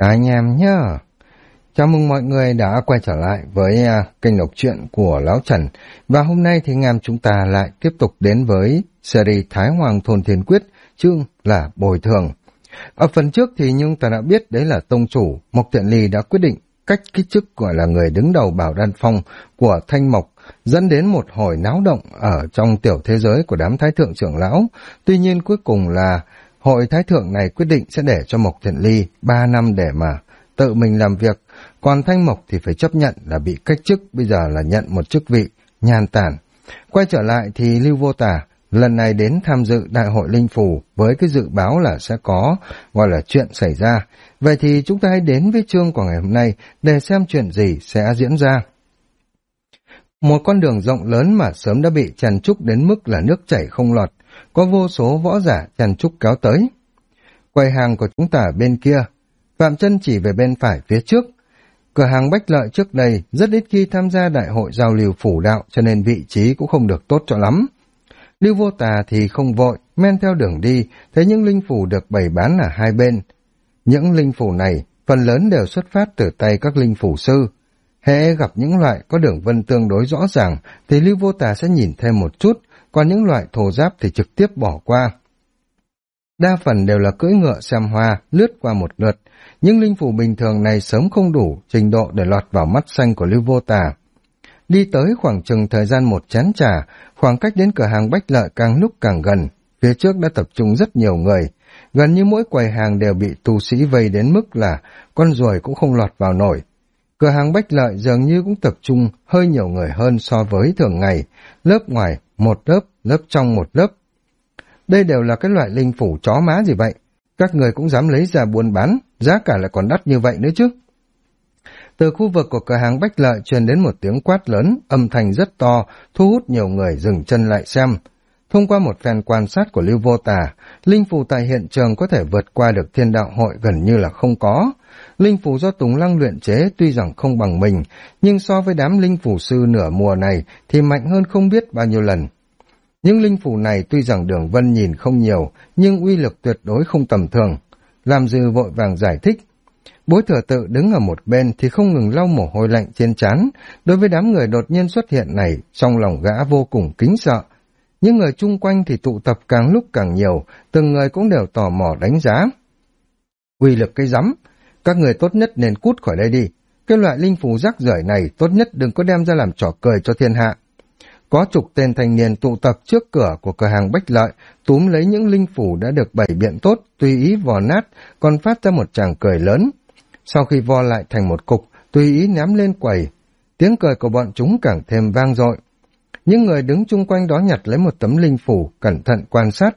Anh em nhá. Chào mừng mọi người đã quay trở lại với kênh đọc truyện của Lão Trần. Và hôm nay thì anh em chúng ta lại tiếp tục đến với series Thái Hoàng Thôn Thiên Quyết, chương là bồi thường. Ở phần trước thì chúng ta đã biết đấy là tông chủ Mộc Thiện Ly đã quyết định cách cái chức gọi là người đứng đầu Bảo Đan Phong của Thanh Mộc, dẫn đến một hồi náo động ở trong tiểu thế giới của đám thái thượng trưởng lão. Tuy nhiên cuối cùng là hội thái thượng này quyết định sẽ để cho Mộc Thiện Ly 3 năm để mà tự mình làm việc, còn Thanh Mộc thì phải chấp nhận là bị cách chức, bây giờ là nhận một chức vị nhàn tản. Quay trở lại thì Lưu Vô Tả lần này đến tham dự đại hội linh phù với cái dự báo là sẽ có gọi là chuyện xảy ra. Vậy thì chúng ta hãy đến với chương của ngày hôm nay để xem chuyện gì sẽ diễn ra. Một con đường rộng lớn mà sớm đã bị chằn trúc đến mức là nước chảy không lọt, có vô số võ giả chằn trúc kéo tới. Quầy hàng của chúng ta ở bên kia, Phạm Chân chỉ về bên phải phía trước. Cửa hàng Bách Lợi trước đây rất ít khi tham gia đại hội giao lưu phủ đạo, cho nên vị trí cũng không được tốt cho lắm. Lưu Vô Tà thì không vội, men theo đường đi, thấy những linh phủ được bày bán ở hai bên. Những linh phủ này, phần lớn đều xuất phát từ tay các linh phủ sư. Hễ gặp những loại có đường vân tương đối rõ ràng, thì Lưu Vô Tà sẽ nhìn thêm một chút, còn những loại thô giáp thì trực tiếp bỏ qua. Đa phần đều là cưỡi ngựa xem hoa, lướt qua một lượt. Những linh phủ bình thường này sớm không đủ trình độ để lọt vào mắt xanh của Lưu Vô Tà. Đi tới khoảng chừng thời gian một chén trà, khoảng cách đến cửa hàng Bách Lợi càng lúc càng gần. Phía trước đã tập trung rất nhiều người. Gần như mỗi quầy hàng đều bị tu sĩ vây đến mức là con ruồi cũng không lọt vào nổi. Cửa hàng Bách Lợi dường như cũng tập trung hơi nhiều người hơn so với thường ngày. Lớp ngoài một lớp, lớp trong một lớp. Đây đều là cái loại linh phủ chó má gì vậy? Các người cũng dám lấy ra buôn bán, giá cả lại còn đắt như vậy nữa chứ. Từ khu vực của cửa hàng Bách Lợi truyền đến một tiếng quát lớn, âm thanh rất to, thu hút nhiều người dừng chân lại xem. Thông qua một phen quan sát của Lưu Vô Tà, linh phù tại hiện trường có thể vượt qua được Thiên Đạo Hội gần như là không có. Linh phù do Tùng Lăng luyện chế tuy rằng không bằng mình, nhưng so với đám linh phù sư nửa mùa này thì mạnh hơn không biết bao nhiêu lần. Những linh phù này tuy rằng đường vân nhìn không nhiều, nhưng uy lực tuyệt đối không tầm thường. Làm Dư vội vàng giải thích. Bối Thừa Tự đứng ở một bên thì không ngừng lau mồ hôi lạnh trên trán. Đối với đám người đột nhiên xuất hiện này, trong lòng gã vô cùng kính sợ. Những người chung quanh thì tụ tập càng lúc càng nhiều, từng người cũng đều tò mò đánh giá. Uy lực cái rắm, các người tốt nhất nên cút khỏi đây đi. Cái loại linh phù rác rưởi này tốt nhất đừng có đem ra làm trò cười cho thiên hạ. Có chục tên thanh niên tụ tập trước cửa của cửa hàng Bách Lợi, túm lấy những linh phủ đã được bày biện tốt, tùy ý vò nát, còn phát ra một tràng cười lớn. Sau khi vo lại thành một cục, tùy ý ném lên quầy, tiếng cười của bọn chúng càng thêm vang dội. Những người đứng chung quanh đó nhặt lấy một tấm linh phủ, cẩn thận quan sát.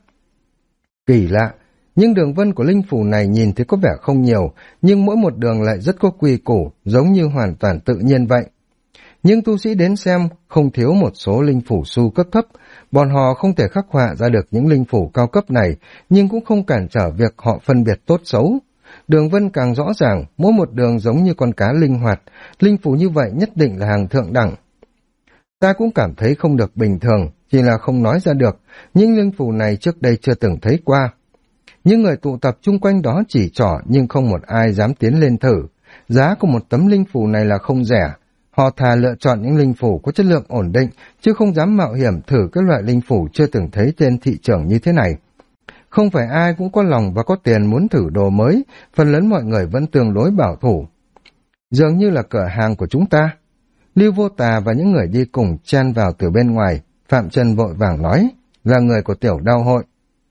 Kỳ lạ, những đường vân của linh phủ này nhìn thấy có vẻ không nhiều, nhưng mỗi một đường lại rất có quy củ, giống như hoàn toàn tự nhiên vậy. Nhưng tu sĩ đến xem không thiếu một số linh phủ su cấp thấp, bọn họ không thể khắc họa ra được những linh phủ cao cấp này, nhưng cũng không cản trở việc họ phân biệt tốt xấu. Đường vân càng rõ ràng, mỗi một đường giống như con cá linh hoạt, linh phủ như vậy nhất định là hàng thượng đẳng. Ta cũng cảm thấy không được bình thường, chỉ là không nói ra được, những linh phủ này trước đây chưa từng thấy qua. Những người tụ tập chung quanh đó chỉ trỏ nhưng không một ai dám tiến lên thử. Giá của một tấm linh phủ này là không rẻ. Họ thà lựa chọn những linh phủ có chất lượng ổn định, chứ không dám mạo hiểm thử các loại linh phủ chưa từng thấy trên thị trường như thế này. Không phải ai cũng có lòng và có tiền muốn thử đồ mới, phần lớn mọi người vẫn tương đối bảo thủ. Dường như là cửa hàng của chúng ta. Lưu Vô Tà và những người đi cùng chen vào từ bên ngoài, Phạm Chân vội vàng nói, là người của tiểu đao hội.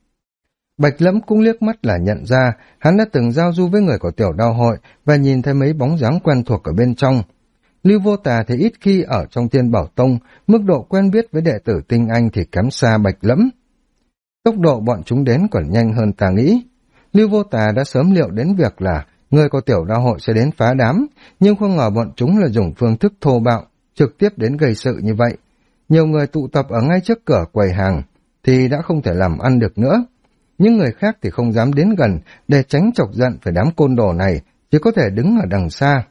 Bạch Lẫm cũng liếc mắt là nhận ra, hắn đã từng giao du với người của tiểu đao hội và nhìn thấy mấy bóng dáng quen thuộc ở bên trong. Lưu Vô Tà thì ít khi ở trong Thiên Bảo Tông, mức độ quen biết với đệ tử tinh anh thì kém xa Bạch Lẫm. Tốc độ bọn chúng đến còn nhanh hơn ta nghĩ. Lưu Vô Tà đã sớm liệu đến việc là người của tiểu đao hội sẽ đến phá đám, nhưng không ngờ bọn chúng là dùng phương thức thô bạo, trực tiếp đến gây sự như vậy. Nhiều người tụ tập ở ngay trước cửa quầy hàng thì đã không thể làm ăn được nữa. Những người khác thì không dám đến gần để tránh chọc giận phải đám côn đồ này, chỉ có thể đứng ở đằng xa.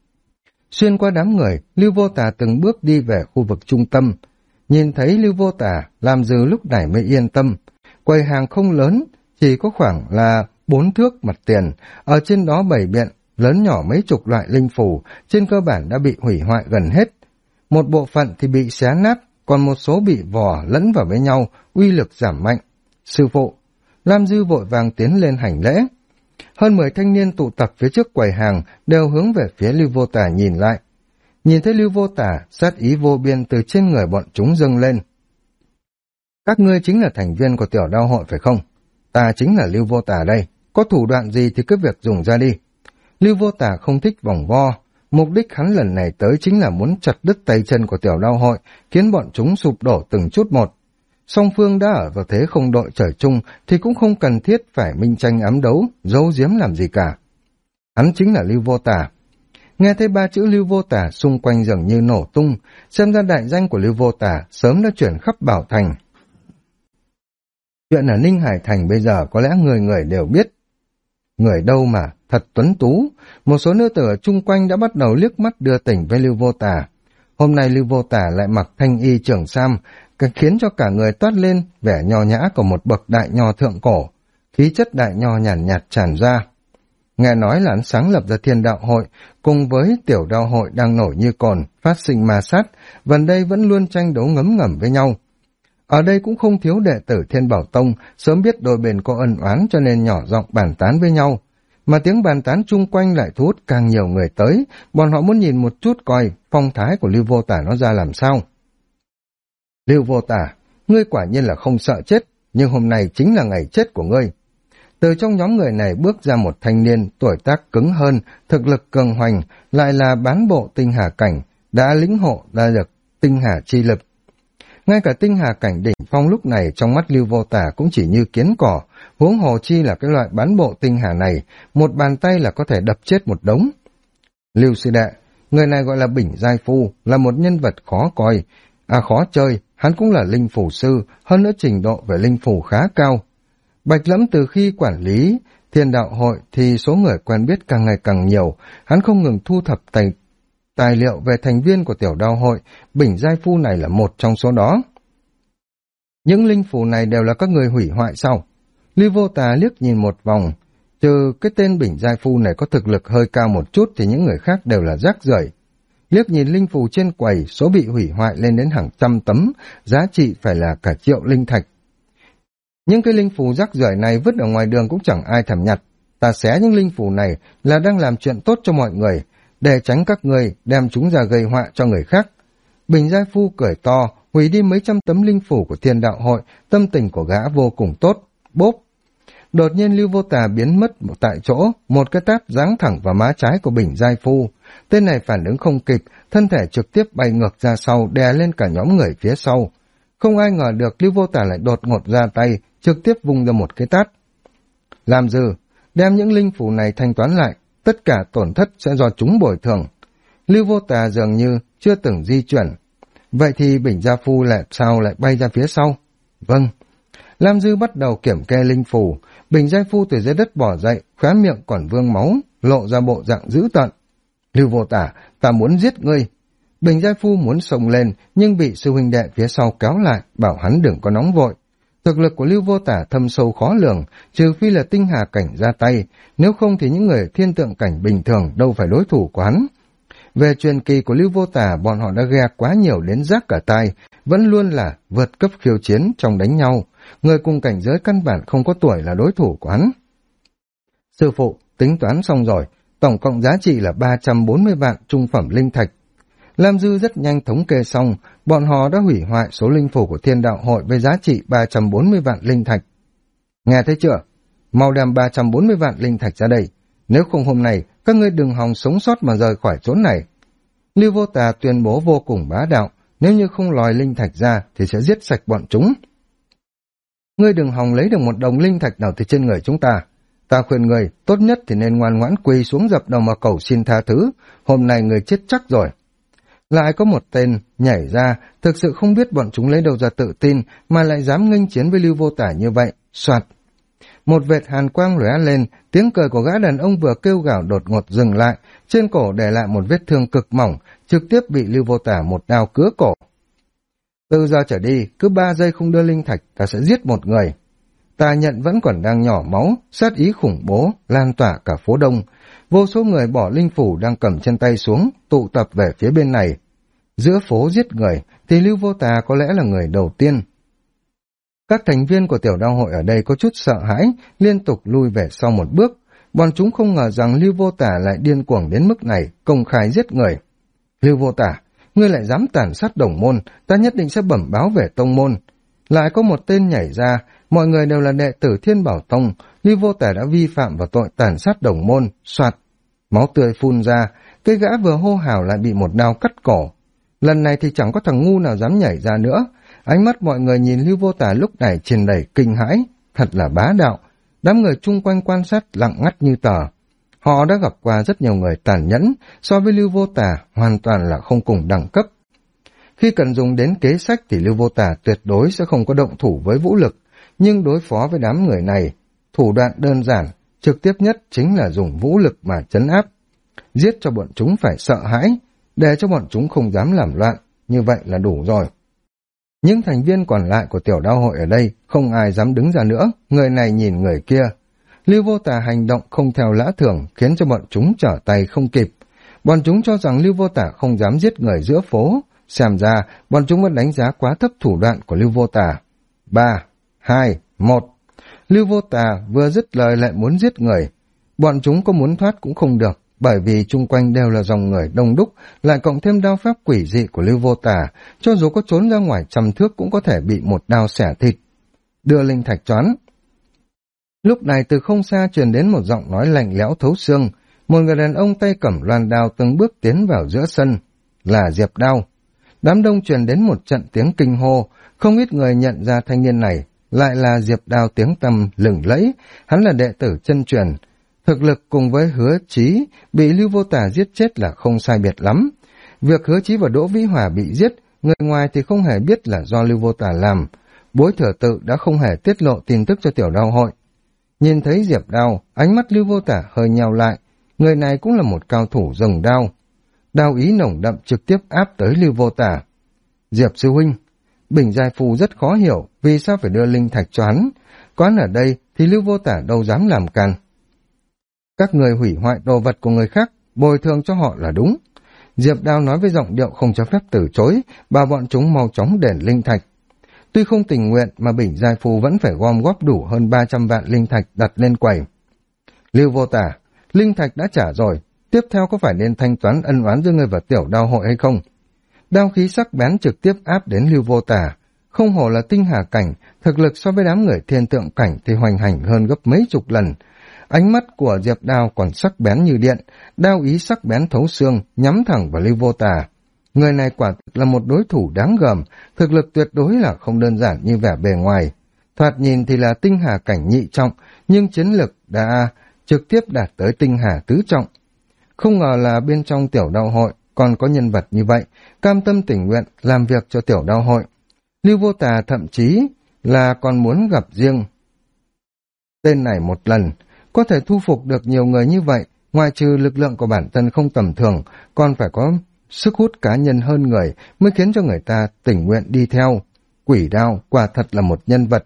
Xuyên qua đám người, Lưu Vô Tà từng bước đi về khu vực trung tâm. Nhìn thấy Lưu Vô Tà, Làm Dư lúc này mới yên tâm. Quầy hàng không lớn, chỉ có khoảng là 4 thước mặt tiền, ở trên đó bày biện lớn nhỏ mấy chục loại linh phù, trên cơ bản đã bị hủy hoại gần hết. Một bộ phận thì bị xé nát, còn một số bị vò lẫn vào với nhau, uy lực giảm mạnh. Sư phụ, Lam Dư vội vàng tiến lên hành lễ. Hơn 10 thanh niên tụ tập phía trước quầy hàng đều hướng về phía Lưu Vô Tả nhìn lại. Nhìn thấy Lưu Vô Tả, sát ý vô biên từ trên người bọn chúng dâng lên. Các ngươi chính là thành viên của tiểu đao hội phải không? Ta chính là Lưu Vô Tả đây, có thủ đoạn gì thì cứ việc dùng ra đi. Lưu Vô Tả không thích vòng vo, mục đích hắn lần này tới chính là muốn chặt đứt tay chân của tiểu đao hội, khiến bọn chúng sụp đổ từng chút một. Song phương đã ở vào thế không đội trời chung thì cũng không cần thiết phải minh tranh ám đấu, giấu giếm làm gì cả. Hắn chính là Lưu Vô Tả. Nghe thấy 3 chữ Lưu Vô Tả xung quanh dường như nổ tung, xem ra đại danh của Lưu Vô Tả sớm đã chuyển khắp Bảo Thành. Chuyện ở Ninh Hải Thành bây giờ có lẽ người người đều biết. Người đâu mà, thật tuấn tú. Một số nữ tử ở chung quanh đã bắt đầu liếc mắt đưa tình với Lưu Vô Tả. Hôm nay Lưu Vô Tả lại mặc thanh y trưởng sam, khiến cho cả người toát lên vẻ nho nhã của một bậc đại nho thượng cổ. Khí chất đại nho nhàn nhạt tràn ra. Nghe nói là hắn sáng lập ra Thiên Đạo Hội, cùng với Tiểu Đạo Hội đang nổi như cồn, phát sinh ma sát, gần đây vẫn luôn tranh đấu ngấm ngầm với nhau. Ở đây cũng không thiếu đệ tử Thiên Bảo Tông, sớm biết đôi bên có ân oán cho nên nhỏ giọng bàn tán với nhau. Mà tiếng bàn tán chung quanh lại thu hút càng nhiều người tới, bọn họ muốn nhìn một chút coi phong thái của Lưu Vô Tả nó ra làm sao. Lưu Vô Tả, ngươi quả nhiên là không sợ chết, nhưng hôm nay chính là ngày chết của ngươi. Từ trong nhóm người này bước ra một thanh niên tuổi tác cứng hơn, thực lực cường hoành, lại là bán bộ tinh hà cảnh, đã lĩnh hộ ra được tinh hà chi lực. Ngay cả tinh hà cảnh đỉnh phong lúc này trong mắt Lưu Vô Tả cũng chỉ như kiến cỏ, huống hồ chi là cái loại bán bộ tinh hà này, một bàn tay là có thể đập chết một đống. Lưu sư đệ, người này gọi là Bỉnh Giai Phu, là một nhân vật khó coi, khó chơi, hắn cũng là linh phù sư, hơn nữa trình độ về linh phù khá cao. Bạch Lẫm từ khi quản lý Thiên Đạo Hội thì số người quen biết càng ngày càng nhiều, hắn không ngừng thu thập tài liệu về thành viên của tiểu đạo hội, Bỉnh Giai Phu này là một trong số đó. Những linh phù này đều là các người hủy hoại sao? Lưu Vô Tà liếc nhìn một vòng, trừ cái tên Bỉnh Giai Phu này có thực lực hơi cao một chút thì những người khác đều là rác rưởi. Liếc nhìn linh phù trên quầy, số bị hủy hoại lên đến hàng trăm tấm, giá trị phải là cả triệu linh thạch. Những cái linh phù rác rưởi này vứt ở ngoài đường cũng chẳng ai thèm nhặt. Ta xé những linh phù này là đang làm chuyện tốt cho mọi người, để tránh các người đem chúng ra gây họa cho người khác. Bình Giai Phu cười to, hủy đi mấy trăm tấm linh phù của Thiên Đạo Hội, tâm tình của gã vô cùng tốt. Bốp! Đột nhiên Lưu Vô Tà biến mất tại chỗ, một cái tát giáng thẳng vào má trái của Bình Giai Phu. Tên này phản ứng không kịp, thân thể trực tiếp bay ngược ra sau, đè lên cả nhóm người phía sau. Không ai ngờ được Lưu Vô Tà lại đột ngột ra tay, trực tiếp vung ra một cái tát. Làm dư, đem những linh phù này thanh toán lại, tất cả tổn thất sẽ do chúng bồi thường. Lưu Vô Tà dường như chưa từng di chuyển. Vậy thì Bình Gia Phu lại sao lại bay ra phía sau? Vâng. Lam Dư bắt đầu kiểm kê linh phù. Bình Gia Phu từ dưới đất bò dậy, khóe miệng còn vương máu, lộ ra bộ dạng dữ tợn. Lưu Vô Tả, ta muốn giết ngươi. Bình Gia Phu muốn xông lên, nhưng bị sư huynh đệ phía sau kéo lại, bảo hắn đừng có nóng vội. Thực lực của Lưu Vô Tả thâm sâu khó lường, trừ phi là tinh hà cảnh ra tay, nếu không thì những người thiên tượng cảnh bình thường đâu phải đối thủ của hắn. Về truyền kỳ của Lưu Vô Tả, bọn họ đã ghe quá nhiều đến rác cả tai, vẫn luôn là vượt cấp khiêu chiến trong đánh nhau. Người cùng cảnh giới căn bản không có tuổi là đối thủ của hắn. Sư phụ, tính toán xong rồi, tổng cộng giá trị là 340 vạn trung phẩm linh thạch. Lam Dư rất nhanh thống kê xong, bọn họ đã hủy hoại số linh phù của Thiên Đạo Hội với giá trị 340 vạn linh thạch. Nghe thấy chưa? Mau đem 340 vạn linh thạch ra đây. Nếu không hôm nay, các ngươi đừng hòng sống sót mà rời khỏi chốn này. Lưu Vô Tà tuyên bố vô cùng bá đạo, nếu như không lòi linh thạch ra thì sẽ giết sạch bọn chúng. Ngươi đừng hòng lấy được một đồng linh thạch nào từ trên người chúng ta. Ta khuyên người, tốt nhất thì nên ngoan ngoãn quỳ xuống dập đầu mà cầu xin tha thứ, hôm nay người chết chắc rồi. Lại có một tên nhảy ra, thực sự không biết bọn chúng lấy đâu ra tự tin mà lại dám nghênh chiến với Lưu Vô Tả như vậy. Soạt! Một vệt hàn quang lóe lên, tiếng cười của gã đàn ông vừa kêu gào đột ngột dừng lại, trên cổ để lại một vết thương cực mỏng, trực tiếp bị Lưu Vô Tả một đao cứa cổ. Từ giờ trở đi, cứ 3 giây không đưa linh thạch, ta sẽ giết một người. Ta nhận vẫn còn đang nhỏ máu, sát ý khủng bố, lan tỏa cả phố đông. vô số người bỏ linh phủ đang cầm trên tay xuống, tụ tập về phía bên này. Giữa phố giết người thì Lưu Vô Tà có lẽ là người đầu tiên. Các thành viên của tiểu đao hội ở đây có chút sợ hãi, liên tục lui về sau một bước. Bọn chúng không ngờ rằng Lưu Vô Tà lại điên cuồng đến mức này, công khai giết người. Lưu Vô Tà, ngươi lại dám tàn sát đồng môn, ta nhất định sẽ bẩm báo về tông môn. Lại có một tên nhảy ra, mọi người đều là đệ tử Thiên Bảo Tông, Lưu Vô Tà đã vi phạm vào tội tàn sát đồng môn, soạt. Máu tươi phun ra, cái gã vừa hô hào lại bị một đao cắt cổ. Lần này thì chẳng có thằng ngu nào dám nhảy ra nữa. Ánh mắt mọi người nhìn Lưu Vô Tà lúc này tràn đầy kinh hãi, thật là bá đạo. Đám người chung quanh quan sát lặng ngắt như tờ. Họ đã gặp qua rất nhiều người tàn nhẫn, so với Lưu Vô Tà hoàn toàn là không cùng đẳng cấp. Khi cần dùng đến kế sách thì Lưu Vô Tà tuyệt đối sẽ không có động thủ với vũ lực, nhưng đối phó với đám người này, thủ đoạn đơn giản, trực tiếp nhất chính là dùng vũ lực mà trấn áp. Giết cho bọn chúng phải sợ hãi, để cho bọn chúng không dám làm loạn, như vậy là đủ rồi. Những thành viên còn lại của tiểu đao hội ở đây không ai dám đứng ra nữa, người này nhìn người kia. Lưu Vô Tà hành động không theo lẽ thường khiến cho bọn chúng trở tay không kịp. Bọn chúng cho rằng Lưu Vô Tà không dám giết người giữa phố, xem ra bọn chúng vẫn đánh giá quá thấp thủ đoạn của Lưu Vô Tà. 3, 2, 1. Lưu Vô Tà vừa dứt lời lại muốn giết người. Bọn chúng có muốn thoát cũng không được, bởi vì chung quanh đều là dòng người đông đúc, lại cộng thêm đao pháp quỷ dị của Lưu Vô Tà, cho dù có trốn ra ngoài 100 thước cũng có thể bị một đao xẻ thịt. Đưa linh thạch choán. Lúc này từ không xa truyền đến một giọng nói lạnh lẽo thấu xương, một người đàn ông tay cầm loan đao từng bước tiến vào giữa sân, là Diệp Đao. Đám đông truyền đến một trận tiếng kinh hô, không ít người nhận ra thanh niên này, lại là Diệp Đao tiếng tăm lừng lẫy, hắn là đệ tử chân truyền. Thực lực cùng với Hứa Chí bị Lưu Vô Tà giết chết là không sai biệt lắm. Việc Hứa Chí và Đỗ Vĩ Hòa bị giết, người ngoài thì không hề biết là do Lưu Vô Tà làm. Bối Thừa Tự đã không hề tiết lộ tin tức cho tiểu đao hội. Nhìn thấy Diệp Đao, ánh mắt Lưu Vô Tà hơi nheo lại, người này cũng là một cao thủ dùng đao. Đao ý nồng đậm trực tiếp áp tới Lưu Vô Tà. Diệp sư huynh, Bình Giai Phu rất khó hiểu vì sao phải đưa linh thạch cho hắn. Có hắn ở đây thì Lưu Vô Tà đâu dám làm can. Các người hủy hoại đồ vật của người khác, bồi thường cho họ là đúng. Diệp Đao nói với giọng điệu không cho phép từ chối, bảo bọn chúng mau chóng đền linh thạch. Tuy không tình nguyện mà Bình Giai Phu vẫn phải gom góp đủ hơn 300 vạn linh thạch đặt lên quầy. Lưu Vô Tà, linh thạch đã trả rồi, tiếp theo có phải nên thanh toán ân oán giữa người và tiểu đao hội hay không? Đao khí sắc bén trực tiếp áp đến Lưu Vô Tà. Không hổ là tinh hà cảnh, thực lực so với đám người thiên tượng cảnh thì hoành hành hơn gấp mấy chục lần. Ánh mắt của Diệp Đao còn sắc bén như điện, đao ý sắc bén thấu xương, nhắm thẳng vào Lưu Vô Tà. Người này quả thực là một đối thủ đáng gờm, thực lực tuyệt đối là không đơn giản như vẻ bề ngoài. Thoạt nhìn thì là tinh hà cảnh nhị trọng, nhưng chiến lực đã trực tiếp đạt tới tinh hà tứ trọng. Không ngờ là bên trong tiểu đao hội còn có nhân vật như vậy, cam tâm tình nguyện làm việc cho tiểu đao hội. Lưu Vô Tà thậm chí là còn muốn gặp riêng tên này một lần. Có thể thu phục được nhiều người như vậy, ngoài trừ lực lượng của bản thân không tầm thường, còn phải có sức hút cá nhân hơn người mới khiến cho người ta tình nguyện đi theo. Quỷ Đao quả thật là một nhân vật.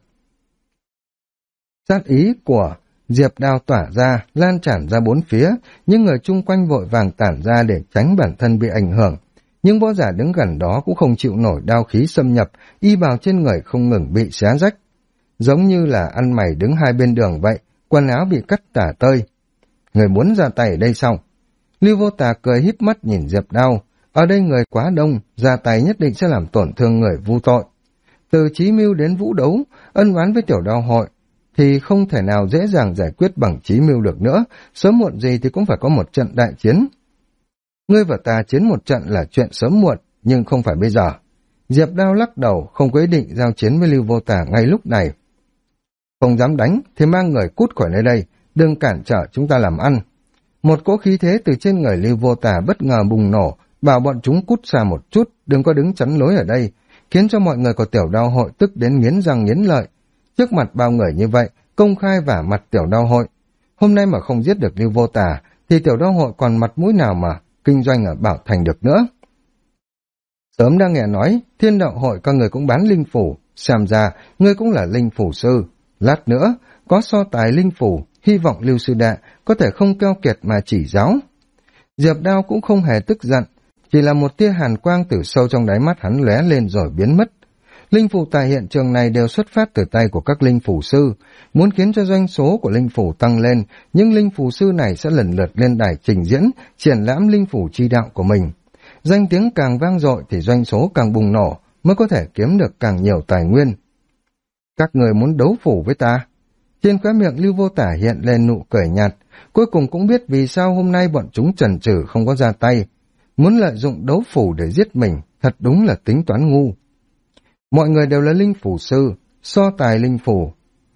Sát ý của Diệp Đao tỏa ra, lan tràn ra bốn phía, những người chung quanh vội vàng tản ra để tránh bản thân bị ảnh hưởng. Nhưng võ giả đứng gần đó cũng không chịu nổi đao khí xâm nhập, y bào trên người không ngừng bị xé rách. Giống như là ăn mày đứng hai bên đường vậy, quần áo bị cắt tả tơi. Người muốn ra tay ở đây sao? Lưu Vô Tà cười híp mắt nhìn Diệp Đao. Ở đây người quá đông, ra tay nhất định sẽ làm tổn thương người vô tội. Từ Chí Mưu đến vũ đấu, ân oán với tiểu đao hội, thì không thể nào dễ dàng giải quyết bằng Chí Mưu được nữa, sớm muộn gì thì cũng phải có một trận đại chiến. Ngươi và ta chiến một trận là chuyện sớm muộn, nhưng không phải bây giờ. Diệp Đao lắc đầu, không có ý định giao chiến với Lưu Vô Tà ngay lúc này. Không dám đánh thì mang người cút khỏi nơi đây, đừng cản trở chúng ta làm ăn. Một cỗ khí thế từ trên người Lưu Vô Tà bất ngờ bùng nổ, bảo bọn chúng cút xa một chút, đừng có đứng chắn lối ở đây, khiến cho mọi người của tiểu đao hội tức đến nghiến răng nghiến lợi. Trước mặt bao người như vậy, công khai vả mặt tiểu đao hội. Hôm nay mà không giết được Lưu Vô Tà, thì tiểu đao hội còn mặt mũi nào mà kinh doanh ở Bảo Thành được nữa. Sớm đang nghe nói, Thiên Đạo hội các người cũng bán linh phủ, xem ra ngươi cũng là linh phủ sư. Lát nữa, có so tài linh phủ, hy vọng Lưu sư đệ có thể không keo kiệt mà chỉ giáo. Diệp Đao cũng không hề tức giận, chỉ là một tia hàn quang từ sâu trong đáy mắt hắn lóe lên rồi biến mất. Linh phủ tại hiện trường này đều xuất phát từ tay của các linh phủ sư, muốn khiến cho doanh số của linh phủ tăng lên, nhưng linh phủ sư này sẽ lần lượt lên đài trình diễn, triển lãm linh phủ chi đạo của mình. Danh tiếng càng vang dội thì doanh số càng bùng nổ, mới có thể kiếm được càng nhiều tài nguyên. Các người muốn đấu phủ với ta? Trên khóe miệng Lưu Vô Tả hiện lên nụ cười nhạt, cuối cùng cũng biết vì sao hôm nay bọn chúng chần chừ không có ra tay. Muốn lợi dụng đấu phủ để giết mình, thật đúng là tính toán ngu. Mọi người đều là linh phủ sư, so tài linh phủ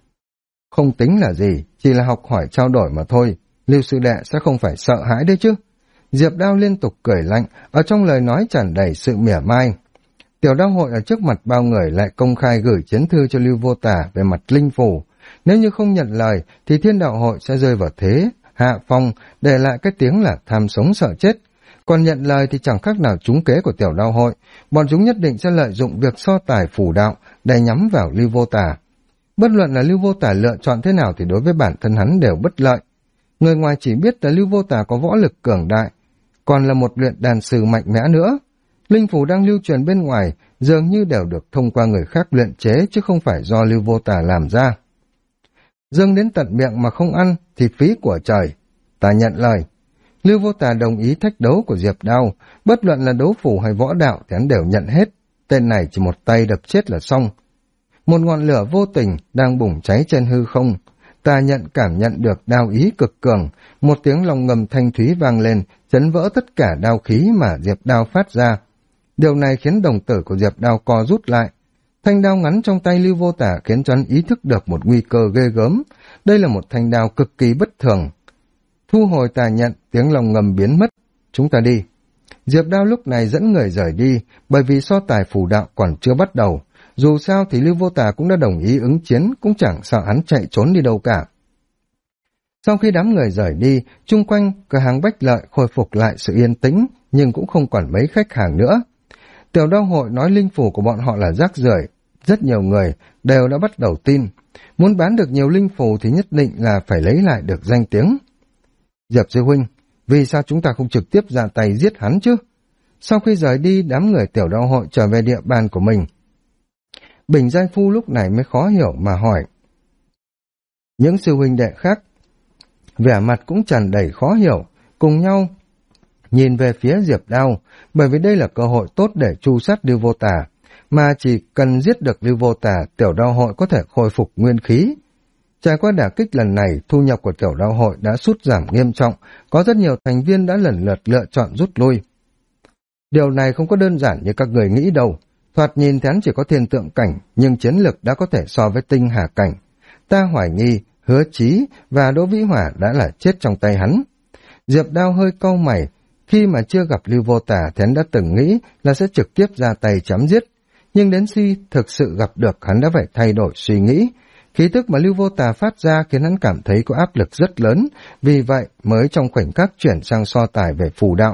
không tính là gì, chỉ là học hỏi trao đổi mà thôi. Lưu sư đệ sẽ không phải sợ hãi đấy chứ? Diệp Đao liên tục cười lạnh, ở trong lời nói tràn đầy sự mỉa mai. Tiểu Đao hội ở trước mặt bao người lại công khai gửi chiến thư cho Lưu Vô Tả về mặt linh phủ. Nếu như không nhận lời thì Thiên Đạo hội sẽ rơi vào thế hạ phong, để lại cái tiếng là tham sống sợ chết. Còn nhận lời thì chẳng khác nào trúng kế của Tiểu Đao hội, bọn chúng nhất định sẽ lợi dụng việc so tài phủ đạo để nhắm vào Lưu Vô Tả. Bất luận là Lưu Vô Tả lựa chọn thế nào thì đối với bản thân hắn đều bất lợi. Người ngoài chỉ biết là Lưu Vô Tả có võ lực cường đại, còn là một luyện đàn sư mạnh mẽ nữa. Linh phủ đang lưu truyền bên ngoài dường như đều được thông qua người khác luyện chế chứ không phải do Lưu Vô Tả làm ra. Dâng đến tận miệng mà không ăn thì phí của trời. Ta nhận lời. Lưu Vô Tả đồng ý thách đấu của Diệp Đao, bất luận là đấu phủ hay võ đạo thì hắn đều nhận hết. Tên này chỉ một tay đập chết là xong. Một ngọn lửa vô tình đang bùng cháy trên hư không. Ta cảm nhận được đao ý cực cường, một tiếng lòng ngầm thanh thúy vang lên, chấn vỡ tất cả đao khí mà Diệp Đao phát ra. Điều này khiến đồng tử của Diệp Đao co rút lại. Thanh đao ngắn trong tay Lưu Vô Tả khiến cho hắn ý thức được một nguy cơ ghê gớm. Đây là một thanh đao cực kỳ bất thường. Thu hồi tà nhận, tiếng lòng ngầm biến mất. Chúng ta đi. Diệp Đao lúc này dẫn người rời đi, bởi vì so tài phù đạo còn chưa bắt đầu. Dù sao thì Lưu Vô Tả cũng đã đồng ý ứng chiến, cũng chẳng sợ hắn chạy trốn đi đâu cả. Sau khi đám người rời đi, chung quanh cửa hàng Bách Lợi khôi phục lại sự yên tĩnh, nhưng cũng không còn mấy khách hàng nữa. Tiểu Đao hội nói linh phủ của bọn họ là rác rưởi, rất nhiều người đều đã bắt đầu tin. Muốn bán được nhiều linh phủ thì nhất định là phải lấy lại được danh tiếng. Diệp sư huynh, vì sao chúng ta không trực tiếp ra tay giết hắn chứ? Sau khi rời đi, đám người Tiểu Đao hội trở về địa bàn của mình. Bình Giai Phu lúc này mới khó hiểu mà hỏi. Những sư huynh đệ khác vẻ mặt cũng tràn đầy khó hiểu, cùng nhau nhìn về phía Diệp Đao, bởi vì đây là cơ hội tốt để tru sát Lưu Vô Tả, mà chỉ cần giết được Lưu Vô Tả, Tiểu Đao hội có thể khôi phục nguyên khí. Trải qua đả kích lần này, thu nhập của Tiểu Đao hội đã sút giảm nghiêm trọng, có rất nhiều thành viên đã lần lượt lựa chọn rút lui. Điều này không có đơn giản như các người nghĩ đâu. Thoạt nhìn thì hắn chỉ có thiên tượng cảnh, nhưng chiến lực đã có thể so với tinh hà cảnh. Ta hoài nghi Hứa Chí và Đỗ Vĩ Hỏa đã là chết trong tay hắn. Diệp Đao hơi cau mày, khi mà chưa gặp Lưu Vô Tả thì hắn đã từng nghĩ là sẽ trực tiếp ra tay chém giết, nhưng đến khi thực sự gặp được hắn đã phải thay đổi suy nghĩ. Khí tức mà Lưu Vô Tả phát ra khiến hắn cảm thấy có áp lực rất lớn, vì vậy mới trong khoảnh khắc chuyển sang so tài về phù đạo.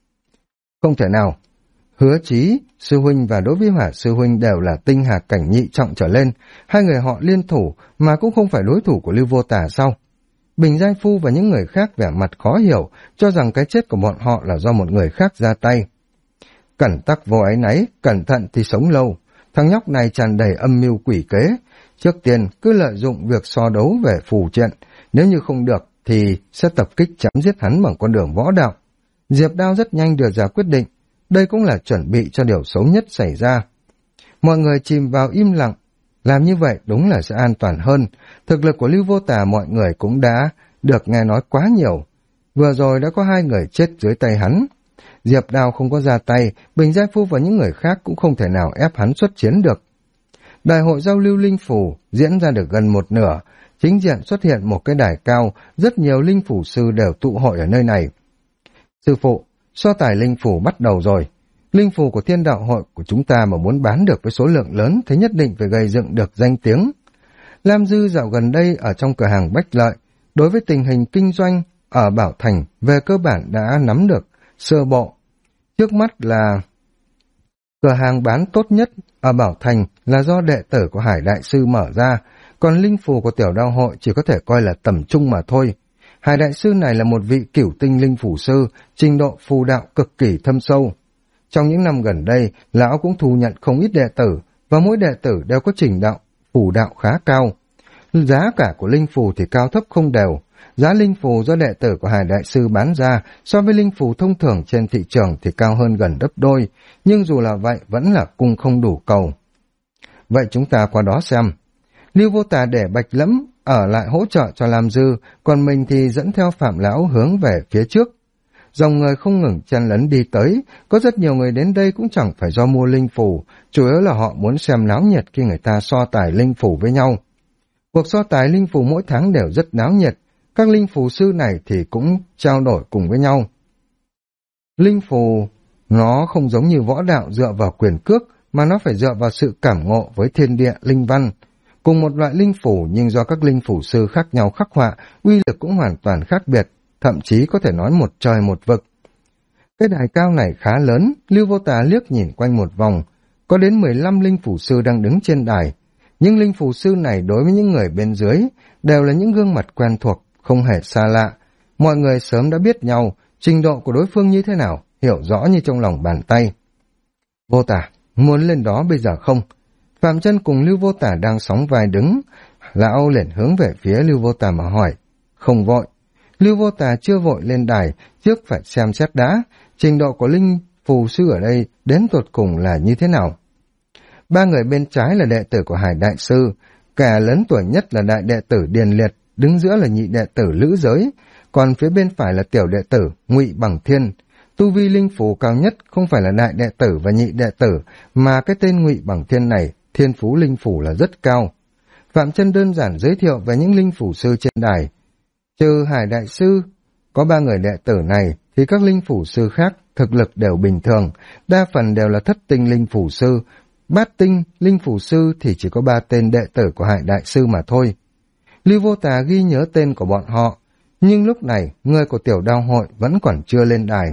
Không thể nào. Hứa Chí sư huynh và Đỗ Vĩ Hỏa sư huynh đều là tinh hà cảnh nhị trọng trở lên, hai người họ liên thủ mà cũng không phải đối thủ của Lưu Vô Tả sao? Bình Giai Phu và những người khác vẻ mặt khó hiểu, cho rằng cái chết của bọn họ là do một người khác ra tay. Cẩn tắc vô áy náy, cẩn thận thì sống lâu. Thằng nhóc này tràn đầy âm mưu quỷ kế. Trước tiên cứ lợi dụng việc so đấu về phù trận, nếu như không được thì sẽ tập kích chém giết hắn bằng con đường võ đạo. Diệp Đao rất nhanh đưa ra quyết định, đây cũng là chuẩn bị cho điều xấu nhất xảy ra. Mọi người chìm vào im lặng, làm như vậy đúng là sẽ an toàn hơn. Thực lực của Lưu Vô Tả mọi người cũng đã được nghe nói quá nhiều. Vừa rồi đã có 2 người chết dưới tay hắn. Diệp Đao không có ra tay, Bình Giai Phu và những người khác cũng không thể nào ép hắn xuất chiến được. Đại hội giao lưu linh phủ diễn ra được gần một nửa, chính diện xuất hiện một cái đài cao, rất nhiều linh phủ sư đều tụ hội ở nơi này. Sư phụ, so tài linh phủ bắt đầu rồi. Linh phủ của Thiên Đạo hội của chúng ta mà muốn bán được với số lượng lớn thì nhất định phải gây dựng được danh tiếng. Lam Dư dạo gần đây ở trong cửa hàng Bách Lợi, đối với tình hình kinh doanh ở Bảo Thành về cơ bản đã nắm được sơ bộ. Trước mắt là cửa hàng bán tốt nhất ở Bảo Thành là do đệ tử của Hải Đại Sư mở ra, còn linh phù của tiểu đao hội chỉ có thể coi là tầm trung mà thôi. Hải đại sư này là một vị cửu tinh linh phù sư, trình độ phù đạo cực kỳ thâm sâu. Trong những năm gần đây, lão cũng thu nhận không ít đệ tử, và mỗi đệ tử đều có trình độ phù đạo khá cao. Giá cả của linh phù thì cao thấp không đều. Giá linh phù do đệ tử của Hải đại sư bán ra so với linh phù thông thường trên thị trường thì cao hơn gần gấp đôi, nhưng dù là vậy vẫn là cung không đủ cầu. Vậy chúng ta qua đó xem. Lưu Vô Tà để Bạch Lẫm ở lại hỗ trợ cho Lam Dư, còn mình thì dẫn theo Phạm Lão hướng về phía trước. Dòng người không ngừng chen lấn đi tới, có rất nhiều người đến đây cũng chẳng phải do mua linh phù, chủ yếu là họ muốn xem náo nhiệt khi người ta so tài linh phù với nhau. Cuộc so tài linh phù mỗi tháng đều rất náo nhiệt, các linh phù sư này thì cũng trao đổi cùng với nhau. Linh phù, nó không giống như võ đạo dựa vào quyền cước, mà nó phải dựa vào sự cảm ngộ với thiên địa linh văn. Cùng một loại linh phù nhưng do các linh phù sư khác nhau khắc họa, uy lực cũng hoàn toàn khác biệt, thậm chí có thể nói một trời một vực. Cái đài cao này khá lớn, Lưu Vô Tà liếc nhìn quanh một vòng, có đến 15 linh phù sư đang đứng trên đài. Nhưng linh phù sư này đối với những người bên dưới đều là những gương mặt quen thuộc, không hề xa lạ. Mọi người sớm đã biết nhau, trình độ của đối phương như thế nào, hiểu rõ như trong lòng bàn tay. Vô Tà, muốn lên đó bây giờ không? Phạm Chân cùng Lưu Vô Tà đang sóng vai đứng, lão liền hướng về phía Lưu Vô Tà mà hỏi. Không vội. Lưu Vô Tà chưa vội lên đài, trước phải xem xét đã, trình độ của linh phù sư ở đây đến tột cùng là như thế nào. Ba người bên trái là đệ tử của Hải đại sư, kẻ lớn tuổi nhất là đại đệ tử Điền Liệt, đứng giữa là nhị đệ tử Lữ Giới, còn phía bên phải là tiểu đệ tử Ngụy Bằng Thiên. Tu vi linh phù cao nhất không phải là đại đệ tử và nhị đệ tử, mà cái tên Ngụy Bằng Thiên này, thiên phú linh phù là rất cao. Phạm Chân đơn giản giới thiệu về những linh phù sư trên đài. Trừ Hải đại sư, có ba người đệ tử này thì các linh phù sư khác thực lực đều bình thường, đa phần đều là thất tinh linh phù sư, bát tinh linh phù sư thì chỉ có 3 tên đệ tử của Hải đại sư mà thôi. Lưu Vô Tà ghi nhớ tên của bọn họ, nhưng lúc này người của tiểu đao hội vẫn còn chưa lên đài.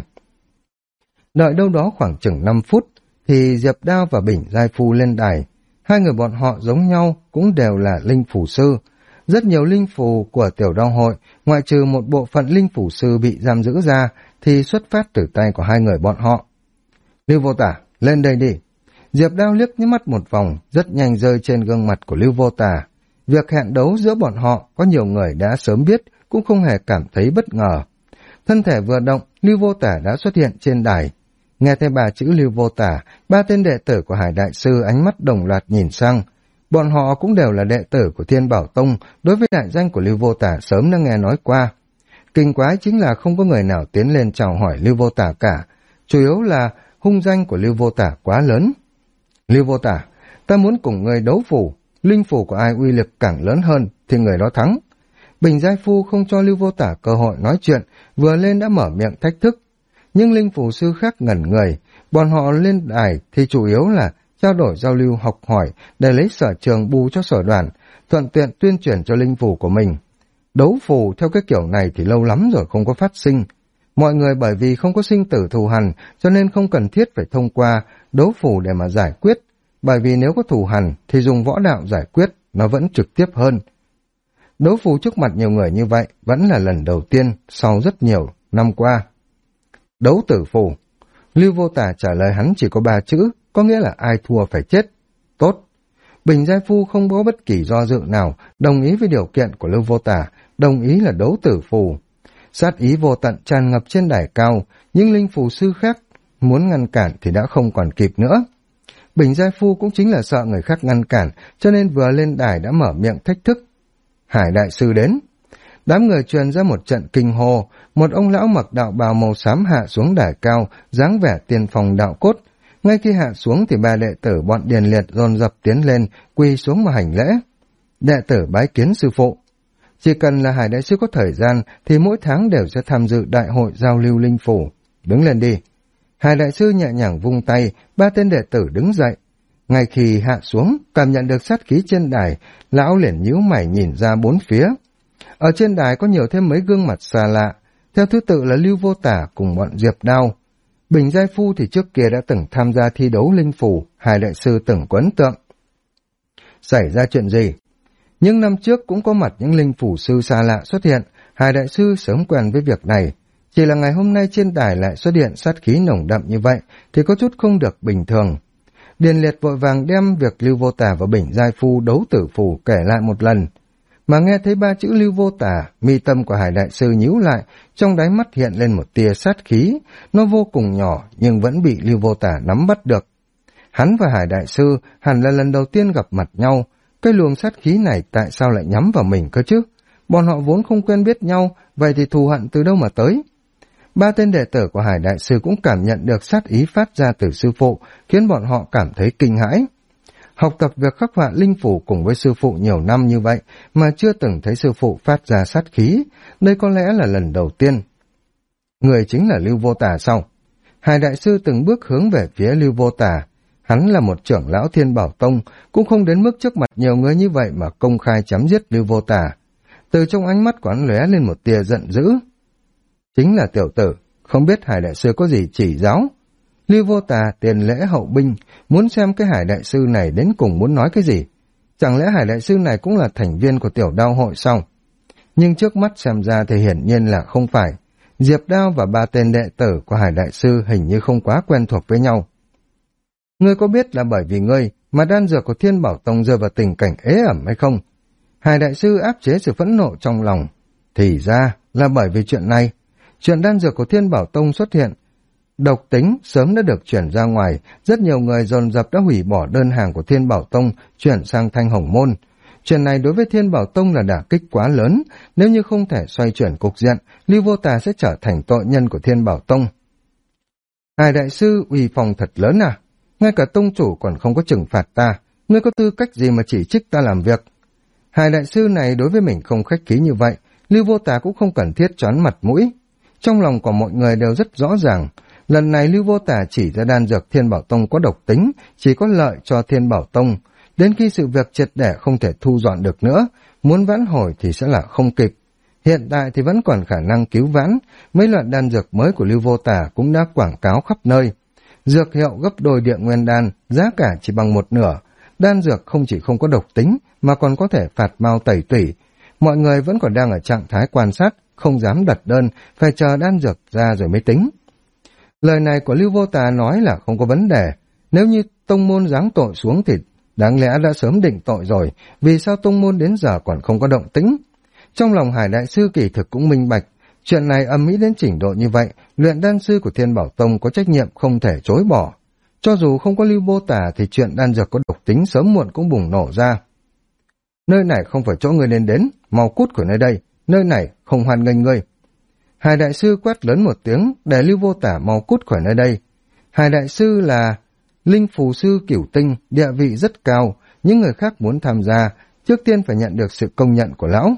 Đợi đâu đó khoảng chừng 5 phút thì Diệp Đao và Bình Giai Phu lên đài. Hai người bọn họ giống nhau cũng đều là linh phù sư. Rất nhiều linh phù của tiểu đao hội, ngoại trừ một bộ phận linh phù sư bị giam giữ ra, thì xuất phát từ tay của hai người bọn họ. Lưu Vô Tà, lên đây đi. Diệp Đao liếc nhếch mắt một vòng, rất nhanh rơi trên gương mặt của Lưu Vô Tà. Việc hẹn đấu giữa bọn họ có nhiều người đã sớm biết, cũng không hề cảm thấy bất ngờ. Thân thể vừa động, Lưu Vô Tà đã xuất hiện trên đài. Nghe thấy 3 chữ Lưu Vô Tà, 3 tên đệ tử của Hải đại sư ánh mắt đồng loạt nhìn sang. Bọn họ cũng đều là đệ tử của Thiên Bảo Tông, đối với đại danh của Lưu Vô Tà sớm đã nghe nói qua. Kinh quái chính là không có người nào tiến lên chào hỏi Lưu Vô Tà cả, chủ yếu là hung danh của Lưu Vô Tà quá lớn. Lưu Vô Tà, ta muốn cùng người đấu phù, linh phù của ai uy lực càng lớn hơn thì người đó thắng. Bình Giai Phu không cho Lưu Vô Tà cơ hội nói chuyện, vừa lên đã mở miệng thách thức. Nhưng linh phù sư khác ngẩn người, bọn họ lên đài thì chủ yếu là trao đổi giao lưu học hỏi để lấy sở trường bù cho sở đoàn, thuận tiện tuyên truyền cho linh phù của mình. Đấu phù theo cái kiểu này thì lâu lắm rồi không có phát sinh. Mọi người bởi vì không có sinh tử thù hằn cho nên không cần thiết phải thông qua đấu phù để mà giải quyết, bởi vì nếu có thù hằn thì dùng võ đạo giải quyết nó vẫn trực tiếp hơn. Đấu phù trước mặt nhiều người như vậy vẫn là lần đầu tiên sau rất nhiều năm qua. Đấu tử phù. Lưu Vô Tà trả lời hắn chỉ có 3 chữ, có nghĩa là ai thua phải chết. Tốt. Bình Giai Phu không có bất kỳ do dự nào, đồng ý với điều kiện của Lưu Vô Tà, đồng ý là đấu tử phù. Sát ý vô tận tràn ngập trên đài cao, nhưng linh phù sư khác muốn ngăn cản thì đã không còn kịp nữa. Bình Giai Phu cũng chính là sợ người khác ngăn cản, cho nên vừa lên đài đã mở miệng thách thức. Hải đại sư đến. Đám người truyền ra một trận kinh hô, một ông lão mặc đạo bào màu xám hạ xuống đài cao, dáng vẻ tiên phong đạo cốt. Ngay khi hạ xuống thì 3 đệ tử bọn Điền Liệt dồn dập tiến lên, quỳ xuống mà hành lễ. Đệ tử bái kiến sư phụ. Chỉ cần là Hải đại sư có thời gian thì mỗi tháng đều sẽ tham dự đại hội giao lưu linh phù. Đứng lên đi. Hải đại sư nhẹ nhàng vung tay, 3 tên đệ tử đứng dậy. Ngay khi hạ xuống, cảm nhận được sát khí trên đài, lão liền nhíu mày nhìn ra 4 phía. Ở trên đài có nhiều thêm mấy gương mặt xa lạ, theo thứ tự là Lưu Vô Tà cùng bọn Diệp Đao. Bình Giai Phu thì trước kia đã từng tham gia thi đấu linh phù, Hải đại sư từng có ấn tượng. Xảy ra chuyện gì? Nhưng năm trước cũng có mặt những linh phủ sư xa lạ xuất hiện, Hải đại sư sớm quen với việc này. Chỉ là ngày hôm nay trên đài lại xuất hiện sát khí nồng đậm như vậy thì có chút không được bình thường. Điền Liệt vội vàng đem việc Lưu Vô Tà và Bình Giai Phu đấu tử phủ kể lại một lần. Mà nghe thấy ba chữ Lưu Vô Tà, mi tâm của Hải đại sư nhíu lại, trong đáy mắt hiện lên một tia sát khí, nó vô cùng nhỏ nhưng vẫn bị Lưu Vô Tà nắm bắt được. Hắn và Hải đại sư hẳn là lần đầu tiên gặp mặt nhau, cái luồng sát khí này tại sao lại nhắm vào mình cơ chứ? Bọn họ vốn không quen biết nhau, vậy thì thù hận từ đâu mà tới? Ba tên đệ tử của Hải đại sư cũng cảm nhận được sát ý phát ra từ sư phụ, khiến bọn họ cảm thấy kinh hãi. Học tập việc khắc họa linh phủ cùng với sư phụ nhiều năm như vậy mà chưa từng thấy sư phụ phát ra sát khí, đây có lẽ là lần đầu tiên. Người chính là Lưu Vô Tà sao? Hải đại sư từng bước hướng về phía Lưu Vô Tà. Hắn là một trưởng lão Thiên Bảo Tông, cũng không đến mức trước mặt nhiều người như vậy mà công khai chém giết Lưu Vô Tà. Từ trong ánh mắt của hắn lóe lên một tia giận dữ. Chính là tiểu tử, không biết Hải đại sư có gì chỉ giáo. Lưu Vô Tà tiền lễ hậu binh, muốn xem cái Hải đại sư này đến cùng muốn nói cái gì. Chẳng lẽ Hải đại sư này cũng là thành viên của tiểu đao hội sao? Nhưng trước mắt xem ra thì hiển nhiên là không phải. Diệp Đao và ba tên đệ tử của Hải đại sư hình như không quá quen thuộc với nhau. Ngươi có biết là bởi vì ngươi mà đan dược của Thiên Bảo Tông rơi vào tình cảnh ế ẩm hay không? Hải đại sư áp chế sự phẫn nộ trong lòng. Thì ra là bởi vì chuyện này. Chuyện đan dược của Thiên Bảo Tông xuất hiện, độc tính sớm đã được chuyển ra ngoài, rất nhiều người dồn dập đã hủy bỏ đơn hàng của Thiên Bảo Tông chuyển sang Thanh Hồng Môn. Chuyện này đối với Thiên Bảo Tông là đả kích quá lớn, nếu như không thể xoay chuyển cục diện, Lưu Vô Tà sẽ trở thành tội nhân của Thiên Bảo Tông. Hải đại sư uy phong thật lớn à? Ngay cả tông chủ còn không có trừng phạt ta, ngươi có tư cách gì mà chỉ trích ta làm việc? Hải đại sư này đối với mình không khách khí như vậy, Lưu Vô Tà cũng không cần thiết choán mặt mũi. Trong lòng của mọi người đều rất rõ ràng, lần này Lưu Vô Tà chỉ ra đan dược Thiên Bảo Tông có độc tính, chỉ có lợi cho Thiên Bảo Tông. Đến khi sự việc triệt để không thể thu dọn được nữa, muốn vãn hồi thì sẽ là không kịp. Hiện tại thì vẫn còn khả năng cứu vãn, mấy loại đan dược mới của Lưu Vô Tà cũng đã quảng cáo khắp nơi. Dược hiệu gấp đôi Địa Nguyên đan, giá cả chỉ bằng một nửa. Đan dược không chỉ không có độc tính mà còn có thể phạt mau tẩy tủy. Mọi người vẫn còn đang ở trạng thái quan sát, không dám đặt đơn, phải chờ đan dược ra rồi mới tính. Lời này của Lưu Vô Tà nói là không có vấn đề. Nếu như tông môn giáng tội xuống thì đáng lẽ đã sớm định tội rồi, vì sao tông môn đến giờ còn không có động tĩnh? Trong lòng Hải đại sư kỳ thực cũng minh bạch, chuyện này ầm ĩ đến trình độ như vậy, luyện đan sư của Thiên Bảo Tông có trách nhiệm không thể chối bỏ. Cho dù không có Lưu Vô Tà thì chuyện đan dược có độc tính sớm muộn cũng bùng nổ ra. Nơi này không phải chỗ ngươi nên đến, mau cút khỏi nơi đây, nơi này không hoan nghênh ngươi. Hải đại sư quát lớn một tiếng để Lưu Vô Tà mau cút khỏi nơi đây. Hải đại sư là linh phù sư Cửu Tinh, địa vị rất cao, những người khác muốn tham gia, trước tiên phải nhận được sự công nhận của lão.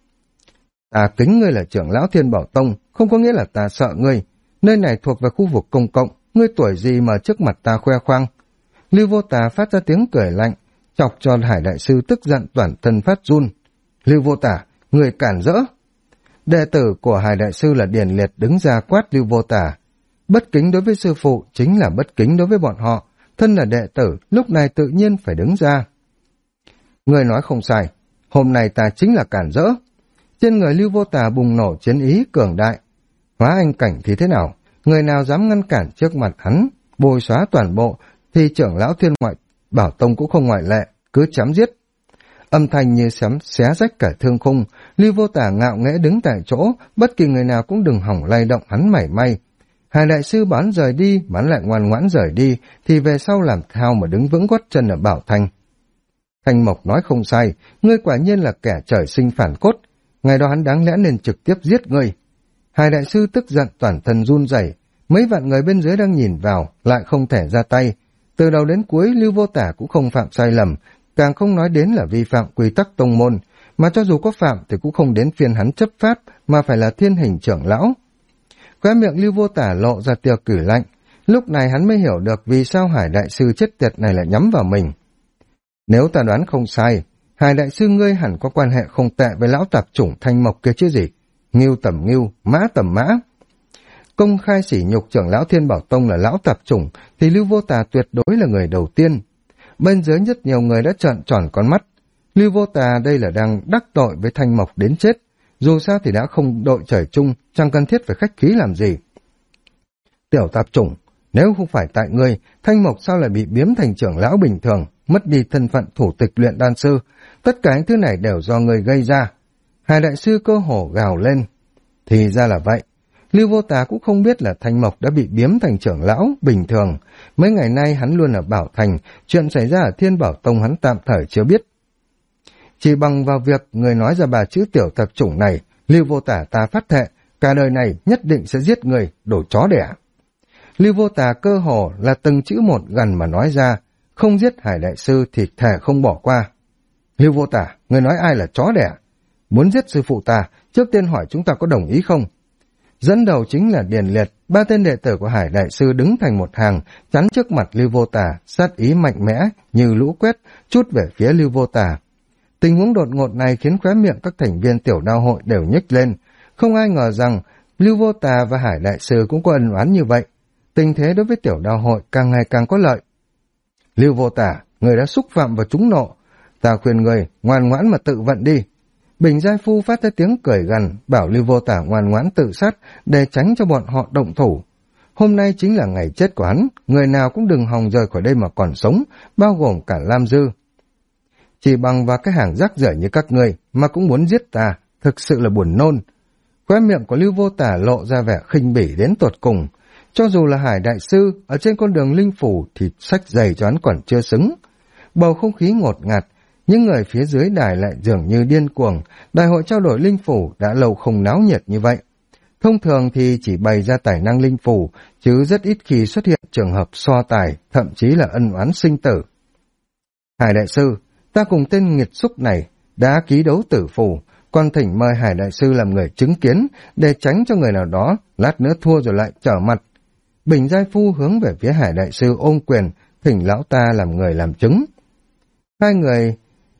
Ta kính ngươi là trưởng lão Thiên Bảo Tông, không có nghĩa là ta sợ ngươi. Nơi này thuộc về khu vực công cộng, ngươi tuổi gì mà trước mặt ta khoe khoang. Lưu Vô Tà phát ra tiếng cười lạnh, chọc cho Hải đại sư tức giận toàn thân phát run. Lưu Vô Tà, người cản rỡ. Đệ tử của Hải đại sư là Điền Liệt đứng ra quát Lưu Vô Tà. Bất kính đối với sư phụ chính là bất kính đối với bọn họ, thân là đệ tử lúc này tự nhiên phải đứng ra. Người nói không sai, hôm nay ta chính là cản rỡ. Trên người Lưu Vô Tà bùng nổ chiến ý cường đại. Hóa anh cảnh thì thế nào? Người nào dám ngăn cản trước mặt hắn, bồi xóa toàn bộ, thì trưởng lão Thiên Ngoại Bảo Tông cũng không ngoại lệ, cứ chém giết. Âm thanh như sấm xé rách cả thương khung, Lưu Vô Tà ngạo nghễ đứng tại chỗ, bất kỳ người nào cũng đừng hỏng lay động hắn mảy may. Hải đại sư bán rời đi, bán lại ngoan ngoãn rời đi, thì về sau làm thao mà đứng vững gót chân ở Bảo Thanh. Thanh Mộc nói không sai, ngươi quả nhiên là kẻ trời sinh phản cốt, ngày đó hắn đáng lẽ nên trực tiếp giết ngươi. Hải đại sư tức giận toàn thân run rẩy, mấy vạn người bên dưới đang nhìn vào, lại không thể ra tay. Từ đầu đến cuối Lưu Vô Tà cũng không phạm sai lầm, càng không nói đến là vi phạm quy tắc tông môn, mà cho dù có phạm thì cũng không đến phiên hắn chấp pháp, mà phải là Thiên Hình trưởng lão. Khóe miệng Lưu Vô Tà lộ ra tia cười lạnh, lúc này hắn mới hiểu được vì sao Hải đại sư chết tiệt này lại nhắm vào mình. Nếu ta đoán không sai, Hải đại sư ngươi hẳn có quan hệ không tệ với lão tạp chủng Thanh Mộc kia chứ gì, ngưu tầm ngưu, mã tầm mã. Công khai sỉ nhục trưởng lão Thiên Bảo Tông là lão tạp chủng thì Lưu Vô Tà tuyệt đối là người đầu tiên. Bên dưới rất nhiều người đã trợn tròn con mắt. Lưu Vô Tà đây là đang đắc tội với Thanh Mộc đến chết, dù sao thì đã không đội trời chung, chẳng cần thiết phải khách khí làm gì. Tiểu tạp chủng, nếu không phải tại ngươi, Thanh Mộc sao lại bị biếm thành trưởng lão bình thường, mất đi thân phận thủ tịch luyện đan sư, tất cả những thứ này đều do ngươi gây ra. Hải đại sư cơ hồ gào lên. Thì ra là vậy. Lưu Vô Tà cũng không biết là Thanh Mộc đã bị biếm thành trưởng lão bình thường. Mấy ngày nay hắn luôn ở Bảo Thành, chuyện xảy ra ở Thiên Bảo Tông hắn tạm thời chưa biết. Chỉ bằng vào việc người nói ra bà chữ tiểu tạp chủng này, Lưu Vô Tà ta phát thệ, cả đời này nhất định sẽ giết người, đổ chó đẻ. Lưu Vô Tà cơ hồ là từng chữ một gần mà nói ra, không giết Hải đại sư thì thề không bỏ qua. Lưu Vô Tà, người nói ai là chó đẻ? Muốn giết sư phụ ta, trước tiên hỏi chúng ta có đồng ý không? Dẫn đầu chính là Điền Liệt, ba tên đệ tử của Hải đại sư đứng thành một hàng, chắn trước mặt Lưu Vô Tà, sát ý mạnh mẽ như lũ quét, chút về phía Lưu Vô Tà. Tình huống đột ngột này khiến khóe miệng các thành viên tiểu đao hội đều nhếch lên, không ai ngờ rằng Lưu Vô Tà và Hải đại sư cũng có ân oán như vậy. Tình thế đối với tiểu đao hội càng ngày càng có lợi. Lưu Vô Tà, người đã xúc phạm và trúng nộ, ta khuyên người ngoan ngoãn mà tự vận đi. Bình Giai Phu phát ra tiếng cười gằn, bảo Lưu Vô Tà ngoan ngoãn tự sát để tránh cho bọn họ động thủ. Hôm nay chính là ngày chết của hắn, người nào cũng đừng hòng rời khỏi đây mà còn sống, bao gồm cả Lam Dư. Chỉ bằng vào cái hàng rác rưởi như các ngươi mà cũng muốn giết ta, thực sự là buồn nôn. Khóe miệng của Lưu Vô Tà lộ ra vẻ khinh bỉ đến tột cùng. Cho dù là Hải đại sư, ở trên con đường linh phủ thì sách giày cho hắn còn chưa xứng. Bầu không khí ngột ngạt, những người phía dưới đài lại dường như điên cuồng, đại hội trao đổi linh phủ đã lâu không náo nhiệt như vậy. Thông thường thì chỉ bày ra tài năng linh phủ, chứ rất ít khi xuất hiện trường hợp so tài, thậm chí là ân oán sinh tử. Hải đại sư, ta cùng tên nghiệt xúc này đã ký đấu tử phù, còn thỉnh mời Hải đại sư làm người chứng kiến để tránh cho người nào đó lát nữa thua rồi lại trở mặt. Bình Giai Phu hướng về phía Hải đại sư ôm quyền, thỉnh lão ta làm người làm chứng. Hai người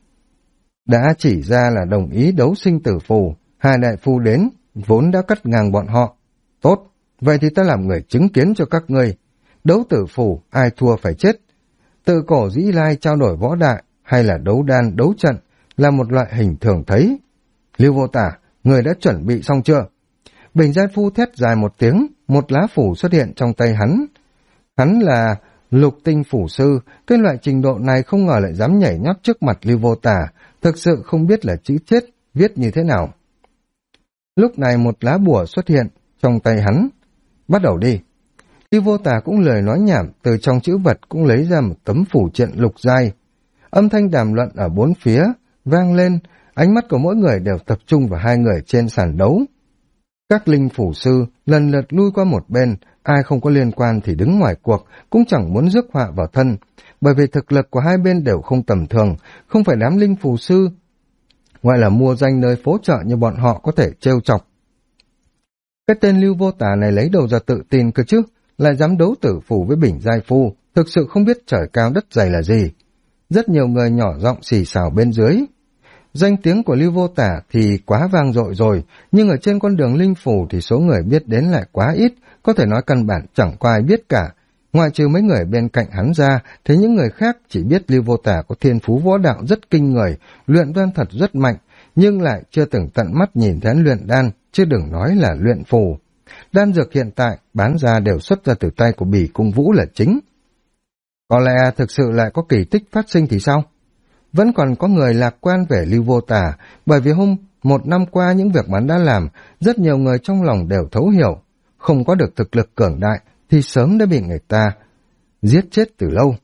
đã chỉ ra là đồng ý đấu sinh tử phù, Hải đại phu đến vốn đã cắt ngang bọn họ. Tốt, vậy thì ta làm người chứng kiến cho các ngươi. Đấu tử phù ai thua phải chết. Tự cổ dĩ lai trao đổi võ đại hay là đấu đan đấu trận là một loại hình thường thấy. Lưu Vô Tà, người đã chuẩn bị xong chưa? Bình Giai Phu thét dài một tiếng, một lá phủ xuất hiện trong tay hắn. Hắn là lục tinh phủ sư, cái loại trình độ này không ngờ lại dám nhảy nhót trước mặt Lưu Vô Tà, thực sự không biết là chữ chết viết như thế nào. Lúc này một lá bùa xuất hiện trong tay hắn. Bắt đầu đi. Lưu Vô Tà cũng lời nói nhảm, từ trong chữ vật cũng lấy ra một tấm phủ triện lục giai. Âm thanh đàm luận ở bốn phía vang lên, ánh mắt của mỗi người đều tập trung vào hai người trên sàn đấu. Các linh phủ sư lần lượt lui qua một bên, ai không có liên quan thì đứng ngoài cuộc, cũng chẳng muốn rước họa vào thân, bởi vì thực lực của hai bên đều không tầm thường, không phải đám linh phủ sư gọi là mua danh nơi phố chợ như bọn họ có thể trêu chọc. Cái tên Lưu Vô Tà này lấy đầu ra tự tin cơ chứ, lại dám đấu tử phủ với Bình Giai Phu, thực sự không biết trời cao đất dày là gì. Rất nhiều người nhỏ giọng xì xào bên dưới. Danh tiếng của Lưu Vô Tà thì quá vang dội rồi, nhưng ở trên con đường linh phủ thì số người biết đến lại quá ít, có thể nói căn bản chẳng có ai biết cả. Ngoại trừ mấy người bên cạnh hắn ra, thì những người khác chỉ biết Lưu Vô Tà có thiên phú võ đạo rất kinh người, luyện đan thật rất mạnh, nhưng lại chưa từng tận mắt nhìn thấy hắn luyện đan, chứ đừng nói là luyện phù. Đan dược hiện tại bán ra đều xuất ra từ tay của Bỉ Cung Vũ là chính. Có lẽ thực sự lại có kỳ tích phát sinh thì sao? Vẫn còn có người lạc quan về Lưu Vô Tà, bởi vì một năm qua những việc hắn đã làm, rất nhiều người trong lòng đều thấu hiểu. Không có được thực lực cường đại thì sớm đã bị người ta giết chết từ lâu.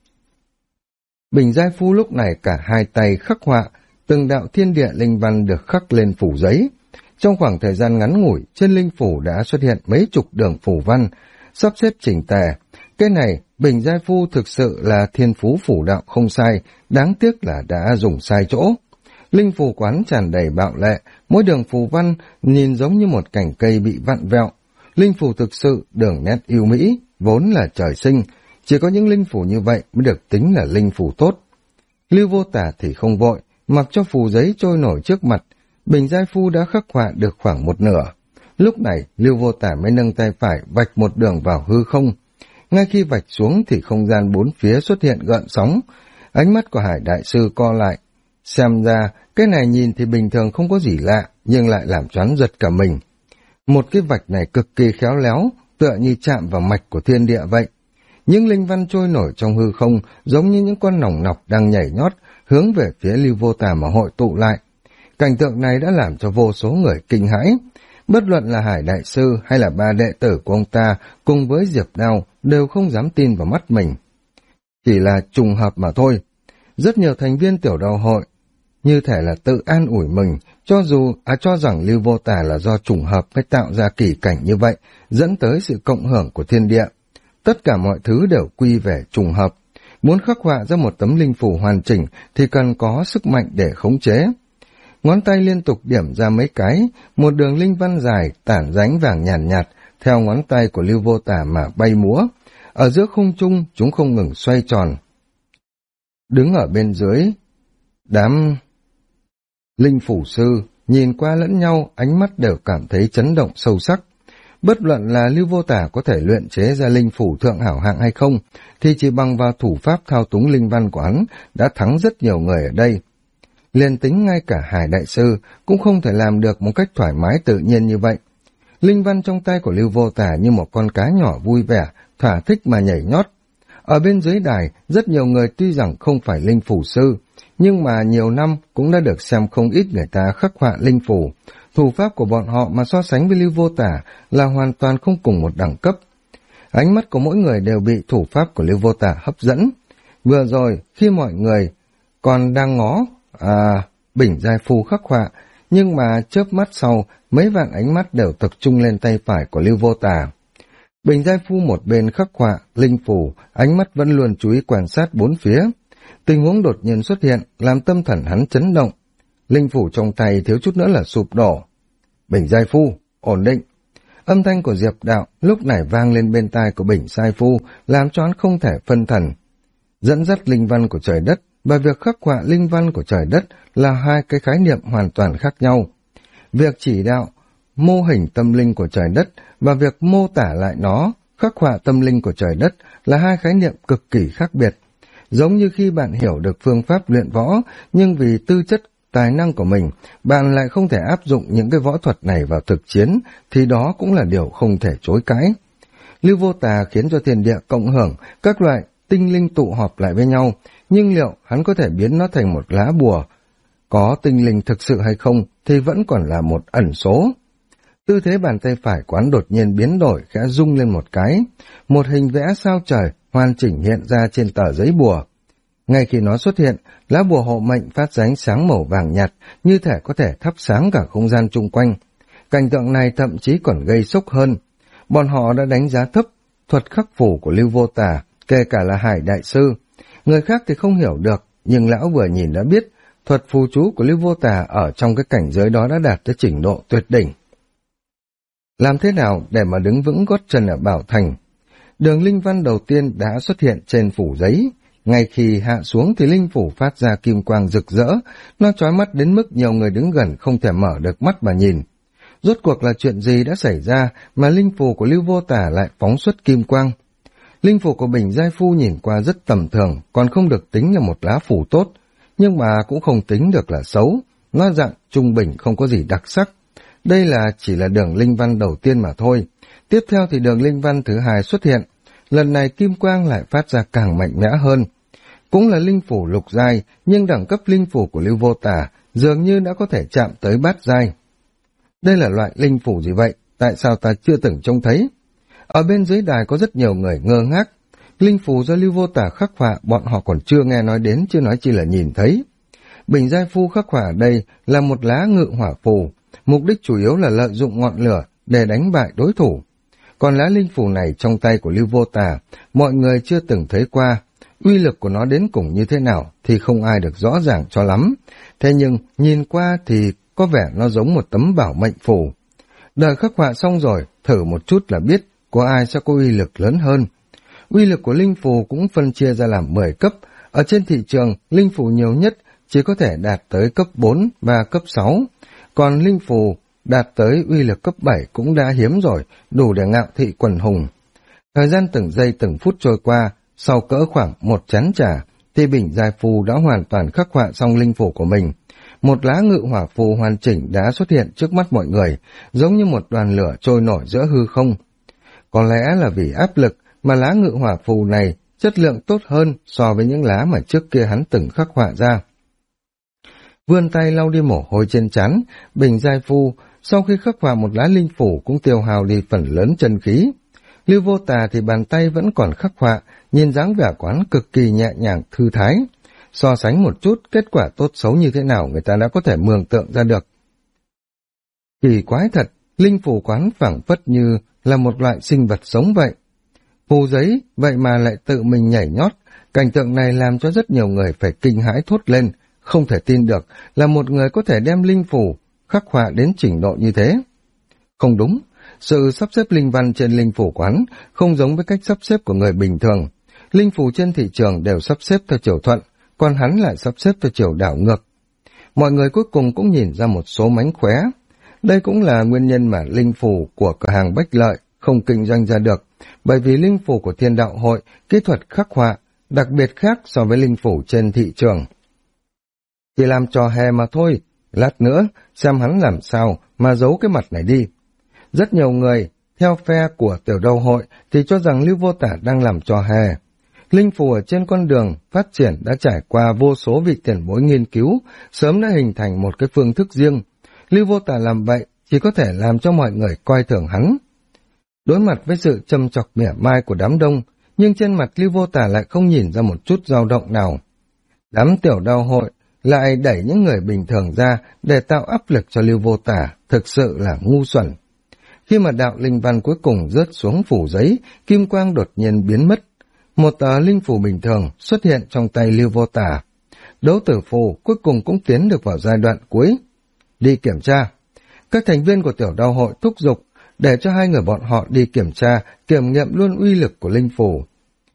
Bình Giai Phu lúc này cả hai tay khắc họa, từng đạo thiên địa linh văn được khắc lên phủ giấy. Trong khoảng thời gian ngắn ngủi, trên linh phủ đã xuất hiện mấy chục đường phủ văn, sắp xếp chỉnh tề. Cái này, Bình Giai Phu thực sự là thiên phú phủ đạo không sai, đáng tiếc là đã dùng sai chỗ. Linh phủ quán tràn đầy bạo lệ, mỗi đường phù văn nhìn giống như một cành cây bị vặn vẹo. Linh phủ thực sự đường nét yêu mỹ, vốn là trời sinh, chỉ có những linh phủ như vậy mới được tính là linh phủ tốt. Lưu Vô Tà thì không vội, mặc cho phù giấy trôi nổi trước mặt, Bình Giai Phu đã khắc họa được khoảng một nửa. Lúc này, Lưu Vô Tà mới nâng tay phải vạch một đường vào hư không. Ngay khi vạch xuống thì không gian bốn phía xuất hiện gợn sóng, ánh mắt của Hải đại sư co lại. Xem ra, cái này nhìn thì bình thường không có gì lạ, nhưng lại làm choáng giật cả mình. Một cái vạch này cực kỳ khéo léo, tựa như chạm vào mạch của thiên địa vậy. Những linh văn trôi nổi trong hư không, giống như những con nòng nọc đang nhảy nhót, hướng về phía Lưu Vô Tà mà hội tụ lại. Cảnh tượng này đã làm cho vô số người kinh hãi. Bất luận là Hải Đại Sư hay là ba đệ tử của ông ta cùng với Diệp Đao đều không dám tin vào mắt mình. Chỉ là trùng hợp mà thôi. Rất nhiều thành viên tiểu đạo hội như thể là tự an ủi mình, cho rằng Lưu Vô Tà là do trùng hợp mới tạo ra kỳ cảnh như vậy, dẫn tới sự cộng hưởng của thiên địa. Tất cả mọi thứ đều quy về trùng hợp. Muốn khắc họa ra một tấm linh phủ hoàn chỉnh thì cần có sức mạnh để khống chế. Ngón tay liên tục điểm ra mấy cái, một đường linh văn dài tản ránh vàng nhàn nhạt, theo ngón tay của Lưu Vô Tà mà bay múa. Ở giữa không trung chúng không ngừng xoay tròn. Đứng ở bên dưới, đám linh phủ sư nhìn qua lẫn nhau, ánh mắt đều cảm thấy chấn động sâu sắc. Bất luận là Lưu Vô Tà có thể luyện chế ra linh phủ thượng hảo hạng hay không, thì chỉ bằng vào thủ pháp thao túng linh văn của hắn đã thắng rất nhiều người ở đây. Liền tính ngay cả Hải Đại Sư cũng không thể làm được một cách thoải mái tự nhiên như vậy. Linh văn trong tay của Lưu Vô Tà như một con cá nhỏ vui vẻ, thỏa thích mà nhảy nhót. Ở bên dưới đài, rất nhiều người tuy rằng không phải linh phủ sư, nhưng mà nhiều năm cũng đã được xem không ít người ta khắc họa linh phủ. Thủ pháp của bọn họ mà so sánh với Lưu Vô Tà là hoàn toàn không cùng một đẳng cấp. Ánh mắt của mỗi người đều bị thủ pháp của Lưu Vô Tà hấp dẫn. Vừa rồi, khi mọi người còn đang ngó Bình Giai Phu khắc họa, nhưng mà chớp mắt sau, mấy vạn ánh mắt đều tập trung lên tay phải của Lưu Vô Tà. Bình Giai Phu một bên khắc họa, linh phủ, ánh mắt vẫn luôn chú ý quan sát bốn phía. Tình huống đột nhiên xuất hiện, làm tâm thần hắn chấn động. Linh phủ trong tay thiếu chút nữa là sụp đổ. Bình Giai Phu, ổn định. Âm thanh của Diệp Đạo lúc này vang lên bên tai của Bình Giai Phu, làm cho hắn không thể phân thần. Dẫn dắt linh văn của trời đất và việc khắc họa linh văn của trời đất là hai cái khái niệm hoàn toàn khác nhau. Việc chỉ đạo mô hình tâm linh của trời đất và việc mô tả lại nó, khắc họa tâm linh của trời đất là hai khái niệm cực kỳ khác biệt. Giống như khi bạn hiểu được phương pháp luyện võ, nhưng vì tư chất, tài năng của mình, bạn lại không thể áp dụng những cái võ thuật này vào thực chiến, thì đó cũng là điều không thể chối cãi. Lưu Vô Tà khiến cho thiên địa cộng hưởng, các loại tinh linh tụ họp lại với nhau, nhưng liệu hắn có thể biến nó thành một lá bùa? Có tinh linh thực sự hay không thì vẫn còn là một ẩn số. Tư thế bàn tay phải quán đột nhiên biến đổi, khẽ rung lên một cái. Một hình vẽ sao trời hoàn chỉnh hiện ra trên tờ giấy bùa. Ngay khi nó xuất hiện, lá bùa hộ mệnh phát ra ánh sáng màu vàng nhạt, như thể có thể thắp sáng cả không gian chung quanh. Cảnh tượng này thậm chí còn gây sốc hơn. Bọn họ đã đánh giá thấp thuật khắc phù của Lưu Vô Tà, kể cả là Hải Đại Sư. Người khác thì không hiểu được, nhưng lão vừa nhìn đã biết, thuật phù chú của Lưu Vô Tà ở trong cái cảnh giới đó đã đạt tới trình độ tuyệt đỉnh. Làm thế nào để mà đứng vững gót chân ở Bảo Thành? Đường linh văn đầu tiên đã xuất hiện trên phủ giấy. Ngay khi hạ xuống thì linh phủ phát ra kim quang rực rỡ, nó chói mắt đến mức nhiều người đứng gần không thể mở được mắt mà nhìn. Rốt cuộc là chuyện gì đã xảy ra mà linh phủ của Lưu Vô Tà lại phóng xuất kim quang? Linh phủ của Bình Giai Phu nhìn qua rất tầm thường, còn không được tính là một lá phủ tốt, nhưng mà cũng không tính được là xấu, nó dạng trung bình không có gì đặc sắc. Đây là chỉ là đường linh văn đầu tiên mà thôi. Tiếp theo thì đường linh văn thứ hai xuất hiện, lần này kim quang lại phát ra càng mạnh mẽ hơn. Cũng là linh phủ lục giai, nhưng đẳng cấp linh phủ của Lưu Vô Tà dường như đã có thể chạm tới bát giai. Đây là loại linh phủ gì vậy? Tại sao ta chưa từng trông thấy? Ở bên dưới đài có rất nhiều người ngơ ngác. Linh phủ do Lưu Vô Tà khắc họa bọn họ còn chưa nghe nói đến, chưa nói chi là nhìn thấy. Bình Giai Phu khắc họa ở đây là một lá ngự hỏa phù, mục đích chủ yếu là lợi dụng ngọn lửa để đánh bại đối thủ. Còn lá linh phù này trong tay của Lưu Vô Tà, mọi người chưa từng thấy qua. Uy lực của nó đến cùng như thế nào thì không ai được rõ ràng cho lắm. Thế nhưng nhìn qua thì có vẻ nó giống một tấm bảo mệnh phù. Đợi khắc họa xong rồi, thử một chút là biết có ai sẽ có uy lực lớn hơn. Uy lực của linh phù cũng phân chia ra làm 10 cấp. Ở trên thị trường, linh phù nhiều nhất chỉ có thể đạt tới cấp 4 và cấp 6. Còn linh phù đạt tới uy lực cấp 7 cũng đã hiếm rồi, đủ để ngạo thị quần hùng. Thời gian từng giây từng phút trôi qua, sau cỡ khoảng một chén trà, thì Bình Giai Phu đã hoàn toàn khắc họa xong linh phủ của mình. Một lá ngự hỏa phù hoàn chỉnh đã xuất hiện trước mắt mọi người, giống như một đoàn lửa trôi nổi giữa hư không. Có lẽ là vì áp lực mà lá ngự hỏa phù này chất lượng tốt hơn so với những lá mà trước kia hắn từng khắc họa ra. Vươn tay lau đi mồ hôi trên trán, Bình Giai Phu sau khi khắc họa một lá linh phủ cũng tiêu hao đi phần lớn chân khí. Lưu Vô Tà thì bàn tay vẫn còn khắc họa, nhìn dáng vẻ quán cực kỳ nhẹ nhàng thư thái. So sánh một chút, kết quả tốt xấu như thế nào người ta đã có thể mường tượng ra được. Kỳ quái thật, linh phủ quán phảng phất như là một loại sinh vật sống vậy. Phù giấy, vậy mà lại tự mình nhảy nhót, cảnh tượng này làm cho rất nhiều người phải kinh hãi thốt lên, không thể tin được là một người có thể đem linh phủ khắc họa đến trình độ như thế. Không đúng, sự sắp xếp linh văn trên linh phủ quán không giống với cách sắp xếp của người bình thường. Linh phủ trên thị trường đều sắp xếp theo chiều thuận, còn hắn lại sắp xếp theo chiều đảo ngược. Mọi người cuối cùng cũng nhìn ra một số mánh khóe. Đây cũng là nguyên nhân mà linh phủ của cửa hàng Bách Lợi không kinh doanh ra được, bởi vì linh phủ của Thiên Đạo Hội kỹ thuật khắc họa đặc biệt khác so với linh phủ trên thị trường. Chỉ làm trò hề mà thôi, lát nữa xem hắn làm sao mà giấu cái mặt này đi. Rất nhiều người theo phe của Tiểu Đạo Hội thì cho rằng Lưu Vô Tả đang làm trò hề. Linh phủ ở trên con đường phát triển đã trải qua vô số vị tiền bối nghiên cứu, sớm đã hình thành một cái phương thức riêng. Lưu Vô Tả làm vậy chỉ có thể làm cho mọi người coi thường hắn. Đối mặt với sự châm chọc mỉa mai của đám đông, nhưng trên mặt Lưu Vô Tả lại không nhìn ra một chút dao động nào. Đám Tiểu Đạo Hội lại đẩy những người bình thường ra để tạo áp lực cho Lưu Vô Tả, thực sự là ngu xuẩn. Khi mà đạo linh văn cuối cùng rớt xuống phủ giấy, kim quang đột nhiên biến mất. Một tờ linh phủ bình thường xuất hiện trong tay Lưu Vô Tả. Đấu tử phù cuối cùng cũng tiến được vào giai đoạn cuối. Đi kiểm tra. Các thành viên của Tiểu Đạo Hội thúc giục để cho hai người bọn họ đi kiểm tra, kiểm nghiệm luôn uy lực của linh phủ.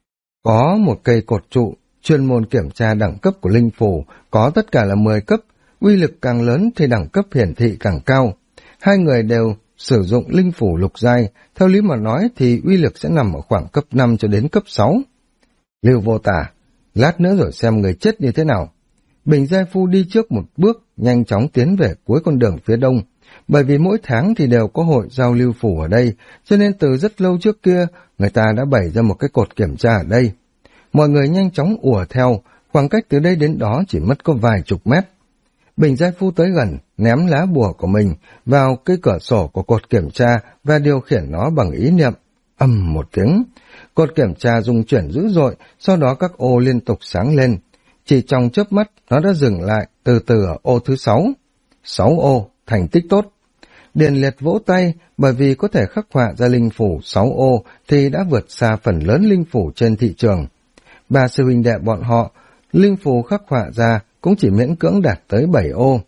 Có một cây cột trụ chuyên môn kiểm tra đẳng cấp của linh phủ, có tất cả là 10 cấp, uy lực càng lớn thì đẳng cấp hiển thị càng cao. Hai người đều sử dụng linh phủ lục giai, theo lý mà nói thì uy lực sẽ nằm ở khoảng cấp 5 cho đến cấp 6. Lưu Vô Tả, lát nữa rồi xem người chết như thế nào. Bình Giai Phu đi trước một bước, nhanh chóng tiến về cuối con đường phía đông, bởi vì mỗi tháng thì đều có hội giao lưu phủ ở đây, cho nên từ rất lâu trước kia, người ta đã bày ra một cái cột kiểm tra ở đây. Mọi người nhanh chóng ùa theo, khoảng cách từ đây đến đó chỉ mất có vài chục mét. Bình Giai Phu tới gần, ném lá bùa của mình vào cái cửa sổ của cột kiểm tra và điều khiển nó bằng ý niệm. Ầm một tiếng, cột kiểm tra rung chuyển dữ dội, sau đó các ô liên tục sáng lên. Chỉ trong chớp mắt, nó đã dừng lại từ từ ở ô thứ 6. 6 ô, thành tích tốt. Điền Liệt vỗ tay, bởi vì có thể khắc họa ra linh phủ 6 ô thì đã vượt xa phần lớn linh phủ trên thị trường. Ba sư huynh đệ bọn họ, linh phủ khắc họa ra cũng chỉ miễn cưỡng đạt tới 7 ô.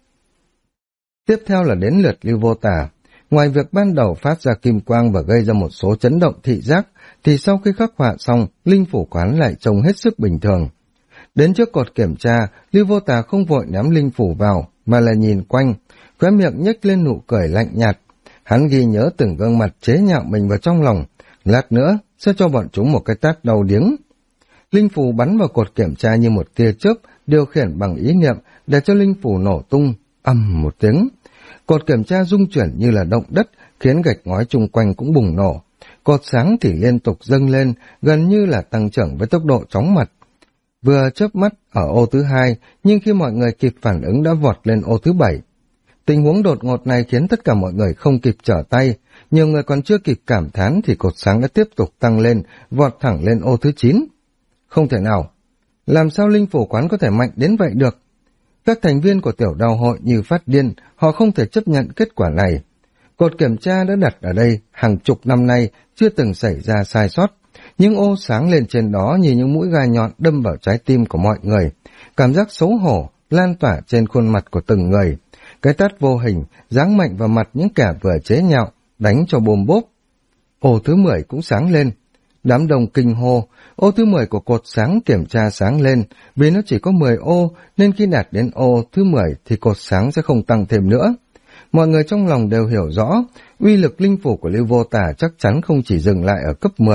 Tiếp theo là đến lượt Lưu Vô Tả. Ngoài việc ban đầu phát ra kim quang và gây ra một số chấn động thị giác, thì sau khi khắc họa xong, linh phủ quán lại trông hết sức bình thường. Đến trước cột kiểm tra, Lưu Vô Tả không vội ném linh phủ vào, mà là nhìn quanh, khóe miệng nhếch lên nụ cười lạnh nhạt. Hắn ghi nhớ từng gương mặt chế nhạo mình vào trong lòng, lát nữa sẽ cho bọn chúng một cái tát đau điếng. Linh phủ bắn vào cột kiểm tra như một tia chớp, điều khiển bằng ý niệm để cho linh phủ nổ tung, ầm một tiếng. Cột kiểm tra rung chuyển như là động đất, khiến gạch ngói chung quanh cũng bùng nổ. Cột sáng thì liên tục dâng lên, gần như là tăng trưởng với tốc độ chóng mặt. Vừa chớp mắt ở ô thứ 2, nhưng khi mọi người kịp phản ứng đã vọt lên ô thứ 7. Tình huống đột ngột này khiến tất cả mọi người không kịp trở tay, nhiều người còn chưa kịp cảm thán thì cột sáng đã tiếp tục tăng lên, vọt thẳng lên ô thứ 9. Không thể nào, làm sao linh phủ quán có thể mạnh đến vậy được? Các thành viên của Tiểu Đạo Hội như phát điên, họ không thể chấp nhận kết quả này. Cột kiểm tra đã đặt ở đây hàng chục năm nay, chưa từng xảy ra sai sót. Những ô sáng lên trên đó như những mũi gai nhọn đâm vào trái tim của mọi người. Cảm giác xấu hổ lan tỏa trên khuôn mặt của từng người. Cái tát vô hình giáng mạnh vào mặt những kẻ vừa chế nhạo, đánh cho bồm bốp. Ô thứ 10 cũng sáng lên. Đám đông kinh hô, ô thứ 10 của cột sáng kiểm tra sáng lên, vì nó chỉ có 10 ô, nên khi đạt đến ô thứ 10 thì cột sáng sẽ không tăng thêm nữa. Mọi người trong lòng đều hiểu rõ, uy lực linh phủ của Lưu Vô Tả chắc chắn không chỉ dừng lại ở cấp 10.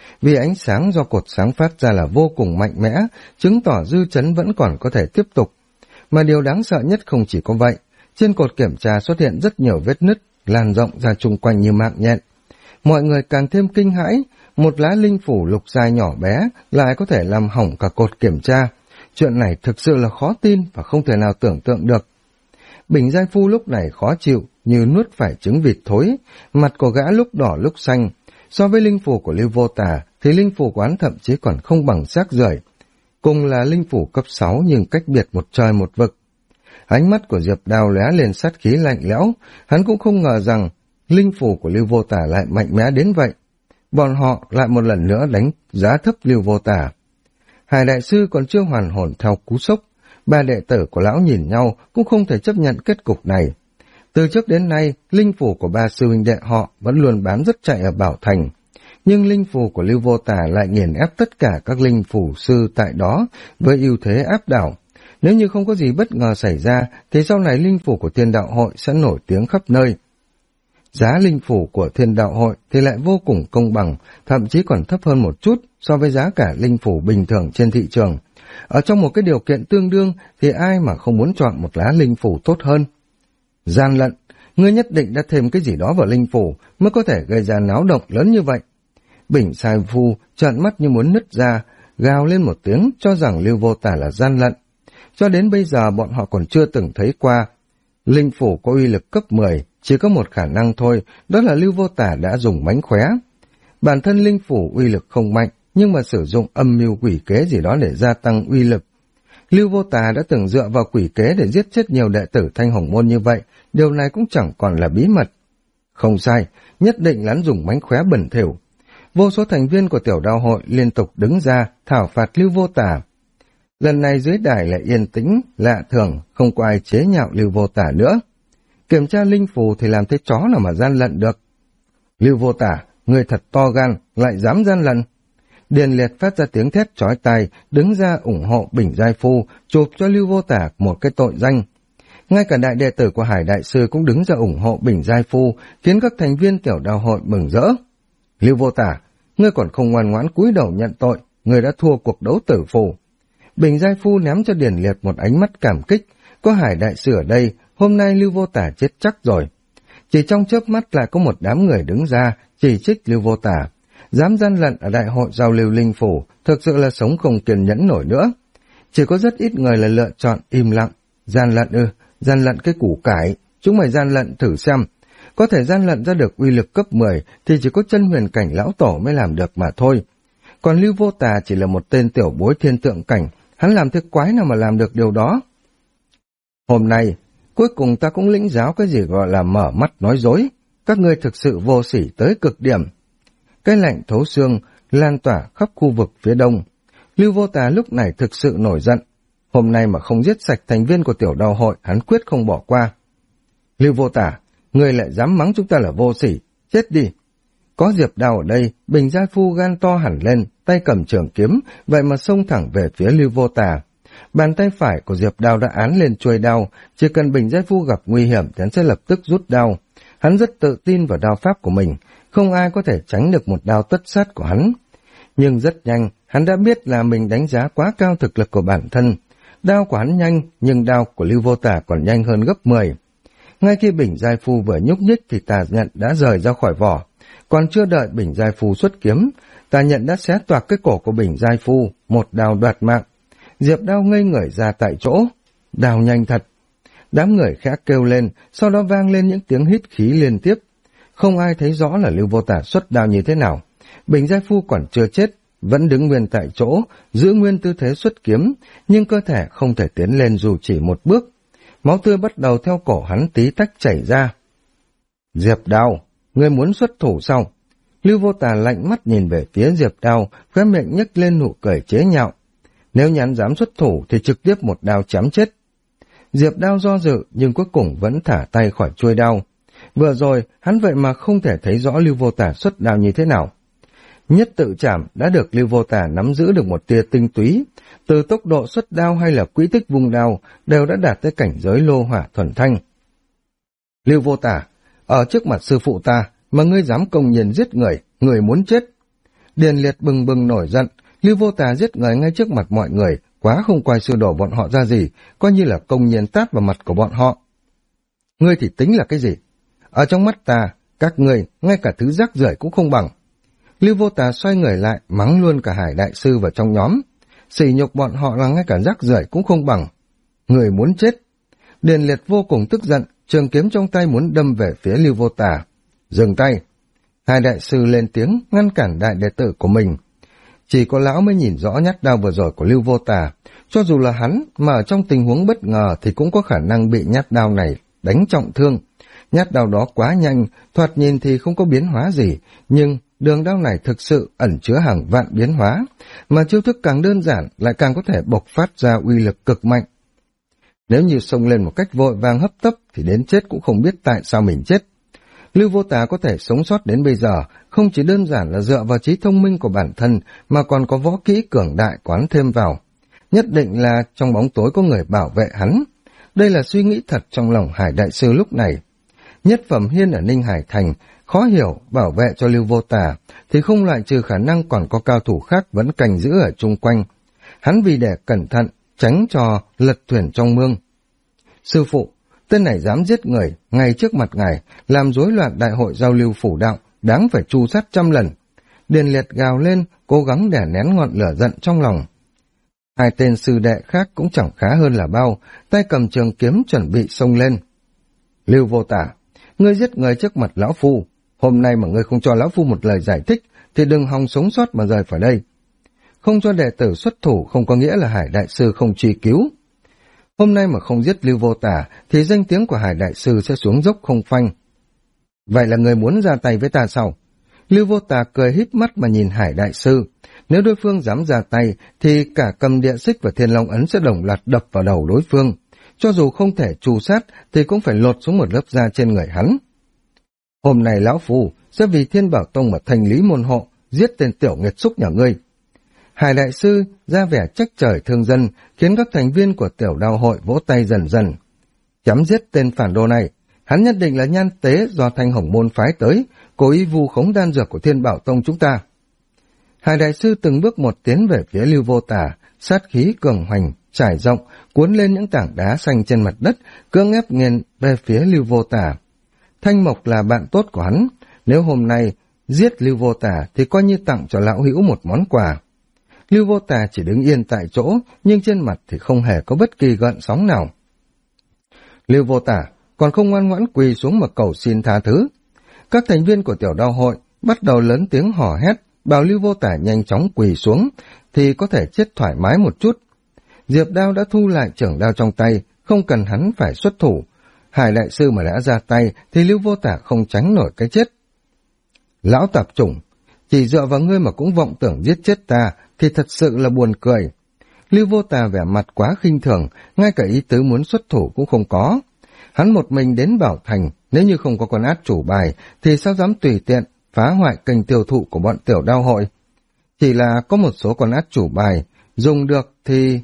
vì ánh sáng do cột sáng phát ra là vô cùng mạnh mẽ, chứng tỏ dư chấn vẫn còn có thể tiếp tục. Mà điều đáng sợ nhất không chỉ có vậy, trên cột kiểm tra xuất hiện rất nhiều vết nứt, lan rộng ra chung quanh như mạng nhện. Mọi người càng thêm kinh hãi, một lá linh phủ lục giai nhỏ bé lại có thể làm hỏng cả cột kiểm tra. Chuyện này thực sự là khó tin và không thể nào tưởng tượng được. Bình Giai Phu lúc này khó chịu, như nuốt phải trứng vịt thối, mặt của gã lúc đỏ lúc xanh. So với linh phủ của Lưu Vô Tà, thì linh phủ của hắn thậm chí còn không bằng xác rưởi. Cùng là linh phủ cấp 6 nhưng cách biệt một trời một vực. Ánh mắt của Diệp Đào lóe lên sát khí lạnh lẽo, hắn cũng không ngờ rằng linh phủ của Lưu Vô Tà lại mạnh mẽ đến vậy. Bọn họ lại một lần nữa đánh giá thấp Lưu Vô Tà. Hải đại sư còn chưa hoàn hồn theo cú sốc, ba đệ tử của lão nhìn nhau cũng không thể chấp nhận kết cục này. Từ trước đến nay, linh phủ của ba sư huynh đệ họ vẫn luôn bám rất chạy ở Bảo Thành, nhưng linh phủ của Lưu Vô Tà lại nghiền ép tất cả các linh phủ sư tại đó với ưu thế áp đảo. Nếu như không có gì bất ngờ xảy ra, thì sau này linh phủ của Thiên Đạo Hội sẽ nổi tiếng khắp nơi. Giá linh phủ của Thiên Đạo Hội thì lại vô cùng công bằng, thậm chí còn thấp hơn một chút so với giá cả linh phủ bình thường trên thị trường. Ở trong một cái điều kiện tương đương thì ai mà không muốn chọn một lá linh phủ tốt hơn. Gian lận, ngươi nhất định đã thêm cái gì đó vào linh phủ mới có thể gây ra náo động lớn như vậy. Bình Sai Phu trợn mắt như muốn nứt ra, gào lên một tiếng cho rằng Lưu Vô Tà là gian lận. Cho đến bây giờ bọn họ còn chưa từng thấy qua. Linh phủ có uy lực cấp 10, chỉ có một khả năng thôi, đó là Lưu Vô Tà đã dùng mánh khóe. Bản thân linh phủ uy lực không mạnh, nhưng mà sử dụng âm mưu quỷ kế gì đó để gia tăng uy lực. Lưu Vô Tà đã từng dựa vào quỷ kế để giết chết nhiều đệ tử Thanh Hồng Môn như vậy, điều này cũng chẳng còn là bí mật. Không sai, nhất định hắn dùng mánh khóe bẩn thỉu. Vô số thành viên của tiểu đạo hội liên tục đứng ra thảo phạt Lưu Vô Tà. Lần này dưới đài lại yên tĩnh, lạ thường, không có ai chế nhạo Lưu Vô Tà nữa. Kiểm tra linh phù thì làm thế chó nào mà gian lận được. Lưu Vô Tà, người thật to gan, lại dám gian lận. Điền Liệt phát ra tiếng thét chói tai, đứng ra ủng hộ Bình Giai Phu, chụp cho Lưu Vô Tà một cái tội danh. Ngay cả đại đệ tử của Hải Đại Sư cũng đứng ra ủng hộ Bình Giai Phu, khiến các thành viên tiểu đạo hội mừng rỡ. Lưu Vô Tà, ngươi còn không ngoan ngoãn cúi đầu nhận tội, ngươi đã thua cuộc đấu tử phù. Bình Giai Phu ném cho Điền Liệt một ánh mắt cảm kích, có Hải Đại Sư ở đây, hôm nay Lưu Vô Tà chết chắc rồi. Chỉ trong chớp mắt lại có một đám người đứng ra, chỉ trích Lưu Vô Tà. Dám gian lận ở đại hội giao lưu linh phủ, thực sự là sống không kiên nhẫn nổi nữa. Chỉ có rất ít người là lựa chọn im lặng. Gian lận gian lận cái củ cải, chúng mày gian lận thử xem. Có thể gian lận ra được uy lực cấp 10 thì chỉ có chân huyền cảnh lão tổ mới làm được mà thôi. Còn Lưu Vô Tà chỉ là một tên tiểu bối thiên tượng cảnh, hắn làm thế quái nào mà làm được điều đó. Hôm nay, cuối cùng ta cũng lĩnh giáo cái gì gọi là mở mắt nói dối. Các ngươi thực sự vô sỉ tới cực điểm. Cái lạnh thấu xương lan tỏa khắp khu vực phía đông. Lưu Vô Tà lúc này thực sự nổi giận. Hôm nay mà không giết sạch thành viên của tiểu đạo hội, hắn quyết không bỏ qua. Lưu Vô Tà, ngươi lại dám mắng chúng ta là vô sỉ, chết đi. Có Diệp Đào ở đây, Bình Giai Phu gan to hẳn lên, tay cầm trường kiếm, vậy mà xông thẳng về phía Lưu Vô Tà. Bàn tay phải của Diệp Đào đã án lên chuôi đao, chỉ cần Bình Giai Phu gặp nguy hiểm thì hắn sẽ lập tức rút đao. Hắn rất tự tin vào đao pháp của mình, không ai có thể tránh được một đao tất sát của hắn. Nhưng rất nhanh, hắn đã biết là mình đánh giá quá cao thực lực của bản thân. Đao của hắn nhanh, nhưng đao của Lưu Vô Tà còn nhanh hơn gấp 10. Ngay khi Bình Giai Phu vừa nhúc nhích thì tà nhận đã rời ra khỏi vỏ. Còn chưa đợi Bình Giai Phu xuất kiếm, tà nhận đã xé toạc cái cổ của Bình Giai Phu, một đao đoạt mạng. Diệp Đao ngây người ra tại chỗ. Đao nhanh thật. Đám người khẽ kêu lên, sau đó vang lên những tiếng hít khí liên tiếp. Không ai thấy rõ là Lưu Vô Tà xuất đao như thế nào. Bình Giai Phu còn chưa chết, vẫn đứng nguyên tại chỗ, giữ nguyên tư thế xuất kiếm, nhưng cơ thể không thể tiến lên dù chỉ một bước. Máu tươi bắt đầu theo cổ hắn tí tách chảy ra. Diệp Đao, ngươi muốn xuất thủ sao? Lưu Vô Tà lạnh mắt nhìn về phía Diệp Đao, khóe miệng nhếch lên nụ cười chế nhạo. Nếu như hắn dám xuất thủ thì trực tiếp một đao chém chết. Diệp Đao do dự nhưng cuối cùng vẫn thả tay khỏi chuôi đao. Vừa rồi hắn vậy mà không thể thấy rõ Lưu Vô Tà xuất đao như thế nào. Nhất tự trảm đã được Lưu Vô Tà nắm giữ được một tia tinh túy, từ tốc độ xuất đao hay là quỹ tích vung đao đều đã đạt tới cảnh giới lô hỏa thuần thanh. Lưu Vô Tà, ở trước mặt sư phụ ta mà ngươi dám công nhiên giết người, người muốn chết. Điền Liệt bừng bừng nổi giận, Lưu Vô Tà giết người ngay trước mặt mọi người, quá không coi sửa đổ bọn họ ra gì, coi như là công nhiên tát vào mặt của bọn họ. Ngươi thì tính là cái gì? Ở trong mắt ta, các ngươi ngay cả thứ rác rưởi cũng không bằng. Lưu Vô Tà xoay người lại, mắng luôn cả Hải đại sư vào trong nhóm. Sỉ nhục bọn họ là ngay cả rác rưởi cũng không bằng. Người muốn chết. Điền Liệt vô cùng tức giận, trường kiếm trong tay muốn đâm về phía Lưu Vô Tà. Dừng tay. Hải đại sư lên tiếng ngăn cản đại đệ tử của mình. Chỉ có lão mới nhìn rõ nhát đao vừa rồi của Lưu Vô Tà. Cho dù là hắn mà ở trong tình huống bất ngờ thì cũng có khả năng bị nhát đao này đánh trọng thương. Nhát đao đó quá nhanh, thoạt nhìn thì không có biến hóa gì, nhưng đường đao này thực sự ẩn chứa hàng vạn biến hóa, mà chiêu thức càng đơn giản lại càng có thể bộc phát ra uy lực cực mạnh. Nếu như xông lên một cách vội vàng hấp tấp thì đến chết cũng không biết tại sao mình chết. Lưu Vô Tà có thể sống sót đến bây giờ, không chỉ đơn giản là dựa vào trí thông minh của bản thân, mà còn có võ kỹ cường đại quán thêm vào. Nhất định là trong bóng tối có người bảo vệ hắn. Đây là suy nghĩ thật trong lòng Hải đại sư lúc này. Nhất phẩm hiên ở Ninh Hải Thành, khó hiểu bảo vệ cho Lưu Vô Tà, thì không loại trừ khả năng còn có cao thủ khác vẫn canh giữ ở chung quanh. Hắn vì để cẩn thận, tránh cho lật thuyền trong mương. Sư phụ, tên này dám giết người ngay trước mặt ngài, làm rối loạn đại hội giao lưu phủ đạo, đáng phải tru sát 100 lần. Điền Liệt gào lên, cố gắng đè nén ngọn lửa giận trong lòng. Hai tên sư đệ khác cũng chẳng khá hơn là bao, tay cầm trường kiếm chuẩn bị xông lên. Lưu Vô Tà, ngươi giết người trước mặt lão phu, hôm nay mà ngươi không cho lão phu một lời giải thích, thì đừng hòng sống sót mà rời khỏi đây. Không cho đệ tử xuất thủ không có nghĩa là Hải đại sư không truy cứu. Hôm nay mà không giết Lưu Vô Tà, thì danh tiếng của Hải đại sư sẽ xuống dốc không phanh. Vậy là người muốn ra tay với ta sao? Lưu Vô Tà cười híp mắt mà nhìn Hải đại sư. Nếu đối phương dám ra tay, thì cả cầm địa xích và thiên long ấn sẽ đồng loạt đập vào đầu đối phương. Cho dù không thể trù sát, thì cũng phải lột xuống một lớp da trên người hắn. Hôm nay lão phu sẽ vì Thiên Bảo Tông mà thành lý môn hộ, giết tên tiểu nghiệt xúc nhà ngươi. Hải đại sư ra vẻ trách trời thương dân, khiến các thành viên của tiểu đao hội vỗ tay dần dần. Chấm giết tên phản đồ này, hắn nhất định là nhan tế do Thanh Hồng Môn phái tới, cố ý vu khống đan dược của Thiên Bảo Tông chúng ta. Hải đại sư từng bước một tiến về phía Lưu Vô Tà, sát khí cường hoành, trải rộng, cuốn lên những tảng đá xanh trên mặt đất, cưỡng ép nghiền về phía Lưu Vô Tà. Thanh Mộc là bạn tốt của hắn, nếu hôm nay giết Lưu Vô Tà thì coi như tặng cho lão hữu một món quà. Lưu Vô Tà chỉ đứng yên tại chỗ, nhưng trên mặt thì không hề có bất kỳ gợn sóng nào. Lưu Vô Tà còn không ngoan ngoãn quỳ xuống mà cầu xin tha thứ. Các thành viên của tiểu đao hội bắt đầu lớn tiếng hò hét, bảo Lưu Vô Tà nhanh chóng quỳ xuống, thì có thể chết thoải mái một chút. Diệp Đao đã thu lại chưởng đao trong tay, không cần hắn phải xuất thủ. Hải đại sư mà đã ra tay, thì Lưu Vô Tà không tránh nổi cái chết. Lão tạp chủng, chỉ dựa vào ngươi mà cũng vọng tưởng giết chết ta, thì thật sự là buồn cười. Lưu Vô Tà vẻ mặt quá khinh thường, ngay cả ý tứ muốn xuất thủ cũng không có. Hắn một mình đến Bảo Thành, nếu như không có con át chủ bài, thì sao dám tùy tiện phá hoại kênh tiêu thụ của bọn tiểu đao hội. Chỉ là có một số con át chủ bài, dùng được thì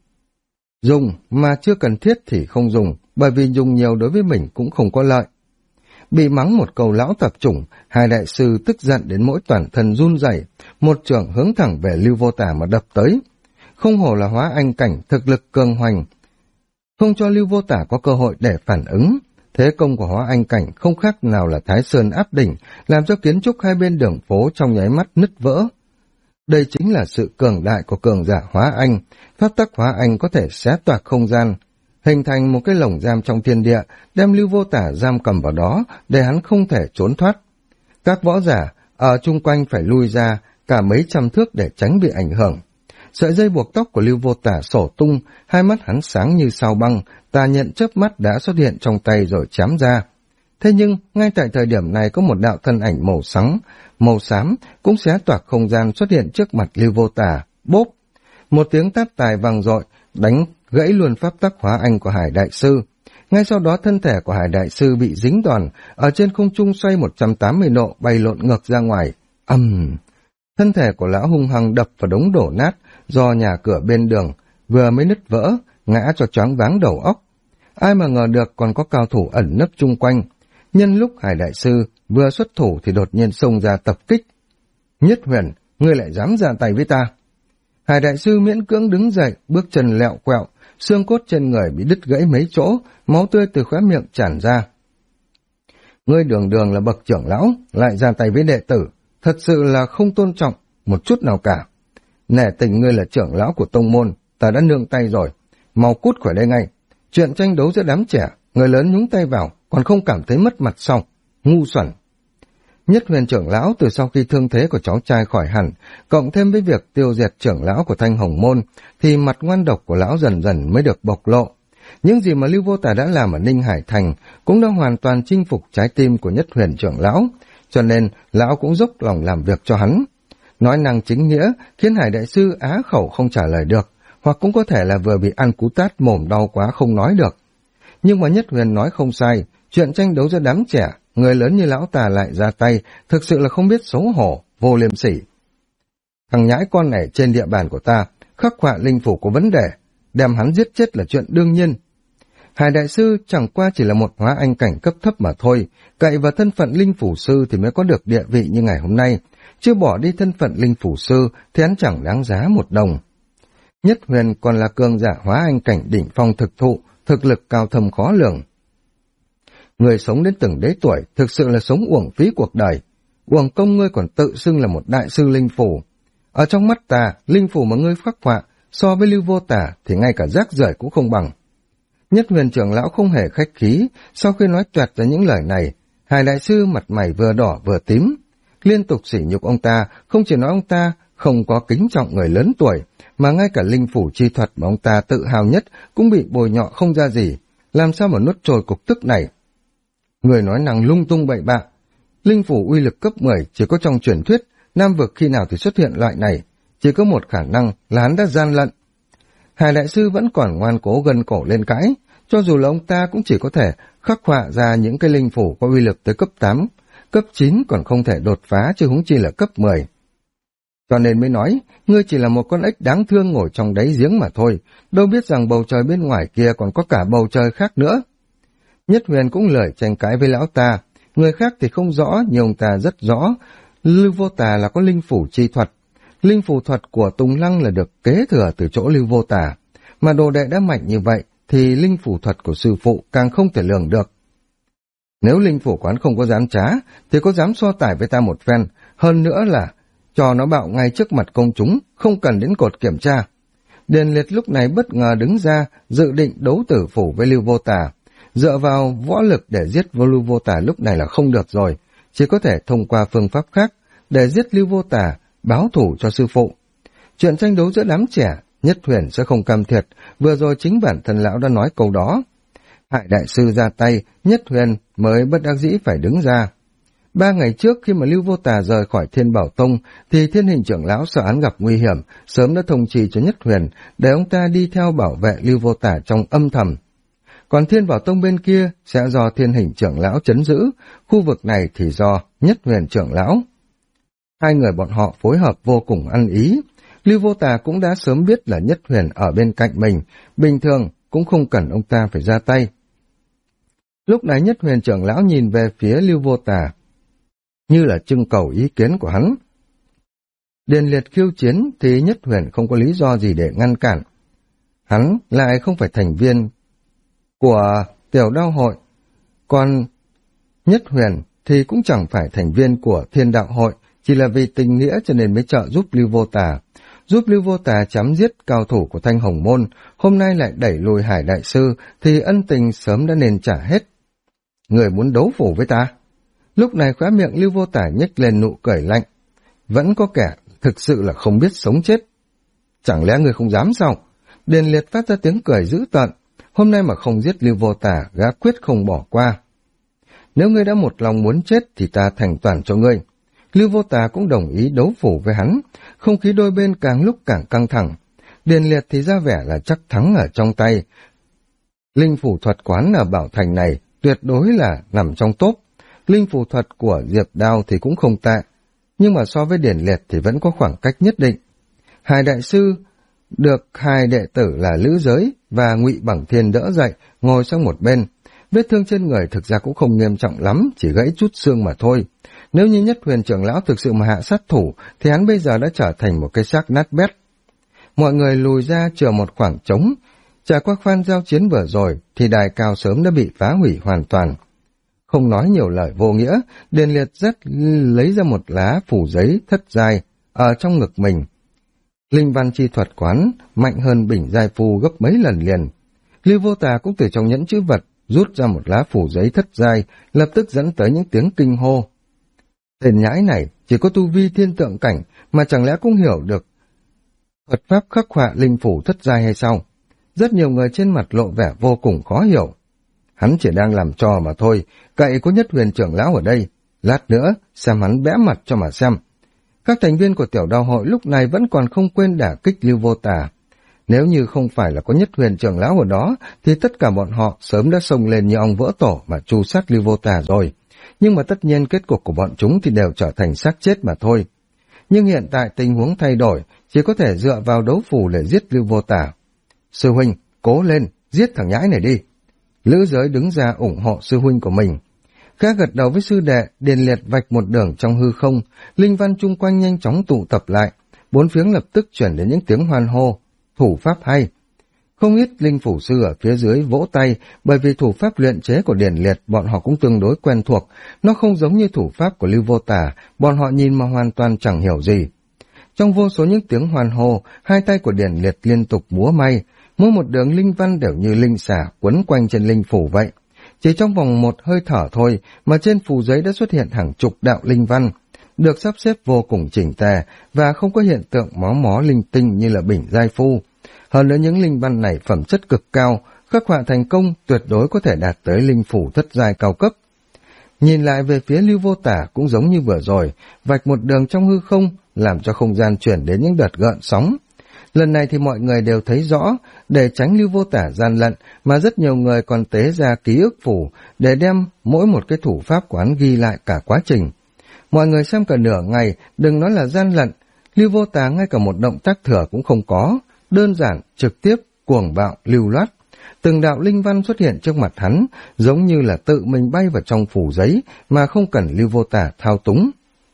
dùng, mà chưa cần thiết thì không dùng, bởi vì dùng nhiều đối với mình cũng không có lợi. Bị mắng một câu lão tập chủng, Hải đại sư tức giận đến mỗi toàn thân run rẩy, một chưởng hướng thẳng về Lưu Vô Tà mà đập tới. Không hổ là hóa anh cảnh, thực lực cường hoành, không cho Lưu Vô Tà có cơ hội để phản ứng. Thế công của hóa anh cảnh không khác nào là Thái Sơn áp đỉnh, làm cho kiến trúc hai bên đường phố trong nháy mắt nứt vỡ. Đây chính là sự cường đại của cường giả hóa anh. Pháp tắc hóa anh có thể xé toạc không gian, hình thành một cái lồng giam trong thiên địa, đem Lưu Vô Tà giam cầm vào đó để hắn không thể trốn thoát. Các võ giả ở chung quanh phải lui ra cả mấy trăm thước để tránh bị ảnh hưởng. Sợi dây buộc tóc của Lưu Vô Tà sổ tung, hai mắt hắn sáng như sao băng, tà nhận chớp mắt đã xuất hiện trong tay rồi chém ra. Thế nhưng, ngay tại thời điểm này có một đạo thân ảnh màu xám cũng xé toạc không gian xuất hiện trước mặt Lưu Vô Tà. Bốp! Một tiếng tát tài vang dội, đánh gãy luôn pháp tắc hóa anh của Hải đại sư. Ngay sau đó thân thể của Hải đại sư bị dính đòn, ở trên không trung xoay 180 độ bay lộn ngược ra ngoài. Thân thể của lão hung hăng đập vào đống đổ nát do nhà cửa bên đường vừa mới nứt vỡ, ngã cho choáng váng đầu óc. Ai mà ngờ được còn có cao thủ ẩn nấp chung quanh. Nhân lúc Hải đại sư vừa xuất thủ thì đột nhiên xông ra tập kích. Nhất Huyền, ngươi lại dám ra tay với ta. Hải đại sư miễn cưỡng đứng dậy, bước chân lẹo quẹo, xương cốt trên người bị đứt gãy mấy chỗ, máu tươi từ khóe miệng tràn ra. Ngươi đường đường là bậc trưởng lão, lại ra tay với đệ tử, thật sự là không tôn trọng một chút nào cả. Nể tình ngươi là trưởng lão của tông môn, ta đã nương tay rồi, mau cút khỏi đây ngay. Chuyện tranh đấu giữa đám trẻ, người lớn nhúng tay vào, còn không cảm thấy mất mặt sao? Ngu xuẩn. Nhất Huyền trưởng lão từ sau khi thương thế của cháu trai khỏi hẳn, cộng thêm với việc tiêu diệt trưởng lão của Thanh Hồng Môn, thì mặt ngoan độc của lão dần dần mới được bộc lộ. Những gì mà Lưu Vô Tà đã làm ở Ninh Hải Thành cũng đã hoàn toàn chinh phục trái tim của Nhất Huyền trưởng lão, cho nên lão cũng dốc lòng làm việc cho hắn. Nói năng chính nghĩa khiến Hải đại sư á khẩu không trả lời được, hoặc cũng có thể là vừa bị ăn cú tát mồm đau quá không nói được. Nhưng mà Nhất Huyền nói không sai, chuyện tranh đấu giữa đám trẻ, người lớn như lão ta lại ra tay, thực sự là không biết xấu hổ, vô liêm sỉ. Thằng nhãi con này trên địa bàn của ta, khắc họa linh phủ có vấn đề, đem hắn giết chết là chuyện đương nhiên. Hải đại sư chẳng qua chỉ là một hóa anh cảnh cấp thấp mà thôi, cậy vào thân phận linh phủ sư thì mới có được địa vị như ngày hôm nay, chưa bỏ đi thân phận linh phủ sư thì hắn chẳng đáng giá một đồng. Nhất Huyền còn là cường giả hóa anh cảnh đỉnh phong thực thụ, thực lực cao thâm khó lường. Người sống đến từng đấy tuổi thực sự là sống uổng phí cuộc đời. Uổng công ngươi còn tự xưng là một đại sư linh phủ. Ở trong mắt ta, linh phủ mà ngươi khắc họa so với Lưu Vô Tà thì ngay cả rác rưởi cũng không bằng. Nhất Huyền trưởng lão không hề khách khí, sau khi nói toẹt ra những lời này, Hải đại sư mặt mày vừa đỏ vừa tím, liên tục sỉ nhục ông ta, không chỉ nói ông ta không có kính trọng người lớn tuổi, mà ngay cả linh phủ chi thuật mà ông ta tự hào nhất cũng bị bồi nhọ không ra gì, làm sao mà nuốt trôi cục tức này. Người nói năng lung tung bậy bạ, linh phủ uy lực cấp 10 chỉ có trong truyền thuyết, Nam vực khi nào thì xuất hiện loại này, chỉ có một khả năng là hắn đã gian lận. Hải đại sư vẫn còn ngoan cố gân cổ lên cãi, cho dù là ông ta cũng chỉ có thể khắc họa ra những cái linh phủ có uy lực tới cấp 8, cấp 9 còn không thể đột phá chứ huống chi là cấp 10. Cho nên mới nói, ngươi chỉ là một con ếch đáng thương ngồi trong đáy giếng mà thôi, đâu biết rằng bầu trời bên ngoài kia còn có cả bầu trời khác nữa. Nhất Huyền cũng lời tranh cãi với lão ta, người khác thì không rõ, nhưng ông ta rất rõ, Lưu Vô Tà là có linh phủ chi thuật. Linh phủ thuật của Tùng Lăng là được kế thừa từ chỗ Lưu Vô Tà, mà đồ đệ đã mạnh như vậy thì linh phủ thuật của sư phụ càng không thể lường được. Nếu linh phủ quán không có dám trá, thì có dám so tải với ta một phen, hơn nữa là cho nó bạo ngay trước mặt công chúng, không cần đến cột kiểm tra. Điền Liệt lúc này bất ngờ đứng ra, dự định đấu tử phủ với Lưu Vô Tà. Dựa vào võ lực để giết Lưu Vô Tà lúc này là không được rồi, chỉ có thể thông qua phương pháp khác để giết Lưu Vô Tà, báo thủ cho sư phụ. Chuyện tranh đấu giữa đám trẻ, Nhất Huyền sẽ không cam thiệt, vừa rồi chính bản thân lão đã nói câu đó. Hải đại sư ra tay, Nhất Huyền mới bất đắc dĩ phải đứng ra. 3 ngày trước khi mà Lưu Vô Tà rời khỏi Thiên Bảo Tông, thì Thiên Hình trưởng lão sợ hắn gặp nguy hiểm, sớm đã thông trì cho Nhất Huyền để ông ta đi theo bảo vệ Lưu Vô Tà trong âm thầm. Còn Thiên Bảo Tông bên kia sẽ do Thiên Hình trưởng lão trấn giữ, khu vực này thì do Nhất Huyền trưởng lão. Hai người bọn họ phối hợp vô cùng ăn ý. Lưu Vô Tà cũng đã sớm biết là Nhất Huyền ở bên cạnh mình, bình thường cũng không cần ông ta phải ra tay. Lúc này Nhất Huyền trưởng lão nhìn về phía Lưu Vô Tà, như là trưng cầu ý kiến của hắn. Điền Liệt khiêu chiến thì Nhất Huyền không có lý do gì để ngăn cản. Hắn lại không phải thành viên của Tiểu Đao hội, còn Nhất Huyền thì cũng chẳng phải thành viên của Thiên Đạo hội, chỉ là vì tình nghĩa cho nên mới trợ giúp Lưu Vô Tà. Giúp Lưu Vô Tà chém giết cao thủ của Thanh Hồng Môn, hôm nay lại đẩy lùi Hải đại sư thì ân tình sớm đã nên trả hết. Người muốn đấu phủ với ta? Lúc này khóe miệng Lưu Vô Tà nhếch lên nụ cười lạnh. Vẫn có kẻ thực sự là không biết sống chết. Chẳng lẽ người không dám sao? Điền Liệt phát ra tiếng cười dữ tợn. Hôm nay mà không giết Lưu Vô Tà, gã quyết không bỏ qua. Nếu ngươi đã một lòng muốn chết thì ta thành toàn cho ngươi. Lưu Vô Tà cũng đồng ý đấu phủ với hắn. Không khí đôi bên càng lúc càng căng thẳng. Điền Liệt thì ra vẻ là chắc thắng ở trong tay. Linh phủ thuật quán ở Bảo Thành này tuyệt đối là nằm trong top. Linh phù thuật của Diệp Đao thì cũng không tệ, nhưng mà so với Điển Liệt thì vẫn có khoảng cách nhất định. Hải đại sư được hai đệ tử là Lữ Giới và Ngụy Bằng Thiên đỡ dậy, ngồi sang một bên. Vết thương trên người thực ra cũng không nghiêm trọng lắm, chỉ gãy chút xương mà thôi. Nếu như Nhất Huyền trưởng lão thực sự mà hạ sát thủ, thì hắn bây giờ đã trở thành một cái xác nát bét. Mọi người lùi ra chừa một khoảng trống. Trải qua phan giao chiến vừa rồi, thì đài cao sớm đã bị phá hủy hoàn toàn. Không nói nhiều lời vô nghĩa, Điền Liệt lấy ra một lá phủ giấy thất giai ở trong ngực mình. Linh văn chi thuật quán mạnh hơn Bình giai phu gấp mấy lần liền. Lưu Vô Tà cũng từ trong nhẫn chữ vật rút ra một lá phủ giấy thất giai, lập tức dẫn tới những tiếng kinh hô. Tên nhãi này chỉ có tu vi thiên tượng cảnh mà chẳng lẽ cũng hiểu được thuật pháp khắc họa linh phủ thất giai hay sao? Rất nhiều người trên mặt lộ vẻ vô cùng khó hiểu. Hắn chỉ đang làm trò mà thôi, cậy có Nhất Huyền trưởng lão ở đây. Lát nữa, xem hắn bẽ mặt cho mà xem. Các thành viên của tiểu đao hội lúc này vẫn còn không quên đả kích Lưu Vô Tà. Nếu như không phải là có Nhất Huyền trưởng lão ở đó, thì tất cả bọn họ sớm đã xông lên như ong vỡ tổ mà tru sát Lưu Vô Tà rồi. Nhưng mà tất nhiên kết cục của bọn chúng thì đều trở thành xác chết mà thôi. Nhưng hiện tại tình huống thay đổi, chỉ có thể dựa vào đấu phù để giết Lưu Vô Tà. Sư huynh, cố lên, giết thằng nhãi này đi. Lữ Giới đứng ra ủng hộ sư huynh của mình. Gã gật đầu với sư đệ, Điền Liệt vạch một đường trong hư không, linh văn chung quanh nhanh chóng tụ tập lại, bốn phía lập tức chuyển đến những tiếng hoan hô. Thủ pháp hay. Không ít linh phủ sư ở phía dưới vỗ tay, bởi vì thủ pháp luyện chế của Điền Liệt bọn họ cũng tương đối quen thuộc, nó không giống như thủ pháp của Lưu Vô Tà, bọn họ nhìn mà hoàn toàn chẳng hiểu gì. Trong vô số những tiếng hoan hô, hai tay của Điền Liệt liên tục múa may, mỗi một đường linh văn đều như linh xả quấn quanh trên linh phủ vậy. Chỉ trong vòng một hơi thở thôi mà trên phù giấy đã xuất hiện hàng chục đạo linh văn, được sắp xếp vô cùng chỉnh tề và không có hiện tượng mó mó linh tinh như là Bình giai phu. Hơn nữa những linh văn này phẩm chất cực cao, khắc họa thành công tuyệt đối có thể đạt tới linh phủ thất giai cao cấp. Nhìn lại về phía Lưu Vô Tà cũng giống như vừa rồi, vạch một đường trong hư không, làm cho không gian chuyển đến những đợt gợn sóng. Lần này thì mọi người đều thấy rõ, để tránh Lưu Vô Tà gian lận, mà rất nhiều người còn tế ra ký ức phủ để đem mỗi một cái thủ pháp quán ghi lại cả quá trình. Mọi người xem cả nửa ngày, đừng nói là gian lận, Lưu Vô Tà ngay cả một động tác thừa cũng không có, đơn giản, trực tiếp, cuồng bạo, lưu loát. Từng đạo linh văn xuất hiện trước mặt hắn, giống như là tự mình bay vào trong phủ giấy mà không cần Lưu Vô Tà thao túng.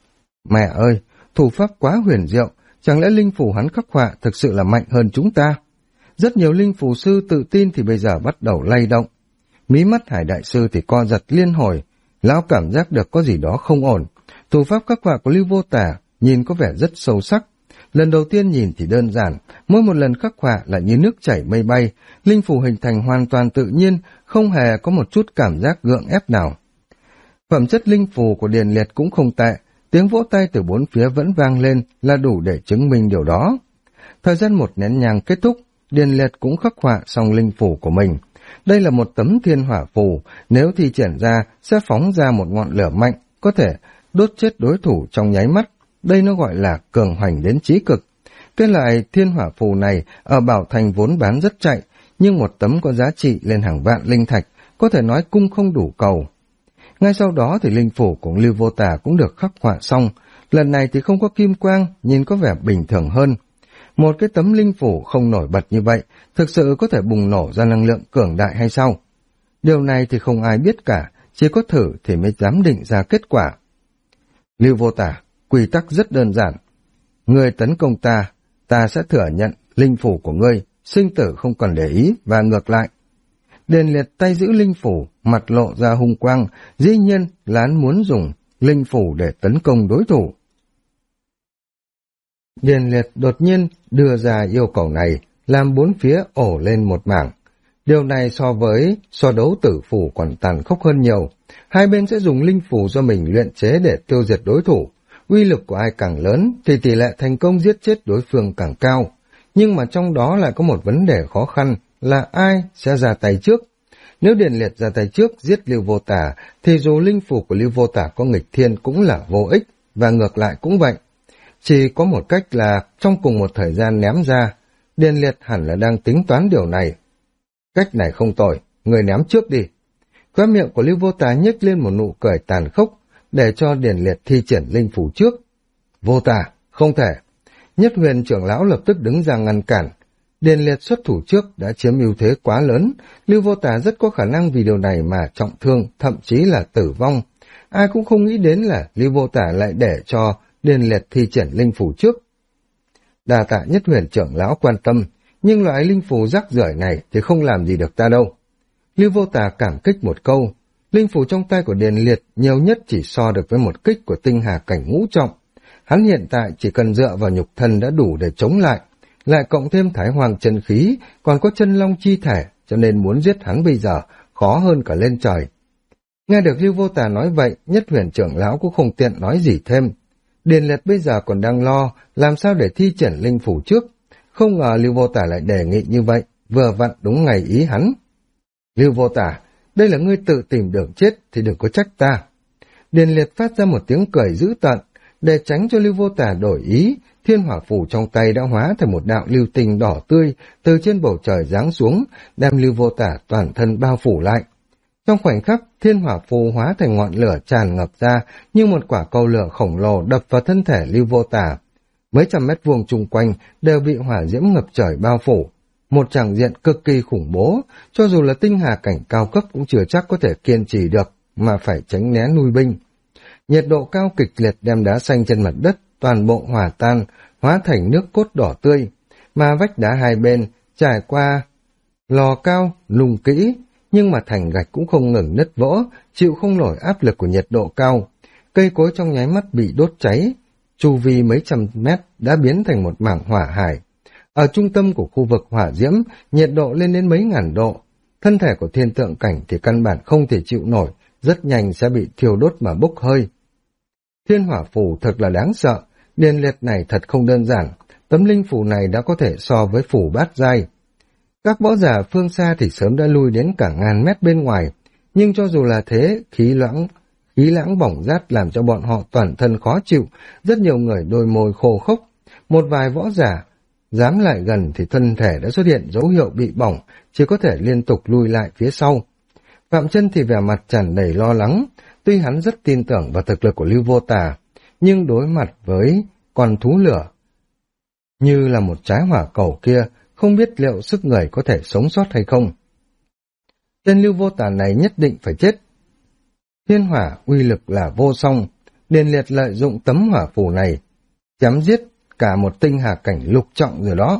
Mẹ ơi, thủ pháp quá huyền diệu, chẳng lẽ linh phủ hắn khắc họa thực sự là mạnh hơn chúng ta? Rất nhiều linh phủ sư tự tin thì bây giờ bắt đầu lay động. Mí mắt Hải đại sư thì co giật liên hồi, lão cảm giác được có gì đó không ổn. Thủ pháp khắc họa của Lưu Vô Tà nhìn có vẻ rất sâu sắc. Lần đầu tiên nhìn thì đơn giản, mỗi một lần khắc họa là như nước chảy mây bay, linh phủ hình thành hoàn toàn tự nhiên, không hề có một chút cảm giác gượng ép nào. Phẩm chất linh phù của Điền Liệt cũng không tệ, tiếng vỗ tay từ bốn phía vẫn vang lên là đủ để chứng minh điều đó. Thời gian một nén nhang kết thúc, Điền Liệt cũng khắc họa xong linh phủ của mình. Đây là một tấm thiên hỏa phù, nếu thi triển ra sẽ phóng ra một ngọn lửa mạnh, có thể đốt chết đối thủ trong nháy mắt. Đây nó gọi là cường hoành đến chí cực. Cái loại thiên hỏa phù này ở Bảo Thành vốn bán rất chạy, nhưng một tấm có giá trị lên hàng vạn linh thạch, có thể nói cung không đủ cầu. Ngay sau đó thì linh phủ của Lưu Vô Tà cũng được khắc họa xong, lần này thì không có kim quang, nhìn có vẻ bình thường hơn. Một cái tấm linh phủ không nổi bật như vậy, thực sự có thể bùng nổ ra năng lượng cường đại hay sao? Điều này thì không ai biết cả, chỉ có thử thì mới dám định ra kết quả. Lưu Vô Tà, quy tắc rất đơn giản. Ngươi tấn công ta, ta sẽ thừa nhận linh phủ của ngươi, sinh tử không cần để ý và ngược lại. Điền Liệt tay giữ linh phủ, mặt lộ ra hung quang, dĩ nhiên là hắn muốn dùng linh phủ để tấn công đối thủ. Điền Liệt đột nhiên đưa ra yêu cầu này, làm bốn phía ổ lên một mảng. Điều này so đấu tử phủ còn tàn khốc hơn nhiều. Hai bên sẽ dùng linh phủ do mình luyện chế để tiêu diệt đối thủ. Uy lực của ai càng lớn thì tỷ lệ thành công giết chết đối phương càng cao. Nhưng mà trong đó lại có một vấn đề khó khăn là ai sẽ ra tay trước. Nếu Điền Liệt ra tay trước giết Lưu Vô Tà thì dù linh phủ của Lưu Vô Tà có nghịch thiên cũng là vô ích, và ngược lại cũng vậy. Chỉ có một cách là trong cùng một thời gian ném ra. Điền Liệt hẳn là đang tính toán điều này. Cách này không tồi, người ném trước đi. Khóe miệng của Lưu Vô Tà nhếch lên một nụ cười tàn khốc, để cho Điền Liệt thi triển linh phủ trước. Vô Tà, không thể. Nhất Huyền trưởng lão lập tức đứng ra ngăn cản. Điền Liệt xuất thủ trước đã chiếm ưu thế quá lớn, Lưu Vô Tà rất có khả năng vì điều này mà trọng thương, thậm chí là tử vong. Ai cũng không nghĩ đến là Lưu Vô Tả lại để cho Điền Liệt thi triển linh phủ trước. Đa tạ Nhất Huyền trưởng lão quan tâm, nhưng loại linh phù rác rưởi này thì không làm gì được ta đâu. Lưu Vô Tà cảm kích một câu, linh phù trong tay của Điền Liệt nhiều nhất chỉ so được với một kích của tinh hà cảnh ngũ trọng. Hắn hiện tại chỉ cần dựa vào nhục thân đã đủ để chống lại cộng thêm thái hoàng chân khí, còn có chân long chi thể, cho nên muốn giết hắn bây giờ khó hơn cả lên trời. Nghe được Lưu Vô Tà nói vậy, Nhất Huyền trưởng lão cũng không tiện nói gì thêm. Điền Liệt bây giờ còn đang lo làm sao để thi triển linh phủ trước. Không ngờ Lưu Vô Tả lại đề nghị như vậy, vừa vặn đúng ngày ý hắn. Lưu Vô Tả, đây là ngươi tự tìm đường chết thì đừng có trách ta. Điền Liệt phát ra một tiếng cười dữ tợn, để tránh cho Lưu Vô Tả đổi ý, thiên hỏa phù trong tay đã hóa thành một đạo lưu tinh đỏ tươi từ trên bầu trời giáng xuống, đem Lưu Vô Tả toàn thân bao phủ lại. Trong khoảnh khắc, thiên hỏa phù hóa thành ngọn lửa tràn ngập ra như một quả cầu lửa khổng lồ đập vào thân thể Lưu Vô Tả. Mấy trăm mét vuông chung quanh đều bị hỏa diễm ngập trời bao phủ. Một tràng diện cực kỳ khủng bố, cho dù là tinh hà cảnh cao cấp cũng chưa chắc có thể kiên trì được, mà phải tránh né nuôi binh. Nhiệt độ cao kịch liệt đem đá xanh trên mặt đất, toàn bộ hòa tan, hóa thành nước cốt đỏ tươi, mà vách đá hai bên trải qua lò cao, nung kỹ, nhưng mà thành gạch cũng không ngừng nứt vỡ, chịu không nổi áp lực của nhiệt độ cao. Cây cối trong nháy mắt bị đốt cháy, chu vi mấy trăm mét đã biến thành một mảng hỏa hải. Ở trung tâm của khu vực hỏa diễm, nhiệt độ lên đến mấy ngàn độ. Thân thể của thiên tượng cảnh thì căn bản không thể chịu nổi, rất nhanh sẽ bị thiêu đốt mà bốc hơi. Thiên hỏa phù thật là đáng sợ, Điền Liệt này thật không đơn giản, tấm linh phù này đã có thể so với phù bát giai. Các võ giả phương xa thì sớm đã lui đến cả ngàn mét bên ngoài, nhưng cho dù là thế, khí lãng bỏng rát làm cho bọn họ toàn thân khó chịu, rất nhiều người đôi môi khô khốc. Một vài võ giả dám lại gần thì thân thể đã xuất hiện dấu hiệu bị bỏng, chỉ có thể liên tục lui lại phía sau. Phạm Chân thì vẻ mặt tràn đầy lo lắng, tuy hắn rất tin tưởng vào thực lực của Lưu Vô Tà, nhưng đối mặt với con thú lửa như là một trái hỏa cầu kia, không biết liệu sức người có thể sống sót hay không. Tên Lưu Vô Tà này nhất định phải chết. Thiên hỏa uy lực là vô song, Điền Liệt lợi dụng tấm hỏa phù này chém giết cả một tinh hà cảnh lục trọng rồi đó.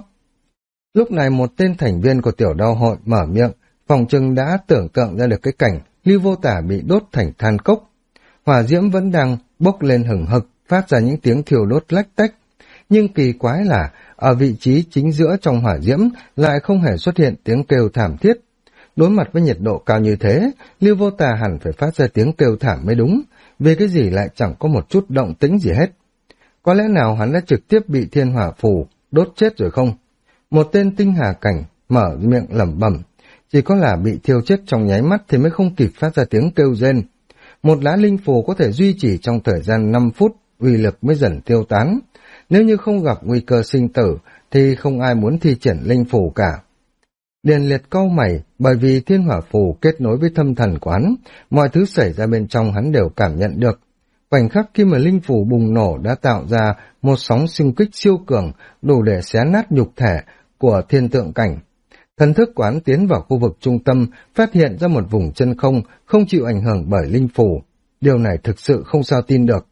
Lúc này một tên thành viên của tiểu đao hội mở miệng, phòng trừng đã tưởng tượng ra được cái cảnh Lưu Vô Tả bị đốt thành than cốc. Hỏa diễm vẫn đang bốc lên hừng hực, phát ra những tiếng thiêu đốt lách tách. Nhưng kỳ quái là ở vị trí chính giữa trong hỏa diễm lại không hề xuất hiện tiếng kêu thảm thiết. Đối mặt với nhiệt độ cao như thế, Lưu Vô Tà hẳn phải phát ra tiếng kêu thảm mới đúng, vì cái gì lại chẳng có một chút động tĩnh gì hết. Có lẽ nào hắn đã trực tiếp bị thiên hỏa phù đốt chết rồi không? Một tên tinh hà cảnh mở miệng lẩm bẩm, chỉ có là bị thiêu chết trong nháy mắt thì mới không kịp phát ra tiếng kêu rên. Một lá linh phù có thể duy trì trong thời gian 5 phút, uy lực mới dần tiêu tán. Nếu như không gặp nguy cơ sinh tử thì không ai muốn thi triển linh phù cả. Điền Liệt cau mày, bởi vì thiên hỏa phù kết nối với tâm thần của hắn, mọi thứ xảy ra bên trong hắn đều cảm nhận được. Khoảnh khắc khi mà linh phù bùng nổ đã tạo ra một sóng xung kích siêu cường, đủ để xé nát nhục thể của thiên tượng cảnh. Thần thức của hắn tiến vào khu vực trung tâm, phát hiện ra một vùng chân không, không chịu ảnh hưởng bởi linh phù. Điều này thực sự không sao tin được.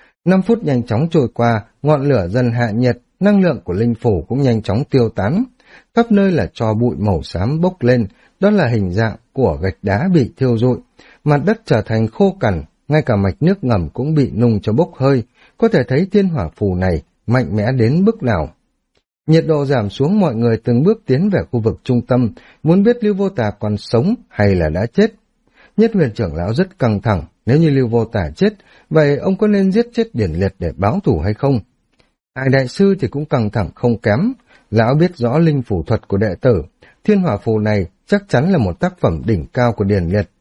5 phút nhanh chóng trôi qua, ngọn lửa dần hạ nhiệt, năng lượng của linh phù cũng nhanh chóng tiêu tán. Khắp nơi là tro bụi màu xám bốc lên, đó là hình dạng của gạch đá bị thiêu rụi. Mặt đất trở thành khô cằn, ngay cả mạch nước ngầm cũng bị nung cho bốc hơi, có thể thấy thiên hỏa phù này mạnh mẽ đến mức nào. Nhiệt độ giảm xuống, mọi người từng bước tiến về khu vực trung tâm, muốn biết Lưu Vô Tà còn sống hay là đã chết. Nhất Huyền trưởng lão rất căng thẳng, nếu như Lưu Vô Tà chết, vậy ông có nên giết chết Điền Liệt để báo thù hay không? Hải đại sư thì cũng căng thẳng không kém, lão biết rõ linh phủ thuật của đệ tử, thiên hỏa phù này chắc chắn là một tác phẩm đỉnh cao của Điền Liệt.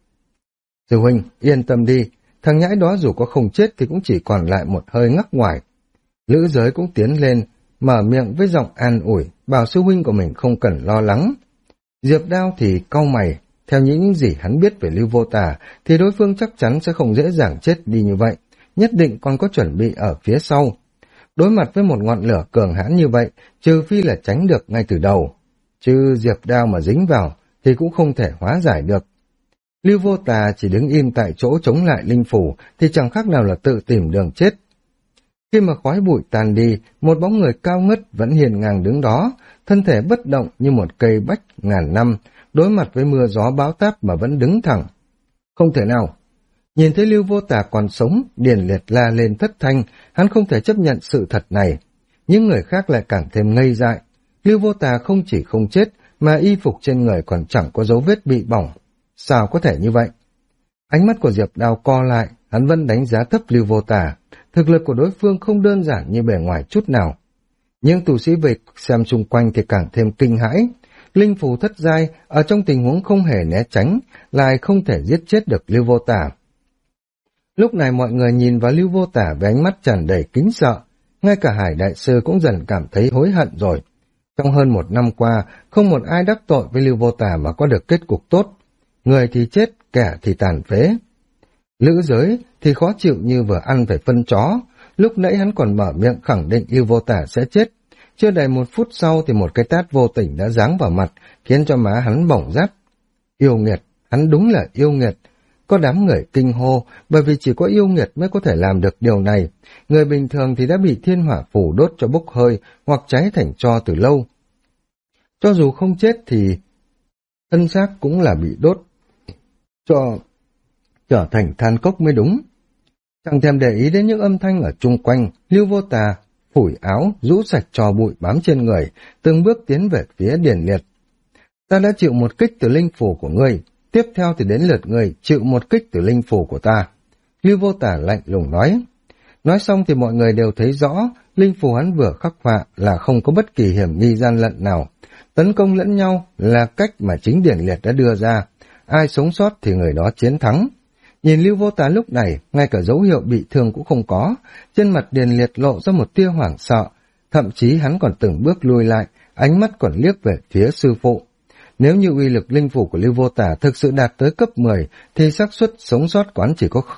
Sư huynh, yên tâm đi, thằng nhãi đó dù có không chết thì cũng chỉ còn lại một hơi ngắc ngoài. Lữ Giới cũng tiến lên, mở miệng với giọng an ủi, bảo sư huynh của mình không cần lo lắng. Diệp Đao thì cau mày, theo những gì hắn biết về Lưu Vô Tà thì đối phương chắc chắn sẽ không dễ dàng chết đi như vậy, nhất định còn có chuẩn bị ở phía sau. Đối mặt với một ngọn lửa cường hãn như vậy, trừ phi là tránh được ngay từ đầu, chứ Diệp Đao mà dính vào thì cũng không thể hóa giải được. Lưu Vô Tà chỉ đứng im tại chỗ chống lại linh phủ thì chẳng khác nào là tự tìm đường chết. Khi mà khói bụi tàn đi, một bóng người cao ngất vẫn hiền ngang đứng đó, thân thể bất động như một cây bách ngàn năm, đối mặt với mưa gió bão táp mà vẫn đứng thẳng. Không thể nào! Nhìn thấy Lưu Vô Tà còn sống, Điền Liệt la lên thất thanh, hắn không thể chấp nhận sự thật này. Những người khác lại càng thêm ngây dại. Lưu Vô Tà không chỉ không chết, mà y phục trên người còn chẳng có dấu vết bị bỏng. Sao có thể như vậy? Ánh mắt của Diệp Đào co lại, hắn vẫn đánh giá thấp Lưu Vô Tà. Thực lực của đối phương không đơn giản như bề ngoài chút nào. Nhưng tù sĩ về xem xung quanh thì càng thêm kinh hãi. Linh phù thất giai, ở trong tình huống không hề né tránh, lại không thể giết chết được Lưu Vô Tà. Lúc này mọi người nhìn vào Lưu Vô Tà với ánh mắt tràn đầy kính sợ. Ngay cả Hải Đại Sư cũng dần cảm thấy hối hận rồi. Trong hơn 1 năm qua, không một ai đắc tội với Lưu Vô Tà mà có được kết cục tốt. Người thì chết, kẻ thì tàn phế. Lữ Giới thì khó chịu như vừa ăn phải phân chó. Lúc nãy hắn còn mở miệng khẳng định Lưu Vô Tà sẽ chết. Chưa đầy 1 phút sau thì một cái tát vô tình đã giáng vào mặt, khiến cho má hắn bỏng rát. Yêu nghiệt, hắn đúng là yêu nghiệt. Có đám người kinh hô, bởi vì chỉ có yêu nghiệt mới có thể làm được điều này. Người bình thường thì đã bị thiên hỏa phủ đốt cho bốc hơi, hoặc cháy thành tro từ lâu. Cho dù không chết thì thân xác cũng là bị đốt, trở thành than cốc mới đúng. Chẳng thèm để ý đến những âm thanh ở chung quanh, Lưu Vô Tà phủi áo, rũ sạch trò bụi bám trên người, từng bước tiến về phía Điền Liệt. Ta đã chịu một kích từ linh phủ của ngươi, tiếp theo thì đến lượt ngươi chịu một kích từ linh phủ của ta. Lưu Vô Tà lạnh lùng nói. Nói xong thì mọi người đều thấy rõ, linh phủ hắn vừa khắc họa là không có bất kỳ hiểm nghi gian lận nào. Tấn công lẫn nhau là cách mà chính Điền Liệt đã đưa ra. Ai sống sót thì người đó chiến thắng. Nhìn Lưu Vô Tà lúc này, ngay cả dấu hiệu bị thương cũng không có. Trên mặt Điền Liệt lộ ra một tia hoảng sợ. Thậm chí hắn còn từng bước lùi lại, ánh mắt còn liếc về phía sư phụ. Nếu như uy lực linh phủ của Lưu Vô Tà thực sự đạt tới cấp 10, thì xác suất sống sót của hắn chỉ có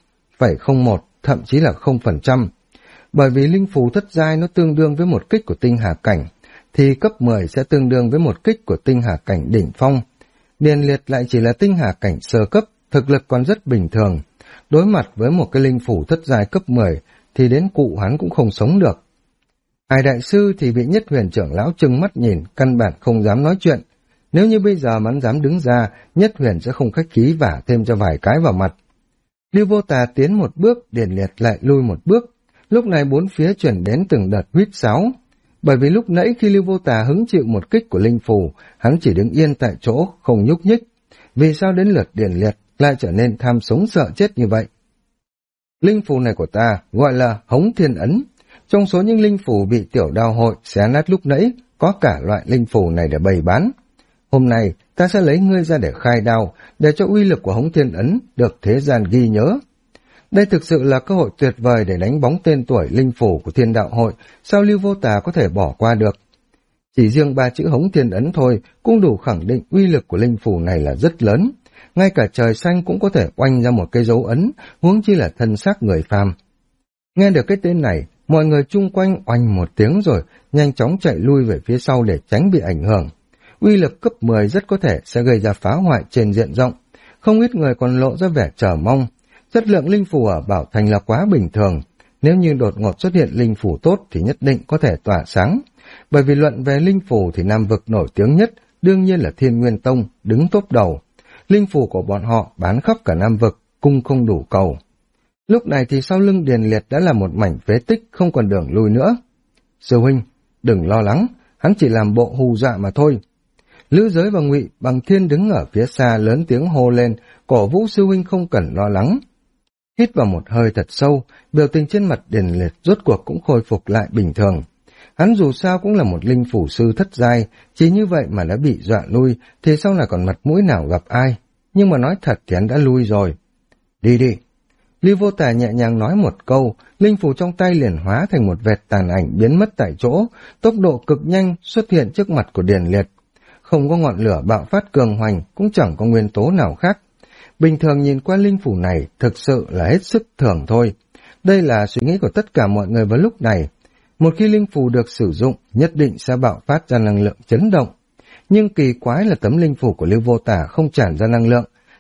0,01, thậm chí là 0%. Bởi vì linh phủ thất giai nó tương đương với một kích của tinh hà cảnh, thì cấp 10 sẽ tương đương với một kích của tinh hà cảnh đỉnh phong. Điền Liệt lại chỉ là tinh hà cảnh sơ cấp, thực lực còn rất bình thường. Đối mặt với một cái linh phủ thất giai cấp 10, thì đến cụ hắn cũng không sống được. Hải Đại Sư thì bị Nhất Huyền trưởng lão trừng mắt nhìn, căn bản không dám nói chuyện. Nếu như bây giờ hắn dám đứng ra, Nhất Huyền sẽ không khách khí vả thêm cho vài cái vào mặt. Lưu Vô Tà tiến một bước, Điền Liệt lại lui một bước. Lúc này bốn phía chuyển đến từng đợt huýt sáo. Bởi vì lúc nãy khi Lưu Vô Tà hứng chịu một kích của linh phù, hắn chỉ đứng yên tại chỗ, không nhúc nhích. Vì sao đến lượt Điền Liệt lại trở nên tham sống sợ chết như vậy? Linh phù này của ta gọi là Hống Thiên Ấn. Trong số những linh phù bị tiểu đao hội xé nát lúc nãy, có cả loại linh phù này để bày bán. Hôm nay ta sẽ lấy ngươi ra để khai đao, để cho uy lực của Hống Thiên Ấn được thế gian ghi nhớ. Đây thực sự là cơ hội tuyệt vời để đánh bóng tên tuổi linh phủ của Thiên Đạo Hội, sao Lưu Vô Tà có thể bỏ qua được? Chỉ riêng 3 chữ Hống Thiên Ấn thôi cũng đủ khẳng định uy lực của linh phủ này là rất lớn. Ngay cả trời xanh cũng có thể oanh ra một cái dấu ấn, huống chi là thân xác người phàm. Nghe được cái tên này, mọi người chung quanh oanh một tiếng rồi nhanh chóng chạy lui về phía sau để tránh bị ảnh hưởng. Uy lực cấp 10 rất có thể sẽ gây ra phá hoại trên diện rộng. Không ít người còn lộ ra vẻ chờ mong. Chất lượng linh phủ ở Bảo Thành là quá bình thường. Nếu như đột ngột xuất hiện linh phủ tốt thì nhất định có thể tỏa sáng. Bởi vì luận về linh phủ thì Nam Vực nổi tiếng nhất đương nhiên là Thiên Nguyên Tông, đứng top đầu. Linh phủ của bọn họ bán khắp cả Nam Vực, cung không đủ cầu. Lúc này thì sau lưng Điền Liệt đã là một mảnh phế tích, không còn đường lui nữa. Sư huynh, đừng lo lắng, hắn chỉ làm bộ hù dọa mà thôi. Lữ Giới và Ngụy Bằng Thiên đứng ở phía xa lớn tiếng hô lên, cổ vũ sư huynh không cần lo lắng. Hít vào một hơi thật sâu, biểu tình trên mặt Điền Liệt rốt cuộc cũng khôi phục lại bình thường. Hắn dù sao cũng là một linh phủ sư thất giai, chỉ như vậy mà đã bị dọa lui, thì sau này còn mặt mũi nào gặp ai. Nhưng mà nói thật thì hắn đã lui rồi. Đi đi. Lưu Vô Tà nhẹ nhàng nói một câu, linh phủ trong tay liền hóa thành một vệt tàn ảnh biến mất tại chỗ, tốc độ cực nhanh xuất hiện trước mặt của Điền Liệt. Không có ngọn lửa bạo phát cường hoành, cũng chẳng có nguyên tố nào khác. Bình thường nhìn qua linh phủ này thực sự là hết sức thường thôi. Đây là suy nghĩ của tất cả mọi người vào lúc này. Một khi linh phủ được sử dụng, nhất định sẽ bạo phát ra năng lượng chấn động. Nhưng kỳ quái là tấm linh phủ của Lưu Vô Tà không tràn ra năng lượng,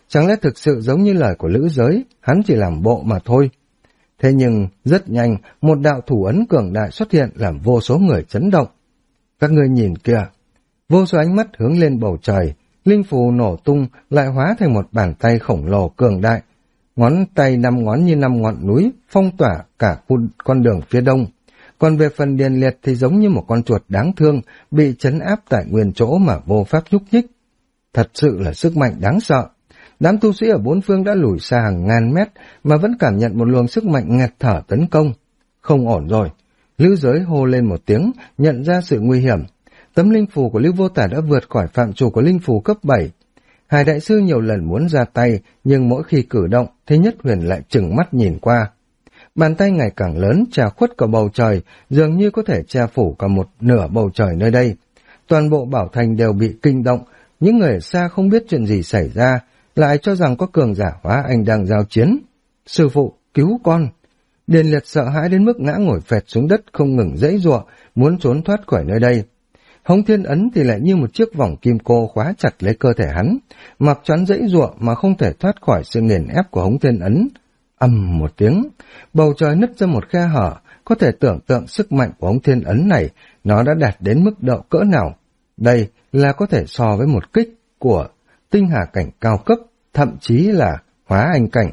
Chẳng lẽ thực sự giống như lời của Lữ Giới, hắn chỉ làm bộ mà thôi. Thế nhưng, rất nhanh, một đạo thủ ấn cường đại xuất hiện làm vô số người chấn động. Các ngươi nhìn kìa, vô số ánh mắt hướng lên bầu trời, linh phù nổ tung lại hóa thành một bàn tay khổng lồ cường đại. Ngón tay 5 ngón như 5 ngọn núi, phong tỏa cả con đường phía đông. Còn về phần Điền Liệt thì giống như một con chuột đáng thương, bị trấn áp tại nguyên chỗ mà vô pháp nhúc nhích. Thật sự là sức mạnh đáng sợ. Đám tu sĩ ở bốn phương đã lùi xa hàng ngàn mét mà vẫn cảm nhận một luồng sức mạnh nghẹt thở tấn công. Không ổn rồi. Lữ Giới hô lên một tiếng, nhận ra sự nguy hiểm. Tấm linh phù của Lưu Vô Tả đã vượt khỏi phạm trù của linh phù cấp 7. Hải đại sư nhiều lần muốn ra tay, nhưng mỗi khi cử động thì Nhất Huyền lại trừng mắt nhìn qua. Bàn tay ngày càng lớn, che khuất cả bầu trời, dường như có thể che phủ cả một nửa bầu trời nơi đây. Toàn bộ bảo thành đều bị kinh động, những người ở xa không biết chuyện gì xảy ra, lại cho rằng có cường giả hóa anh đang giao chiến. Sư phụ, cứu con! Điền Liệt sợ hãi đến mức ngã ngồi phệt xuống đất không ngừng giãy giụa, muốn trốn thoát khỏi nơi đây. Hống Thiên Ấn thì lại như một chiếc vòng kim cô khóa chặt lấy cơ thể hắn, mặc choán giãy giụa mà không thể thoát khỏi sự nghiền ép của Hống Thiên Ấn. Ầm một tiếng, bầu trời nứt ra một khe hở, có thể tưởng tượng sức mạnh của Hống Thiên Ấn này, nó đã đạt đến mức độ cỡ nào. Đây là có thể so với một kích của tinh hà cảnh cao cấp, thậm chí là hóa anh cảnh.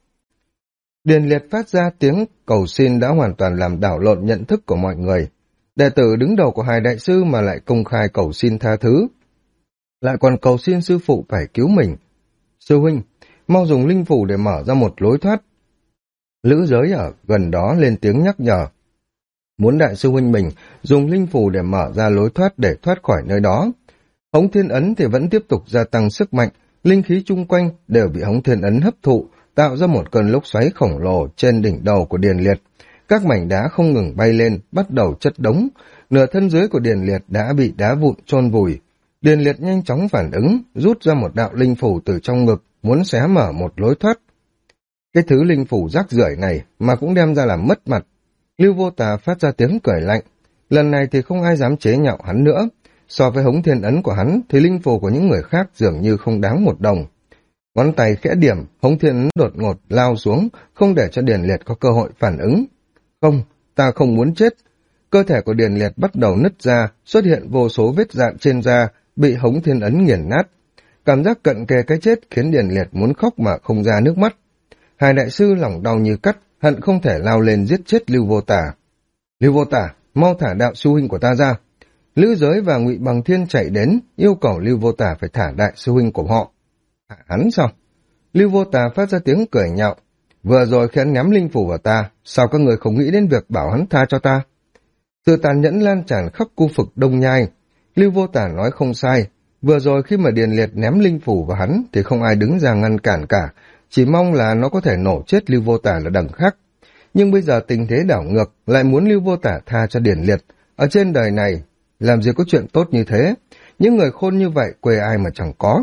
Điền Liệt phát ra tiếng cầu xin đã hoàn toàn làm đảo lộn nhận thức của mọi người. Đệ tử đứng đầu của Hải đại sư mà lại công khai cầu xin tha thứ. Lại còn cầu xin sư phụ phải cứu mình. Sư huynh, mau dùng linh phủ để mở ra một lối thoát. Lữ Giới ở gần đó lên tiếng nhắc nhở. Muốn đại sư huynh mình dùng linh phủ để mở ra lối thoát để thoát khỏi nơi đó. Hống Thiên Ấn thì vẫn tiếp tục gia tăng sức mạnh, linh khí chung quanh đều bị Hống Thiên Ấn hấp thụ, tạo ra một cơn lốc xoáy khổng lồ trên đỉnh đầu của Điền Liệt. Các mảnh đá không ngừng bay lên, bắt đầu chất đống, nửa thân dưới của Điền Liệt đã bị đá vụn chôn vùi. Điền Liệt nhanh chóng phản ứng, rút ra một đạo linh phủ từ trong ngực, muốn xé mở một lối thoát. Cái thứ linh phủ rác rưởi này mà cũng đem ra làm mất mặt. Lưu Vô Tà phát ra tiếng cười lạnh, lần này thì không ai dám chế nhạo hắn nữa. So với Hống Thiên Ấn của hắn thì linh phù của những người khác dường như không đáng một đồng. Ngón tay khẽ điểm, Hống Thiên Ấn đột ngột lao xuống, không để cho Điền Liệt có cơ hội phản ứng. Không, ta không muốn chết. Cơ thể của Điền Liệt bắt đầu nứt ra, xuất hiện vô số vết dạn trên da, bị Hống Thiên Ấn nghiền nát. Cảm giác cận kề cái chết khiến Điền Liệt muốn khóc mà không ra nước mắt. Hải đại sư lòng đau như cắt, hận không thể lao lên giết chết Lưu Vô Tả. Lưu Vô Tả, mau thả đạo sư huynh của ta ra. Lữ Giới và Ngụy Bằng Thiên chạy đến, yêu cầu Lưu Vô Tả phải thả đại sư huynh của họ. Thả hắn sao? Lưu Vô Tả phát ra tiếng cười nhạo. Vừa rồi khi hắn ném linh phủ vào ta, sao các người không nghĩ đến việc bảo hắn tha cho ta? Sự tàn nhẫn lan tràn khắp khu vực Đông Nhai. Lưu Vô Tả nói không sai. Vừa rồi khi mà Điền Liệt ném linh phủ vào hắn thì không ai đứng ra ngăn cản cả, chỉ mong là nó có thể nổ chết Lưu Vô Tả là đằng khác. Nhưng bây giờ tình thế đảo ngược, lại muốn Lưu Vô Tả tha cho Điền Liệt. Ở trên đời này, làm gì có chuyện tốt như thế? Những người khôn như vậy, quê ai mà chẳng có.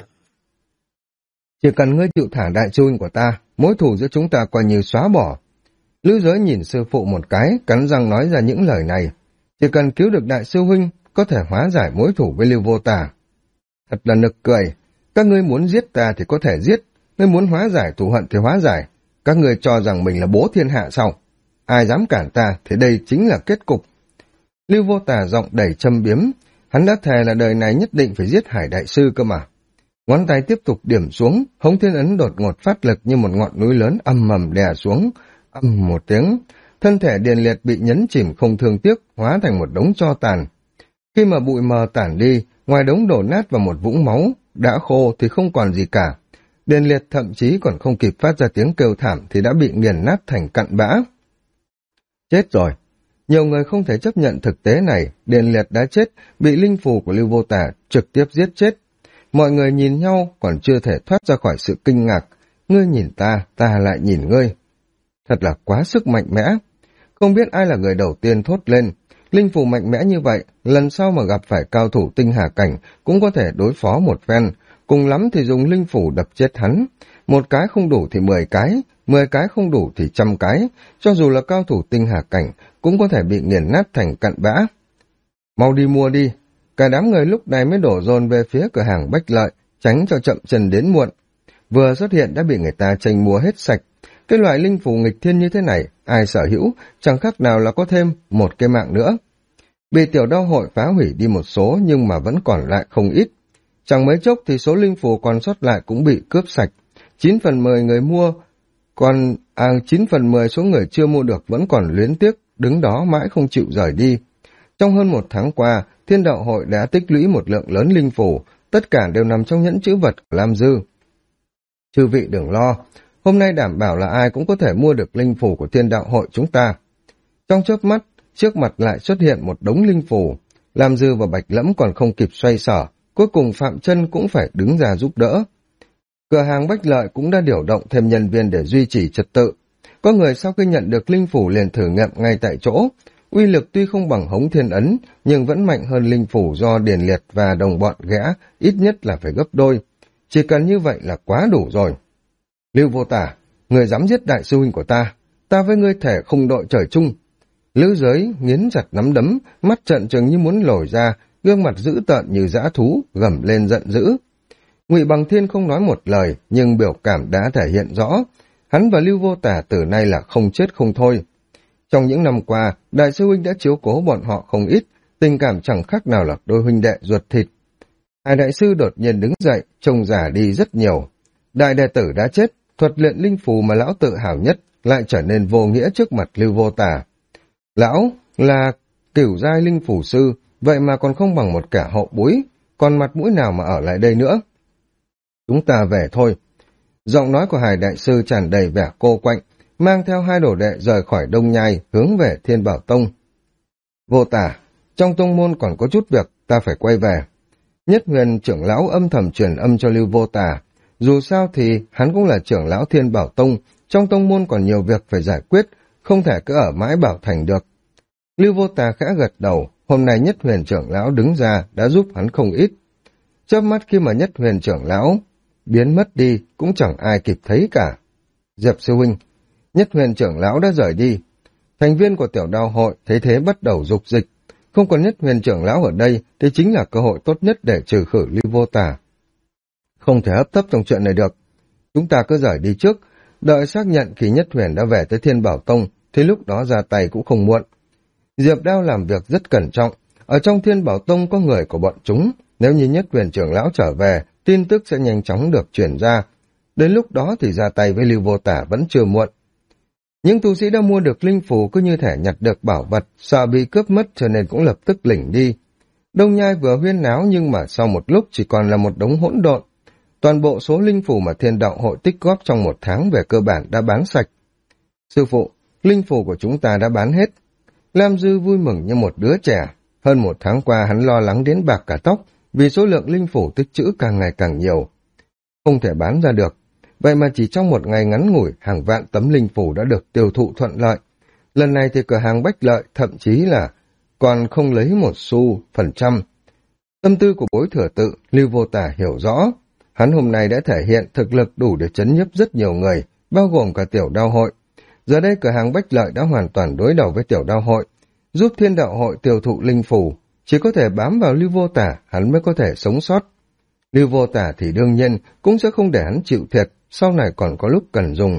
Chỉ cần ngươi chịu thả đại sư huynh của ta, mối thù giữa chúng ta coi như xóa bỏ. Lữ Giới nhìn sư phụ một cái, cắn răng nói ra những lời này. Chỉ cần cứu được đại sư huynh, có thể hóa giải mối thù với Lưu Vô Tả. Thật là nực cười. Các ngươi muốn giết ta thì có thể giết, ngươi muốn hóa giải thù hận thì hóa giải. Các ngươi cho rằng mình là bố thiên hạ sao? Ai dám cản ta thì đây chính là kết cục. Lưu Vô Tả giọng đầy châm biếm, hắn đã thề là đời này nhất định phải giết Hải đại sư cơ mà. Ngón tay tiếp tục điểm xuống, Hống Thiên Ấn đột ngột phát lực như một ngọn núi lớn âm mầm đè xuống, âm một tiếng, thân thể Điền Liệt bị nhấn chìm không thương tiếc, hóa thành một đống tro tàn. Khi mà bụi mờ tản đi, ngoài đống đổ nát và một vũng máu, đã khô thì không còn gì cả. Điền Liệt thậm chí còn không kịp phát ra tiếng kêu thảm thì đã bị nghiền nát thành cặn bã. Chết rồi. Nhiều người không thể chấp nhận thực tế này, Điền Liệt đã chết, bị linh phù của Lưu Vô Tả trực tiếp giết chết. Mọi người nhìn nhau còn chưa thể thoát ra khỏi sự kinh ngạc. Ngươi nhìn ta, ta lại nhìn ngươi. Thật là quá sức mạnh mẽ. Không biết ai là người đầu tiên thốt lên. Linh phù mạnh mẽ như vậy, lần sau mà gặp phải cao thủ tinh hà cảnh cũng có thể đối phó một phen. Cùng lắm thì dùng linh phủ đập chết hắn. Một cái không đủ thì 10 cái, 10 cái không đủ thì 100 cái. Cho dù là cao thủ tinh hà cảnh cũng có thể bị nghiền nát thành cặn bã. Mau đi mua đi. Cả đám người lúc này mới đổ dồn về phía cửa hàng Bách Lợi, tránh cho chậm chân đến muộn. vừa xuất hiện đã bị người ta tranh mua hết sạch. Cái loại linh phù nghịch thiên như thế này, ai sở hữu, chẳng khác nào là có thêm một cái mạng nữa. Bị tiểu đao hội phá hủy đi một số nhưng mà vẫn còn lại không ít. Chẳng mấy chốc thì số linh phù còn sót lại cũng bị cướp sạch. 9/10 người mua, còn 9/10 số người chưa mua được vẫn còn luyến tiếc, đứng đó mãi không chịu rời đi. Trong hơn một tháng qua, Thiên Đạo Hội đã tích lũy một lượng lớn linh phù, tất cả đều nằm trong nhẫn chữ vật của Lam Dư. Chư vị đừng lo, hôm nay đảm bảo là ai cũng có thể mua được linh phù của Thiên Đạo Hội chúng ta. Trong chớp mắt, trước mặt lại xuất hiện một đống linh phù. Lam Dư và Bạch Lẫm còn không kịp xoay sở, cuối cùng Phạm Chân cũng phải đứng ra giúp đỡ. Cửa hàng Bách Lợi cũng đã điều động thêm nhân viên để duy trì trật tự. Có người sau khi nhận được linh phù liền thử nghiệm ngay tại chỗ. Uy lực tuy không bằng Hống Thiên Ấn, nhưng vẫn mạnh hơn linh phù do Điền Liệt và đồng bọn gã, ít nhất là phải gấp đôi. Chỉ cần như vậy là quá đủ rồi. Lưu Vô Tả, người dám giết đại sư huynh của ta với ngươi thể không đội trời chung. Lữ Giới nghiến chặt nắm đấm, mắt trợn trừng như muốn lồi ra, gương mặt dữ tợn như dã thú, gầm lên giận dữ. Ngụy Bằng Thiên không nói một lời, nhưng biểu cảm đã thể hiện rõ. Hắn và Lưu Vô Tả từ nay là không chết không thôi. Trong những năm qua, đại sư huynh đã chiếu cố bọn họ không ít, tình cảm chẳng khác nào là đôi huynh đệ ruột thịt. Hai đại sư đột nhiên đứng dậy, trông già đi rất nhiều. Đại đệ tử đã chết, thuật luyện linh phù mà lão tự hào nhất lại trở nên vô nghĩa trước mặt Lưu Vô Tả. Lão là cửu giai linh phù sư, vậy mà còn không bằng một kẻ hậu bối, còn mặt mũi nào mà ở lại đây nữa. Chúng ta về thôi. Giọng nói của Hải đại sư tràn đầy vẻ cô quạnh, mang theo hai đồ đệ rời khỏi Đông Nhai, hướng về Thiên Bảo Tông. Vô Tả, trong tông môn còn có chút việc, ta phải quay về. Nhất Huyền trưởng lão âm thầm truyền âm cho Lưu Vô Tả. Dù sao thì hắn cũng là trưởng lão Thiên Bảo Tông, trong tông môn còn nhiều việc phải giải quyết, không thể cứ ở mãi Bảo Thành được. Lưu Vô Tả khẽ gật đầu, hôm nay Nhất Huyền trưởng lão đứng ra đã giúp hắn không ít. Chớp mắt khi mà Nhất Huyền trưởng lão biến mất đi, cũng chẳng ai kịp thấy cả. Diệp sư huynh, Nhất Huyền trưởng lão đã rời đi. Thành viên của tiểu đao hội thấy thế bắt đầu dục dịch. Không còn Nhất Huyền trưởng lão ở đây thì chính là cơ hội tốt nhất để trừ khử Lưu Vô Tả. Không thể hấp tấp trong chuyện này được. Chúng ta cứ rời đi trước, đợi xác nhận khi Nhất Huyền đã về tới Thiên Bảo Tông thì lúc đó ra tay cũng không muộn. Diệp Đao làm việc rất cẩn trọng. Ở trong Thiên Bảo Tông có người của bọn chúng, nếu như Nhất Huyền trưởng lão trở về, tin tức sẽ nhanh chóng được chuyển ra. Đến lúc đó thì ra tay với Lưu Vô Tả vẫn chưa muộn. Những tu sĩ đã mua được linh phù cứ như thể nhặt được bảo vật, sợ bị cướp mất cho nên cũng lập tức lỉnh đi. Đông Nhai vừa huyên náo nhưng mà sau một lúc chỉ còn là một đống hỗn độn. Toàn bộ số linh phù mà Thiên Đạo Hội tích góp trong một tháng về cơ bản đã bán sạch. Sư phụ, linh phù của chúng ta đã bán hết. Lam Dư vui mừng như một đứa trẻ. Hơn một tháng qua hắn lo lắng đến bạc cả tóc vì số lượng linh phù tích trữ càng ngày càng nhiều. Không thể bán ra được. Vậy mà chỉ trong một ngày ngắn ngủi, hàng vạn tấm linh phù đã được tiêu thụ thuận lợi. Lần này thì cửa hàng Bách Lợi thậm chí là còn không lấy một xu phần trăm. Tâm tư của Bối Thừa Tự, Lưu Vô Tả hiểu rõ. Hắn hôm nay đã thể hiện thực lực đủ để chấn nhiếp rất nhiều người, bao gồm cả tiểu đao hội. Giờ đây cửa hàng Bách Lợi đã hoàn toàn đối đầu với tiểu đao hội, giúp Thiên Đạo Hội tiêu thụ linh phù. Chỉ có thể bám vào Lưu Vô Tả, hắn mới có thể sống sót. Lưu Vô Tả thì đương nhiên cũng sẽ không để hắn chịu thiệt, sau này còn có lúc cần dùng.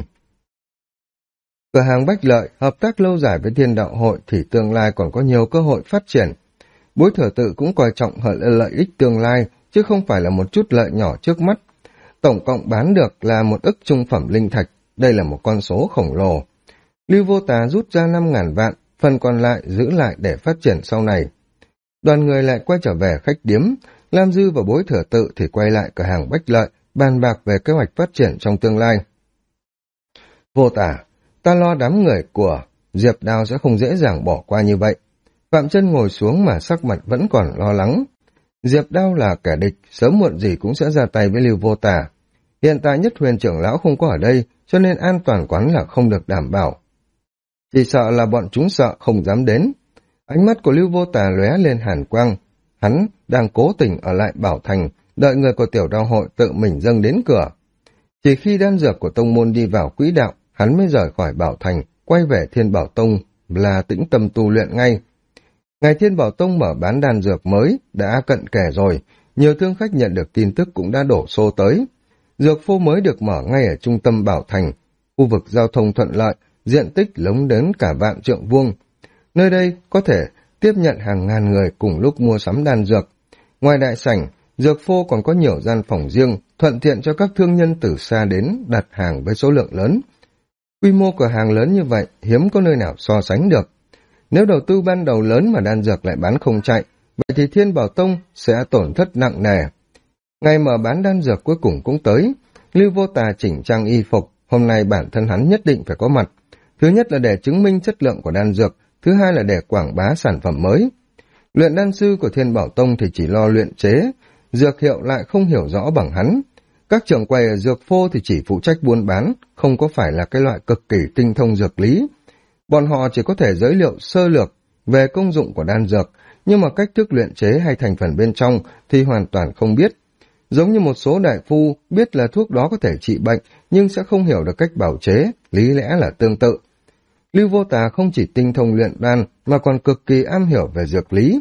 Cửa hàng Bách Lợi hợp tác lâu dài với Thiên Đạo Hội thì tương lai còn có nhiều cơ hội phát triển. Bối Thừa Tự cũng coi trọng lợi ích tương lai, chứ không phải là một chút lợi nhỏ trước mắt. Tổng cộng bán được là 1 ức trung phẩm linh thạch, đây là một con số khổng lồ. Lưu Vô Tả rút ra 5.000 vạn, phần còn lại giữ lại để phát triển sau này. Đoàn người lại quay trở về khách điếm, Lam Dư và Bối Thừa Tự thì quay lại cửa hàng Bách Lợi, bàn bạc về kế hoạch phát triển trong tương lai. Vô Tả, ta lo đám người của Diệp Đao sẽ không dễ dàng bỏ qua như vậy. Phạm Chân ngồi xuống mà sắc mặt vẫn còn lo lắng. Diệp Đao là kẻ địch, sớm muộn gì cũng sẽ ra tay với Lưu Vô Tả. Hiện tại Nhất Huyền trưởng lão không có ở đây, cho nên an toàn quán là không được đảm bảo. Chỉ sợ là bọn chúng sợ không dám đến. Ánh mắt của Lưu Vô Tả lóe lên hàn quang. Hắn đang cố tình ở lại Bảo Thành, đợi người của tiểu đao hội tự mình dâng đến cửa. Chỉ khi đan dược của tông môn đi vào quỹ đạo, hắn mới rời khỏi Bảo Thành, quay về Thiên Bảo Tông là tĩnh tâm tu luyện ngay. Ngày Thiên Bảo Tông mở bán đan dược mới đã cận kề rồi, nhiều thương khách nhận được tin tức cũng đã đổ xô tới. Dược phô mới được mở ngay ở trung tâm Bảo Thành, khu vực giao thông thuận lợi, diện tích lớn đến cả vạn trượng vuông. Nơi đây có thể tiếp nhận hàng ngàn người cùng lúc mua sắm đan dược. Ngoài đại sảnh, dược phô còn có nhiều gian phòng riêng, thuận tiện cho các thương nhân từ xa đến đặt hàng với số lượng lớn. Quy mô cửa hàng lớn như vậy, hiếm có nơi nào so sánh được. Nếu đầu tư ban đầu lớn mà đan dược lại bán không chạy, vậy thì Thiên Bảo Tông sẽ tổn thất nặng nề. Ngày mở bán đan dược cuối cùng cũng tới. Lưu Vô Tà chỉnh trang y phục, hôm nay bản thân hắn nhất định phải có mặt. Thứ nhất là để chứng minh chất lượng của đan dược, thứ hai là để quảng bá sản phẩm mới. Luyện đan sư của Thiên Bảo Tông thì chỉ lo luyện chế, dược hiệu lại không hiểu rõ bằng hắn. Các trưởng quầy ở dược phô thì chỉ phụ trách buôn bán, không có phải là cái loại cực kỳ tinh thông dược lý. Bọn họ chỉ có thể giới thiệu sơ lược về công dụng của đan dược, nhưng mà cách thức luyện chế hay thành phần bên trong thì hoàn toàn không biết. Giống như một số đại phu biết là thuốc đó có thể trị bệnh, nhưng sẽ không hiểu được cách bào chế, lý lẽ là tương tự. Lưu Vô Tà không chỉ tinh thông luyện đan mà còn cực kỳ am hiểu về dược lý.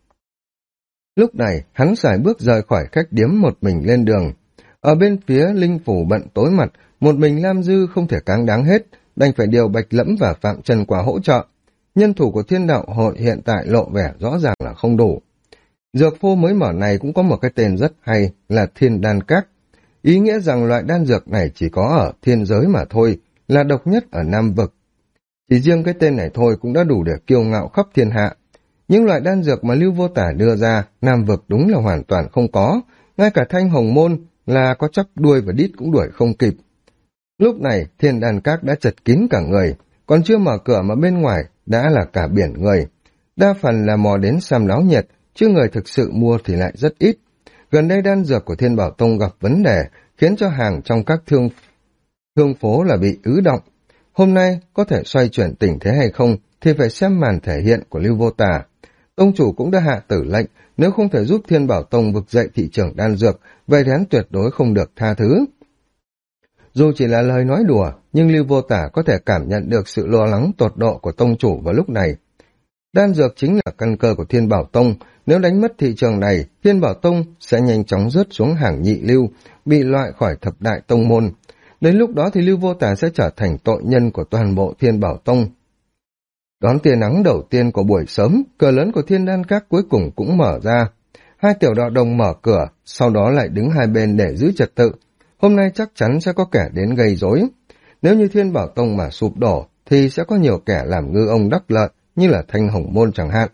Lúc này, hắn sải bước rời khỏi khách điếm một mình lên đường. Ở bên phía Linh Phủ bận tối mặt, một mình Lam Dư không thể cáng đáng hết, đành phải điều Bạch Lẫm và Phạm Trần qua hỗ trợ. Nhân thủ của Thiên Đạo Hội hiện tại lộ vẻ rõ ràng là không đủ. Dược phô mới mở này cũng có một cái tên rất hay là Thiên Đan Các. Ý nghĩa rằng loại đan dược này chỉ có ở thiên giới mà thôi, là độc nhất ở Nam Vực. Chỉ riêng cái tên này thôi cũng đã đủ để kiêu ngạo khắp thiên hạ. Những loại đan dược mà Lưu Vô Tả đưa ra, Nam Vực đúng là hoàn toàn không có, ngay cả Thanh Hồng Môn là có chắp đuôi và đít cũng đuổi không kịp. Lúc này, Thiên Đan Các đã chật kín cả người, còn chưa mở cửa mà bên ngoài đã là cả biển người. Đa phần là mò đến xem náo nhiệt, chứ người thực sự mua thì lại rất ít. Gần đây đan dược của Thiên Bảo Tông gặp vấn đề, khiến cho hàng trong các thương phố là bị ứ động. Hôm nay có thể xoay chuyển tình thế hay không thì phải xem màn thể hiện của Lưu Vô Tà. Tông chủ cũng đã hạ tử lệnh, nếu không thể giúp Thiên Bảo Tông vực dậy thị trường đan dược, vậy thì hắn tuyệt đối không được tha thứ. Dù chỉ là lời nói đùa, nhưng Lưu Vô Tả có thể cảm nhận được sự lo lắng tột độ của tông chủ vào lúc này. Đan dược chính là căn cơ của Thiên Bảo Tông, nếu đánh mất thị trường này, Thiên Bảo Tông sẽ nhanh chóng rớt xuống hàng nhị lưu, bị loại khỏi thập đại tông môn. Đến lúc đó thì Lưu Vô Tả sẽ trở thành tội nhân của toàn bộ Thiên Bảo Tông. Đón tia nắng đầu tiên của buổi sớm, cửa lớn của Thiên Đan Các cuối cùng cũng mở ra. Hai tiểu đạo đồng mở cửa, sau đó lại đứng hai bên để giữ trật tự. Hôm nay chắc chắn sẽ có kẻ đến gây rối. Nếu như Thiên Bảo Tông mà sụp đổ, thì sẽ có nhiều kẻ làm ngư ông đắc lợi, như là Thanh Hồng Môn chẳng hạn.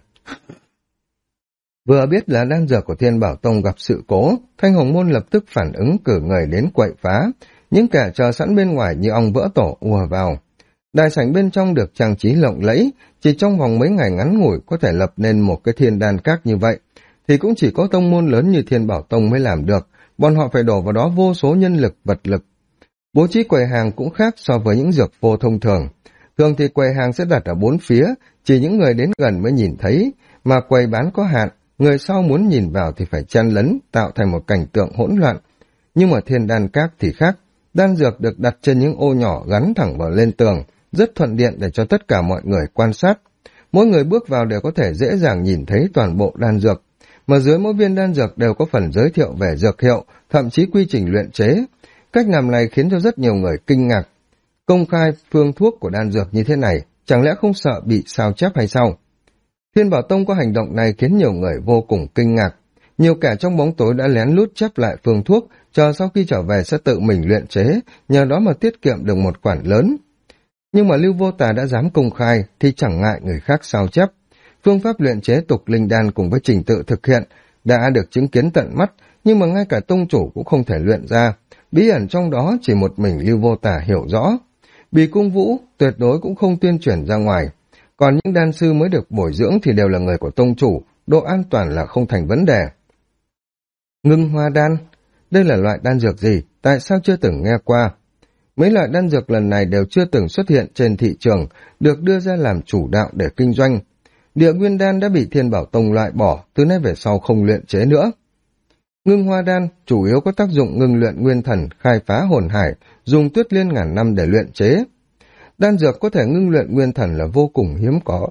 Vừa biết là đan dược của Thiên Bảo Tông gặp sự cố, Thanh Hồng Môn lập tức phản ứng cử người đến quậy phá. Những kẻ chờ sẵn bên ngoài như ong vỡ tổ ùa vào. Đại sảnh bên trong được trang trí lộng lẫy, chỉ trong vòng mấy ngày ngắn ngủi có thể lập nên một cái Thiên Đan Các như vậy, thì cũng chỉ có tông môn lớn như Thiên Bảo Tông mới làm được, bọn họ phải đổ vào đó vô số nhân lực, vật lực. Bố trí quầy hàng cũng khác so với những dược phô thông thường. Thường thì quầy hàng sẽ đặt ở bốn phía, chỉ những người đến gần mới nhìn thấy, mà quầy bán có hạn, người sau muốn nhìn vào thì phải chen lấn, tạo thành một cảnh tượng hỗn loạn. Nhưng mà Thiên Đan Các thì khác, đan dược được đặt trên những ô nhỏ gắn thẳng vào lên tường, rất thuận tiện để cho tất cả mọi người quan sát. Mỗi người bước vào đều có thể dễ dàng nhìn thấy toàn bộ đan dược, mà dưới mỗi viên đan dược đều có phần giới thiệu về dược hiệu, thậm chí quy trình luyện chế. Cách làm này khiến cho rất nhiều người kinh ngạc. Công khai phương thuốc của đan dược như thế này, chẳng lẽ không sợ bị sao chép hay sao? Thiên Bảo Tông có hành động này khiến nhiều người vô cùng kinh ngạc. Nhiều kẻ trong bóng tối đã lén lút chép lại phương thuốc, chờ sau khi trở về sẽ tự mình luyện chế, nhờ đó mà tiết kiệm được một khoản lớn. Nhưng mà Lưu Vô Tà đã dám công khai thì chẳng ngại người khác sao chép. Phương pháp luyện chế tục linh đan cùng với trình tự thực hiện đã được chứng kiến tận mắt, nhưng mà ngay cả tông chủ cũng không thể luyện ra. Bí ẩn trong đó chỉ một mình Lưu Vô Tà hiểu rõ. Bì Cung Vũ tuyệt đối cũng không tuyên truyền ra ngoài. Còn những đan sư mới được bồi dưỡng thì đều là người của tông chủ, độ an toàn là không thành vấn đề. Ngưng hoa đan, đây là loại đan dược gì, tại sao chưa từng nghe qua? Mấy loại đan dược lần này đều chưa từng xuất hiện trên thị trường, được đưa ra làm chủ đạo để kinh doanh. Địa nguyên đan đã bị Thiên Bảo Tông loại bỏ, từ nay về sau không luyện chế nữa. Ngưng hoa đan chủ yếu có tác dụng ngưng luyện nguyên thần, khai phá hồn hải, dùng tuyết liên ngàn năm để luyện chế. Đan dược có thể ngưng luyện nguyên thần là vô cùng hiếm có.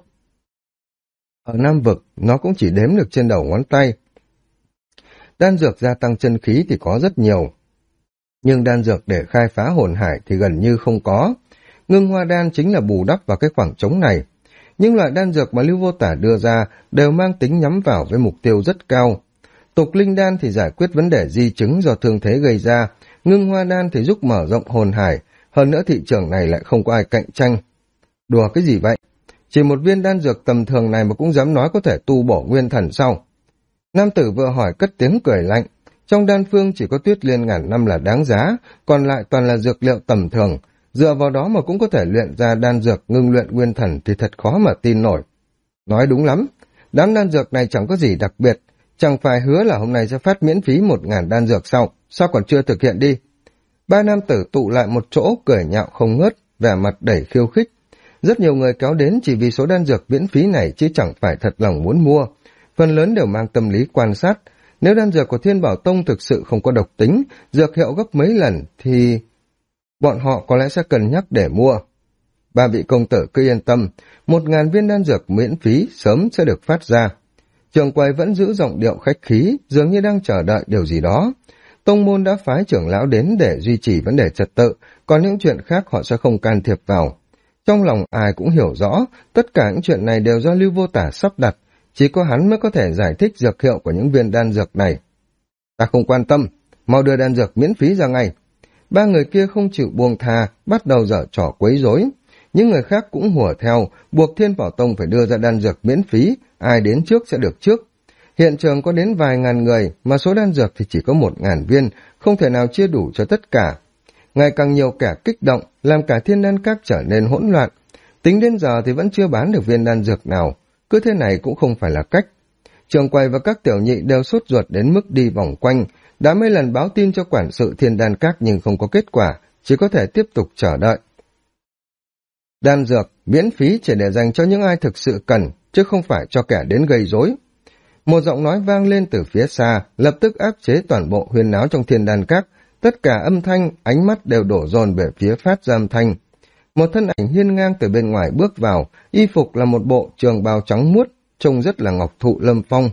Ở Nam Vực, nó cũng chỉ đếm được trên đầu ngón tay. Đan dược gia tăng chân khí thì có rất nhiều. Nhưng đan dược để khai phá hồn hải thì gần như không có. Ngưng hoa đan chính là bù đắp vào cái khoảng trống này. Những loại đan dược mà Lưu Vô Tả đưa ra đều mang tính nhắm vào với mục tiêu rất cao. Tục linh đan thì giải quyết vấn đề di chứng do thương thế gây ra, ngưng hoa đan thì giúp mở rộng hồn hải, hơn nữa thị trường này lại không có ai cạnh tranh. Đùa cái gì vậy? Chỉ một viên đan dược tầm thường này mà cũng dám nói có thể tu bổ nguyên thần sao? Nam tử vừa hỏi cất tiếng cười lạnh. Trong đan phương chỉ có tuyết liên ngàn năm là đáng giá, còn lại toàn là dược liệu tầm thường. Dựa vào đó mà cũng có thể luyện ra đan dược ngưng luyện nguyên thần thì thật khó mà tin nổi. Nói đúng lắm, đám đan dược này chẳng có gì đặc biệt, chẳng phải hứa là hôm nay sẽ phát miễn phí 1.000 đan dược sao còn chưa thực hiện đi? Ba nam tử tụ lại một chỗ cười nhạo không ngớt, vẻ mặt đầy khiêu khích. Rất nhiều người kéo đến chỉ vì số đan dược miễn phí này chứ chẳng phải thật lòng muốn mua. Phần lớn đều mang tâm lý quan sát. Nếu đan dược của Thiên Bảo Tông thực sự không có độc tính, dược hiệu gấp mấy lần thì bọn họ có lẽ sẽ cân nhắc để mua. Ba vị công tử cứ yên tâm, 1.000 viên đan dược miễn phí sớm sẽ được phát ra. Trưởng quầy vẫn giữ giọng điệu khách khí, dường như đang chờ đợi điều gì đó. Tông môn đã phái trưởng lão đến để duy trì vấn đề trật tự, còn những chuyện khác họ sẽ không can thiệp vào. Trong lòng ai cũng hiểu rõ, tất cả những chuyện này đều do Lưu Vô Tả sắp đặt, chỉ có hắn mới có thể giải thích dược hiệu của những viên đan dược này. Ta không quan tâm, mau đưa đan dược miễn phí ra ngay. Ba người kia không chịu buông tha, bắt đầu giở trò quấy rối. Những người khác cũng hùa theo, buộc Thiên Bảo Tông phải đưa ra đan dược miễn phí, ai đến trước sẽ được trước. Hiện trường có đến vài ngàn người, mà số đan dược thì chỉ có 1.000 viên, không thể nào chia đủ cho tất cả. Ngày càng nhiều kẻ kích động, làm cả Thiên Đan Các trở nên hỗn loạn. Tính đến giờ thì vẫn chưa bán được viên đan dược nào, cứ thế này cũng không phải là cách. Trường quầy và các tiểu nhị đều sốt ruột đến mức đi vòng quanh, đã mấy lần báo tin cho quản sự Thiên Đan Các nhưng không có kết quả, chỉ có thể tiếp tục chờ đợi. Đan dược miễn phí chỉ để dành cho những ai thực sự cần, chứ không phải cho kẻ đến gây rối. Một giọng nói vang lên từ phía xa, lập tức áp chế toàn bộ huyên náo trong Thiên Đan Các, tất cả âm thanh, ánh mắt đều đổ dồn về phía phát ra âm thanh. Một thân ảnh hiên ngang từ bên ngoài bước vào, y phục là một bộ trường bào trắng muốt, trông rất là ngọc thụ lâm phong.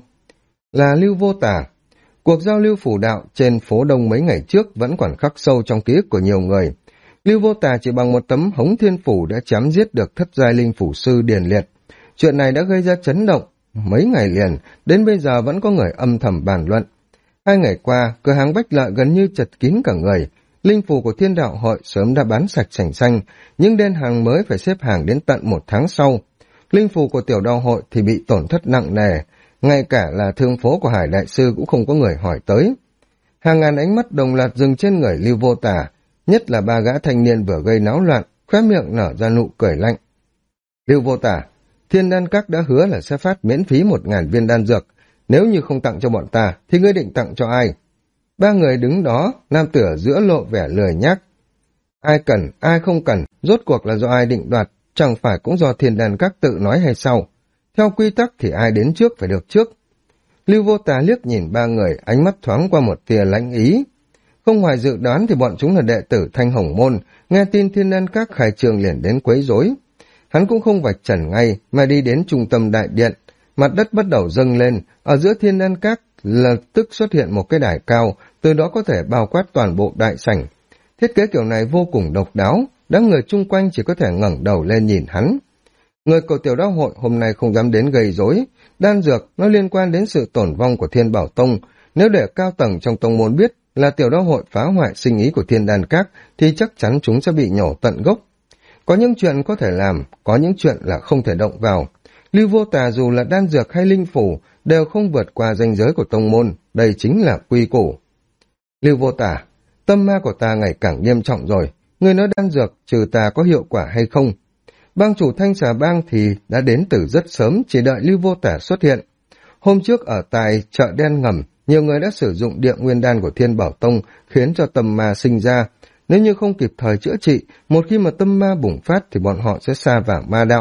Là Lưu Vô Tả. Cuộc giao lưu phủ đạo trên phố Đông mấy ngày trước vẫn còn khắc sâu trong ký ức của nhiều người. Lưu Vô Tả chỉ bằng một tấm hống thiên phủ đã chém giết được thất giai linh phủ sư Điền Liệt. Chuyện này đã gây ra chấn động. Mấy ngày liền, đến bây giờ vẫn có người âm thầm bàn luận. 2 ngày qua, cửa hàng Bách Lợi gần như chật kín cả người. Linh phù của Thiên Đạo Hội sớm đã bán sạch sành xanh, nhưng đơn hàng mới phải xếp hàng đến tận 1 tháng sau. Linh phù của Tiểu Đạo Hội thì bị tổn thất nặng nề, ngay cả là thương phố của Hải Đại Sư cũng không có người hỏi tới. Hàng ngàn ánh mắt đồng loạt dừng trên người Lưu Vô Tả, nhất là 3 gã thanh niên vừa gây náo loạn, khóe miệng nở ra nụ cười lạnh. Lưu Vô Tả, Thiên Đan Các đã hứa là sẽ phát miễn phí 1.000 viên đan dược, nếu như không tặng cho bọn ta thì ngươi định tặng cho ai? 3 người đứng đó, nam tử ở giữa lộ vẻ lười nhác. Ai cần, ai không cần, rốt cuộc là do ai định đoạt, chẳng phải cũng do Thiên Đan Các tự nói hay sao? Theo quy tắc thì ai đến trước phải được trước. Lưu Vô Tà liếc nhìn 3 người, ánh mắt thoáng qua một tia lãnh ý. Không ngoài dự đoán thì bọn chúng là đệ tử Thanh Hồng Môn, nghe tin Thiên Đan Các khai trường liền đến quấy rối. Hắn cũng không vạch trần ngay mà đi đến trung tâm đại điện, mặt đất bắt đầu dâng lên, ở giữa Thiên Đan Các lập tức xuất hiện một cái đài cao, từ đó có thể bao quát toàn bộ đại sảnh. Thiết kế kiểu này vô cùng độc đáo, đám người chung quanh chỉ có thể ngẩng đầu lên nhìn hắn. Người của Tiểu Đạo Hội hôm nay không dám đến gây rối, đan dược nó liên quan đến sự tổn vong của Thiên Bảo Tông, nếu để cao tầng trong tông môn biết là Tiểu Đạo Hội phá hoại sinh ý của Thiên Đan Các thì chắc chắn chúng sẽ bị nhổ tận gốc. Có những chuyện có thể làm, có những chuyện là không thể động vào. Lưu Vô Tà dù là đan dược hay linh phủ đều không vượt qua ranh giới của tông môn, đây chính là quy củ. Lưu Vô Tà, tâm ma của ta ngày càng nghiêm trọng rồi, người nói đan dược trừ ta có hiệu quả hay không? Bang chủ Thanh Xà Bang thì đã đến từ rất sớm, chỉ đợi Lưu Vô Tả xuất hiện. Hôm trước ở tại chợ đen ngầm, nhiều người đã sử dụng địa nguyên đan của Thiên Bảo Tông khiến cho tâm ma sinh ra. Nếu như không kịp thời chữa trị, một khi mà tâm ma bùng phát thì bọn họ sẽ sa vào ma đạo.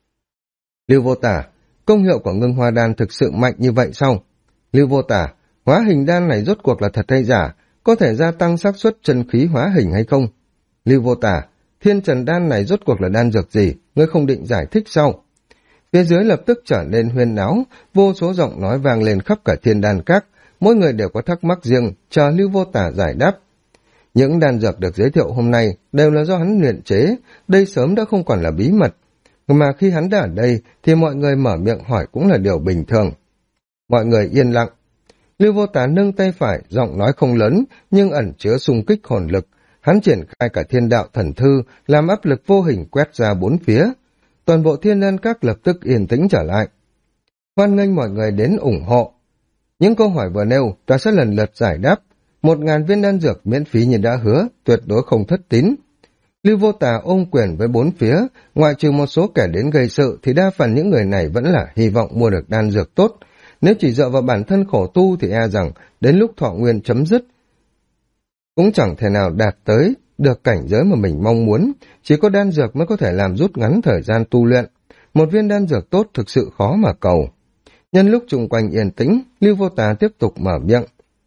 Lưu Vô Tả, công hiệu của ngưng hoa đan thực sự mạnh như vậy sao? Lưu Vô Tả, hóa hình đan này rốt cuộc là thật hay giả? Có thể gia tăng xác suất chân khí hóa hình hay không? Lưu Vô Tả, thiên trần đan này rốt cuộc là đan dược gì? Ngươi không định giải thích sao? Phía dưới lập tức trở nên huyên náo, vô số giọng nói vang lên khắp cả Thiên Đan Các, mỗi người đều có thắc mắc riêng, chờ Lưu Vô Tả giải đáp. Những đan dược được giới thiệu hôm nay đều là do hắn luyện chế, đây sớm đã không còn là bí mật. Mà khi hắn đã ở đây thì mọi người mở miệng hỏi cũng là điều bình thường. Mọi người yên lặng. Lưu Vô Tà nâng tay phải, giọng nói không lớn nhưng ẩn chứa xung kích hồn lực. Hắn triển khai cả thiên đạo thần thư, làm áp lực vô hình quét ra bốn phía. Toàn bộ thiên đan các lập tức yên tĩnh trở lại. Hoan nghênh mọi người đến ủng hộ. Những câu hỏi vừa nêu ta sẽ lần lượt giải đáp. 1.000 viên đan dược miễn phí như đã hứa, tuyệt đối không thất tín. Lưu Vô Tà ôm quyền với bốn phía, ngoại trừ một số kẻ đến gây sự thì đa phần những người này vẫn là hy vọng mua được đan dược tốt. Nếu chỉ dựa vào bản thân khổ tu thì e rằng đến lúc thọ nguyên chấm dứt cũng chẳng thể nào đạt tới được cảnh giới mà mình mong muốn, chỉ có đan dược mới có thể làm rút ngắn thời gian tu luyện. Một viên đan dược tốt thực sự khó mà cầu. Nhân lúc chung quanh yên tĩnh, Lưu Vô Tà tiếp tục mở miệng.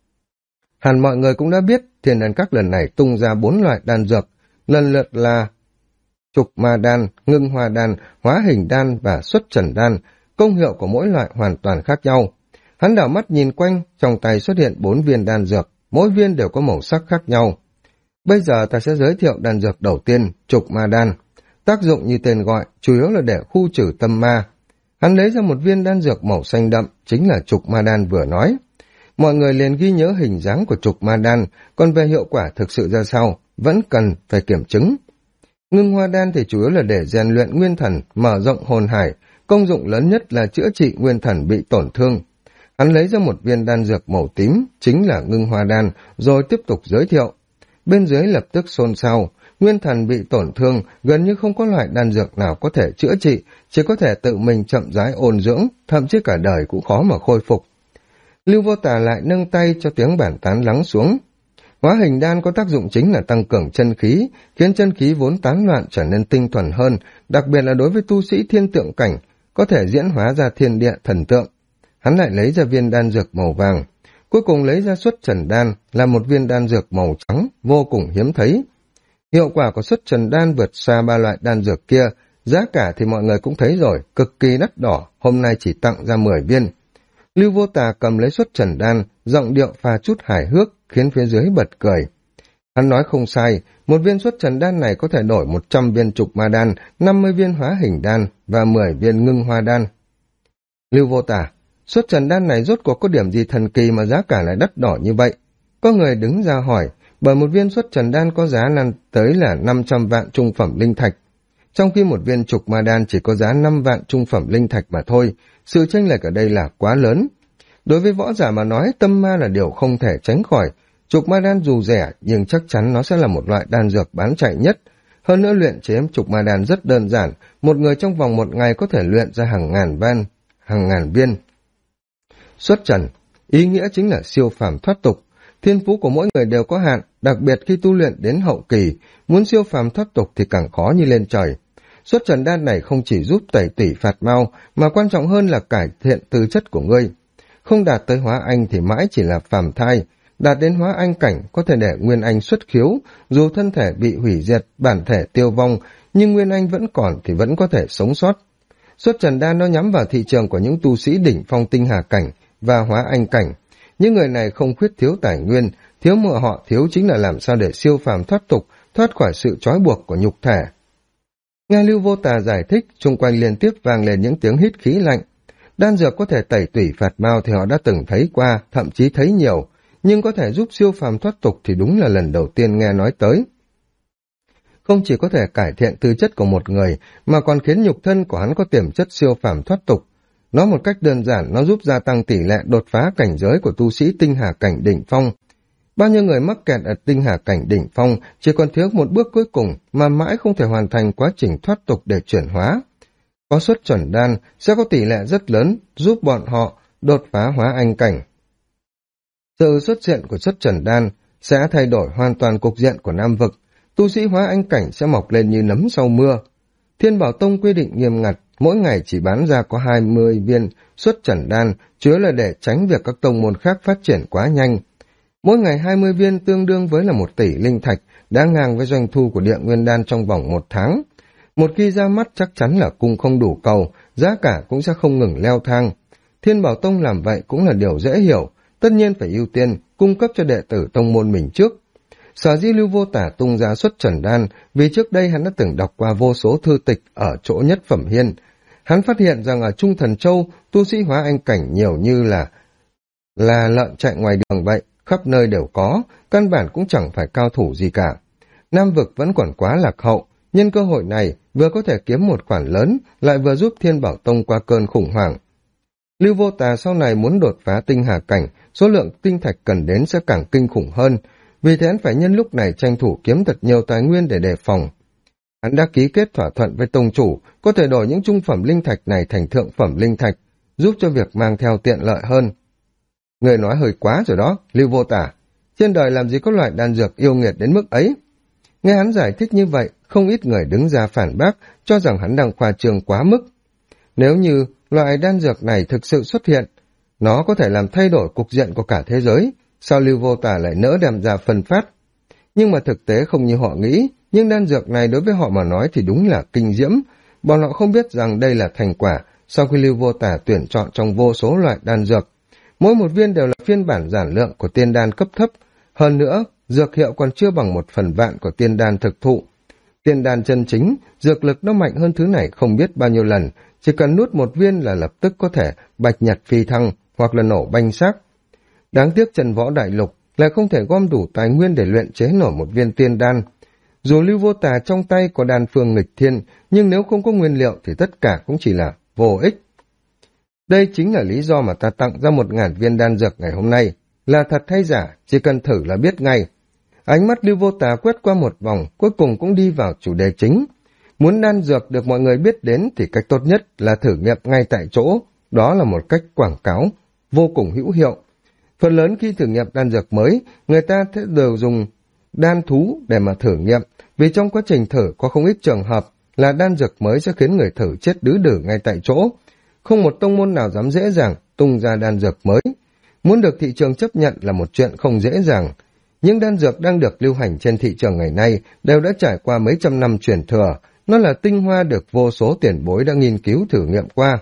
Hẳn mọi người cũng đã biết, Thiên Đan Các lần này tung ra 4 loại đan dược, lần lượt là Trục Ma Đan, Ngưng Hoa Đan, Hóa Hình Đan và Xuất Trần Đan. Công hiệu của mỗi loại hoàn toàn khác nhau. Hắn đảo mắt nhìn quanh, trong tay xuất hiện 4 viên đan dược, mỗi viên đều có màu sắc khác nhau. Bây giờ ta sẽ giới thiệu đan dược đầu tiên, Trục Ma Đan. Tác dụng như tên gọi, chủ yếu là để khu trừ tâm ma. Hắn lấy ra một viên đan dược màu xanh đậm, chính là Trục Ma Đan vừa nói. Mọi người liền ghi nhớ hình dáng của Trục Ma Đan, còn về hiệu quả thực sự ra sao, vẫn cần phải kiểm chứng. Ngưng Hoa Đan thì chủ yếu là để rèn luyện nguyên thần, mở rộng hồn hải, công dụng lớn nhất là chữa trị nguyên thần bị tổn thương. Hắn lấy ra một viên đan dược màu tím, chính là Ngưng Hoa Đan, rồi tiếp tục giới thiệu. Bên dưới lập tức xôn xao, nguyên thần bị tổn thương, gần như không có loại đan dược nào có thể chữa trị, chỉ có thể tự mình chậm rãi ôn dưỡng, thậm chí cả đời cũng khó mà khôi phục. Lưu Vô Tà lại nâng tay cho tiếng bản tán lắng xuống. Hóa Hình Đan có tác dụng chính là tăng cường chân khí, khiến chân khí vốn tán loạn trở nên tinh thuần hơn, đặc biệt là đối với tu sĩ thiên tượng cảnh, có thể diễn hóa ra thiên địa thần tượng. Hắn lại lấy ra viên đan dược màu vàng, cuối cùng lấy ra Xuất Trần Đan là một viên đan dược màu trắng, vô cùng hiếm thấy. Hiệu quả của Xuất Trần Đan vượt xa 3 loại đan dược kia, giá cả thì mọi người cũng thấy rồi, cực kỳ đắt đỏ, hôm nay chỉ tặng ra 10 viên. Lưu Vô Tà cầm lấy Xuất Trần Đan, giọng điệu pha chút hài hước, khiến phía dưới bật cười. Hắn nói không sai, một viên Xuất Trần Đan này có thể đổi 100 viên Trục Ma Đan, 50 viên Hóa Hình Đan và 10 viên Ngưng Hoa Đan. Lưu Vô Tà, Xuất Trần Đan này rốt cuộc có điểm gì thần kỳ mà giá cả lại đắt đỏ như vậy? Có người đứng ra hỏi, bởi một viên Xuất Trần Đan có giá lên tới là 500 vạn trung phẩm linh thạch, trong khi một viên Trục Ma Đan chỉ có giá 5 vạn trung phẩm linh thạch mà thôi, sự chênh lệch ở đây là quá lớn. Đối với võ giả mà nói, tâm ma là điều không thể tránh khỏi. Trục Ma Đan dù rẻ nhưng chắc chắn nó sẽ là một loại đan dược bán chạy nhất. Hơn nữa luyện chế Trục Ma Đan rất đơn giản, một người trong vòng một ngày có thể luyện ra hàng ngàn viên. Xuất trần, ý nghĩa chính là siêu phàm thoát tục. Thiên phú của mỗi người đều có hạn, đặc biệt khi tu luyện đến hậu kỳ, muốn siêu phàm thoát tục thì càng khó như lên trời. Xuất trần đan này không chỉ giúp tẩy tủy phạt mau, mà quan trọng hơn là cải thiện tư chất của ngươi. Không đạt tới hóa anh thì mãi chỉ là phàm thai, đạt đến hóa anh cảnh có thể để nguyên anh xuất khiếu, dù thân thể bị hủy diệt, bản thể tiêu vong, nhưng nguyên anh vẫn còn thì vẫn có thể sống sót. Xuất trần đan nó nhắm vào thị trường của những tu sĩ đỉnh phong tinh hà cảnh và hóa anh cảnh. Những người này không khuyết thiếu tài nguyên, thiếu mà họ thiếu chính là làm sao để siêu phàm thoát tục, thoát khỏi sự trói buộc của nhục thể. Nghe Lưu Vô Tà giải thích, xung quanh liên tiếp vang lên những tiếng hít khí lạnh. Đan dược có thể tẩy tủy phạt mau thì họ đã từng thấy qua, thậm chí thấy nhiều, nhưng có thể giúp siêu phàm thoát tục thì đúng là lần đầu tiên nghe nói tới. Không chỉ có thể cải thiện tư chất của một người, mà còn khiến nhục thân của hắn có tiềm chất siêu phàm thoát tục. Nói một cách đơn giản, nó giúp gia tăng tỷ lệ đột phá cảnh giới của tu sĩ tinh hà cảnh đỉnh phong. Bao nhiêu người mắc kẹt ở tinh hà cảnh đỉnh phong chỉ còn thiếu một bước cuối cùng mà mãi không thể hoàn thành quá trình thoát tục để chuyển hóa. Có xuất chuẩn đan sẽ có tỷ lệ rất lớn giúp bọn họ đột phá hóa anh cảnh. Sự xuất hiện của xuất chuẩn đan sẽ thay đổi hoàn toàn cục diện của Nam Vực, tu sĩ hóa anh cảnh sẽ mọc lên như nấm sau mưa. Thiên Bảo Tông quy định nghiêm ngặt, mỗi ngày chỉ bán ra có 20 viên xuất chuẩn đan, chủ yếu là để tránh việc các tông môn khác phát triển quá nhanh. Mỗi ngày 20 viên tương đương với là 1 tỷ linh thạch, đã ngang với doanh thu của Địa Nguyên Đan trong vòng 1 tháng. Một khi ra mắt chắc chắn là cung không đủ cầu, giá cả cũng sẽ không ngừng leo thang. Thiên Bảo Tông làm vậy cũng là điều dễ hiểu, tất nhiên phải ưu tiên cung cấp cho đệ tử tông môn mình trước. Sở dĩ Lưu Vô Tả tung ra xuất trần đan, vì trước đây hắn đã từng đọc qua vô số thư tịch ở chỗ Nhất Phẩm Hiên. Hắn phát hiện rằng ở Trung Thần Châu, tu sĩ hóa anh cảnh nhiều như là lợn chạy ngoài đường vậy, khắp nơi đều có, căn bản cũng chẳng phải cao thủ gì cả. Nam vực vẫn còn quá lạc hậu, nhân cơ hội này vừa có thể kiếm một khoản lớn, lại vừa giúp Thiên Bảo Tông qua cơn khủng hoảng. Lưu Vô Tà sau này muốn đột phá tinh hà cảnh, số lượng tinh thạch cần đến sẽ càng kinh khủng hơn, vì thế hắn phải nhân lúc này tranh thủ kiếm thật nhiều tài nguyên để đề phòng. Hắn đã ký kết thỏa thuận với tông chủ, có thể đổi những trung phẩm linh thạch này thành thượng phẩm linh thạch, giúp cho việc mang theo tiện lợi hơn. Người nói hơi quá rồi đó, Lưu Vô Tả. Trên đời làm gì có loại đan dược yêu nghiệt đến mức ấy? Nghe hắn giải thích như vậy, không ít người đứng ra phản bác, cho rằng hắn đang khoa trương quá mức. Nếu như loại đan dược này thực sự xuất hiện, nó có thể làm thay đổi cục diện của cả thế giới, sao Lưu Vô Tả lại nỡ đem ra phân phát? Nhưng mà thực tế không như họ nghĩ, nhưng đan dược này đối với họ mà nói thì đúng là kinh diễm. Bọn họ không biết rằng đây là thành quả sau khi Lưu Vô Tả tuyển chọn trong vô số loại đan dược. Mỗi một viên đều là phiên bản giản lượng của tiên đan cấp thấp. Hơn nữa, dược hiệu còn chưa bằng 1/1000 của tiên đan thực thụ. Tiên đan chân chính, dược lực nó mạnh hơn thứ này không biết bao nhiêu lần, chỉ cần nuốt một viên là lập tức có thể bạch nhật phi thăng hoặc là nổ banh xác. Đáng tiếc Trần Võ Đại Lục lại không thể gom đủ tài nguyên để luyện chế nổi một viên tiên đan. Dù Lưu Vô Tà trong tay có đan phương nghịch thiên, nhưng nếu không có nguyên liệu thì tất cả cũng chỉ là vô ích. Đây chính là lý do mà ta tặng ra 1000 viên đan dược ngày hôm nay. Là thật hay giả, chỉ cần thử là biết ngay. Ánh mắt Lưu Vô Tà quét qua một vòng, cuối cùng cũng đi vào chủ đề chính. Muốn đan dược được mọi người biết đến thì cách tốt nhất là thử nghiệm ngay tại chỗ. Đó là một cách quảng cáo, vô cùng hữu hiệu. Phần lớn khi thử nghiệm đan dược mới, người ta đều dùng đan thú để mà thử nghiệm, vì trong quá trình thử có không ít trường hợp là đan dược mới sẽ khiến người thử chết đứ đử ngay tại chỗ. Không một tông môn nào dám dễ dàng tung ra đan dược mới. Muốn được thị trường chấp nhận là một chuyện không dễ dàng. Những đan dược đang được lưu hành trên thị trường ngày nay đều đã trải qua mấy trăm năm truyền thừa. Nó là tinh hoa được vô số tiền bối đã nghiên cứu thử nghiệm qua.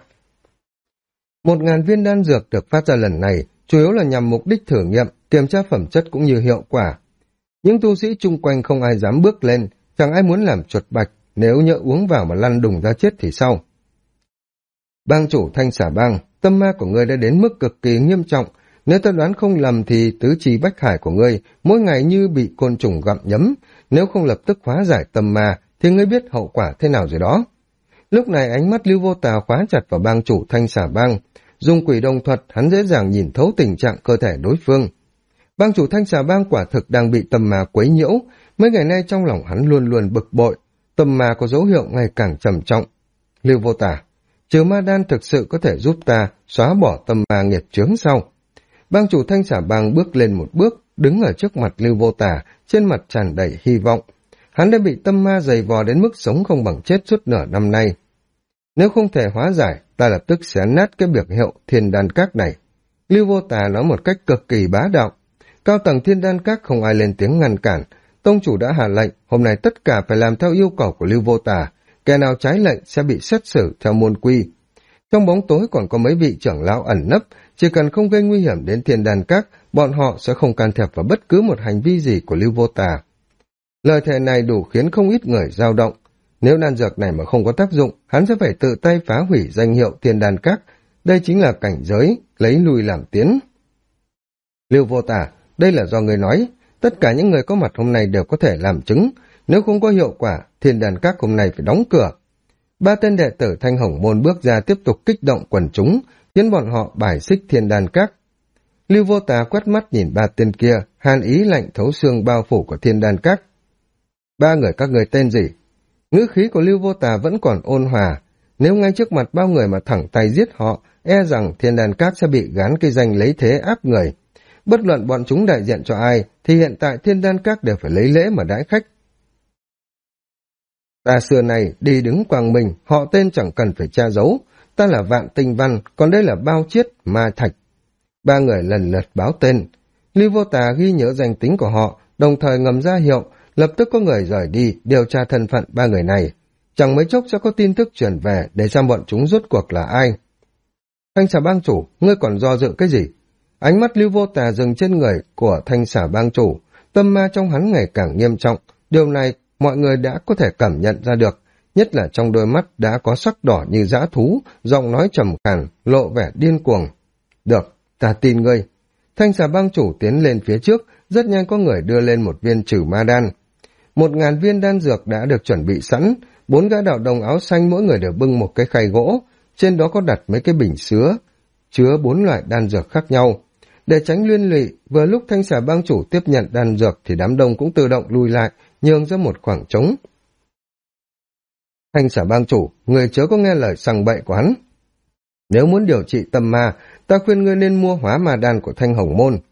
1000 viên đan dược được phát ra lần này chủ yếu là nhằm mục đích thử nghiệm, kiểm tra phẩm chất cũng như hiệu quả. Những tu sĩ chung quanh không ai dám bước lên, chẳng ai muốn làm chuột bạch, nếu nhỡ uống vào mà lăn đùng ra chết thì sao? Bang chủ Thanh Xà Bang, tâm ma của ngươi đã đến mức cực kỳ nghiêm trọng. Nếu ta đoán không lầm thì tứ chi bách hải của ngươi mỗi ngày như bị côn trùng gặm nhấm. Nếu không lập tức hóa giải tâm ma thì ngươi biết hậu quả thế nào rồi đó. Lúc này ánh mắt Lưu Vô Tà khóa chặt vào bang chủ Thanh Xà Bang. Dùng quỷ đồng thuật hắn dễ dàng nhìn thấu tình trạng cơ thể đối phương. Bang chủ Thanh Xà Bang quả thực đang bị tâm ma quấy nhiễu. Mấy ngày nay trong lòng hắn luôn luôn bực bội. Tâm ma có dấu hiệu ngày càng trầm trọng. Lưu Vô Tà, trừ ma đan thực sự có thể giúp ta xóa bỏ tâm ma nghiệt chướng sau. Bang chủ Thanh Xà Bang bước lên một bước, đứng ở trước mặt Lưu Vô Tà, trên mặt tràn đầy hy vọng. Hắn đã bị tâm ma dày vò đến mức sống không bằng chết suốt nửa năm nay. Nếu không thể hóa giải, ta lập tức xé nát cái biệt hiệu Thiên Đan Các này. Lưu Vô Tà nói một cách cực kỳ bá đạo. Cao tầng Thiên Đan Các không ai lên tiếng ngăn cản. Tông chủ đã hạ lệnh, hôm nay tất cả phải làm theo yêu cầu của Lưu Vô Tà. Kẻ nào trái lệnh sẽ bị xét xử theo môn quy. Trong bóng tối còn có mấy vị trưởng lão ẩn nấp, chỉ cần không gây nguy hiểm đến Thiên Đan Các, bọn họ sẽ không can thiệp vào bất cứ một hành vi gì của Lưu Vô Tà. Lời thề này đủ khiến không ít người dao động. Nếu đan dược này mà không có tác dụng, hắn sẽ phải tự tay phá hủy danh hiệu Thiên Đan Các. Đây chính là cảnh giới, lấy lui làm tiến. Lưu Vô Tà, đây là do người nói, tất cả những người có mặt hôm nay đều có thể làm chứng. Nếu không có hiệu quả, Thiên Đan Các hôm nay phải đóng cửa. 3 tên đệ tử Thanh Hồng Môn bước ra tiếp tục kích động quần chúng, khiến bọn họ bài xích Thiên Đan Các. Lưu Vô Tà quét mắt nhìn 3 tên kia, hàn ý lạnh thấu xương bao phủ của Thiên Đan Các. 3 người các người tên gì? Ngữ khí của Lưu Vô Tà vẫn còn ôn hòa. Nếu ngay trước mặt bao người mà thẳng tay giết họ, e rằng Thiên Đan Các sẽ bị gán cái danh lấy thế áp người. Bất luận bọn chúng đại diện cho ai, thì hiện tại Thiên Đan Các đều phải lấy lễ mà đãi khách. Ta xưa này đi đứng quang minh, họ tên chẳng cần phải tra giấu. Ta là Vạn Tinh Văn, còn đây là Bao Chiết, Ma Thạch. 3 người lần lượt báo tên. Lưu Vô Tà ghi nhớ danh tính của họ, đồng thời ngầm ra hiệu, lập tức có người rời đi điều tra thân phận 3 người này. Chẳng mấy chốc sẽ có tin tức truyền về để xem bọn chúng rốt cuộc là ai. Thanh Xà Bang chủ, ngươi còn do dự cái gì? Ánh mắt Lưu Vô Tà dừng trên người của Thanh Xà Bang chủ, tâm ma trong hắn ngày càng nghiêm trọng, điều này mọi người đã có thể cảm nhận ra được, nhất là trong đôi mắt đã có sắc đỏ như dã thú, giọng nói trầm khàn, lộ vẻ điên cuồng. Được, ta tin ngươi. Thanh xà bang chủ tiến lên phía trước, rất nhanh có người đưa lên một viên trừ ma đan. 1000 viên đan dược đã được chuẩn bị sẵn, 4 gã đạo đồng áo xanh mỗi người đều bưng một cái khay gỗ, trên đó có đặt mấy cái bình sứa, chứa 4 loại đan dược khác nhau. Để tránh liên lụy, vừa lúc thanh xà bang chủ tiếp nhận đan dược thì đám đông cũng tự động lùi lại, nhường ra một khoảng trống. Thanh xà bang chủ, người chớ có nghe lời sằng bậy của hắn. Nếu muốn điều trị tâm ma, ta khuyên ngươi nên mua hóa ma đan của Thanh Hồng Môn.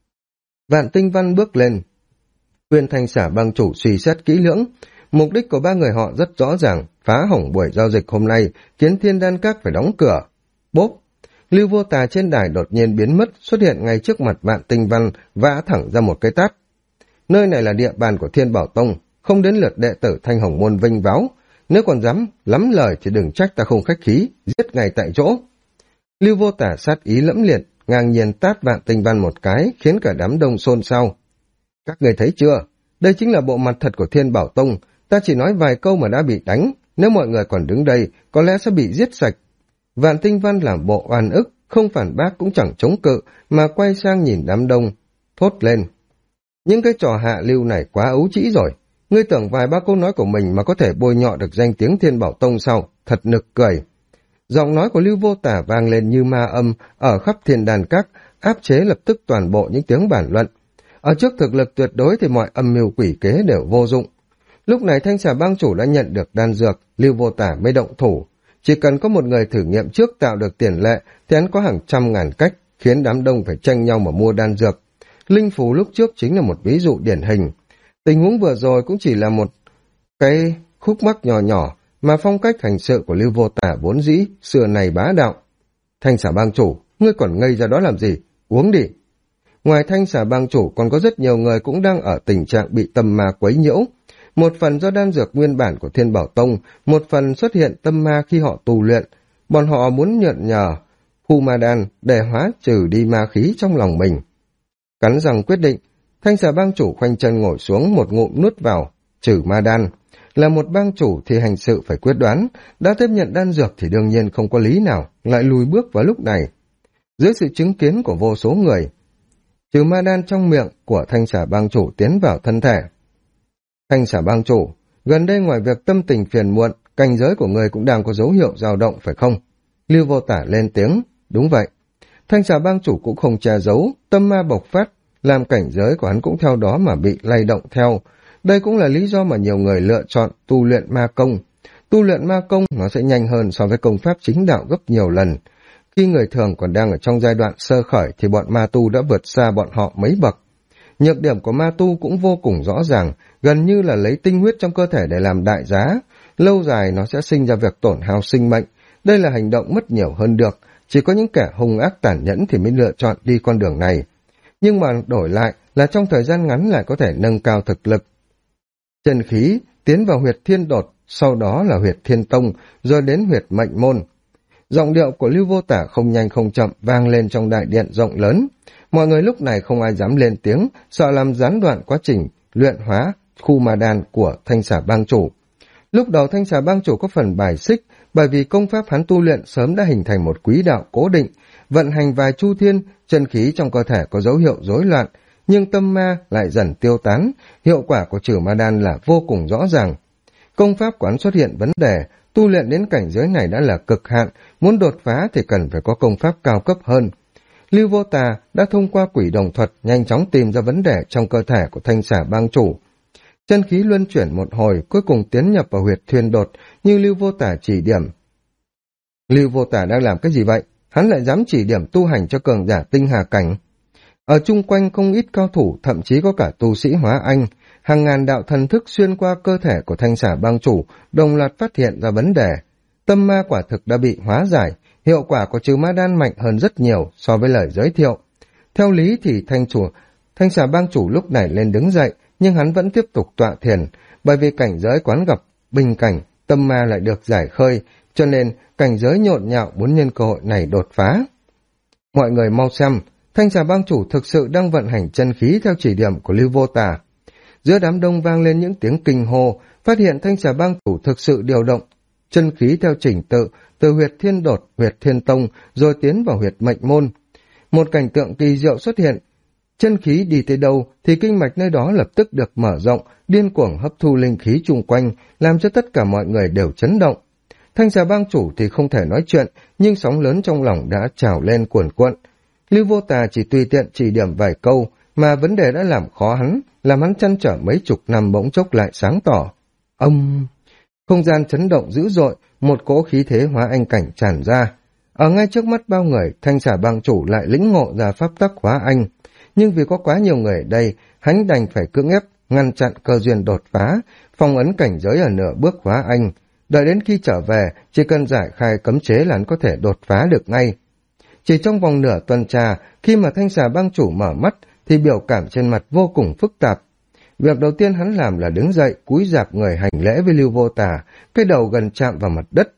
Vạn Tinh Văn bước lên, khuyên thanh xà bang chủ suy xét kỹ lưỡng. Mục đích của ba người họ rất rõ ràng, phá hỏng buổi giao dịch hôm nay, khiến Thiên Đan Các phải đóng cửa. Bốp! Lưu Vô Tà trên đài đột nhiên biến mất, xuất hiện ngay trước mặt Vạn Tinh Văn, vã thẳng ra một cái tát. Nơi này là địa bàn của Thiên Bảo Tông, không đến lượt đệ tử Thanh Hồng Môn vinh váo. Nếu còn dám lắm lời thì đừng trách ta không khách khí, giết ngay tại chỗ. Lưu Vô Tà sát ý lẫm liệt, ngang nhiên tát Vạn Tinh Văn một cái, khiến cả đám đông xôn xao. Các người thấy chưa? Đây chính là bộ mặt thật của Thiên Bảo Tông, ta chỉ nói vài câu mà đã bị đánh, nếu mọi người còn đứng đây, có lẽ sẽ bị giết sạch. Vạn Tinh Văn làm bộ oan ức, không phản bác cũng chẳng chống cự, mà quay sang nhìn đám đông, thốt lên. Những cái trò hạ lưu này quá ấu trĩ rồi, ngươi tưởng vài ba câu nói của mình mà có thể bôi nhọ được danh tiếng Thiên Bảo Tông sao, thật nực cười. Giọng nói của Lưu Vô Tả vang lên như ma âm ở khắp Thiên Đàn Các, áp chế lập tức toàn bộ những tiếng bàn luận. Ở trước thực lực tuyệt đối thì mọi âm mưu quỷ kế đều vô dụng. Lúc này thanh xà bang chủ đã nhận được đan dược, Lưu Vô Tả mới động thủ. Chỉ cần có một người thử nghiệm trước tạo được tiền lệ thì hắn có hàng trăm ngàn cách, khiến đám đông phải tranh nhau mà mua đan dược. Linh phù lúc trước chính là một ví dụ điển hình. Tình huống vừa rồi cũng chỉ là một cái khúc mắc nhỏ nhỏ, mà phong cách hành sự của Lưu Vô Tả vốn dĩ, xưa này bá đạo. Thanh xà bang chủ, ngươi còn ngây ra đó làm gì? Uống đi. Ngoài thanh xà bang chủ còn có rất nhiều người cũng đang ở tình trạng bị tâm ma quấy nhiễu. Một phần do đan dược nguyên bản của Thiên Bảo Tông, một phần xuất hiện tâm ma khi họ tu luyện. Bọn họ muốn nhận nhờ khu ma đan để hóa trừ đi ma khí trong lòng mình. Cắn răng quyết định, thanh xà bang chủ khoanh chân ngồi xuống một ngụm nuốt vào, trừ ma đan. Là một bang chủ thì hành sự phải quyết đoán, đã tiếp nhận đan dược thì đương nhiên không có lý nào lại lùi bước vào lúc này. Dưới sự chứng kiến của vô số người, trừ ma đan trong miệng của thanh xà bang chủ tiến vào thân thể. Thanh xà bang chủ, gần đây ngoài việc tâm tình phiền muộn, cảnh giới của người cũng đang có dấu hiệu dao động phải không? Lưu Vô Tả lên tiếng, đúng vậy. Thanh xà bang chủ cũng không che giấu, tâm ma bộc phát, làm cảnh giới của hắn cũng theo đó mà bị lay động theo. Đây cũng là lý do mà nhiều người lựa chọn tu luyện ma công. Tu luyện ma công nó sẽ nhanh hơn so với công pháp chính đạo gấp nhiều lần. Khi người thường còn đang ở trong giai đoạn sơ khởi thì bọn ma tu đã vượt xa bọn họ mấy bậc. Nhược điểm của ma tu cũng vô cùng rõ ràng, gần như là lấy tinh huyết trong cơ thể để làm đại giá. Lâu dài nó sẽ sinh ra việc tổn hao sinh mệnh. Đây là hành động mất nhiều hơn được. Chỉ có những kẻ hung ác tàn nhẫn thì mới lựa chọn đi con đường này. Nhưng mà đổi lại là trong thời gian ngắn lại có thể nâng cao thực lực. Chân khí tiến vào huyệt thiên đột, sau đó là huyệt thiên tông, rồi đến huyệt mệnh môn. Giọng điệu của Lưu Vô Tả không nhanh không chậm vang lên trong đại điện rộng lớn. Mọi người lúc này không ai dám lên tiếng, sợ làm gián đoạn quá trình luyện hóa khu ma đan của thanh xà bang chủ. Lúc đầu thanh xà bang chủ có phần bài xích, bởi vì công pháp hắn tu luyện sớm đã hình thành một quỹ đạo cố định, vận hành vài chu thiên, chân khí trong cơ thể có dấu hiệu rối loạn, nhưng tâm ma lại dần tiêu tán, hiệu quả của trừ ma đan là vô cùng rõ ràng. Công pháp quán xuất hiện vấn đề, tu luyện đến cảnh giới này đã là cực hạn, muốn đột phá thì cần phải có công pháp cao cấp hơn. Lưu Vô Tà đã thông qua quỷ đồng thuật nhanh chóng tìm ra vấn đề trong cơ thể của thanh xà bang chủ. Chân khí luân chuyển một hồi, cuối cùng tiến nhập vào huyệt thiên đột như Lưu Vô Tà chỉ điểm. Lưu Vô Tà đang làm cái gì vậy? Hắn lại dám chỉ điểm tu hành cho cường giả tinh hà cảnh. Ở chung quanh không ít cao thủ, thậm chí có cả tu sĩ hóa anh, hàng ngàn đạo thần thức xuyên qua cơ thể của thanh xà bang chủ, đồng loạt phát hiện ra vấn đề. Tâm ma quả thực đã bị hóa giải, hiệu quả của trừ ma đan mạnh hơn rất nhiều so với lời giới thiệu. Theo lý thì thanh xà bang chủ lúc này lên đứng dậy, nhưng hắn vẫn tiếp tục tọa thiền, bởi vì cảnh giới quán gặp bình cảnh, tâm ma lại được giải khơi, cho nên cảnh giới nhộn nhạo muốn nhân cơ hội này đột phá. Mọi người mau xem, Thanh xà bang chủ thực sự đang vận hành chân khí theo chỉ điểm của Lưu Vô Tà. Giữa đám đông vang lên những tiếng kinh hô, phát hiện thanh xà bang chủ thực sự điều động chân khí theo trình tự, từ huyệt thiên đột, huyệt thiên tông, rồi tiến vào huyệt mệnh môn. Một cảnh tượng kỳ diệu xuất hiện, chân khí đi tới đâu thì kinh mạch nơi đó lập tức được mở rộng, điên cuồng hấp thu linh khí chung quanh, làm cho tất cả mọi người đều chấn động. Thanh xà bang chủ thì không thể nói chuyện, nhưng sóng lớn trong lòng đã trào lên cuồn cuộn. Lưu Vô Tà chỉ tùy tiện chỉ điểm vài câu, mà vấn đề đã làm khó hắn, làm hắn trăn trở mấy chục năm bỗng chốc lại sáng tỏ. Không gian chấn động dữ dội, một cỗ khí thế hóa anh cảnh tràn ra. Ở ngay trước mắt bao người, thanh xà bang chủ lại lĩnh ngộ ra pháp tắc hóa anh. Nhưng vì có quá nhiều người ở đây, hắn đành phải cưỡng ép, ngăn chặn cơ duyên đột phá, phong ấn cảnh giới ở nửa bước hóa anh. Đợi đến khi trở về, chỉ cần giải khai cấm chế là hắn có thể đột phá được ngay. Chỉ trong vòng nửa tuần trà, khi mà thanh xà bang chủ mở mắt, thì biểu cảm trên mặt vô cùng phức tạp. Việc đầu tiên hắn làm là đứng dậy, cúi rạp người hành lễ với Lưu Vô Tà, cái đầu gần chạm vào mặt đất.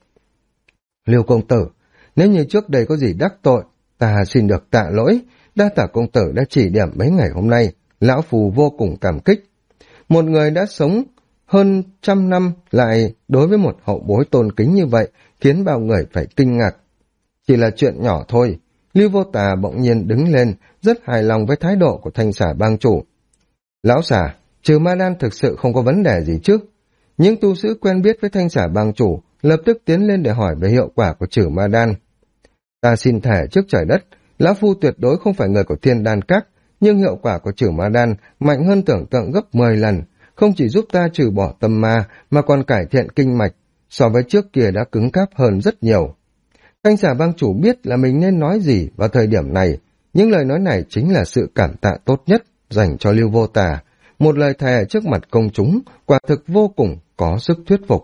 Lưu công tử, nếu như trước đây có gì đắc tội, ta xin được tạ lỗi, đa tạ công tử đã chỉ điểm mấy ngày hôm nay, lão phù vô cùng cảm kích. Một người đã sống hơn 100 năm lại đối với một hậu bối tôn kính như vậy, khiến bao người phải kinh ngạc. Chỉ là chuyện nhỏ thôi. Lưu Vô Tà bỗng nhiên đứng lên, rất hài lòng với thái độ của thanh xà bang chủ. Lão xà, trừ ma đan thực sự không có vấn đề gì chứ? Những tu sĩ quen biết với thanh xà bang chủ lập tức tiến lên để hỏi về hiệu quả của trừ ma đan. Ta xin thề trước trời đất, lão phu tuyệt đối không phải người của Thiên Đan Các, nhưng hiệu quả của trừ ma đan mạnh hơn tưởng tượng gấp 10 lần, không chỉ giúp ta trừ bỏ tâm ma mà còn cải thiện kinh mạch, so với trước kia đã cứng cáp hơn rất nhiều. Thanh xà bang chủ biết là mình nên nói gì vào thời điểm này, những lời nói này chính là sự cảm tạ tốt nhất dành cho Lưu Vô Tà, một lời thề trước mặt công chúng, quả thực vô cùng có sức thuyết phục.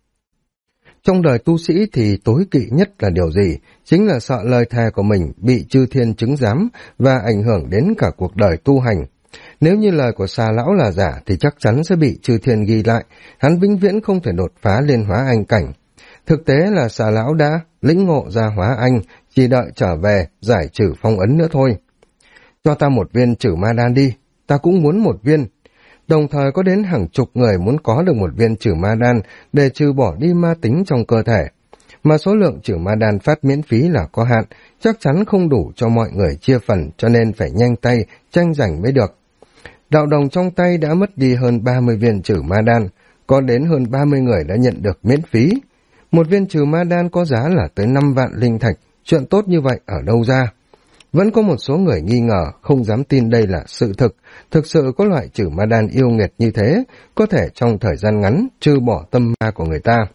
Trong đời tu sĩ thì tối kỵ nhất là điều gì? Chính là sợ lời thề của mình bị chư thiên chứng giám và ảnh hưởng đến cả cuộc đời tu hành. Nếu như lời của Xà lão là giả thì chắc chắn sẽ bị chư thiên ghi lại, hắn vĩnh viễn không thể đột phá lên hóa anh cảnh. Thực tế là Xà lão đã lĩnh ngộ ra hóa anh, chỉ đợi trở về giải trừ phong ấn nữa thôi. Cho ta một viên trừ ma đan đi, ta cũng muốn một viên. Đồng thời có đến hàng chục người muốn có được một viên trừ ma đan để trừ bỏ đi ma tính trong cơ thể. Mà số lượng trừ ma đan phát miễn phí là có hạn, chắc chắn không đủ cho mọi người chia phần, cho nên phải nhanh tay, tranh giành mới được. Đạo đồng trong tay đã mất đi hơn 30 viên trừ ma đan, có đến hơn 30 người đã nhận được miễn phí. Một viên trừ ma đan có giá là tới 5 vạn linh thạch, chuyện tốt như vậy ở đâu ra? Vẫn có một số người nghi ngờ, không dám tin đây là sự thực sự có loại trừ ma đan yêu nghiệt như thế, có thể trong thời gian ngắn trừ bỏ tâm ma của người ta.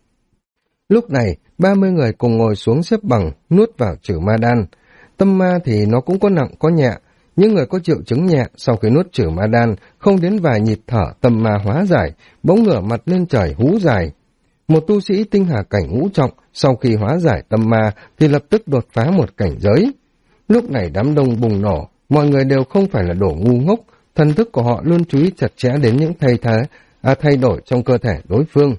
Lúc này, 30 người cùng ngồi xuống xếp bằng, nuốt vào trừ ma đan. Tâm ma thì nó cũng có nặng có nhẹ, những người có triệu chứng nhẹ sau khi nuốt trừ ma đan, không đến vài nhịp thở tâm ma hóa giải, bỗng ngửa mặt lên trời hú dài. Một tu sĩ tinh hà cảnh ngũ trọng, sau khi hóa giải tâm ma thì lập tức đột phá một cảnh giới. Lúc này đám đông bùng nổ, mọi người đều không phải là đồ ngu ngốc, thần thức của họ luôn chú ý chặt chẽ đến những thay đổi trong cơ thể đối phương.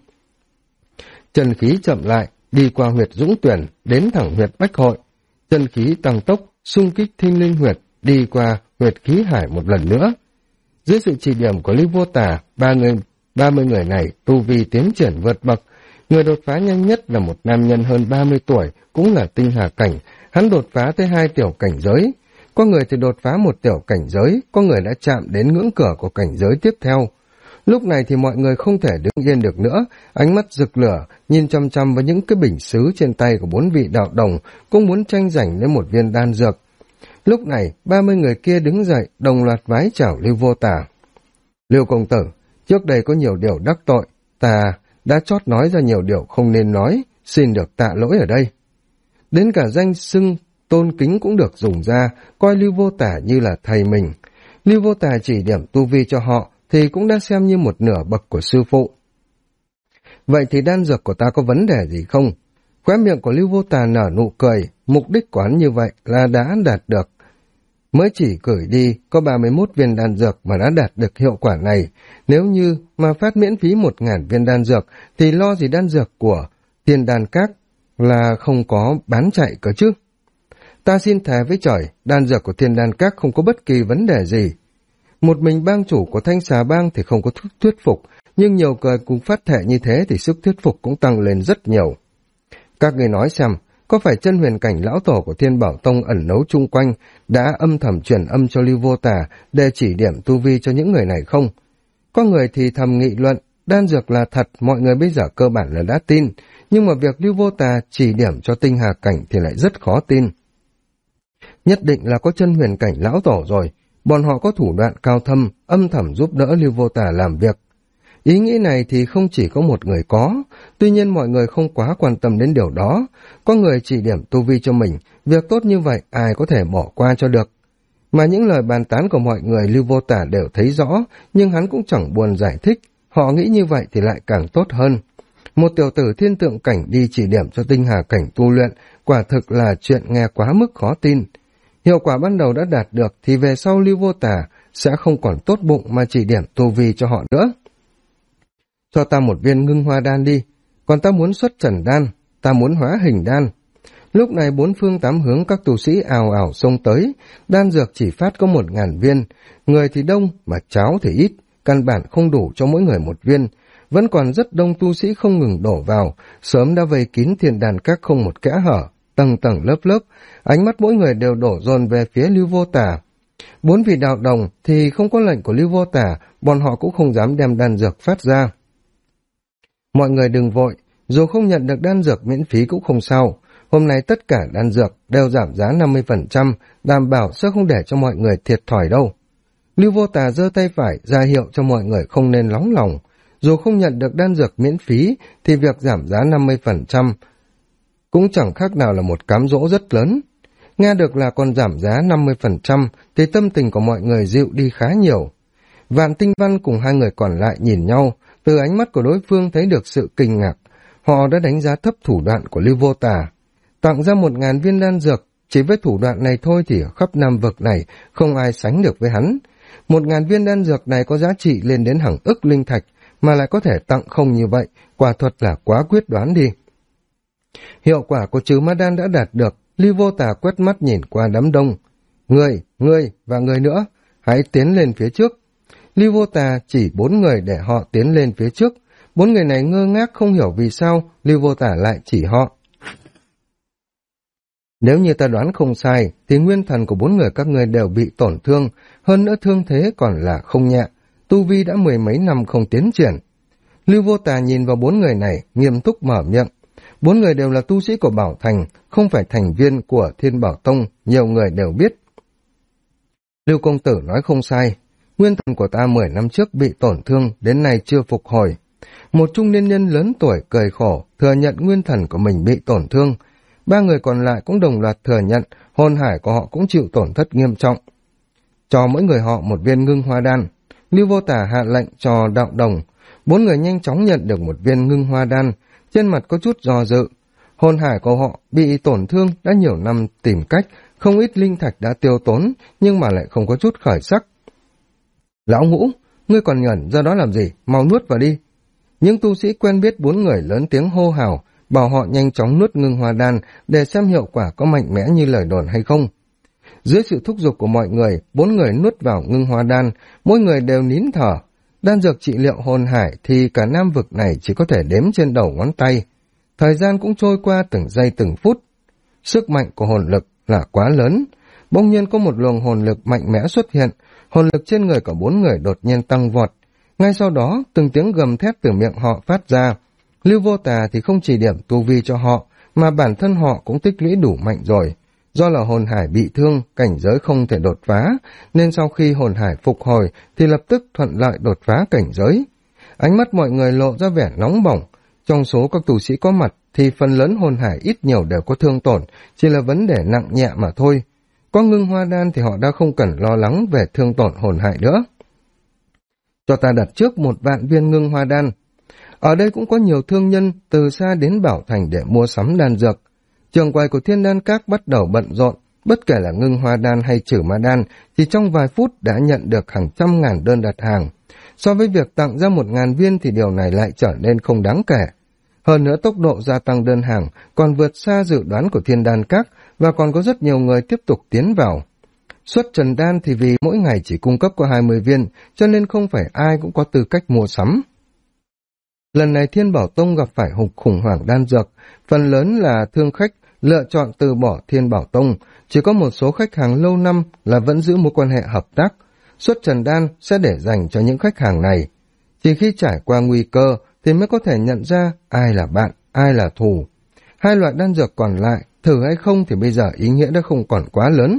Chân khí chậm lại, đi qua huyệt Dũng Tuyển, đến thẳng huyệt Bách Hội. Chân khí tăng tốc, xung kích Thiên Linh huyệt, đi qua huyệt Khí Hải một lần nữa. Dưới sự chỉ điểm của Lưu Vô Tà, 30 người này tu vi tiến triển vượt bậc. Người đột phá nhanh nhất là một nam nhân hơn 30 tuổi, cũng là tinh hà cảnh. Hắn đột phá tới 2 tiểu cảnh giới. Có người thì đột phá 1 tiểu cảnh giới, có người đã chạm đến ngưỡng cửa của cảnh giới tiếp theo. Lúc này thì mọi người không thể đứng yên được nữa, ánh mắt rực lửa, nhìn chăm chăm vào những cái bình sứ trên tay của 4 vị đạo đồng, cũng muốn tranh giành lấy một viên đan dược. Lúc này, 30 người kia đứng dậy, đồng loạt vái chào Lưu Vô Tà. Lưu công tử, trước đây có nhiều điều đắc tội, ta đã chót nói ra nhiều điều không nên nói, xin được tạ lỗi ở đây. Đến cả danh xưng tôn kính cũng được dùng ra, coi Lưu Vô Tà như là thầy mình. Lưu Vô Tà chỉ điểm tu vi cho họ thì cũng đã xem như một nửa bậc của sư phụ. Vậy thì đan dược của ta có vấn đề gì không? Khóe miệng của Lưu Vô Tà nở nụ cười, mục đích của hắn như vậy là đã đạt được. Mới chỉ gửi đi có 31 viên đan dược mà đã đạt được hiệu quả này. Nếu như mà phát miễn phí 1.000 viên đan dược thì lo gì đan dược của Thiên Đan Các là không có bán chạy cơ chứ. Ta xin thề với trời, đan dược của Thiên Đan Các không có bất kỳ vấn đề gì. Một mình bang chủ của Thanh Xà Bang thì không có thuyết phục, nhưng nhiều người cùng phát thệ như thế thì sức thuyết phục cũng tăng lên rất nhiều. Các người nói xem, có phải chân huyền cảnh lão tổ của Thiên Bảo Tông ẩn nấu chung quanh đã âm thầm truyền âm cho Lưu Vô Tà để chỉ điểm tu vi cho những người này không? Có người thì thầm nghị luận, đan dược là thật, mọi người bây giờ cơ bản là đã tin, nhưng mà việc Lưu Vô Tà chỉ điểm cho tinh hà cảnh thì lại rất khó tin. Nhất định là có chân huyền cảnh lão tổ rồi, bọn họ có thủ đoạn cao thâm, âm thầm giúp đỡ Lưu Vô Tà làm việc. Ý nghĩ này thì không chỉ có một người có, tuy nhiên mọi người không quá quan tâm đến điều đó. Có người chỉ điểm tu vi cho mình, việc tốt như vậy ai có thể bỏ qua cho được. Mà những lời bàn tán của mọi người Lưu Vô Tà đều thấy rõ, nhưng hắn cũng chẳng buồn giải thích, họ nghĩ như vậy thì lại càng tốt hơn. Một tiểu tử thiên tượng cảnh đi chỉ điểm cho tinh hà cảnh tu luyện, quả thực là chuyện nghe quá mức khó tin. Hiệu quả ban đầu đã đạt được thì về sau Lưu Vô Tà sẽ không còn tốt bụng mà chỉ điểm tu vi cho họ nữa. Cho ta một viên ngưng hoa đan đi, còn ta muốn xuất trần đan, ta muốn hóa hình đan. Lúc này bốn phương tám hướng các tu sĩ ào ào xông tới, đan dược chỉ phát có 1000 viên, người thì đông mà cháo thì ít, căn bản không đủ cho mỗi người một viên. Vẫn còn rất đông tu sĩ không ngừng đổ vào, sớm đã vây kín Thiên Đan Các không một kẽ hở, tầng tầng lớp lớp, ánh mắt mỗi người đều đổ dồn về phía Lưu Vô Tà. 4 vị đạo đồng thì không có lệnh của Lưu Vô Tà, bọn họ cũng không dám đem đan dược phát ra. Mọi người đừng vội, dù không nhận được đan dược miễn phí cũng không sao. Hôm nay tất cả đan dược đều giảm giá 50%, đảm bảo sẽ không để cho mọi người thiệt thòi đâu. Lưu Vô Tà giơ tay phải ra hiệu cho mọi người không nên nóng lòng. Dù không nhận được đan dược miễn phí thì việc giảm giá 50% cũng chẳng khác nào là một cám dỗ rất lớn. Nghe được là còn giảm giá 50% thì tâm tình của mọi người dịu đi khá nhiều. Vạn Tinh Văn cùng hai người còn lại nhìn nhau, từ ánh mắt của đối phương thấy được sự kinh ngạc. Họ đã đánh giá thấp thủ đoạn của Lưu Vô Tà. Tặng ra 1000 viên đan dược, chỉ với thủ đoạn này thôi thì ở khắp Nam Vực này không ai sánh được với hắn. 1000 viên đan dược này có giá trị lên đến hàng ức linh thạch, mà lại có thể tặng không như vậy, quả thuật là quá quyết đoán đi. Hiệu quả của trừ ma đan đã đạt được, Lưu Vô Tà quét mắt nhìn qua đám đông. Ngươi và người nữa, hãy tiến lên phía trước. Lưu Vô Tà chỉ 4 người để họ tiến lên phía trước. 4 người này ngơ ngác không hiểu vì sao Lưu Vô Tà lại chỉ họ. Nếu như ta đoán không sai, thì nguyên thần của 4 người các ngươi đều bị tổn thương, hơn nữa thương thế còn là không nhẹ, tu vi đã 10 mấy năm không tiến triển. Lưu Vô Tà nhìn vào 4 người này, nghiêm túc mở miệng. 4 người đều là tu sĩ của Bảo Thành, không phải thành viên của Thiên Bảo Tông, nhiều người đều biết. Lưu công tử nói không sai, nguyên thần của ta 10 năm trước bị tổn thương, đến nay chưa phục hồi. Một trung niên nhân lớn tuổi cười khổ, thừa nhận nguyên thần của mình bị tổn thương. 3 người còn lại cũng đồng loạt thừa nhận, hồn hải của họ cũng chịu tổn thất nghiêm trọng. Cho mỗi người họ một viên ngưng hoa đan. Lưu Vô Tà hạ lệnh cho đạo đồng. 4 người nhanh chóng nhận được một viên ngưng hoa đan, trên mặt có chút do dự. Hồn hải của họ bị tổn thương đã nhiều năm tìm cách, không ít linh thạch đã tiêu tốn, nhưng mà lại không có chút khởi sắc. Lão Ngũ, ngươi còn ngẩn ra đó làm gì, mau nuốt vào đi. Những tu sĩ quen biết 4 người lớn tiếng hô hào, bảo họ nhanh chóng nuốt ngưng hoa đan để xem hiệu quả có mạnh mẽ như lời đồn hay không. Dưới sự thúc giục của mọi người, 4 người nuốt vào ngưng hoa đan, mỗi người đều nín thở. Đan dược trị liệu hồn hải thì cả Nam Vực này chỉ có thể đếm trên đầu ngón tay. Thời gian cũng trôi qua từng giây từng phút. Sức mạnh của hồn lực là quá lớn. Bỗng nhiên có một luồng hồn lực mạnh mẽ xuất hiện, hồn lực trên người của 4 người đột nhiên tăng vọt. Ngay sau đó, từng tiếng gầm thét từ miệng họ phát ra. Lưu Vô Tà thì không chỉ điểm tu vi cho họ, mà bản thân họ cũng tích lũy đủ mạnh rồi. Do là hồn hải bị thương, cảnh giới không thể đột phá, nên sau khi hồn hải phục hồi thì lập tức thuận lợi đột phá cảnh giới. Ánh mắt mọi người lộ ra vẻ nóng bỏng. Trong số các tu sĩ có mặt thì phần lớn hồn hải ít nhiều đều có thương tổn, chỉ là vấn đề nặng nhẹ mà thôi. Có ngưng hoa đan thì họ đã không cần lo lắng về thương tổn hồn hải nữa. Cho ta đặt trước 1.000 viên ngưng hoa đan. Ở đây cũng có nhiều thương nhân từ xa đến Bảo Thành để mua sắm đan dược. Trường quầy của Thiên Đan Các bắt đầu bận rộn, bất kể là ngưng hoa đan hay trừ ma đan, thì trong vài phút đã nhận được hàng trăm ngàn đơn đặt hàng. So với việc tặng ra 1.000 viên thì điều này lại trở nên không đáng kể. Hơn nữa tốc độ gia tăng đơn hàng còn vượt xa dự đoán của Thiên Đan Các, và còn có rất nhiều người tiếp tục tiến vào. Xuất trần đan thì vì mỗi ngày chỉ cung cấp có 20 viên, cho nên không phải ai cũng có tư cách mua sắm. Lần này Thiên Bảo Tông gặp phải khủng hoảng đan dược, phần lớn là thương khách lựa chọn từ bỏ Thiên Bảo Tông, chỉ có một số khách hàng lâu năm là vẫn giữ mối quan hệ hợp tác. Xuất trần đan sẽ để dành cho những khách hàng này. Chỉ khi trải qua nguy cơ thì mới có thể nhận ra ai là bạn, ai là thù. Hai loại đan dược còn lại, thử hay không thì bây giờ ý nghĩa đã không còn quá lớn.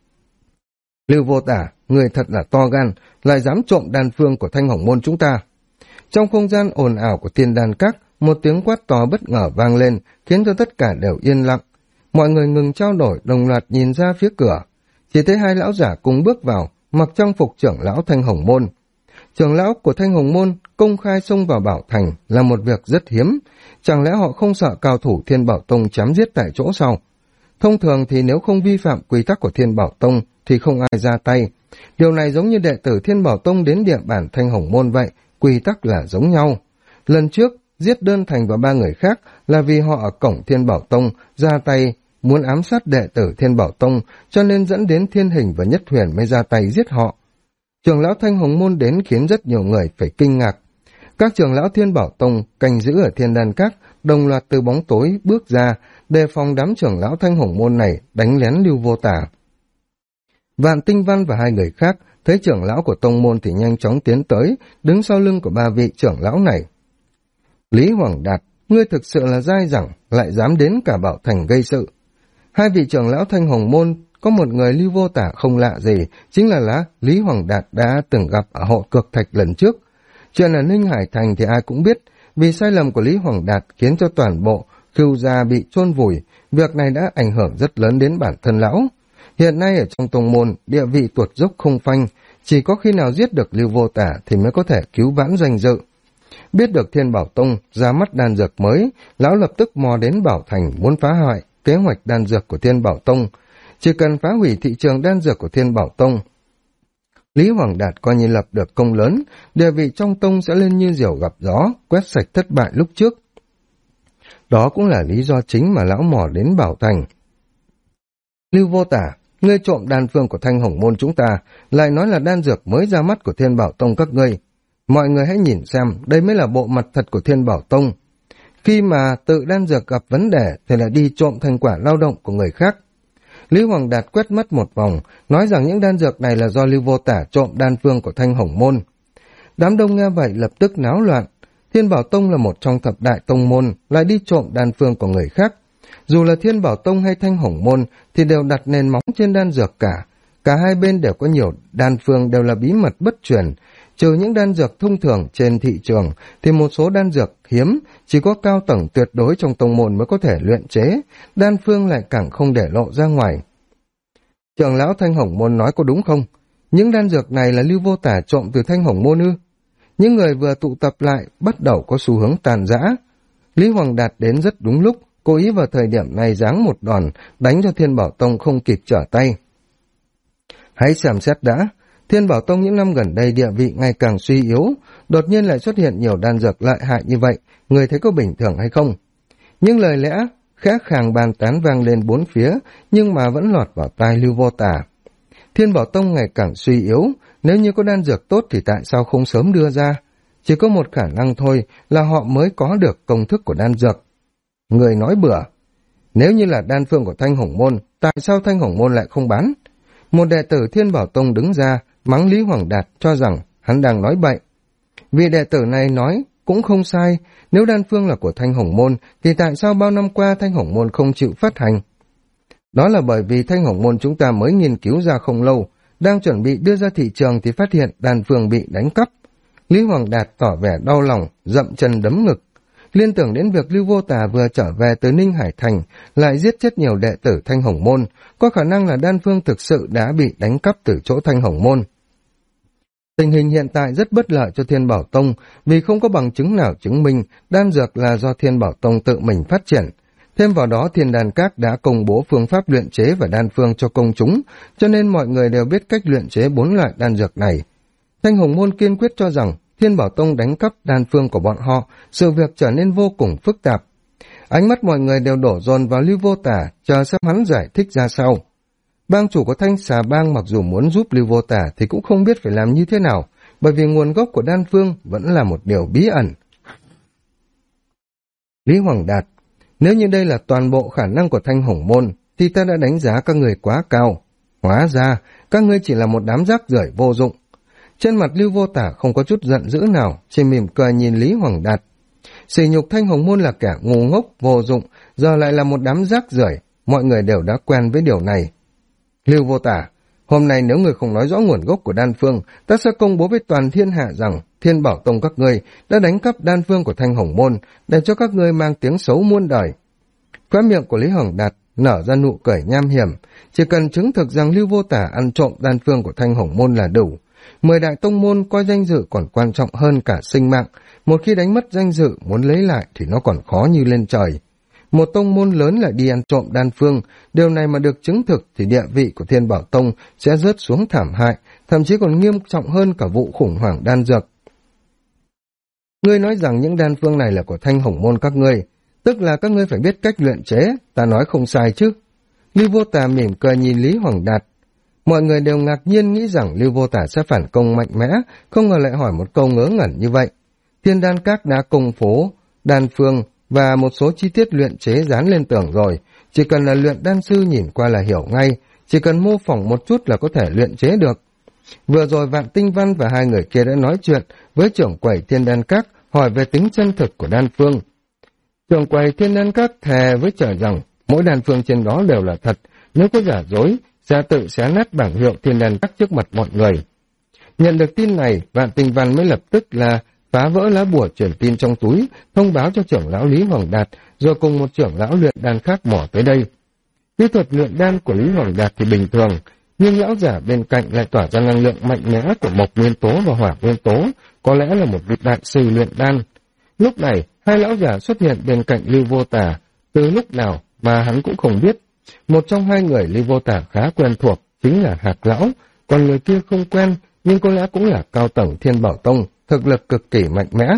Lưu Vô Tả, người thật là to gan, lại dám trộm đan phương của Thanh Hồng Môn chúng ta. Trong không gian ồn ào của Thiên Đan Các, một tiếng quát to bất ngờ vang lên, khiến cho tất cả đều yên lặng. Mọi người ngừng trao đổi, đồng loạt nhìn ra phía cửa. Chỉ thấy hai lão giả cùng bước vào, mặc trang phục trưởng lão Thanh Hồng Môn. Trưởng lão của Thanh Hồng Môn công khai xông vào Bảo Thành là một việc rất hiếm. Chẳng lẽ họ không sợ cao thủ Thiên Bảo Tông chém giết tại chỗ sao? Thông thường thì nếu không vi phạm quy tắc của Thiên Bảo Tông thì không ai ra tay. Điều này giống như đệ tử Thiên Bảo Tông đến địa bàn Thanh Hồng Môn vậy, quy tắc là giống nhau. Lần trước, giết Đơn Thành và 3 người khác là vì họ ở cổng Thiên Bảo Tông ra tay muốn ám sát đệ tử Thiên Bảo Tông, cho nên dẫn đến Thiên Hình và Nhất Huyền mới ra tay giết họ. Trưởng lão Thanh Hồng Môn đến khiến rất nhiều người phải kinh ngạc. Các trưởng lão Thiên Bảo Tông canh giữ ở Thiên Đan Các đồng loạt từ bóng tối bước ra, đề phòng đám trưởng lão Thanh Hồng Môn này đánh lén Lưu Vô Tả. Vạn Tinh Văn và 2 người khác thấy trưởng lão của tông môn thì nhanh chóng tiến tới, đứng sau lưng của 3 vị trưởng lão này. Lý Hoàng Đạt, ngươi thực sự là dai dẳng, lại dám đến cả Bảo Thành gây sự. 2 vị trưởng lão Thanh Hồng Môn có một người Lưu Vô Tả không lạ gì, chính là Lý Hoàng Đạt đã từng gặp ở hội Cực Thạch lần trước. Chuyện ở Ninh Hải Thành thì ai cũng biết, vì sai lầm của Lý Hoàng Đạt khiến cho toàn bộ Khưu gia bị chôn vùi, việc này đã ảnh hưởng rất lớn đến bản thân lão. Hiện nay ở trong tông môn, địa vị tuột dốc không phanh, chỉ có khi nào giết được Lưu Vô Tả thì mới có thể cứu vãn danh dự. Biết được Thiên Bảo Tông ra mắt đan dược mới, lão lập tức mò đến Bảo Thành muốn phá hoại kế hoạch đan dược của Thiên Bảo Tông. Chỉ cần phá hủy thị trường đan dược của Thiên Bảo Tông, Lý Hoàng Đạt coi như lập được công lớn, địa vị trong tông sẽ lên như diều gặp gió, quét sạch thất bại lúc trước. Đó cũng là lý do chính mà lão mò đến Bảo Thành. Lưu Vô Tả, ngươi trộm đan phương của Thanh Hồng Môn chúng ta, lại nói là đan dược mới ra mắt của Thiên Bảo Tông các ngươi. Mọi người hãy nhìn xem, đây mới là bộ mặt thật của Thiên Bảo Tông. Khi mà tự đan dược gặp vấn đề thì lại đi trộm thành quả lao động của người khác. Lý Hoàng Đạt quét mắt một vòng, nói rằng những đan dược này là do Lưu Vô Tả trộm đan phương của Thanh Hồng Môn. Đám đông nghe vậy lập tức náo loạn. Thiên Bảo Tông là một trong thập đại tông môn, lại đi trộm đan phương của người khác. Dù là Thiên Bảo Tông hay Thanh Hồng Môn thì đều đặt nền móng trên đan dược cả. Cả hai bên đều có nhiều đan phương đều là bí mật bất truyền. Trừ những đan dược thông thường trên thị trường thì một số đan dược hiếm chỉ có cao tầng tuyệt đối trong tông môn mới có thể luyện chế, đan phương lại càng không để lộ ra ngoài. Trưởng lão Thanh Hồng Môn nói có đúng không? Những đan dược này là Lưu Vô Tả trộm từ Thanh Hồng Môn ư? Những người vừa tụ tập lại bắt đầu có xu hướng tàn rã. Lý Hoàng Đạt đến rất đúng lúc, cố ý vào thời điểm này giáng một đòn, đánh cho Thiên Bảo Tông không kịp trở tay. Hãy xem xét đã, Thiên Bảo Tông những năm gần đây địa vị ngày càng suy yếu, đột nhiên lại xuất hiện nhiều đan dược lợi hại như vậy, người thấy có bình thường hay không? Nhưng lời lẽ khẽ khàng bàn tán vang lên bốn phía, nhưng mà vẫn lọt vào tai Lưu Vô Tả. Thiên Bảo Tông ngày càng suy yếu, nếu như có đan dược tốt thì tại sao không sớm đưa ra? Chỉ có một khả năng thôi là họ mới có được công thức của đan dược. Người nói bừa, nếu như là đan phương của Thanh Hồng Môn, tại sao Thanh Hồng Môn lại không bán? Một đệ tử Thiên Bảo Tông đứng ra, mắng Lý Hoàng Đạt cho rằng hắn đang nói bậy. Vị đệ tử này nói cũng không sai, nếu đan phương là của Thanh Hồng Môn, thì tại sao bao năm qua Thanh Hồng Môn không chịu phát hành? Đó là bởi vì Thanh Hồng Môn chúng ta mới nghiên cứu ra không lâu, đang chuẩn bị đưa ra thị trường thì phát hiện đan phương bị đánh cắp. Lý Hoàng Đạt tỏ vẻ đau lòng, dậm chân đấm ngực. Liên tưởng đến việc Lưu Vô Tả vừa trở về từ Ninh Hải Thành, lại giết chết nhiều đệ tử Thanh Hồng Môn, có khả năng là đan phương thực sự đã bị đánh cắp từ chỗ Thanh Hồng Môn. Tình hình hiện tại rất bất lợi cho Thiên Bảo Tông, vì không có bằng chứng nào chứng minh đan dược là do Thiên Bảo Tông tự mình phát triển. Thêm vào đó, Thiên Đan Các đã công bố phương pháp luyện chế và đan phương cho công chúng, cho nên mọi người đều biết cách luyện chế 4 loại đan dược này. Thanh Hồng Môn kiên quyết cho rằng Thiên Bảo Tông đánh cắp đan phương của bọn họ, sự việc trở nên vô cùng phức tạp. Ánh mắt mọi người đều đổ dồn vào Lưu Vô Tả, chờ xem hắn giải thích ra sao. Bang chủ của Thanh Xà Bang mặc dù muốn giúp Lưu Vô Tả thì cũng không biết phải làm như thế nào, bởi vì nguồn gốc của đan phương vẫn là một điều bí ẩn. Lý Hoàng Đạt, nếu như đây là toàn bộ khả năng của Thanh Hồng Môn, thì ta đã đánh giá các người quá cao. Hóa ra, các ngươi chỉ là một đám rác rưởi vô dụng. Trên mặt Lưu Vô Tả không có chút giận dữ nào, chỉ mỉm cười nhìn Lý Hoàng Đạt. Sỉ nhục Thanh Hồng Môn là kẻ ngu ngốc, vô dụng, giờ lại là một đám rác rưởi, mọi người đều đã quen với điều này. Lưu Vô Tả, hôm nay nếu người không nói rõ nguồn gốc của đan phương, ta sẽ công bố với toàn thiên hạ rằng Thiên Bảo Tông các ngươi đã đánh cắp đan phương của Thanh Hồng Môn, để cho các ngươi mang tiếng xấu muôn đời. Khóe miệng của Lý Hoàng Đạt nở ra nụ cười nham hiểm, chỉ cần chứng thực rằng Lưu Vô Tả ăn trộm đan phương của Thanh Hồng Môn là đủ. 10 đại tông môn coi danh dự còn quan trọng hơn cả sinh mạng, một khi đánh mất danh dự muốn lấy lại thì nó còn khó như lên trời. Một tông môn lớn lại đi ăn trộm đan phương, điều này mà được chứng thực thì địa vị của Thiên Bảo Tông sẽ rớt xuống thảm hại, thậm chí còn nghiêm trọng hơn cả vụ khủng hoảng đan dược. Ngươi nói rằng những đan phương này là của Thanh Hồng Môn các ngươi, tức là các ngươi phải biết cách luyện chế, ta nói không sai chứ. Lưu Vô Tả mỉm cười nhìn Lý Hoàng Đạt. Mọi người đều ngạc nhiên nghĩ rằng Lưu Vô Tả sẽ phản công mạnh mẽ, không ngờ lại hỏi một câu ngớ ngẩn như vậy. Thiên Đan Các đã công bố đan phương và một số chi tiết luyện chế dán lên tường rồi, chỉ cần là luyện đan sư nhìn qua là hiểu ngay, chỉ cần mô phỏng một chút là có thể luyện chế được. Vừa rồi Vạn Tinh Văn và hai người kia đã nói chuyện với trưởng quầy Thiên Đan Các, hỏi về tính chân thực của đan phương. Trưởng quầy Thiên Đan Các thề với trời rằng mỗi đan phương trên đó đều là thật, nếu có giả dối sẽ tự xé nát bảng hiệu Thiên Đan Các trước mặt mọi người. Nhận được tin này, Vạn Tinh Văn mới lập tức là phá vỡ lá bùa truyền tin trong túi, thông báo cho trưởng lão Lý Hoàng Đạt, rồi cùng một trưởng lão luyện đan khác mò tới đây. Kỹ thuật luyện đan của Lý Hoàng Đạt thì bình thường, nhưng lão giả bên cạnh lại tỏa ra năng lượng mạnh mẽ của mộc nguyên tố và hỏa nguyên tố, có lẽ là một vị đại sư luyện đan. Lúc này, hai lão giả xuất hiện bên cạnh Lưu Vô Tả, từ lúc nào mà hắn cũng không biết. Một trong hai người Lưu Vô Tả khá quen thuộc, chính là Hạc Lão, còn người kia không quen, nhưng có lẽ cũng là cao tầng Thiên Bảo Tông, thực lực cực kỳ mạnh mẽ.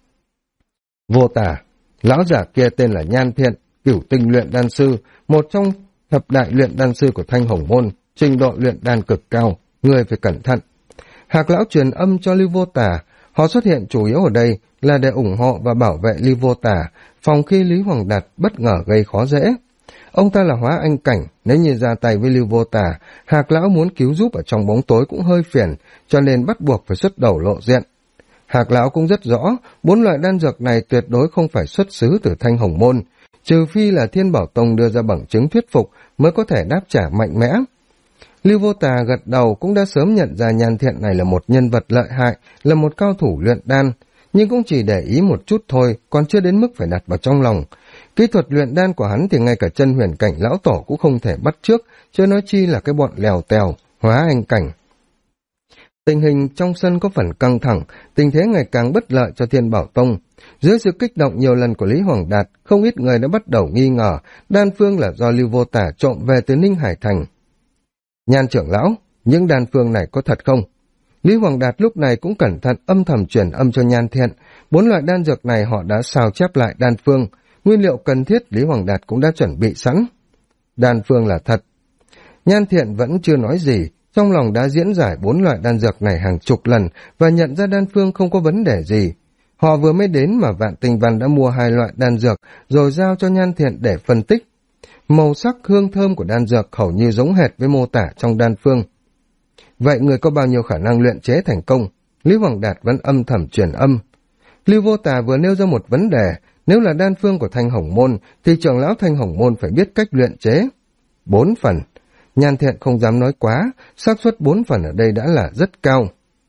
Vô Tả, lão giả kia tên là Nhan Thiện, cửu tinh luyện đan sư, một trong thập đại luyện đan sư của Thanh Hồng Môn, trình độ luyện đan cực cao, người phải cẩn thận. Hạc Lão truyền âm cho Lưu Vô Tả, họ xuất hiện chủ yếu ở đây là để ủng hộ và bảo vệ Lưu Vô Tả, phòng khi Lý Hoàng Đạt bất ngờ gây khó dễ. Ông ta là Hóa Anh Cảnh, nếu như ra tay với Lưu Vô Tả, Hạc Lão muốn cứu giúp ở trong bóng tối cũng hơi phiền, cho nên bắt buộc phải xuất đầu lộ diện. Hạc Lão cũng rất rõ, 4 loại đan dược này tuyệt đối không phải xuất xứ từ Thanh Hồng Môn, trừ phi là Thiên Bảo Tông đưa ra bằng chứng thuyết phục mới có thể đáp trả mạnh mẽ. Lưu Vô Tả gật đầu cũng đã sớm nhận ra Nhan Thiện này là một nhân vật lợi hại, là một cao thủ luyện đan, nhưng cũng chỉ để ý một chút thôi, còn chưa đến mức phải đặt vào trong lòng. Kỹ thuật luyện đan của hắn thì ngay cả chân huyền cảnh lão tổ cũng không thể bắt trước, chưa nói chi là cái bọn lèo tèo, Hóa Anh Cảnh. Tình hình trong sân có phần căng thẳng, tình thế ngày càng bất lợi cho Thiên Bảo Tông. Dưới sự kích động nhiều lần của Lý Hoàng Đạt, không ít người đã bắt đầu nghi ngờ đan phương là do Lưu Vô Tả trộm về từ Ninh Hải Thành. Nhan trưởng lão, những đan phương này có thật không? Lý Hoàng Đạt lúc này cũng cẩn thận âm thầm truyền âm cho Nhan Thiện. 4 loại đan dược này họ đã sao chép lại đan phương, nguyên liệu cần thiết Lý Hoàng Đạt cũng đã chuẩn bị sẵn. Đan phương là thật. Nhan Thiện vẫn chưa nói gì, trong lòng đã diễn giải 4 loại đan dược này hàng chục lần và nhận ra đan phương không có vấn đề gì. Họ vừa mới đến mà Vạn Tinh Văn đã mua 2 loại đan dược rồi giao cho Nhan Thiện để phân tích. Màu sắc hương thơm của đan dược hầu như giống hệt với mô tả trong đan phương. Vậy người có bao nhiêu khả năng luyện chế thành công? Lý Hoàng Đạt vẫn âm thầm truyền âm. Lưu Vô Tả vừa nêu ra một vấn đề, nếu là đan phương của Thanh Hồng Môn thì trưởng lão Thanh Hồng Môn phải biết cách luyện chế. 4 phần. Nhan Thiện không dám nói quá, xác suất 4 phần ở đây đã là rất cao.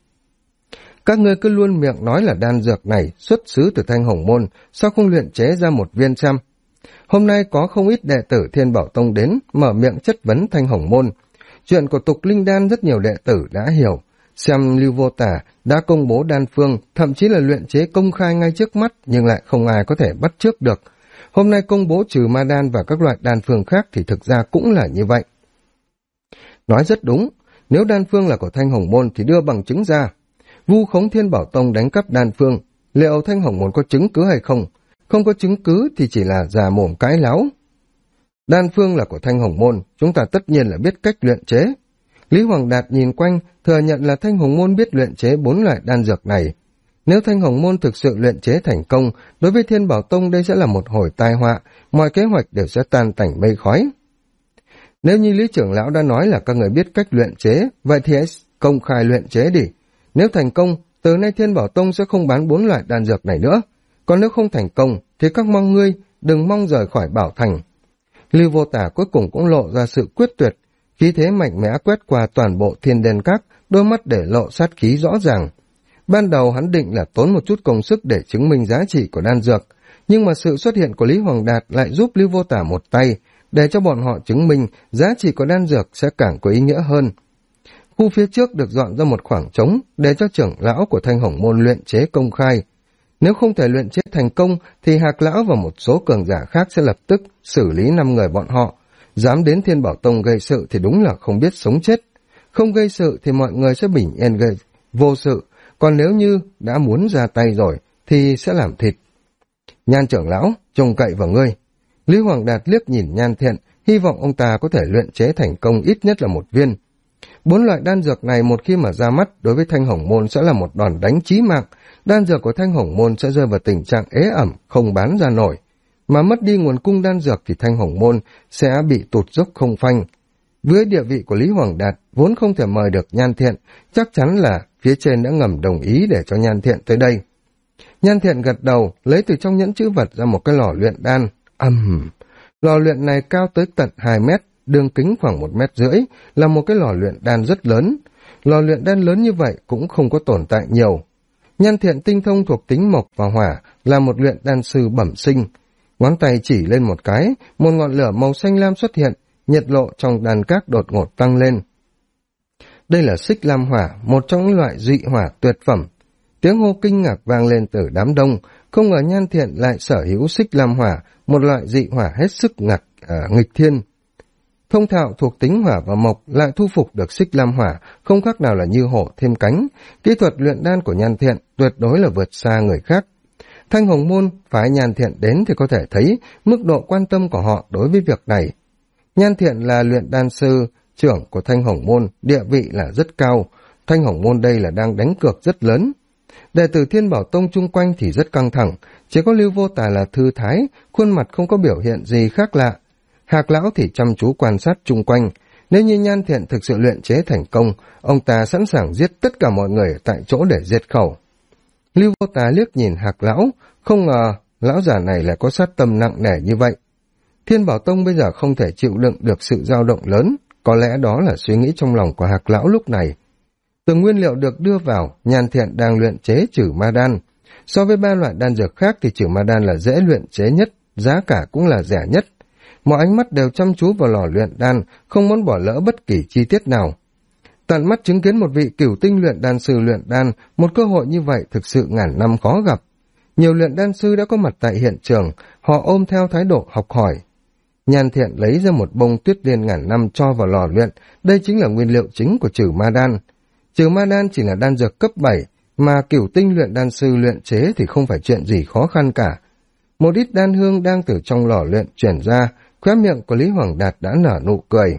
Các ngươi cứ luôn miệng nói là đan dược này xuất xứ từ Thanh Hồng Môn, sao không luyện chế ra một viên xem? Hôm nay có không ít đệ tử Thiên Bảo Tông đến, mở miệng chất vấn Thanh Hồng Môn. Chuyện của tục linh đan rất nhiều đệ tử đã hiểu, xem Lưu Vô Tả đã công bố đan phương, thậm chí là luyện chế công khai ngay trước mắt, nhưng lại không ai có thể bắt chước được. Hôm nay công bố trừ ma đan và các loại đan phương khác thì thực ra cũng là như vậy. Nói rất đúng, nếu đan phương là của Thanh Hồng Môn thì đưa bằng chứng ra. Vu khống Thiên Bảo Tông đánh cắp đan phương, liệu Thanh Hồng Môn có chứng cứ hay không? không có chứng cứ thì chỉ là già mồm cãi láo. Đan phương là của Thanh Hồng Môn, chúng ta tất nhiên là biết cách luyện chế. Lý Hoàng Đạt nhìn quanh, thừa nhận là Thanh Hồng Môn biết luyện chế 4 loại đan dược này. Nếu Thanh Hồng Môn thực sự luyện chế thành công, đối với Thiên Bảo Tông đây sẽ là một hồi tai họa, mọi kế hoạch đều sẽ tan tành mây khói. Nếu như Lý trưởng lão đã nói là các người biết cách luyện chế, vậy thì hãy công khai luyện chế đi. Nếu thành công, từ nay Thiên Bảo Tông sẽ không bán 4 loại đan dược này nữa. Còn nếu không thành công, thì các mong ngươi đừng mong rời khỏi Bảo Thành. Lưu Vô Tả cuối cùng cũng lộ ra sự quyết tuyệt, khí thế mạnh mẽ quét qua toàn bộ Thiên Đền Các, đôi mắt để lộ sát khí rõ ràng. Ban đầu hắn định là tốn một chút công sức để chứng minh giá trị của đan dược, nhưng mà sự xuất hiện của Lý Hoàng Đạt lại giúp Lưu Vô Tả một tay, để cho bọn họ chứng minh giá trị của đan dược sẽ càng có ý nghĩa hơn. Khu phía trước được dọn ra một khoảng trống để cho trưởng lão của Thanh Hồng Môn luyện chế công khai. Nếu không thể luyện chế thành công thì Hạc lão và một số cường giả khác sẽ lập tức xử lý 5 người bọn họ. Dám đến Thiên Bảo Tông gây sự thì đúng là không biết sống chết. Không gây sự thì mọi người sẽ bình yên gây vô sự, còn nếu như đã muốn ra tay rồi thì sẽ làm thịt. Nhan trưởng lão, trông cậy vào ngươi. Lý Hoàng Đạt liếc nhìn Nhan Thiện, hy vọng ông ta có thể luyện chế thành công ít nhất là 1 viên. 4 loại đan dược này một khi mà ra mắt đối với Thanh Hồng Môn sẽ là một đòn đánh chí mạng. Đan dược của Thanh Hồng Môn sẽ rơi vào tình trạng ế ẩm, không bán ra nổi. Mà mất đi nguồn cung đan dược thì Thanh Hồng Môn sẽ bị tụt dốc không phanh. Với địa vị của Lý Hoàng Đạt vốn không thể mời được Nhan Thiện, chắc chắn là phía trên đã ngầm đồng ý để cho Nhan Thiện tới đây. Nhan Thiện gật đầu, lấy từ trong nhẫn chữ vật ra một cái lò luyện đan. Lò luyện này cao tới tận 2 mét, đường kính khoảng 1,5 mét, là một cái lò luyện đan rất lớn. Lò luyện đan lớn như vậy cũng không có tồn tại nhiều. Nhan Thiện tinh thông thuộc tính mộc và hỏa, là một luyện đan sư bẩm sinh. Ngón tay chỉ lên một cái, một ngọn lửa màu xanh lam xuất hiện, nhiệt độ trong đan các đột ngột tăng lên. Đây là xích lam hỏa, một trong những loại dị hỏa tuyệt phẩm. Tiếng hô kinh ngạc vang lên từ đám đông, không ngờ Nhan Thiện lại sở hữu xích lam hỏa, một loại dị hỏa hết sức nghịch thiên. Thông thạo thuộc tính hỏa và mộc lại thu phục được xích lam hỏa, không khác nào là như hổ thêm cánh. Kỹ thuật luyện đan của Nhan Thiện tuyệt đối là vượt xa người khác. Thanh Hồng Môn phái Nhan Thiện đến thì có thể thấy mức độ quan tâm của họ đối với việc này. Nhan Thiện là luyện đan sư trưởng của Thanh Hồng Môn, địa vị là rất cao. Thanh Hồng Môn đây là đang đánh cược rất lớn. Đệ tử Thiên Bảo Tông chung quanh thì rất căng thẳng, chỉ có Lưu Vô Tà là thư thái, khuôn mặt không có biểu hiện gì khác lạ. Hạc lão thì chăm chú quan sát chung quanh, nếu như Nhan Thiện thực sự luyện chế thành công, ông ta sẵn sàng giết tất cả mọi người tại chỗ để diệt khẩu. Lưu Vô Tà liếc nhìn Hạc lão, không ngờ lão già này lại có sát tâm nặng nề như vậy. Thiên Bảo Tông bây giờ không thể chịu đựng được sự dao động lớn, có lẽ đó là suy nghĩ trong lòng của Hạc lão lúc này. Từng nguyên liệu được đưa vào, Nhan Thiện đang luyện chế trừ ma đan. So với 3 loại đan dược khác thì trừ ma đan là dễ luyện chế nhất, giá cả cũng là rẻ nhất. Mọi ánh mắt đều chăm chú vào lò luyện đan, không muốn bỏ lỡ bất kỳ chi tiết nào. Tận mắt chứng kiến một vị cửu tinh luyện đan sư luyện đan, một cơ hội như vậy thực sự ngàn năm khó gặp. Nhiều luyện đan sư đã có mặt tại hiện trường, họ ôm theo thái độ học hỏi. Nhan Thiện lấy ra một bông tuyết liên ngàn năm cho vào lò luyện, đây chính là nguyên liệu chính của trừ ma đan. Trừ ma đan chỉ là đan dược cấp 7, mà cửu tinh luyện đan sư luyện chế thì không phải chuyện gì khó khăn cả. Một ít đan hương đang từ trong lò luyện chuyển ra, khóe miệng của Lý Hoàng Đạt đã nở nụ cười.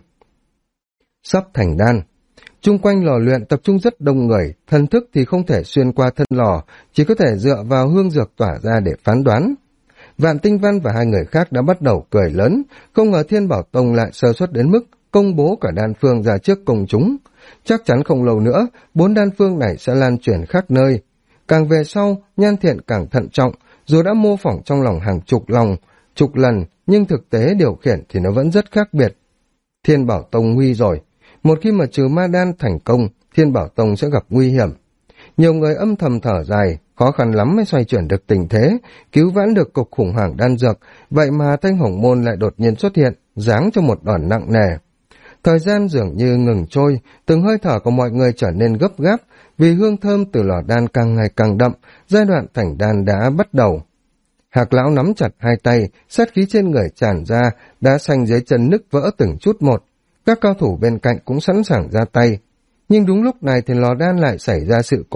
Sắp thành đan. Chung quanh lò luyện tập trung rất đông người, thần thức thì không thể xuyên qua thân lò, chỉ có thể dựa vào hương dược tỏa ra để phán đoán. Vạn Tinh Văn và 2 người khác đã bắt đầu cười lớn, không ngờ Thiên Bảo Tông lại sơ suất đến mức công bố cả đan phương ra trước công chúng. Chắc chắn không lâu nữa, 4 đan phương này sẽ lan truyền khắp nơi. Càng về sau, Nhan Thiện càng thận trọng, dù đã mô phỏng trong lòng hàng chục lần, nhưng thực tế điều khiển thì nó vẫn rất khác biệt. Thiên Bảo Tông nguy rồi. Một khi mà trừ ma đan thành công, Thiên Bảo Tông sẽ gặp nguy hiểm. Nhiều người âm thầm thở dài, khó khăn lắm mới xoay chuyển được tình thế, cứu vãn được cục khủng hoảng đan dược, vậy mà Thanh Hồng Môn lại đột nhiên xuất hiện, giáng cho một đòn nặng nề. Thời gian dường như ngừng trôi, từng hơi thở của mọi người trở nên gấp gáp, vì hương thơm từ lò đan càng ngày càng đậm, giai đoạn thành đan đã bắt đầu. Hạc lão nắm chặt 2 tay, sát khí trên người tràn ra, đá xanh dưới chân nứt vỡ từng chút một. Các cao thủ bên cạnh cũng sẵn sàng ra tay. Nhưng đúng lúc này thì lò đan lại xảy ra sự cố.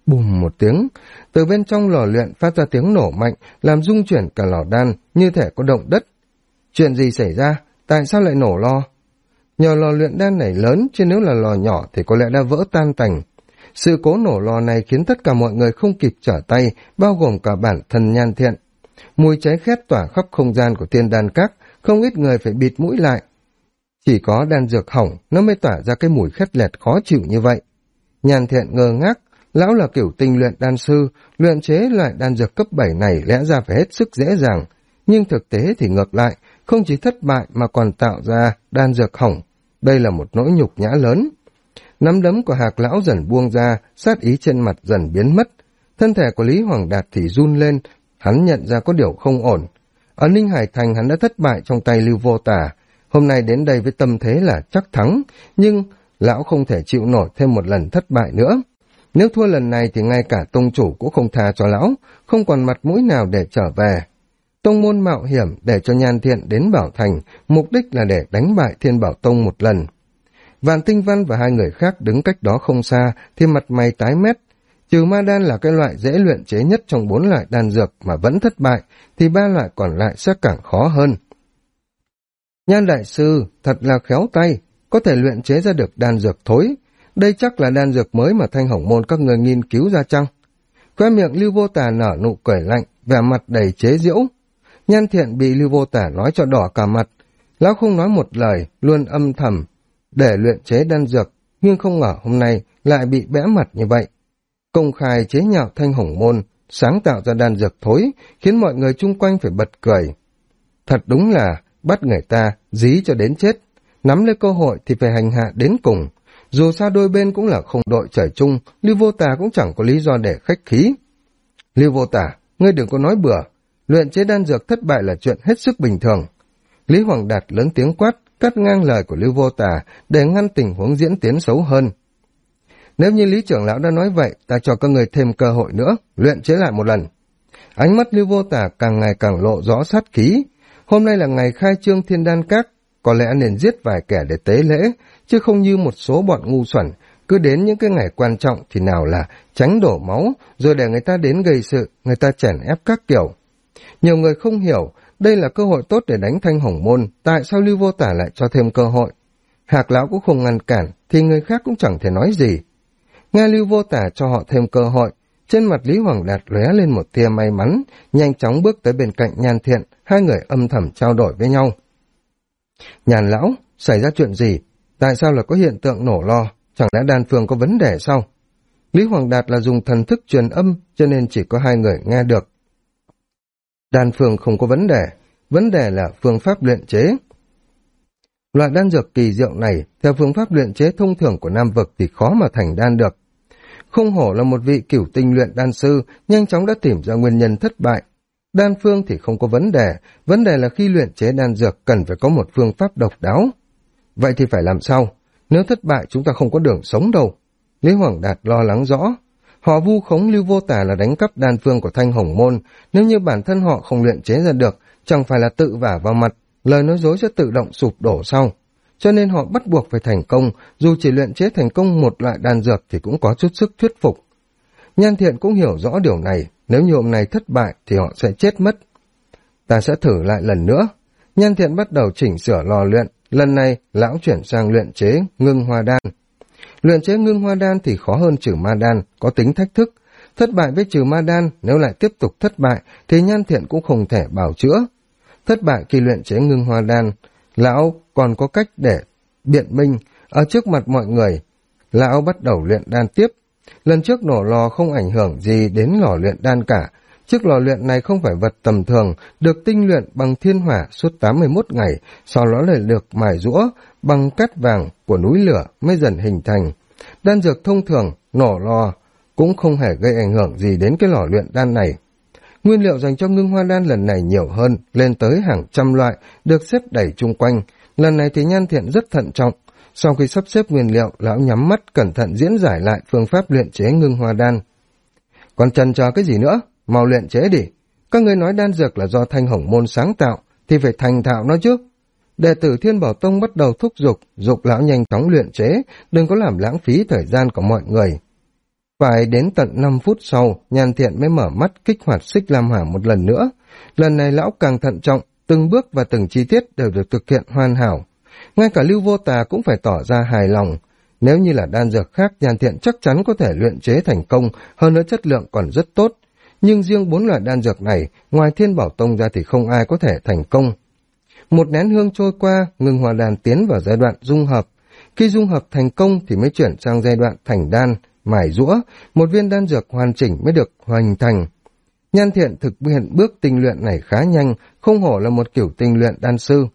Bùm một tiếng, từ bên trong lò luyện phát ra tiếng nổ mạnh, làm rung chuyển cả lò đan, như thể có động đất. Chuyện gì xảy ra? Tại sao lại nổ lò? Nhờ lò luyện đan này lớn, chứ nếu là lò nhỏ thì có lẽ đã vỡ tan tành. Sự cố nổ lò này khiến tất cả mọi người không kịp trở tay, bao gồm cả bản thân Nhan Thiện. Mùi cháy khét tỏa khắp không gian của Tiên Đan Các, không ít người phải bịt mũi lại. Chỉ có đan dược hỏng, nó mới tỏa ra cái mùi khét lẹt khó chịu như vậy. Nhan Thiện ngơ ngác, lão là kiểu tinh luyện đan sư, luyện chế loại đan dược cấp 7 này lẽ ra phải hết sức dễ dàng. Nhưng thực tế thì ngược lại, không chỉ thất bại mà còn tạo ra đan dược hỏng. Đây là một nỗi nhục nhã lớn. Nắm đấm của Hạc lão dần buông ra, sát ý trên mặt dần biến mất. Thân thể của Lý Hoàng Đạt thì run lên, hắn nhận ra có điều không ổn. Ở Ninh Hải Thành hắn đã thất bại trong tay Lưu Vô Tả. Hôm nay đến đây với tâm thế là chắc thắng, nhưng lão không thể chịu nổi thêm một lần thất bại nữa. Nếu thua lần này thì ngay cả tông chủ cũng không tha cho lão, không còn mặt mũi nào để trở về. Tông môn mạo hiểm để cho Nhan Thiện đến Bảo Thành, mục đích là để đánh bại Thiên Bảo Tông một lần. Vạn Tinh Văn và hai người khác đứng cách đó không xa thì mặt mày tái mét. Trừ ma đan là cái loại dễ luyện chế nhất trong 4 loại đan dược mà vẫn thất bại, thì 3 loại còn lại sẽ càng khó hơn. Nhan đại sư thật là khéo tay, có thể luyện chế ra được đan dược thối. Đây chắc là đan dược mới mà Thanh Hồng Môn các người nghiên cứu ra chăng? Khóe miệng Lưu Vô Tà nở nụ cười lạnh, vẻ mặt đầy chế giễu. Nhan Thiện bị Lưu Vô Tả nói cho đỏ cả mặt. Lão không nói một lời, luôn âm thầm để luyện chế đan dược, nhưng không ngờ hôm nay lại bị bẽ mặt như vậy. Công khai chế nhạo Thanh Hồng Môn, sáng tạo ra đan dược thối, khiến mọi người chung quanh phải bật cười. Thật đúng là bắt người ta dí cho đến chết, nắm lấy cơ hội thì phải hành hạ đến cùng. Dù sao đôi bên cũng là không đội trời chung, Lưu Vô Tả cũng chẳng có lý do để khách khí. Lưu Vô Tả, ngươi đừng có nói bừa, luyện chế đan dược thất bại là chuyện hết sức bình thường. Lý Hoàng Đạt lớn tiếng quát, cắt ngang lời của Lưu Vô Tả để ngăn tình huống diễn tiến xấu hơn. Nếu như Lý trưởng lão đã nói vậy, ta cho các người thêm cơ hội nữa, luyện chế lại một lần. Ánh mắt Lưu Vô Tả càng ngày càng lộ rõ sát khí. Hôm nay là ngày khai trương Thiên Đan Các, có lẽ nên giết vài kẻ để tế lễ, chứ không như một số bọn ngu xuẩn, cứ đến những cái ngày quan trọng thì nào là tránh đổ máu, rồi để người ta đến gây sự, người ta chèn ép các kiểu. Nhiều người không hiểu, đây là cơ hội tốt để đánh Thanh Hồng Môn, tại sao Lưu Vô Tả lại cho thêm cơ hội? Hạc lão cũng không ngăn cản, thì người khác cũng chẳng thể nói gì. Nghe Lưu Vô Tả cho họ thêm cơ hội, trên mặt Lý Hoàng Đạt lóe lên một tia may mắn, nhanh chóng bước tới bên cạnh Nhan Thiện, hai người âm thầm trao đổi với nhau. Nhàn lão, xảy ra chuyện gì? Tại sao là có hiện tượng nổ lò? Chẳng lẽ đan phương có vấn đề sao? Lý Hoàng Đạt là dùng thần thức truyền âm, cho nên chỉ có hai người nghe được. Đan phương không có vấn đề là phương pháp luyện chế. Loại đan dược kỳ diệu này, theo phương pháp luyện chế thông thường của Nam Vực thì khó mà thành đan được. Không hổ là một vị cửu tinh luyện đan sư, nhanh chóng đã tìm ra nguyên nhân thất bại. Đan phương thì không có vấn đề là khi luyện chế đan dược cần phải có một phương pháp độc đáo. Vậy thì phải làm sao? Nếu thất bại chúng ta không có đường sống đâu. Lý Hoàng Đạt lo lắng rõ. Họ vu khống Lưu Vô Tả là đánh cắp đan phương của Thanh Hồng Môn, nếu như bản thân họ không luyện chế ra được, chẳng phải là tự vả vào mặt, lời nói dối sẽ tự động sụp đổ sau. Cho nên họ bắt buộc phải thành công, dù chỉ luyện chế thành công một loại đan dược thì cũng có chút sức thuyết phục. Nhan Thiện cũng hiểu rõ điều này, nếu như hôm nay thất bại thì họ sẽ chết mất. Ta sẽ thử lại lần nữa. Nhan Thiện bắt đầu chỉnh sửa lò luyện, lần này lão chuyển sang luyện chế ngưng hoa đan. Luyện chế ngưng hoa đan thì khó hơn trừ ma đan, có tính thách thức. Thất bại với trừ ma đan, nếu lại tiếp tục thất bại thì Nhan Thiện cũng không thể bào chữa. Thất bại khi luyện chế ngưng hoa đan, lão còn có cách để biện minh. Ở trước mặt mọi người, lão bắt đầu luyện đan tiếp. Lần trước nổ lò không ảnh hưởng gì đến lò luyện đan cả. Chiếc lò luyện này không phải vật tầm thường, được tinh luyện bằng thiên hỏa suốt 81 ngày, sau đó lại được mài rũa bằng cát vàng của núi lửa mới dần hình thành. Đan dược thông thường, nổ lò cũng không hề gây ảnh hưởng gì đến cái lò luyện đan này. Nguyên liệu dành cho ngưng hoa đan lần này nhiều hơn, lên tới hàng trăm loại, được xếp đầy chung quanh. Lần này thì Nhan Thiện rất thận trọng. Sau khi sắp xếp nguyên liệu, lão nhắm mắt cẩn thận diễn giải lại phương pháp luyện chế ngưng hoa đan. Còn chần chờ cái gì nữa? Mau luyện chế đi. Các người nói đan dược là do Thanh Hồng Môn sáng tạo, thì phải thành thạo nó chứ. Đệ tử Thiên Bảo Tông bắt đầu thúc giục lão nhanh chóng luyện chế, đừng có làm lãng phí thời gian của mọi người. Phải đến tận 5 phút sau, Nhan Thiện mới mở mắt kích hoạt xích lam hỏa một lần nữa. Lần này lão càng thận trọng, từng bước và từng chi tiết đều được thực hiện hoàn hảo. Ngay cả Lưu Vô Tà cũng phải tỏ ra hài lòng. Nếu như là đan dược khác, Nhan Thiện chắc chắn có thể luyện chế thành công, hơn nữa chất lượng còn rất tốt. Nhưng riêng 4 loại đan dược này, ngoài Thiên Bảo Tông ra thì không ai có thể thành công. Một nén hương trôi qua, ngưng hòa đan tiến vào giai đoạn dung hợp. Khi dung hợp thành công thì mới chuyển sang giai đoạn thành đan, mài giũa, một viên đan dược hoàn chỉnh mới được hoàn thành. Nhan Thiện thực hiện bước tinh luyện này khá nhanh, không hổ là một kiểu tinh luyện đan sư.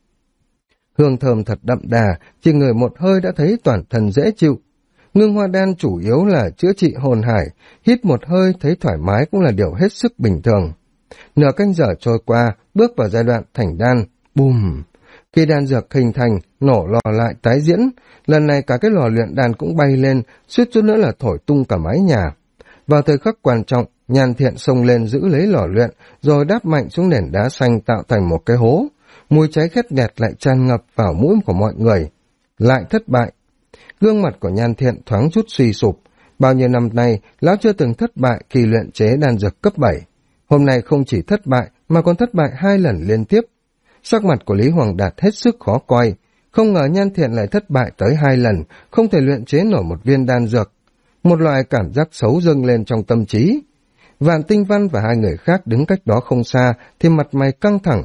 Hương thơm thật đậm đà, chỉ ngửi một hơi đã thấy toàn thân dễ chịu. Ngưng hoa đan chủ yếu là chữa trị hồn hải, hít một hơi thấy thoải mái cũng là điều hết sức bình thường. Nửa canh giờ trôi qua, bước vào giai đoạn thành đan, bùm! Khi đan dược hình thành, nổ lò lại tái diễn, lần này cả cái lò luyện đan cũng bay lên, suýt chút nữa là thổi tung cả mái nhà. Vào thời khắc quan trọng, Nhan Thiện xông lên giữ lấy lò luyện, rồi đáp mạnh xuống nền đá xanh tạo thành một cái hố. Mùi cháy khét nghẹt lại tràn ngập vào mũi của mọi người. Lại thất bại. Gương mặt của Nhan Thiện thoáng chút suy sụp. Bao nhiêu năm nay, lão chưa từng thất bại khi luyện chế đan dược cấp 7. Hôm nay không chỉ thất bại, mà còn thất bại 2 lần liên tiếp. Sắc mặt của Lý Hoàng Đạt hết sức khó coi. Không ngờ Nhan Thiện lại thất bại tới 2 lần, không thể luyện chế nổi một viên đan dược. Một loại cảm giác xấu dâng lên trong tâm trí. Vạn Tinh Văn và 2 người khác đứng cách đó không xa, thì mặt mày căng thẳng.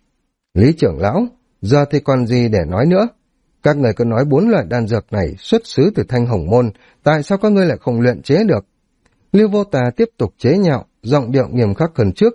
Lý trưởng lão, giờ thì còn gì để nói nữa? Các người cứ nói 4 loại đan dược này xuất xứ từ Thanh Hồng Môn, tại sao các ngươi lại không luyện chế được? Lưu Vô Tà tiếp tục chế nhạo, giọng điệu nghiêm khắc hơn trước.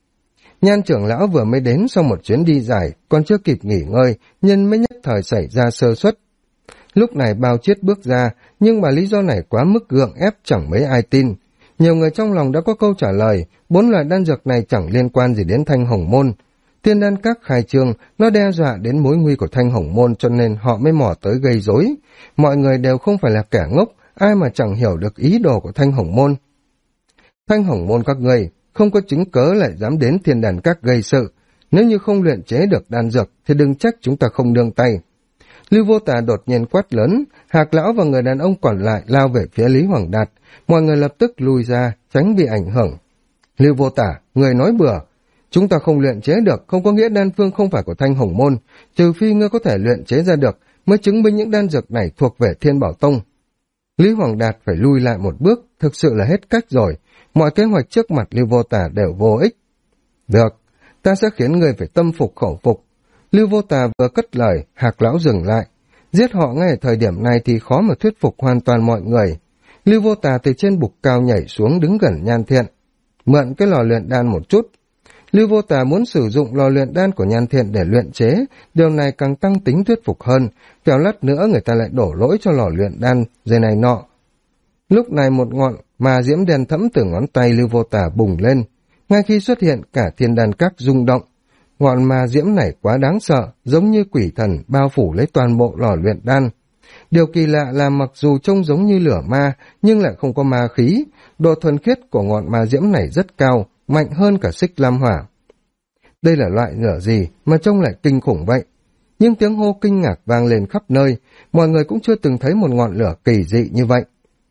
Nhan trưởng lão vừa mới đến sau một chuyến đi dài, còn chưa kịp nghỉ ngơi, nhân mới nhất thời xảy ra sơ suất. Lúc này Bao Chiết bước ra, nhưng mà lý do này quá mức gượng ép chẳng mấy ai tin. Nhiều người trong lòng đã có câu trả lời, 4 loại đan dược này chẳng liên quan gì đến Thanh Hồng Môn. Thiên Đan Các khai trương, nó đe dọa đến mối nguy của Thanh Hồng Môn cho nên họ mới mò tới gây rối. Mọi người đều không phải là kẻ ngốc, ai mà chẳng hiểu được ý đồ của Thanh Hồng Môn. Thanh Hồng Môn các ngươi không có chứng cớ lại dám đến Thiên Đan Các gây sự. Nếu như không luyện chế được đan dược thì đừng trách chúng ta không nương tay. Lưu Vô Tà đột nhiên quát lớn, Hạc Lão và người đàn ông còn lại lao về phía Lý Hoàng Đạt. Mọi người lập tức lùi ra, tránh bị ảnh hưởng. Lưu Vô Tà, người nói bừa. Chúng ta không luyện chế được, không có nghĩa đan phương không phải của Thanh Hồng Môn. Trừ phi ngươi có thể luyện chế ra được, mới chứng minh những đan dược này thuộc về Thiên Bảo Tông. Lý Hoàng Đạt phải lui lại một bước, thực sự là hết cách rồi. Mọi kế hoạch trước mặt Lưu Vô Tà đều vô ích. Được, ta sẽ khiến ngươi phải tâm phục khẩu phục. Lưu Vô Tà vừa cất lời, Hạc Lão dừng lại. Giết họ ngay ở thời điểm này thì khó mà thuyết phục hoàn toàn mọi người. Lưu Vô Tà từ trên bục cao nhảy xuống đứng gần Nhan Thiện. Mượn cái lò luyện đan một chút. Lưu Vô Tà muốn sử dụng lò luyện đan của Nhan Thiện để luyện chế, điều này càng tăng tính thuyết phục hơn, kẻo lát nữa người ta lại đổ lỗi cho lò luyện đan, rồi này nọ. Lúc này một ngọn mà diễm đen thẫm từ ngón tay Lưu Vô Tà bùng lên, ngay khi xuất hiện cả Thiên Đan Các rung động. Ngọn ma diễm này quá đáng sợ, giống như quỷ thần bao phủ lấy toàn bộ lò luyện đan. Điều kỳ lạ là mặc dù trông giống như lửa ma, nhưng lại không có ma khí, độ thuần khiết của ngọn ma diễm này rất cao, mạnh hơn cả xích lam hỏa. Đây là loại lửa gì mà trông lại kinh khủng vậy? Nhưng tiếng hô kinh ngạc vang lên khắp nơi, mọi người cũng chưa từng thấy một ngọn lửa kỳ dị như vậy.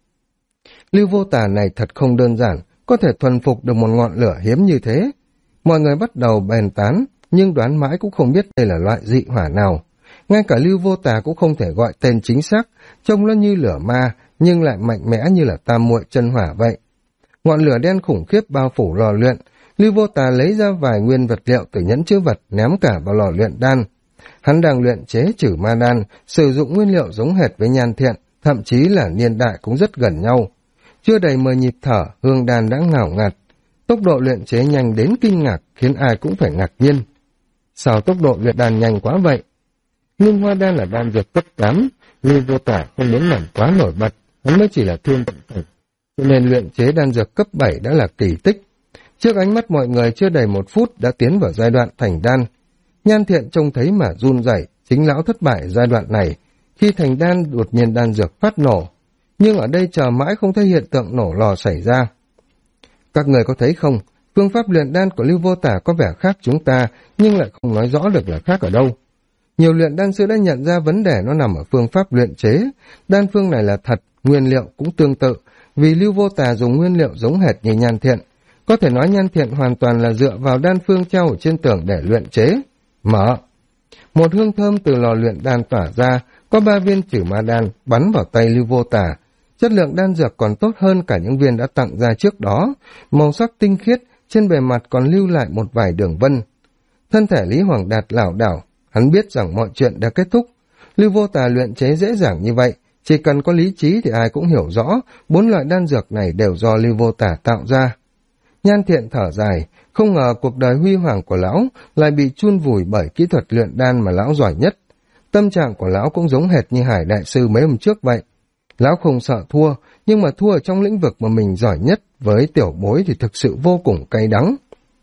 Lưu Vô Tà này thật không đơn giản, có thể thuần phục được một ngọn lửa hiếm như thế. Mọi người bắt đầu bèn tán, nhưng đoán mãi cũng không biết đây là loại dị hỏa nào. Ngay cả Lưu Vô Tà cũng không thể gọi tên chính xác, trông nó như lửa ma, nhưng lại mạnh mẽ như là tam muội chân hỏa vậy. Ngọn lửa đen khủng khiếp bao phủ lò luyện, Lưu Vô Tà lấy ra vài nguyên vật liệu từ nhẫn chứa vật ném cả vào lò luyện đan. Hắn đang luyện chế trừ ma đan, sử dụng nguyên liệu giống hệt với Nhan Thiện, thậm chí là niên đại cũng rất gần nhau. Chưa đầy 10 nhịp thở, hương đan đã ngào ngạt. Tốc độ luyện chế nhanh đến kinh ngạc, khiến ai cũng phải ngạc nhiên. Sao tốc độ luyện đan nhanh quá vậy? Ngưng hoa đan là đan dược cấp 8, Lưu Vô Tà không muốn làm quá nổi bật, hắn mới chỉ là thiên vận cảnh, cho nên luyện chế đan dược cấp 7 đã là kỳ tích. Trước ánh mắt mọi người chưa đầy 1 phút đã tiến vào giai đoạn thành đan. Nhan Thiện trông thấy mà run rẩy, chính lão thất bại giai đoạn này, khi thành đan đột nhiên đan dược phát nổ, nhưng ở đây chờ mãi không thấy hiện tượng nổ lò xảy ra. Các người có thấy không, phương pháp luyện đan của Lưu Vô Tà có vẻ khác chúng ta, nhưng lại không nói rõ được là khác ở đâu. Nhiều luyện đan sư đã nhận ra vấn đề nó nằm ở phương pháp luyện chế, đan phương này là thật, nguyên liệu cũng tương tự, vì Lưu Vô Tà dùng nguyên liệu giống hệt như Nhan Thiện. Có thể nói Nhan Thiện hoàn toàn là dựa vào đan phương treo ở trên tường để luyện chế. Mở. Một hương thơm từ lò luyện đan tỏa ra, có 3 viên trừ ma đan bắn vào tay Lưu Vô Tà. Chất lượng đan dược còn tốt hơn cả những viên đã tặng ra trước đó, màu sắc tinh khiết, trên bề mặt còn lưu lại một vài đường vân. Thân thể Lý Hoàng Đạt lảo đảo, hắn biết rằng mọi chuyện đã kết thúc. Lưu Vô Tà luyện chế dễ dàng như vậy, chỉ cần có lý trí thì ai cũng hiểu rõ, 4 loại đan dược này đều do Lưu Vô Tà tạo ra. Nhan Thiện thở dài, không ngờ cuộc đời huy hoàng của lão lại bị chôn vùi bởi kỹ thuật luyện đan mà lão giỏi nhất. Tâm trạng của lão cũng giống hệt như Hải Đại Sư mấy hôm trước vậy. Lão không sợ thua, nhưng mà thua ở trong lĩnh vực mà mình giỏi nhất với tiểu bối thì thực sự vô cùng cay đắng.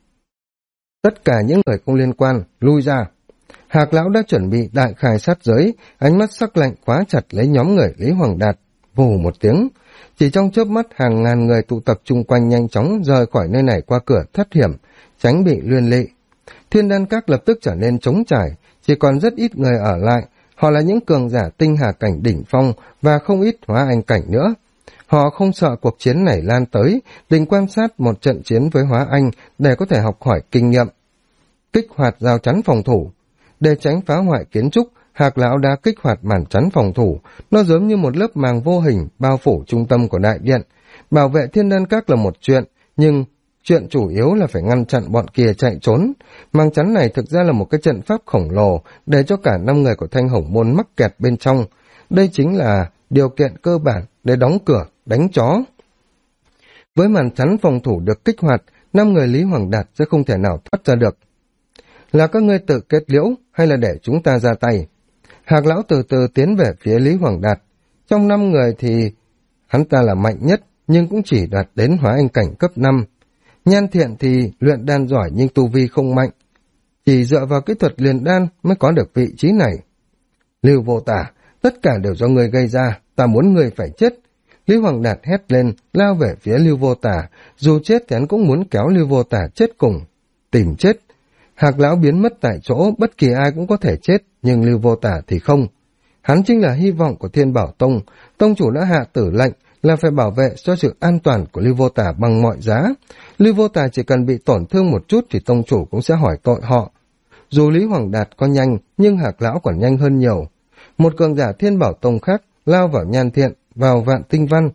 Tất cả những người không liên quan, lui ra. Hạc lão đã chuẩn bị đại khai sát giới, ánh mắt sắc lạnh khóa chặt lấy nhóm người Lý Hoàng Đạt. Vù một tiếng, chỉ trong chớp mắt hàng ngàn người tụ tập chung quanh nhanh chóng rời khỏi nơi này qua cửa thoát hiểm, tránh bị liên lụy. Thiên Đan Các lập tức trở nên trống trải, chỉ còn rất ít người ở lại. Họ là những cường giả tinh hà cảnh đỉnh phong và không ít hóa anh cảnh nữa. Họ không sợ cuộc chiến này lan tới, định quan sát một trận chiến với hóa anh để có thể học hỏi kinh nghiệm. Kích hoạt rào chắn phòng thủ. Để tránh phá hoại kiến trúc, Hạc lão đã kích hoạt màn chắn phòng thủ. Nó giống như một lớp màng vô hình bao phủ trung tâm của đại điện. Bảo vệ Thiên Đan Các là một chuyện, nhưng chuyện chủ yếu là phải ngăn chặn bọn kia chạy trốn. Màng chắn này thực ra là một cái trận pháp khổng lồ để cho cả 5 người của Thanh Hồng Môn mắc kẹt bên trong. Đây chính là điều kiện cơ bản để đóng cửa, đánh chó. Với màn chắn phòng thủ được kích hoạt, 5 người Lý Hoàng Đạt sẽ không thể nào thoát ra được. Là các ngươi tự kết liễu hay là để chúng ta ra tay? Hạc lão từ từ tiến về phía Lý Hoàng Đạt. Trong 5 người thì hắn ta là mạnh nhất, nhưng cũng chỉ đạt đến hóa anh cảnh cấp 5. Nhan Thiện thì luyện đan giỏi nhưng tu vi không mạnh. Chỉ dựa vào kỹ thuật luyện đan mới có được vị trí này. Lưu Vô Tà, tất cả đều do ngươi gây ra, ta muốn ngươi phải chết. Lý Hoàng Đạt hét lên, lao về phía Lưu Vô Tà, dù chết thì hắn cũng muốn kéo Lưu Vô Tà chết cùng. Tìm chết. Hạc lão biến mất tại chỗ, bất kỳ ai cũng có thể chết, nhưng Lưu Vô Tà thì không. Hắn chính là hy vọng của Thiên Bảo Tông, tông chủ đã hạ tử lệnh là phải bảo vệ cho sự an toàn của Lưu Vô Tà bằng mọi giá. Lưu Vô Tà chỉ cần bị tổn thương một chút thì tông chủ cũng sẽ hỏi tội họ. Dù Lý Hoàng Đạt có nhanh, nhưng Hạc lão còn nhanh hơn nhiều. Một cường giả Thiên Bảo Tông khác lao vào Nhan Thiện, vào Vạn Tinh Văn.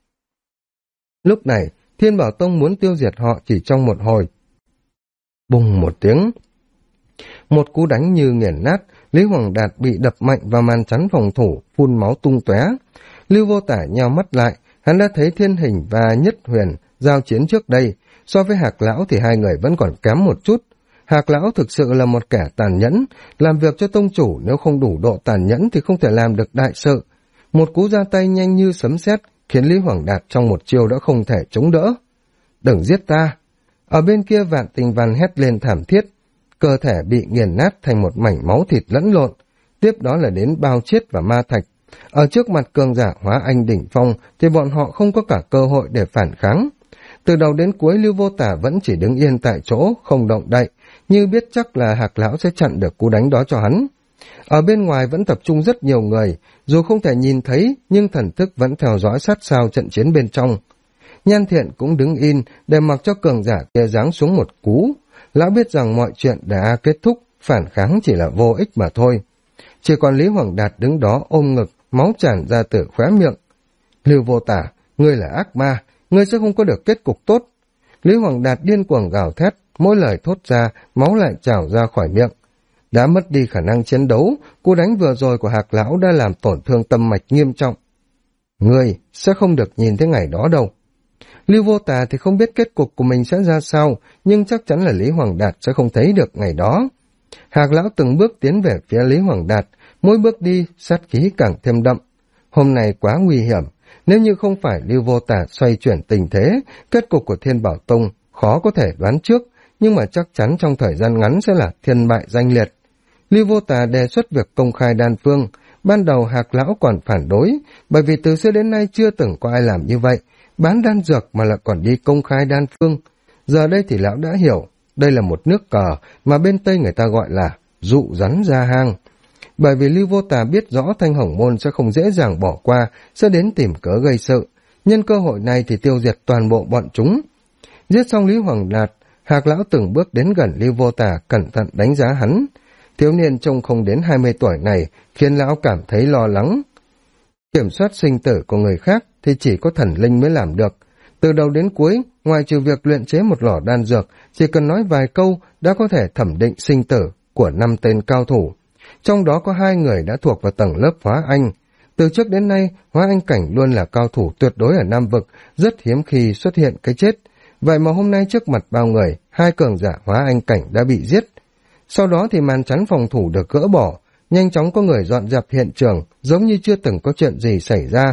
Lúc này, Thiên Bảo Tông muốn tiêu diệt họ chỉ trong một hồi. Bùng một tiếng. Một cú đánh như nghiền nát, Lý Hoàng Đạt bị đập mạnh vào màn chắn phòng thủ, phun máu tung tóe. Lưu Vô Tả nheo mắt lại, hắn đã thấy Thiên Hình và Nhất Huyền giao chiến trước đây. So với Hạc lão thì hai người vẫn còn kém một chút. Hạc lão thực sự là một kẻ tàn nhẫn, làm việc cho tông chủ nếu không đủ độ tàn nhẫn thì không thể làm được đại sự. Một cú ra tay nhanh như sấm sét khiến Lý Hoàng Đạt trong một chiêu đã không thể chống đỡ. Đừng giết ta! Ở bên kia Vạn Tinh Văn hét lên thảm thiết, cơ thể bị nghiền nát thành một mảnh máu thịt lẫn lộn. Tiếp đó là đến Bao Chiết và Ma Thạch. Ở trước mặt cường giả hóa anh đỉnh phong thì bọn họ không có cả cơ hội để phản kháng. Từ đầu đến cuối Lưu Vô Tả vẫn chỉ đứng yên tại chỗ, không động đậy, như biết chắc là Hạc lão sẽ chặn được cú đánh đó cho hắn. Ở bên ngoài vẫn tập trung rất nhiều người, dù không thể nhìn thấy nhưng thần thức vẫn theo dõi sát sao trận chiến bên trong. Nhan Thiện cũng đứng in để mặc cho cường giả kia giáng xuống một cú. Lão biết rằng mọi chuyện đã kết thúc, phản kháng chỉ là vô ích mà thôi. Chỉ còn Lý Hoàng Đạt đứng đó ôm ngực, máu tràn ra từ khóe miệng. Lưu Vô Tả, ngươi là ác ma, ngươi sẽ không có được kết cục tốt. Lý Hoàng Đạt điên cuồng gào thét, mỗi lời thốt ra, máu lại trào ra khỏi miệng. Đã mất đi khả năng chiến đấu, cú đánh vừa rồi của Hạc lão đã làm tổn thương tâm mạch nghiêm trọng. Ngươi sẽ không được nhìn thấy ngày đó đâu. Lưu Vô Tà thì không biết kết cục của mình sẽ ra sao, nhưng chắc chắn là Lý Hoàng Đạt sẽ không thấy được ngày đó. Hạc lão từng bước tiến về phía Lý Hoàng Đạt, mỗi bước đi sát khí càng thêm đậm. Hôm nay quá nguy hiểm, nếu như không phải Lưu Vô Tà xoay chuyển tình thế, kết cục của Thiên Bảo Tông khó có thể đoán trước, nhưng mà chắc chắn trong thời gian ngắn sẽ là thiên bại danh liệt. Lưu Vô Tà đề xuất việc công khai đan phương. Ban đầu Hạc lão còn phản đối, bởi vì từ xưa đến nay chưa từng có ai làm như vậy, bán đan dược mà lại còn đi công khai đan phương. Giờ đây thì lão đã hiểu, đây là một nước cờ mà bên Tây người ta gọi là dụ rắn ra hang. Bởi vì Lưu Vô Tà biết rõ Thanh Hồng Môn sẽ không dễ dàng bỏ qua, sẽ đến tìm cớ gây sự. nhân cơ hội này thì tiêu diệt toàn bộ bọn chúng. Giết xong Lý Hoàng Đạt, Hạc lão từng bước đến gần Lưu Vô Tà, cẩn thận đánh giá hắn. Thiếu niên trông không đến 20 tuổi này khiến lão cảm thấy lo lắng. Kiểm soát sinh tử của người khác thì chỉ có thần linh mới làm được. Từ đầu đến cuối, ngoài trừ việc luyện chế một lò đan dược, chỉ cần nói vài câu đã có thể thẩm định sinh tử của 5 tên cao thủ. Trong đó có 2 người đã thuộc vào tầng lớp Hóa Anh. Từ trước đến nay, Hóa Anh cảnh luôn là cao thủ tuyệt đối ở Nam Vực, rất hiếm khi xuất hiện cái chết. Vậy mà hôm nay trước mặt bao người, 2 cường giả Hóa Anh cảnh đã bị giết. Sau đó thì màn chắn phòng thủ được gỡ bỏ, nhanh chóng có người dọn dẹp hiện trường, giống như chưa từng có chuyện gì xảy ra.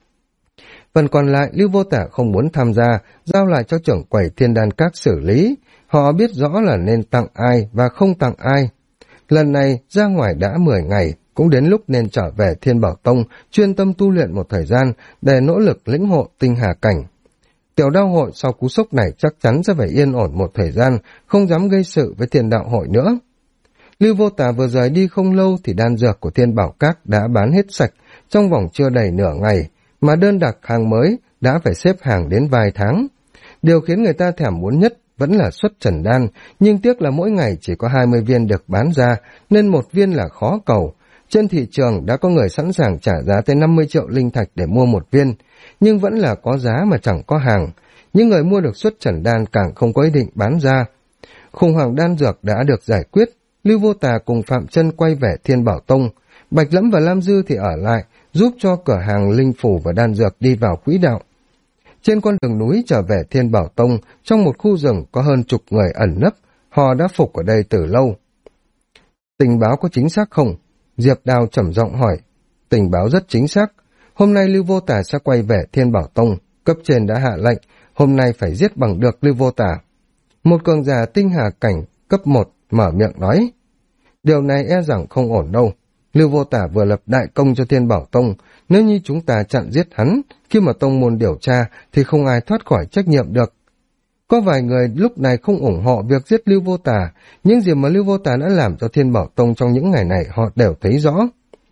Phần còn lại, Lưu Vô Tả không muốn tham gia, giao lại cho trưởng quầy Thiên Đan Các xử lý. Họ biết rõ là nên tặng ai và không tặng ai. Lần này, ra ngoài đã 10 ngày, cũng đến lúc nên trở về Thiên Bảo Tông, chuyên tâm tu luyện một thời gian để nỗ lực lĩnh hộ tinh hà cảnh. Tiểu Đao hội sau cú sốc này chắc chắn sẽ phải yên ổn một thời gian, không dám gây sự với Thiên Đạo hội nữa. Lưu Vô Tà vừa rời đi không lâu thì đan dược của Thiên Bảo Các đã bán hết sạch trong vòng chưa đầy nửa ngày, mà đơn đặt hàng mới đã phải xếp hàng đến vài tháng. Điều khiến người ta thèm muốn nhất vẫn là xuất trần đan, nhưng tiếc là mỗi ngày chỉ có 20 viên được bán ra, nên một viên là khó cầu. Trên thị trường đã có người sẵn sàng trả giá tới 50 triệu linh thạch để mua một viên, nhưng vẫn là có giá mà chẳng có hàng. Những người mua được xuất trần đan càng không có ý định bán ra. Khủng hoảng đan dược đã được giải quyết, Lưu Vô Tà cùng Phạm Chân quay về Thiên Bảo Tông. Bạch Lẫm và Lam Dư thì ở lại, giúp cho cửa hàng linh phủ và đan dược đi vào quỹ đạo. Trên con đường núi trở về Thiên Bảo Tông, trong một khu rừng có hơn chục người ẩn nấp, họ đã phục ở đây từ lâu. Tình báo có chính xác không? Diệp Đào trầm giọng hỏi. Tình báo rất chính xác. Hôm nay Lưu Vô Tà sẽ quay về Thiên Bảo Tông, cấp trên đã hạ lệnh, hôm nay phải giết bằng được Lưu Vô Tà. Một cường giả tinh hà cảnh cấp 1 mở miệng nói. Điều này e rằng không ổn đâu. Lưu Vô Tả vừa lập đại công cho Thiên Bảo Tông, nếu như chúng ta chặn giết hắn, khi mà tông môn điều tra thì không ai thoát khỏi trách nhiệm được. Có vài người lúc này không ủng hộ việc giết Lưu Vô Tả, những gì mà Lưu Vô Tả đã làm cho Thiên Bảo Tông trong những ngày này họ đều thấy rõ.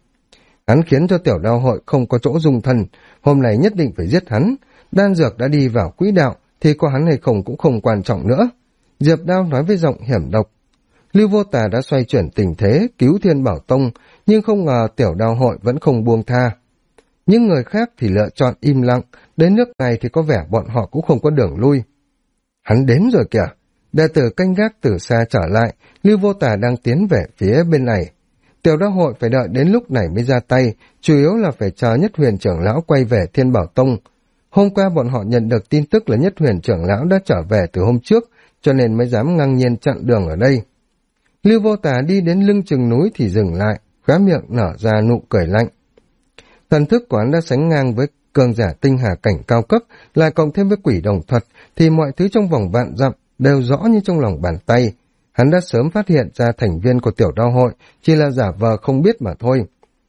Hắn khiến cho Tiểu Đao hội không có chỗ dung thân, hôm nay nhất định phải giết hắn. Đan dược đã đi vào quỹ đạo thì có hắn hay không cũng không quan trọng nữa. Diệp Đao nói với giọng hiểm độc. Lưu Vô Tà đã xoay chuyển tình thế, cứu Thiên Bảo Tông, nhưng không ngờ Tiểu Đao hội vẫn không buông tha. Những người khác thì lựa chọn im lặng, đến nước này thì có vẻ bọn họ cũng không có đường lui. Hắn đến rồi kìa. Đệ tử canh gác từ xa trở lại, Lưu Vô Tà đang tiến về phía bên này. Tiểu Đao hội phải đợi đến lúc này mới ra tay, chủ yếu là phải chờ Nhất Huyền trưởng lão quay về Thiên Bảo Tông. Hôm qua bọn họ nhận được tin tức là Nhất Huyền trưởng lão đã trở về từ hôm trước, cho nên mới dám ngang nhiên chặn đường ở đây. Lưu Vô Tà đi đến lưng chừng núi thì dừng lại, khóe miệng nở ra nụ cười lạnh. Thần thức của hắn đã sánh ngang với cường giả tinh hà cảnh cao cấp, lại cộng thêm với quỷ đồng thuật, thì mọi thứ trong vòng vạn dặm đều rõ như trong lòng bàn tay. Hắn đã sớm phát hiện ra thành viên của Tiểu Đao hội, chỉ là giả vờ không biết mà thôi.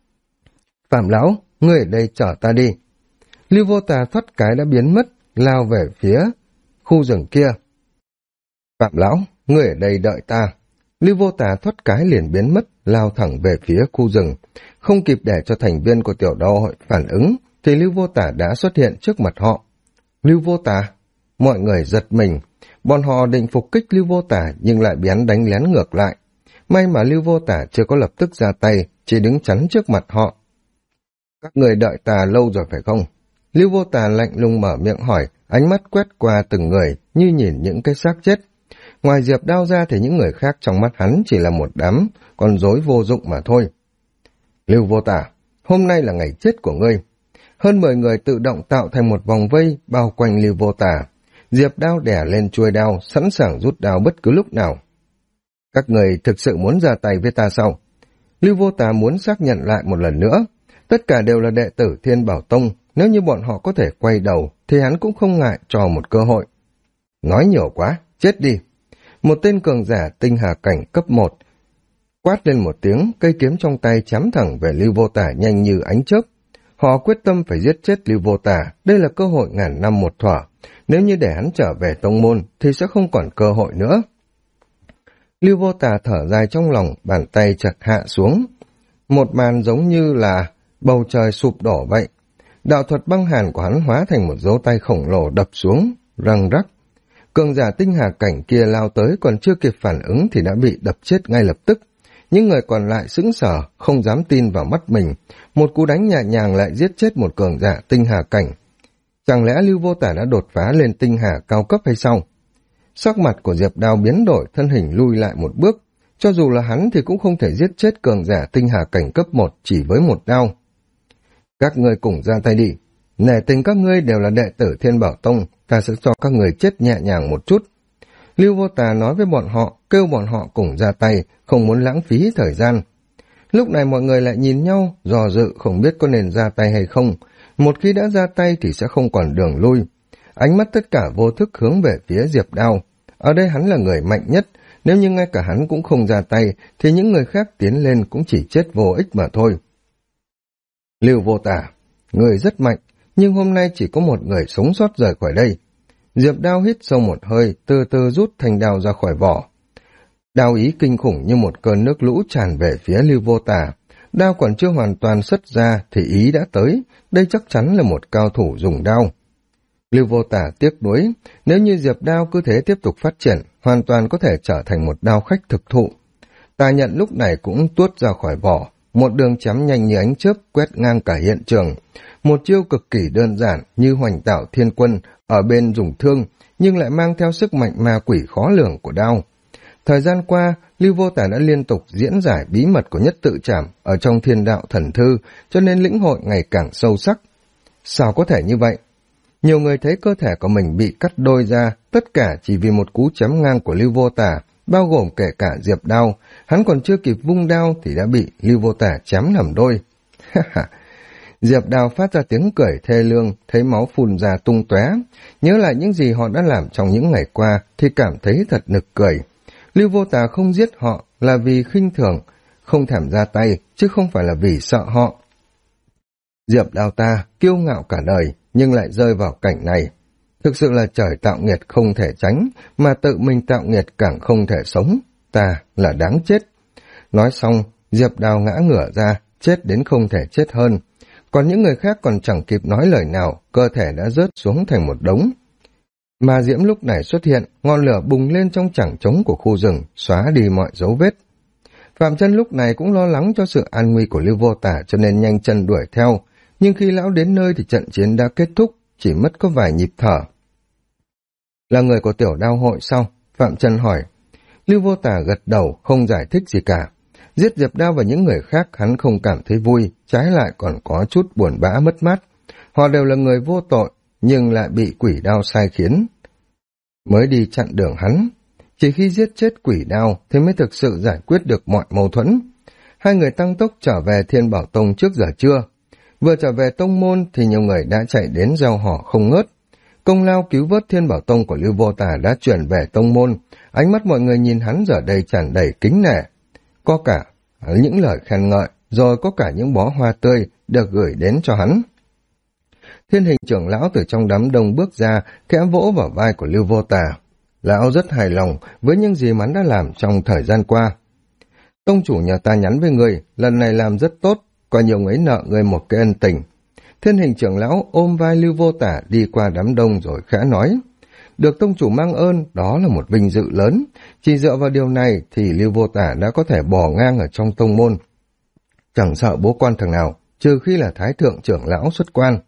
Phạm lão, ngươi ở đây chở ta đi. Lưu Vô Tà thoát cái đã biến mất, lao về phía khu rừng kia. Phạm lão, ngươi ở đây đợi ta. Lưu Vô Tà thoát cái liền biến mất, lao thẳng về phía khu rừng. Không kịp để cho thành viên của Tiểu Đao hội phản ứng, thì Lưu Vô Tà đã xuất hiện trước mặt họ. Lưu Vô Tà, mọi người giật mình. Bọn họ định phục kích Lưu Vô Tà nhưng lại bị hắn đánh lén ngược lại. May mà Lưu Vô Tà chưa có lập tức ra tay, chỉ đứng chắn trước mặt họ. Các người đợi ta lâu rồi phải không? Lưu Vô Tà lạnh lùng mở miệng hỏi, ánh mắt quét qua từng người như nhìn những cái xác chết. Ngoài Diệp Đao ra thì những người khác trong mắt hắn chỉ là một đám con rối vô dụng mà thôi. Lưu Vô Tà, hôm nay là ngày chết của ngươi. Hơn 10 người tự động tạo thành một vòng vây bao quanh Lưu Vô Tà. Diệp Đao đè lên chuôi đao, sẵn sàng rút đao bất cứ lúc nào. Các người thực sự muốn ra tay với ta sao? Lưu Vô Tà muốn xác nhận lại một lần nữa. Tất cả đều là đệ tử Thiên Bảo Tông, nếu như bọn họ có thể quay đầu thì hắn cũng không ngại cho một cơ hội. Nói nhiều quá, chết đi. Một tên cường giả tinh hà cảnh cấp 1 quát lên một tiếng, cây kiếm trong tay chém thẳng về Lưu Vô Tà nhanh như ánh chớp. Họ quyết tâm phải giết chết Lưu Vô Tà, đây là cơ hội ngàn năm một thuở. Nếu như để hắn trở về tông môn thì sẽ không còn cơ hội nữa. Lưu Vô Tà thở dài trong lòng, bàn tay chợt hạ xuống. Một màn giống như là bầu trời sụp đổ vậy. Đạo thuật băng hàn của hắn hóa thành một dấu tay khổng lồ đập xuống, răng rắc. Cường giả tinh hà cảnh kia lao tới còn chưa kịp phản ứng thì đã bị đập chết ngay lập tức. Những người còn lại sững sờ, không dám tin vào mắt mình. Một cú đánh nhẹ nhàng lại giết chết một cường giả tinh hà cảnh. Chẳng lẽ Lưu Vô Tả đã đột phá lên tinh hà cao cấp hay sao? Sắc mặt của Diệp Đao biến đổi, thân hình lui lại một bước. Cho dù là hắn thì cũng không thể giết chết cường giả tinh hà cảnh cấp 1 chỉ với một đao. Các ngươi cùng ra tay đi. Nể tình các ngươi đều là đệ tử Thiên Bảo Tông, ta sẽ cho các người chết nhẹ nhàng một chút. Lưu Vô Tà nói với bọn họ, kêu bọn họ cùng ra tay, không muốn lãng phí thời gian. Lúc này mọi người lại nhìn nhau, dò dự không biết có nên ra tay hay không. Một khi đã ra tay thì sẽ không còn đường lui. Ánh mắt tất cả vô thức hướng về phía Diệp Đao. Ở đây hắn là người mạnh nhất, nếu như ngay cả hắn cũng không ra tay thì những người khác tiến lên cũng chỉ chết vô ích mà thôi. Lưu Vô Tả, người rất mạnh, nhưng hôm nay chỉ có một người sống sót rời khỏi đây. Diệp Đao hít sâu một hơi, từ từ rút thanh đao ra khỏi vỏ. Đao ý kinh khủng như một cơn nước lũ tràn về phía Lưu Vô Tả. Đao còn chưa hoàn toàn xuất ra thì ý đã tới, đây chắc chắn là một cao thủ dùng đao. Lưu Vô Tả tiếc nuối, nếu như Diệp Đao cứ thế tiếp tục phát triển, hoàn toàn có thể trở thành một đao khách thực thụ. Tà nhận lúc này cũng tuốt ra khỏi vỏ, một đường chém nhanh như ánh chớp quét ngang cả hiện trường. Một chiêu cực kỳ đơn giản như hoành tạo thiên quân, ở bên dùng thương, nhưng lại mang theo sức mạnh ma quỷ khó lường của đao. Thời gian qua, Lưu Vô Tả đã liên tục diễn giải bí mật của nhất tự trảm ở trong Thiên Đạo Thần Thư, cho nên lĩnh hội ngày càng sâu sắc. Sao có thể như vậy? Nhiều người thấy cơ thể của mình bị cắt đôi ra, tất cả chỉ vì một cú chém ngang của Lưu Vô Tả, bao gồm kể cả Diệp Đao. Hắn còn chưa kịp vung đao thì đã bị Lưu Vô Tả chém làm đôi. Diệp Đao phát ra tiếng cười thê lương, thấy máu phun ra tung tóe. Nhớ lại những gì họ đã làm trong những ngày qua thì cảm thấy thật nực cười. Lưu Vô Tả không giết họ là vì khinh thường, không thèm ra tay, chứ không phải là vì sợ họ. Diệp Đao ta kiêu ngạo cả đời, nhưng lại rơi vào cảnh này. Thực sự là trời tạo nghiệt không thể tránh, mà tự mình tạo nghiệt càng không thể sống. Ta là đáng chết. Nói xong, Diệp Đao ngã ngửa ra, chết đến không thể chết hơn. Còn những người khác còn chẳng kịp nói lời nào, cơ thể đã rớt xuống thành một đống. Ma diễm lúc này xuất hiện, ngọn lửa bùng lên trong chảng trống của khu rừng, xóa đi mọi dấu vết. Phạm Chân lúc này cũng lo lắng cho sự an nguy của Lưu Vô Tả cho nên nhanh chân đuổi theo, nhưng khi lão đến nơi thì trận chiến đã kết thúc, chỉ mất có vài nhịp thở. Là người của Tiểu Đao hội sao? Phạm Chân hỏi. Lưu Vô Tả gật đầu, không giải thích gì cả. Giết Diệp Đao và những người khác hắn không cảm thấy vui, trái lại còn có chút buồn bã mất mát. Họ đều là người vô tội, nhưng lại bị quỷ đao sai khiến. Mới đi chặn đường hắn. Chỉ khi giết chết quỷ đao thì mới thực sự giải quyết được mọi mâu thuẫn. Hai người tăng tốc trở về Thiên Bảo Tông trước giờ trưa. Vừa trở về tông môn thì nhiều người đã chạy đến reo hò không ngớt. Công lao cứu vớt Thiên Bảo Tông của Lưu Vô Tả đã chuyển về tông môn. Ánh mắt mọi người nhìn hắn giờ đây tràn đầy kính nể. Có cả những lời khen ngợi, rồi có cả những bó hoa tươi được gửi đến cho hắn. Thiên Hình trưởng lão từ trong đám đông bước ra, khẽ vỗ vào vai của Lưu Vô Tả. Lão rất hài lòng với những gì hắn đã làm trong thời gian qua. Tông chủ nhà ta nhắn với người, lần này làm rất tốt, coi nhiều ấy nợ người một cái ân tình. Thiên Hình trưởng lão ôm vai Lưu Vô Tả đi qua đám đông rồi khẽ nói. Được tông chủ mang ơn, đó là một vinh dự lớn. Chỉ dựa vào điều này thì Lưu Vô Tả đã có thể bò ngang ở trong tông môn. Chẳng sợ bố quan thằng nào, trừ khi là thái thượng trưởng lão xuất quan.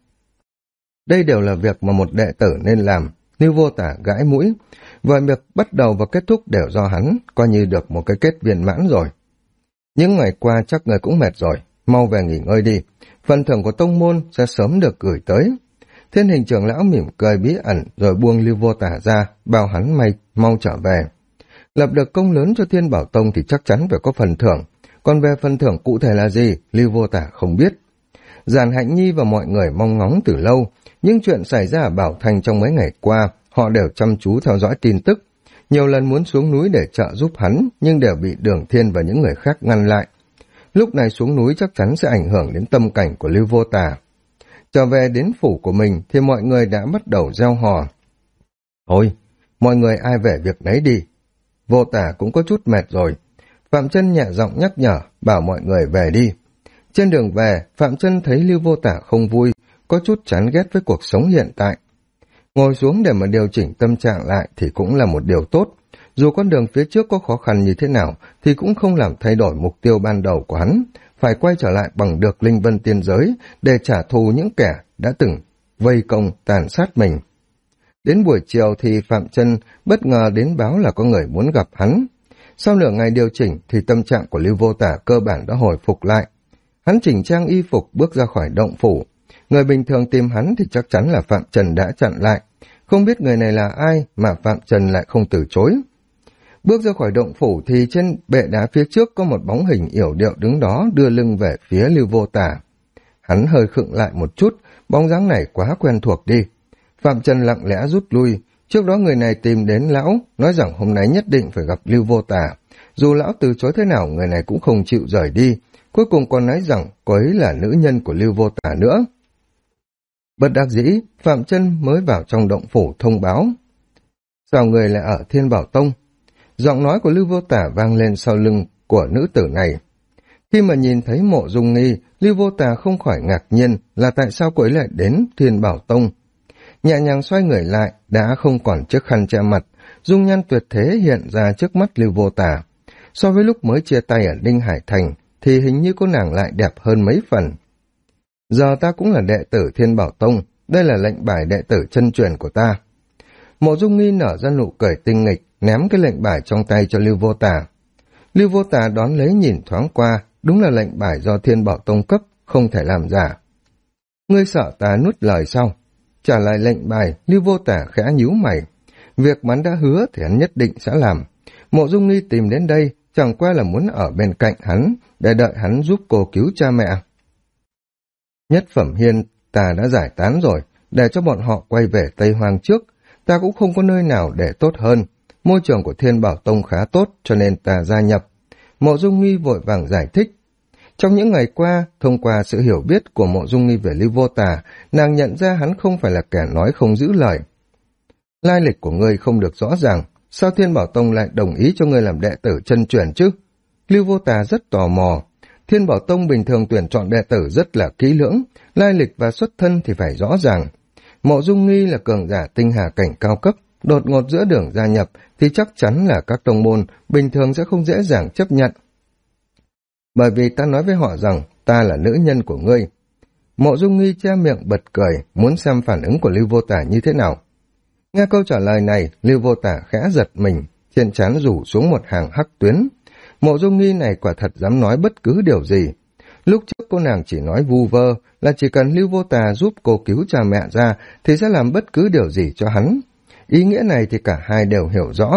Đây đều là việc mà một đệ tử nên làm. Lưu Vô Tả gãi mũi. Và việc bắt đầu và kết thúc đều do hắn, coi như được một cái kết viên mãn rồi. Những ngày qua chắc người cũng mệt rồi, mau về nghỉ ngơi đi. Phần thưởng của tông môn sẽ sớm được gửi tới. Thiên Hình trưởng lão mỉm cười bí ẩn rồi buông Lưu Vô Tả ra, bảo hắn mau trở về. Lập được công lớn cho Thiên Bảo Tông thì chắc chắn phải có phần thưởng. Còn về phần thưởng cụ thể là gì, Lưu Vô Tả không biết. Giản Hạnh Nhi và mọi người mong ngóng từ lâu. Những chuyện xảy ra ở Bảo Thành trong mấy ngày qua, họ đều chăm chú theo dõi tin tức. Nhiều lần muốn xuống núi để trợ giúp hắn, nhưng đều bị Đường Thiên và những người khác ngăn lại. Lúc này xuống núi chắc chắn sẽ ảnh hưởng đến tâm cảnh của Lưu Vô Tả. Trở về đến phủ của mình thì mọi người đã bắt đầu reo hò. Thôi, mọi người ai về việc nấy đi. Vô Tả cũng có chút mệt rồi. Phạm Chân nhẹ giọng nhắc nhở, bảo mọi người về đi. Trên đường về, Phạm Chân thấy Lưu Vô Tả không vui, có chút chán ghét với cuộc sống hiện tại. Ngồi xuống để mà điều chỉnh tâm trạng lại thì cũng là một điều tốt. Dù con đường phía trước có khó khăn như thế nào thì cũng không làm thay đổi mục tiêu ban đầu của hắn, phải quay trở lại bằng được linh vân tiên giới để trả thù những kẻ đã từng vây công tàn sát mình. Đến buổi chiều thì Phạm Chân bất ngờ đến báo là có người muốn gặp hắn. Sau nửa ngày điều chỉnh thì tâm trạng của Lưu Vô Tả cơ bản đã hồi phục lại. Hắn chỉnh trang y phục bước ra khỏi động phủ. Người bình thường tìm hắn thì chắc chắn là Phạm Trần đã chặn lại. Không biết người này là ai mà Phạm Trần lại không từ chối. Bước ra khỏi động phủ thì trên bệ đá phía trước có một bóng hình yểu điệu đứng đó đưa lưng về phía Lưu Vô Tả. Hắn hơi khựng lại một chút, bóng dáng này quá quen thuộc đi. Phạm Trần lặng lẽ rút lui, trước đó người này tìm đến lão, nói rằng hôm nay nhất định phải gặp Lưu Vô Tả. Dù lão từ chối thế nào người này cũng không chịu rời đi, cuối cùng còn nói rằng cô ấy là nữ nhân của Lưu Vô Tả nữa. Bất đắc dĩ, Phạm Chân mới vào trong động phủ thông báo. Sao người lại ở Thiên Bảo Tông? Giọng nói của Lưu Vô Tả vang lên sau lưng của nữ tử này. Khi mà nhìn thấy Mộ Dung Nghi, Lưu Vô Tả không khỏi ngạc nhiên là tại sao cô ấy lại đến Thiên Bảo Tông. Nhẹ nhàng xoay người lại, đã không còn chiếc khăn che mặt, dung nhan tuyệt thế hiện ra trước mắt Lưu Vô Tả. So với lúc mới chia tay ở Ninh Hải Thành, thì hình như cô nàng lại đẹp hơn mấy phần. Giờ ta cũng là đệ tử Thiên Bảo Tông, đây là lệnh bài đệ tử chân truyền của ta. Mộ Dung Nghi nở ra nụ cười tinh nghịch, ném cái lệnh bài trong tay cho Lưu Vô Tả. Lưu Vô Tả đón lấy nhìn thoáng qua, đúng là lệnh bài do Thiên Bảo Tông cấp, không thể làm giả. Ngươi sợ ta nuốt lời sao? Trả lại lệnh bài, Lưu Vô Tả khẽ nhíu mày. Việc hắn đã hứa thì hắn nhất định sẽ làm. Mộ Dung Nghi tìm đến đây, chẳng qua là muốn ở bên cạnh hắn, để đợi hắn giúp cô cứu cha mẹ. Nhất Phẩm Hiên ta đã giải tán rồi, để cho bọn họ quay về Tây Hoang trước. Ta cũng không có nơi nào để tốt hơn. Môi trường của Thiên Bảo Tông khá tốt, cho nên ta gia nhập. Mộ Dung Nghi vội vàng giải thích. Trong những ngày qua, thông qua sự hiểu biết của Mộ Dung Nghi về Lưu Vô Tả, nàng nhận ra hắn không phải là kẻ nói không giữ lời. Lai lịch của ngươi không được rõ ràng, sao Thiên Bảo Tông lại đồng ý cho ngươi làm đệ tử chân truyền chứ? Lưu Vô Tả rất tò mò. Thiên Bảo Tông bình thường tuyển chọn đệ tử rất là kỹ lưỡng, lai lịch và xuất thân thì phải rõ ràng. Mộ Dung Nghi là cường giả tinh hà cảnh cao cấp, đột ngột giữa đường gia nhập thì chắc chắn là các tông môn bình thường sẽ không dễ dàng chấp nhận. Bởi vì ta nói với họ rằng ta là nữ nhân của ngươi. Mộ Dung Nghi che miệng bật cười, muốn xem phản ứng của Lưu Vô Tả như thế nào. Nghe câu trả lời này, Lưu Vô Tả khẽ giật mình, trên trán rủ xuống một hàng hắc tuyến. Mộ Dung Nghi này quả thật dám nói bất cứ điều gì. Lúc trước cô nàng chỉ nói vu vơ là chỉ cần Lưu Vô Tả giúp cô cứu cha mẹ ra thì sẽ làm bất cứ điều gì cho hắn. Ý nghĩa này thì cả hai đều hiểu rõ.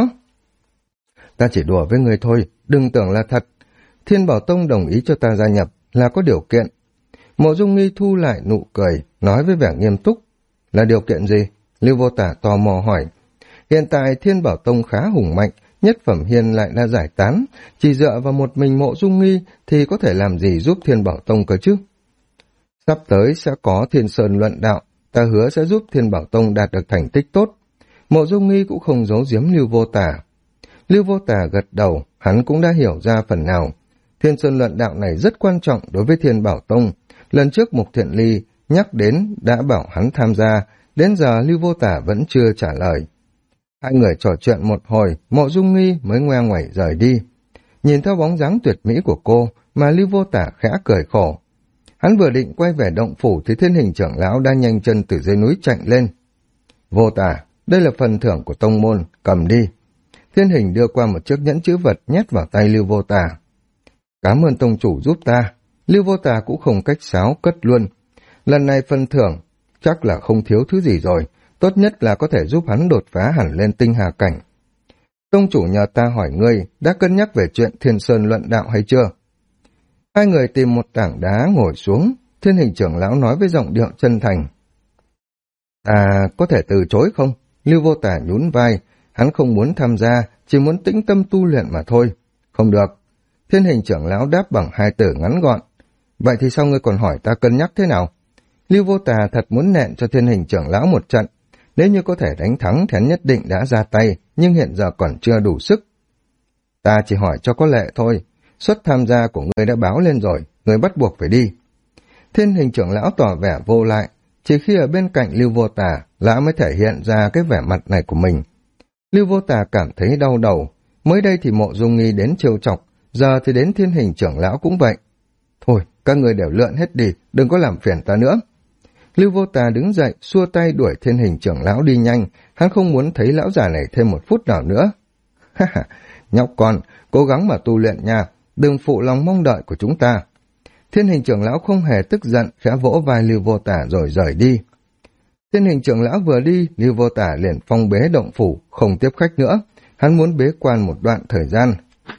Ta chỉ đùa với người thôi, đừng tưởng là thật. Thiên Bảo Tông đồng ý cho ta gia nhập là có điều kiện. Mộ Dung Nghi thu lại nụ cười, nói với vẻ nghiêm túc. Là điều kiện gì? Lưu Vô Tả tò mò hỏi. Hiện tại Thiên Bảo Tông khá hùng mạnh, Nhất Phẩm Hiên lại đã giải tán, chỉ dựa vào một mình Mộ Dung Nghi thì có thể làm gì giúp Thiên Bảo Tông cơ chứ? Sắp tới sẽ có Thiên Sơn luận đạo, ta hứa sẽ giúp Thiên Bảo Tông đạt được thành tích tốt. Mộ Dung Nghi cũng không giấu giếm Lưu Vô Tả. Lưu Vô Tả gật đầu, hắn cũng đã hiểu ra phần nào. Thiên Sơn luận đạo này rất quan trọng đối với Thiên Bảo Tông. Lần trước Mục Thiện Ly nhắc đến đã bảo hắn tham gia, đến giờ Lưu Vô Tả vẫn chưa trả lời. Hai người trò chuyện một hồi, Mộ Dung Nghi mới ngoe ngoẩy rời đi. Nhìn theo bóng dáng tuyệt mỹ của cô mà Lưu Vô Tả khẽ cười khổ. Hắn vừa định quay về động phủ thì Thiên Hình trưởng lão đã nhanh chân từ dưới núi chạy lên. Vô Tả, đây là phần thưởng của tông môn, cầm đi. Thiên Hình đưa qua một chiếc nhẫn chữ vật nhét vào tay Lưu Vô Tả. Cảm ơn tông chủ giúp ta. Lưu Vô Tả cũng không cách sáo cất luôn. Lần này phần thưởng chắc là không thiếu thứ gì rồi, tốt nhất là có thể giúp hắn đột phá hẳn lên tinh hà cảnh. Tông chủ nhờ ta hỏi ngươi đã cân nhắc về chuyện Thiên Sơn luận đạo hay chưa? Hai người tìm một tảng đá ngồi xuống, Thiên Hình trưởng lão nói với giọng điệu chân thành. Có thể từ chối không? Lưu Vô Tả nhún vai, hắn không muốn tham gia, chỉ muốn tĩnh tâm tu luyện mà thôi. Không được. Thiên Hình trưởng lão đáp bằng hai từ ngắn gọn. Vậy thì sao ngươi còn hỏi ta cân nhắc thế nào? Lưu Vô Tả thật muốn nện cho Thiên Hình trưởng lão một trận. Nếu như có thể đánh thắng thì hắn nhất định đã ra tay, nhưng hiện giờ còn chưa đủ sức. Ta chỉ hỏi cho có lệ thôi. Suất tham gia của ngươi đã báo lên rồi, ngươi bắt buộc phải đi. Thiên Hình trưởng lão tỏ vẻ vô lại. chỉ khi ở bên cạnh Lưu Vô Tà, lão mới thể hiện ra cái vẻ mặt này của mình. Lưu Vô Tà cảm thấy đau đầu, mới đây thì Mộ Dung Nghi đến trêu chọc, giờ thì đến Thiên Hình trưởng lão cũng vậy. Thôi, các người đều lượn hết đi, đừng có làm phiền ta nữa. Lưu Vô Tà đứng dậy, xua tay đuổi Thiên Hình trưởng lão đi nhanh, hắn không muốn thấy lão già này thêm một phút nào nữa. Ha ha, nhóc con, cố gắng mà tu luyện nha, đừng phụ lòng mong đợi của chúng ta. Thiên Hình trưởng lão không hề tức giận, khẽ vỗ vai Lưu Vô Tà rồi rời đi. Thiên Hình trưởng lão vừa đi, Lưu Vô Tà liền phong bế động phủ, không tiếp khách nữa. Hắn muốn bế quan một đoạn thời gian.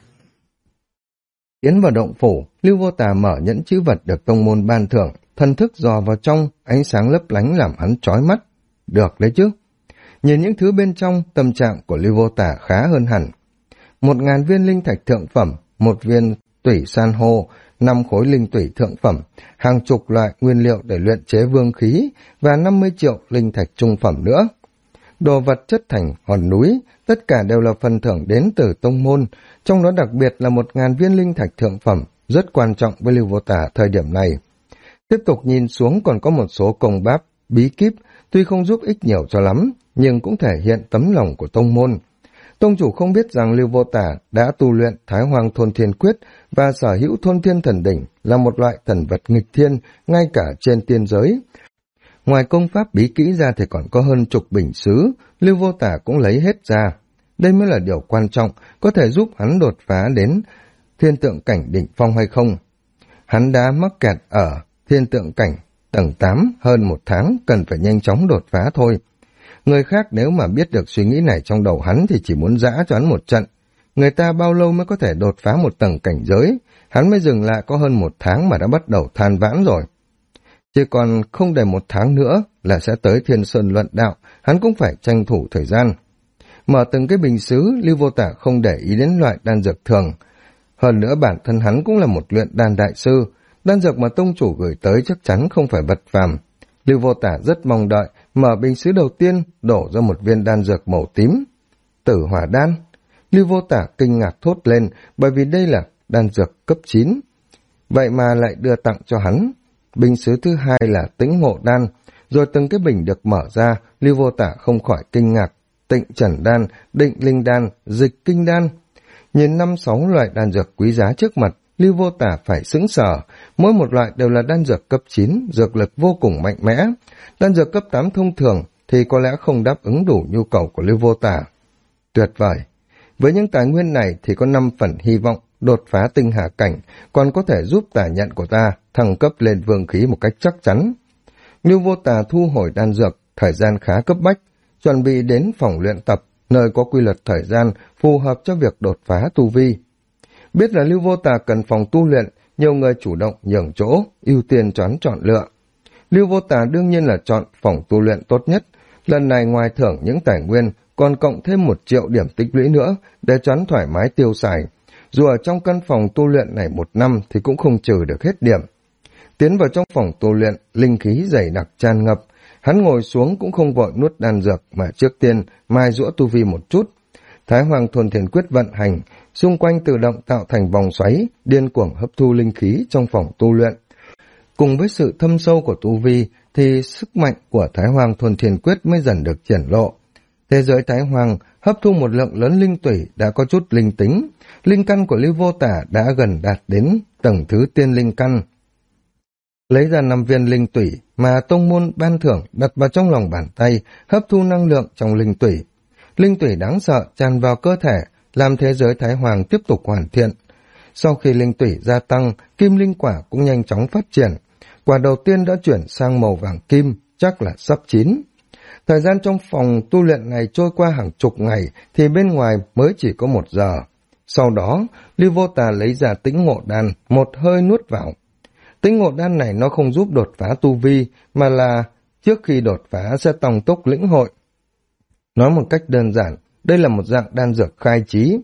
Tiến vào động phủ, Lưu Vô Tà mở nhẫn chữ vật được tông môn ban thưởng, thần thức dò vào trong, ánh sáng lấp lánh làm hắn chói mắt. Được đấy chứ. Nhìn những thứ bên trong, tâm trạng của Lưu Vô Tà khá hơn hẳn. 1000 viên linh thạch thượng phẩm, 1 viên tủy san hô, 5 khối linh tủy thượng phẩm, hàng chục loại nguyên liệu để luyện chế vương khí và 50 triệu linh thạch trung phẩm nữa. Đồ vật chất thành hòn núi, tất cả đều là phần thưởng đến từ tông môn, trong đó đặc biệt là 1000 viên linh thạch thượng phẩm, rất quan trọng với Lưu Vô Tà thời điểm này. Tiếp tục nhìn xuống còn có một số công báp, bí kíp, tuy không giúp ích nhiều cho lắm, nhưng cũng thể hiện tấm lòng của tông môn. Tông chủ không biết rằng Lưu Vô Tà đã tu luyện Thái Hoang Thôn Thiên Quyết và sở hữu Thôn Thiên Thần Đỉnh là một loại thần vật nghịch thiên ngay cả trên tiên giới. Ngoài công pháp bí kỹ ra thì còn có hơn chục bình sứ, Lưu Vô Tà cũng lấy hết ra. Đây mới là điều quan trọng, có thể giúp hắn đột phá đến thiên tượng cảnh đỉnh phong hay không. Hắn đã mắc kẹt ở thiên tượng cảnh tầng 8 hơn 1 tháng, cần phải nhanh chóng đột phá thôi. Người khác nếu mà biết được suy nghĩ này trong đầu hắn thì chỉ muốn giã cho hắn một trận. Người ta bao lâu mới có thể đột phá một tầng cảnh giới, hắn mới dừng lại có hơn 1 tháng mà đã bắt đầu than vãn rồi. Chỉ còn không đầy 1 tháng nữa là sẽ tới Thiên Sơn luận đạo, hắn cũng phải tranh thủ thời gian. Mở từng cái bình sứ, Lưu Vô Tà không để ý đến loại đan dược thường. Hơn nữa bản thân hắn cũng là một luyện đan đại sư, đan dược mà tông chủ gửi tới chắc chắn không phải vật phàm. Lưu Vô Tà rất mong đợi, mở bình sứ đầu tiên, đổ ra một viên đan dược màu tím. Tử hỏa đan. Lưu Vô Tà kinh ngạc thốt lên, bởi vì đây là đan dược cấp 9. Vậy mà lại đưa tặng cho hắn. Bình sứ thứ hai là tĩnh ngộ đan, rồi từng cái bình được mở ra, Lưu Vô Tà không khỏi kinh ngạc. Tịnh trần đan, định linh đan, dịch kinh đan. Nhìn 5-6 loại đan dược quý giá trước mặt, Lưu Vô Tà phải sững sờ, mỗi một loại đều là đan dược cấp 9, dược lực vô cùng mạnh mẽ. Đan dược cấp 8 thông thường thì có lẽ không đáp ứng đủ nhu cầu của Lưu Vô Tà. Tuyệt vời! Với những tài nguyên này thì có 5 phần hy vọng đột phá tinh hà cảnh, còn có thể giúp tà nhận của ta thăng cấp lên vương khí một cách chắc chắn. Lưu Vô Tà thu hồi đan dược, thời gian khá cấp bách, chuẩn bị đến phòng luyện tập, nơi có quy luật thời gian phù hợp cho việc đột phá tu vi. Biết là Lưu Vô Tà cần phòng tu luyện, nhiều người chủ động nhường chỗ, ưu tiên cho hắn chọn lựa. Lưu Vô Tà đương nhiên là chọn phòng tu luyện tốt nhất, lần này ngoài thưởng những tài nguyên, còn cộng thêm 1 triệu điểm tích lũy nữa để cho hắn thoải mái tiêu xài. Dù ở trong căn phòng tu luyện này 1 năm thì cũng không trừ được hết điểm. Tiến vào trong phòng tu luyện, linh khí dày đặc tràn ngập, hắn ngồi xuống cũng không vội nuốt đan dược mà trước tiên mai giũa tu vi một chút. Thái Hoang Thôn Thiên Quyết vận hành, xung quanh tự động tạo thành vòng xoáy, điên cuồng hấp thu linh khí trong phòng tu luyện. Cùng với sự thâm sâu của tu vi thì sức mạnh của Thái Hoang Thôn Thiên Quyết mới dần được triển lộ. Thế giới Thái Hoang hấp thu một lượng lớn linh tủy đã có chút linh tính, linh căn của Lưu Vô Tà đã gần đạt đến tầng thứ tiên linh căn. Lấy ra 5 viên linh tủy mà tông môn ban thưởng đặt vào trong lòng bàn tay, hấp thu năng lượng trong linh tủy. Linh tủy đáng sợ tràn vào cơ thể, làm thế giới Thái Hoàng tiếp tục hoàn thiện. Sau khi linh tủy gia tăng, kim linh quả cũng nhanh chóng phát triển. Quả đầu tiên đã chuyển sang màu vàng kim, chắc là sắp chín. Thời gian trong phòng tu luyện này trôi qua hàng chục ngày, thì bên ngoài mới chỉ có 1 giờ. Sau đó, Lưu Vô Tà lấy ra tĩnh ngộ đan, một hơi nuốt vào. Tĩnh ngộ đan này nó không giúp đột phá tu vi, mà là trước khi đột phá sẽ tăng tốc lĩnh hội. Nói một cách đơn giản, đây là một dạng đan dược khai trí.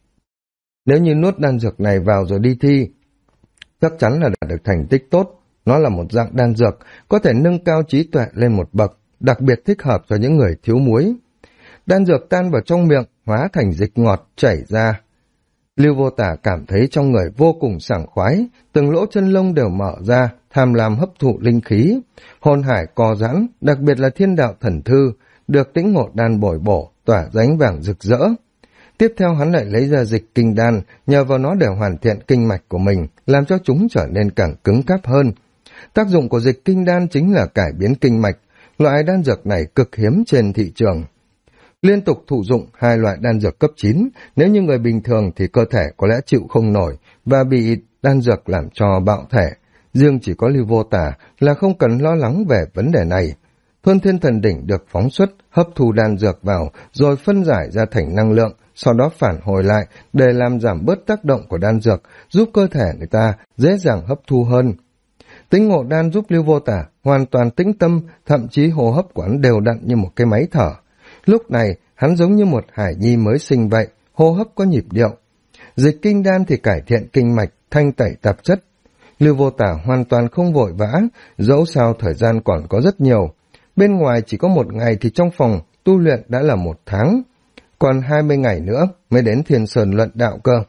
Nếu như nuốt đan dược này vào rồi đi thi, chắc chắn là đạt được thành tích tốt. Nó là một dạng đan dược, có thể nâng cao trí tuệ lên một bậc, đặc biệt thích hợp cho những người thiếu muối. Đan dược tan vào trong miệng, hóa thành dịch ngọt chảy ra. Lưu Vô Tả cảm thấy trong người vô cùng sảng khoái, từng lỗ chân lông đều mở ra, tham lam hấp thụ linh khí, hồn hải co giãn, đặc biệt là thiên đạo thần thư, được tĩnh ngộ đan bồi bổ, tỏa ánh vàng rực rỡ. Tiếp theo hắn lại lấy ra dịch kinh đan, nhờ vào nó để hoàn thiện kinh mạch của mình, làm cho chúng trở nên càng cứng cáp hơn. Tác dụng của dịch kinh đan chính là cải biến kinh mạch, loại đan dược này cực hiếm trên thị trường. Liên tục thụ dụng hai loại đan dược cấp 9, nếu như người bình thường thì cơ thể có lẽ chịu không nổi và bị đan dược làm cho bạo thể. Riêng chỉ có Lưu Vô Tả là không cần lo lắng về vấn đề này. Thuần Thiên Thần Đỉnh được phóng xuất, hấp thu đan dược vào, rồi phân giải ra thành năng lượng, sau đó phản hồi lại để làm giảm bớt tác động của đan dược, giúp cơ thể người ta dễ dàng hấp thu hơn. Tĩnh ngộ đan giúp Lưu Vô Tả hoàn toàn tĩnh tâm, thậm chí hô hấp của hắn đều đặn như một cái máy thở. Lúc này, hắn giống như một hải nhi mới sinh vậy, hô hấp có nhịp điệu. Dịch kinh đan thì cải thiện kinh mạch, thanh tẩy tạp chất. Lưu Vô Tả hoàn toàn không vội vã, dẫu sao thời gian còn có rất nhiều. Bên ngoài chỉ có 1 ngày thì trong phòng tu luyện đã là 1 tháng. Còn 20 ngày nữa mới đến Thiên Sơn luận đạo cơ.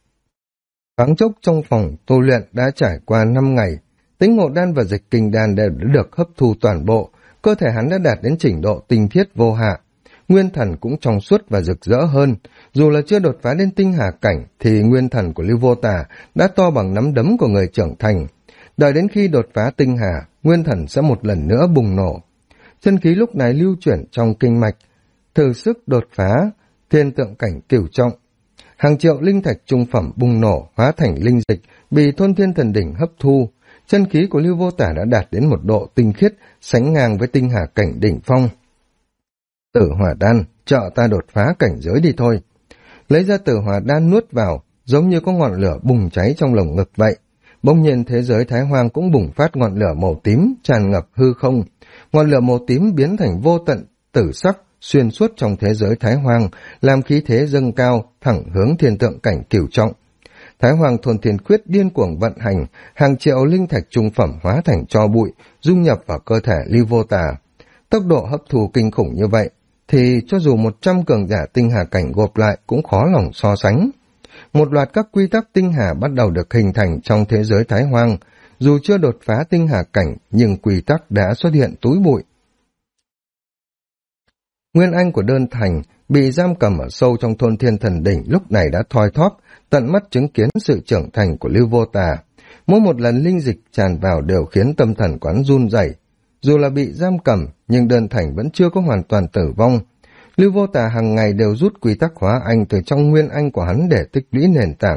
Thoáng chốc trong phòng tu luyện đã trải qua 5 ngày. Tĩnh ngộ đan và dịch kinh đan đều đã được hấp thu toàn bộ. Cơ thể hắn đã đạt đến trình độ tinh khiết vô hạ. Nguyên thần cũng trong suốt và rực rỡ hơn. Dù là chưa đột phá đến tinh hà cảnh thì nguyên thần của Lưu Vô Tả đã to bằng nắm đấm của người trưởng thành. Đợi đến khi đột phá tinh hà, nguyên thần sẽ một lần nữa bùng nổ. Chân khí lúc này lưu chuyển trong kinh mạch, thử sức đột phá thiên tượng cảnh cửu trọng. Hàng triệu linh thạch trung phẩm bùng nổ hóa thành linh dịch, bị Thôn Thiên Thần Đỉnh hấp thu. Chân khí của Lưu Vô Tả đã đạt đến một độ tinh khiết, sánh ngang với tinh hà cảnh đỉnh phong. Tử hỏa đan, trợ ta đột phá cảnh giới đi thôi. Lấy ra tử hỏa đan nuốt vào, giống như có ngọn lửa bùng cháy trong lồng ngực vậy. Bỗng nhiên thế giới Thái Hoang cũng bùng phát ngọn lửa màu tím, tràn ngập hư không. Ngọn lửa màu tím biến thành vô tận, tử sắc, xuyên suốt trong thế giới Thái Hoang, làm khí thế dâng cao, thẳng hướng thiên tượng cảnh cửu trọng. Thái Hoang Thôn Thiên Quyết điên cuồng vận hành, hàng triệu linh thạch trung phẩm hóa thành tro bụi, dung nhập vào cơ thể Lưu Vô Tả. Tốc độ hấp thu kinh khủng như vậy, thì cho dù 100 cường giả tinh hà cảnh gộp lại cũng khó lòng so sánh. Một loạt các quy tắc tinh hà bắt đầu được hình thành trong thế giới Thái Hoang. Dù chưa đột phá tinh hà cảnh, nhưng quy tắc đã xuất hiện túi bụi. Nguyên anh của đơn thành bị giam cầm ở sâu trong Thôn Thiên Thần Đỉnh lúc này đã thoi thóp, tận mắt chứng kiến sự trưởng thành của Lưu Vô Tả. Mỗi một lần linh dịch tràn vào đều khiến tâm thần quán run rẩy. Dù là bị giam cầm, nhưng đơn thành vẫn chưa có hoàn toàn tử vong. Lưu Vô Tả hàng ngày đều rút quy tắc hóa anh từ trong nguyên anh của hắn để tích lũy nền tảng.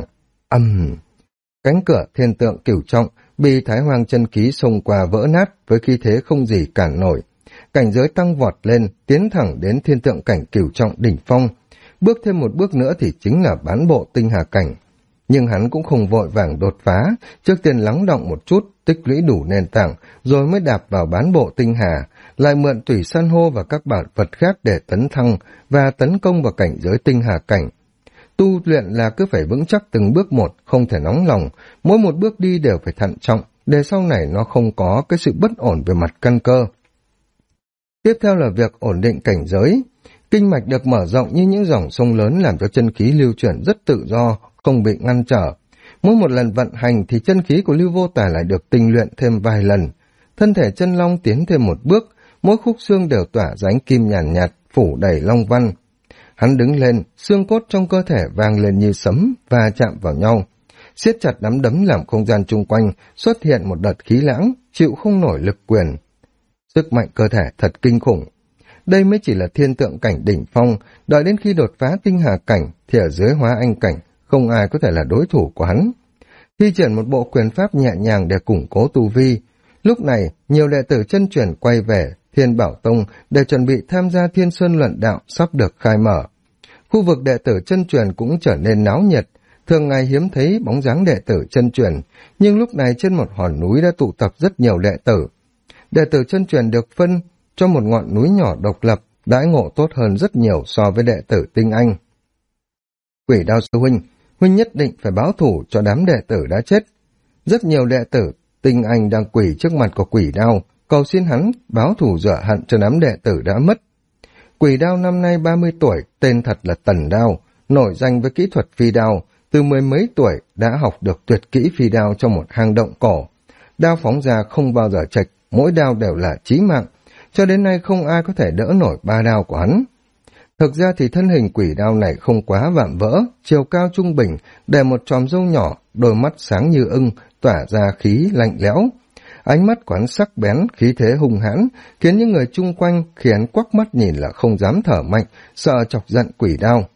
Cánh cửa thiên tượng cửu trọng bị Thái Hoang chân khí xông qua vỡ nát với khí thế không gì cản nổi. Cảnh giới tăng vọt lên, tiến thẳng đến thiên tượng cảnh cửu trọng đỉnh phong. Bước thêm một bước nữa thì chính là bán bộ tinh hà cảnh. Nhưng hắn cũng không vội vàng đột phá, trước tiên lắng động một chút, tích lũy đủ nền tảng, rồi mới đạp vào bán bộ tinh hà, lại mượn tủy san hô và các bảo vật khác để tấn thăng và tấn công vào cảnh giới tinh hà cảnh. Tu luyện là cứ phải vững chắc từng bước một, không thể nóng lòng, mỗi một bước đi đều phải thận trọng, để sau này nó không có cái sự bất ổn về mặt căn cơ. Tiếp theo là việc ổn định cảnh giới. Kinh mạch được mở rộng như những dòng sông lớn làm cho chân khí lưu chuyển rất tự do, không bị ngăn trở. Mỗi một lần vận hành thì chân khí của Lưu Vô Tả lại được tinh luyện thêm vài lần. Thân thể chân long tiến thêm một bước, mỗi khúc xương đều tỏa ra ánh kim nhàn nhạt, phủ đầy long văn. Hắn đứng lên, xương cốt trong cơ thể vang lên như sấm và chạm vào nhau. Siết chặt nắm đấm làm không gian chung quanh xuất hiện một đợt khí lãng, chịu không nổi lực quyền. Sức mạnh cơ thể thật kinh khủng. Đây mới chỉ là thiên tượng cảnh đỉnh phong, đợi đến khi đột phá tinh hà cảnh thì ở dưới hóa anh cảnh, không ai có thể là đối thủ của hắn. Thi triển một bộ quyền pháp nhẹ nhàng để củng cố tu vi. Lúc này, nhiều đệ tử chân truyền quay về Thiên Bảo Tông để chuẩn bị tham gia Thiên Sơn luận đạo sắp được khai mở. Khu vực đệ tử chân truyền cũng trở nên náo nhiệt, thường ngày hiếm thấy bóng dáng đệ tử chân truyền, nhưng lúc này trên một hòn núi đã tụ tập rất nhiều đệ tử. Đệ tử chân truyền được phân cho một ngọn núi nhỏ độc lập, đãi ngộ tốt hơn rất nhiều so với đệ tử tinh anh. Quỷ Đao sư huynh, huynh nhất định phải báo thù cho đám đệ tử đã chết. Rất nhiều đệ tử tinh anh đang quỳ trước mặt của Quỷ Đao, cầu xin hắn báo thù rửa hận cho đám đệ tử đã mất. Quỷ Đao năm nay 30 tuổi, tên thật là Tần Đao, nổi danh với kỹ thuật phi đao, từ mười mấy tuổi đã học được tuyệt kỹ phi đao trong một hang động cổ. Đao phóng ra không bao giờ chệch, mỗi đao đều là chí mạng, cho đến nay không ai có thể đỡ nổi ba đao của hắn. Thực ra thì thân hình quỷ đao này không quá vạm vỡ, chiều cao trung bình, để một chòm râu nhỏ, đôi mắt sáng như ưng, tỏa ra khí lạnh lẽo. Ánh mắt của hắn sắc bén, khí thế hung hãn, khiến những người chung quanh khi hắn quắc mắt nhìn là không dám thở mạnh, sợ chọc giận quỷ đao.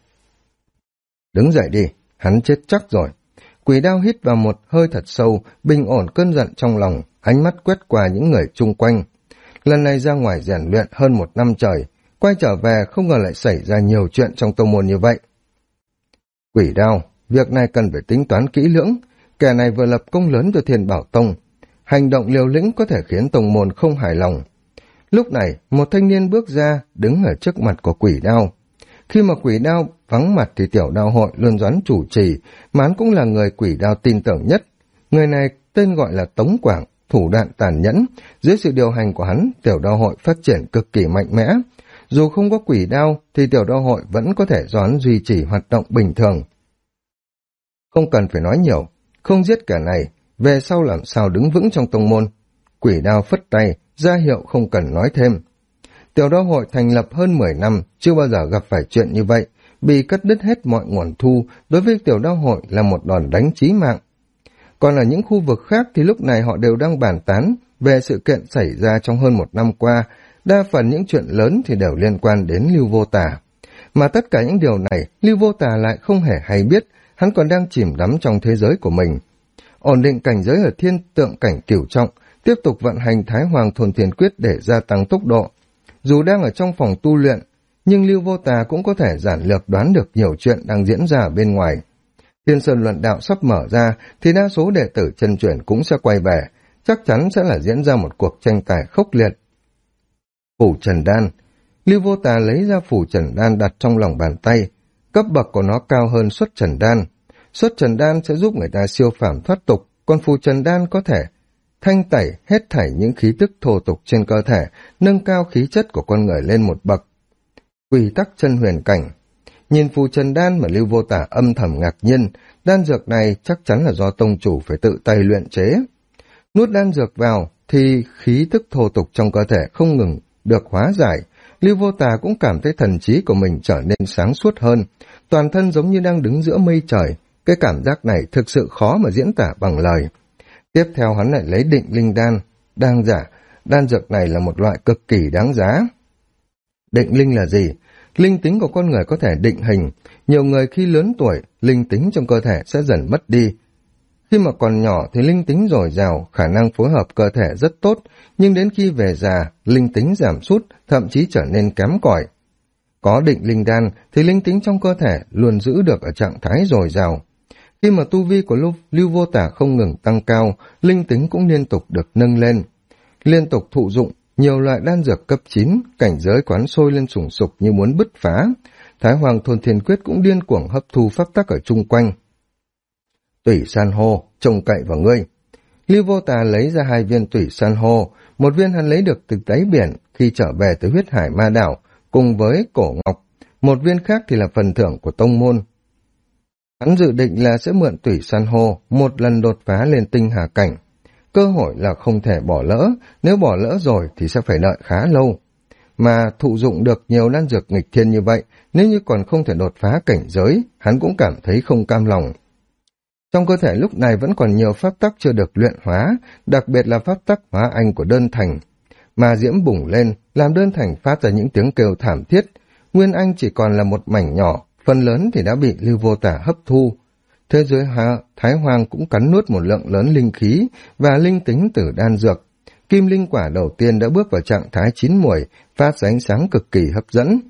Đứng dậy đi, hắn chết chắc rồi. Quỷ đao hít vào một hơi thật sâu, bình ổn cơn giận trong lòng, ánh mắt quét qua những người chung quanh. Lần này ra ngoài rèn luyện hơn 1 năm trời, quay trở về không ngờ lại xảy ra nhiều chuyện trong tông môn như vậy. Quỷ đao, việc này cần phải tính toán kỹ lưỡng, kẻ này vừa lập công lớn cho Thiên Bảo Tông. Hành động liều lĩnh có thể khiến tông môn không hài lòng. Lúc này, một thanh niên bước ra, đứng ở trước mặt của quỷ đao. Khi mà quỷ đao vắng mặt thì tiểu đao hội luôn doán chủ trì, mà hắn cũng là người quỷ đao tin tưởng nhất. Người này tên gọi là Tống Quảng, thủ đoạn tàn nhẫn. Dưới sự điều hành của hắn, tiểu đao hội phát triển cực kỳ mạnh mẽ. Dù không có quỷ đao thì tiểu đao hội vẫn có thể do hắn duy trì hoạt động bình thường. Không cần phải nói nhiều, không giết kẻ này, về sau làm sao đứng vững trong tông môn. Quỷ đao phất tay, ra hiệu không cần nói thêm. Tiểu đao hội thành lập hơn 10 năm, chưa bao giờ gặp phải chuyện như vậy, bị cắt đứt hết mọi nguồn thu, đối với tiểu đao hội là một đòn đánh chí mạng. Còn ở những khu vực khác thì lúc này họ đều đang bàn tán về sự kiện xảy ra trong hơn 1 năm qua, đa phần những chuyện lớn thì đều liên quan đến Lưu Vô Tà. Mà tất cả những điều này, Lưu Vô Tà lại không hề hay biết, hắn còn đang chìm đắm trong thế giới của mình. Ổn định cảnh giới ở thiên tượng cảnh cửu trọng, tiếp tục vận hành Thái Hoàng Thôn Thiên Quyết để gia tăng tốc độ. Dù đang ở trong phòng tu luyện, nhưng Lưu Vô Tà cũng có thể giản lược đoán được nhiều chuyện đang diễn ra ở bên ngoài. Thiên Sơn Luận Đạo sắp mở ra thì đa số đệ tử chân truyền cũng sẽ quay về, chắc chắn sẽ là diễn ra một cuộc tranh tài khốc liệt. Phủ Trần Đan. Lưu Vô Tà lấy ra phủ Trần Đan đặt trong lòng bàn tay, cấp bậc của nó cao hơn Xuất Trần Đan. Xuất Trần Đan sẽ giúp người ta siêu phàm thoát tục, còn phủ Trần Đan có thể thanh tẩy hết thảy những khí tức thô tục trên cơ thể, nâng cao khí chất của con người lên một bậc. Quy tắc chân huyền cảnh. Nhìn phù Trần Đan mà Lưu Vô Tà âm thầm ngạc nhiên, đan dược này chắc chắn là do tông chủ phải tự tay luyện chế. Nuốt đan dược vào thì khí tức thô tục trong cơ thể không ngừng được hóa giải. Lưu Vô Tà cũng cảm thấy thần trí của mình trở nên sáng suốt hơn, toàn thân giống như đang đứng giữa mây trời. Cái cảm giác này thực sự khó mà diễn tả bằng lời. Tiếp theo hắn lại lấy định linh đan, đang giả, đan dược này là một loại cực kỳ đáng giá. Định linh là gì? Linh tính của con người có thể định hình, nhiều người khi lớn tuổi, linh tính trong cơ thể sẽ dần mất đi. Khi mà còn nhỏ thì linh tính dồi dào, khả năng phối hợp cơ thể rất tốt, nhưng đến khi về già, linh tính giảm sút, thậm chí trở nên kém cỏi. Có định linh đan thì linh tính trong cơ thể luôn giữ được ở trạng thái dồi dào. Khi mà tu vi của Lưu Vô Tà không ngừng tăng cao, linh tính cũng liên tục được nâng lên. Liên tục thụ dụng nhiều loại đan dược cấp 9, cảnh giới quán sôi lên sùng sục như muốn bứt phá. Thái Hoàng Thôn Thiên Quyết cũng điên cuồng hấp thu pháp tắc ở chung quanh. Tủy san hô, trông cậy vào ngươi. Lưu Vô Tà lấy ra 2 viên tủy san hô, một viên hắn lấy được từ đáy biển khi trở về từ huyết hải ma đảo, cùng với cổ ngọc, một viên khác thì là phần thưởng của tông môn. Hắn dự định là sẽ mượn tủy san hô một lần đột phá lên tinh hà cảnh. Cơ hội là không thể bỏ lỡ, nếu bỏ lỡ rồi thì sẽ phải đợi khá lâu. Mà thụ dụng được nhiều đan dược nghịch thiên như vậy, nếu như còn không thể đột phá cảnh giới, hắn cũng cảm thấy không cam lòng. Trong cơ thể lúc này vẫn còn nhiều pháp tắc chưa được luyện hóa, đặc biệt là pháp tắc hóa anh của đơn thành. Mà diễm bùng lên, làm đơn thành phát ra những tiếng kêu thảm thiết. Nguyên anh chỉ còn là một mảnh nhỏ, phần lớn thì đã bị Lưu Vô Tà hấp thu. Thế giới Thái Hoàng cũng cắn nuốt một lượng lớn linh khí và linh tính từ đan dược. Kim linh quả đầu tiên đã bước vào trạng thái chín muồi, phát ra ánh sáng cực kỳ hấp dẫn.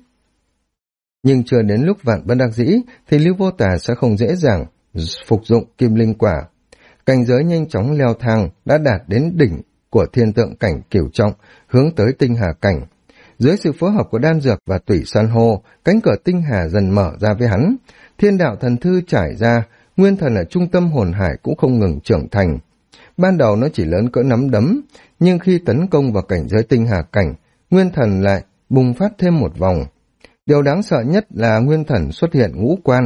Nhưng chưa đến lúc vạn bất đắc dĩ thì Lưu Vô Tà sẽ không dễ dàng phục dụng kim linh quả. Cảnh giới nhanh chóng leo thang đã đạt đến đỉnh của thiên tượng cảnh cửu trọng, hướng tới tinh hà cảnh. Dưới sự phối hợp của đan dược và tủy san hô, cánh cửa tinh hà dần mở ra với hắn. Thiên đạo thần thư trải ra, nguyên thần ở trung tâm hồn hải cũng không ngừng trưởng thành. Ban đầu nó chỉ lớn cỡ nắm đấm, nhưng khi tấn công vào cảnh giới tinh hà cảnh, nguyên thần lại bùng phát thêm một vòng. Điều đáng sợ nhất là nguyên thần xuất hiện ngũ quan,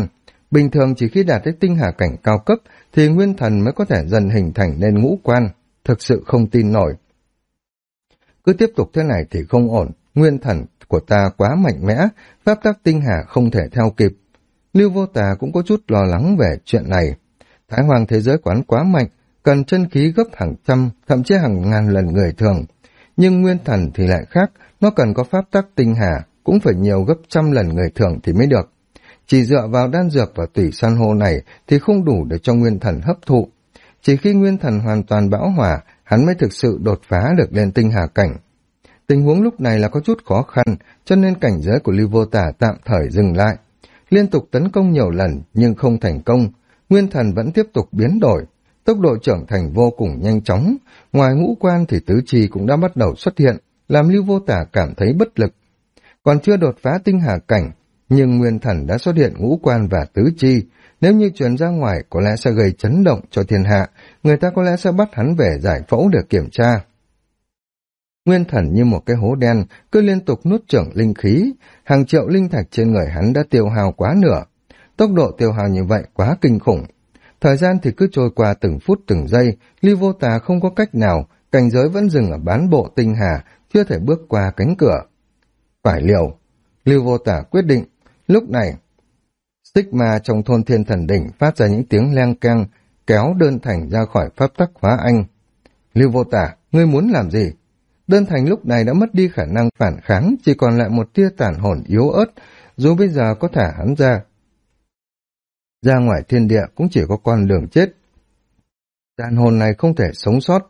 Bình thường chỉ khi đạt tới tinh hà cảnh cao cấp thì nguyên thần mới có thể dần hình thành nên ngũ quan, thực sự không tin nổi. Cứ tiếp tục thế này thì không ổn, nguyên thần của ta quá mạnh mẽ, pháp tắc tinh hà không thể theo kịp. Lưu Vô Tà cũng có chút lo lắng về chuyện này. Thái Hoàng thế giới quán quá mạnh, cần chân khí gấp hàng trăm, thậm chí hàng ngàn lần người thường. Nhưng nguyên thần thì lại khác, nó cần có pháp tắc tinh hà, cũng phải nhiều gấp trăm lần người thường thì mới được. Chỉ dựa vào đan dược và tủy san hô này thì không đủ để cho nguyên thần hấp thụ. Chỉ khi nguyên thần hoàn toàn bão hòa, hắn mới thực sự đột phá được lên tinh hà cảnh. Tình huống lúc này là có chút khó khăn, cho nên cảnh giới của Lưu Vô Tà tạm thời dừng lại. Liên tục tấn công nhiều lần nhưng không thành công, nguyên thần vẫn tiếp tục biến đổi. Tốc độ trưởng thành vô cùng nhanh chóng, ngoài ngũ quan thì tứ chi cũng đã bắt đầu xuất hiện, làm Lưu Vô Tà cảm thấy bất lực. Còn chưa đột phá tinh hà cảnh, nhưng nguyên thần đã xuất hiện ngũ quan và tứ chi, nếu như truyền ra ngoài có lẽ sẽ gây chấn động cho thiên hạ, người ta có lẽ sẽ bắt hắn về giải phẫu để kiểm tra. Nguyên thần như một cái hố đen, cứ liên tục nuốt chửng linh khí, hàng triệu linh thạch trên người hắn đã tiêu hao quá nửa. Tốc độ tiêu hao như vậy quá kinh khủng. Thời gian thì cứ trôi qua từng phút từng giây, Lưu Vô Tà không có cách nào, cảnh giới vẫn dừng ở bán bộ tinh hà, chưa thể bước qua cánh cửa. Phải liều, Lưu Vô Tà quyết định. Lúc này, Sigma trong thôn Thiên Thần Đỉnh phát ra những tiếng leng keng, kéo Đơn Thành ra khỏi pháp tắc hóa anh. Lưu Vô Tà, ngươi muốn làm gì? Đơn Thành lúc này đã mất đi khả năng phản kháng, chỉ còn lại một tia tàn hồn yếu ớt, dù bây giờ có thả hắn ra ngoài thiên địa cũng chỉ có con đường chết. Tàn hồn này không thể sống sót.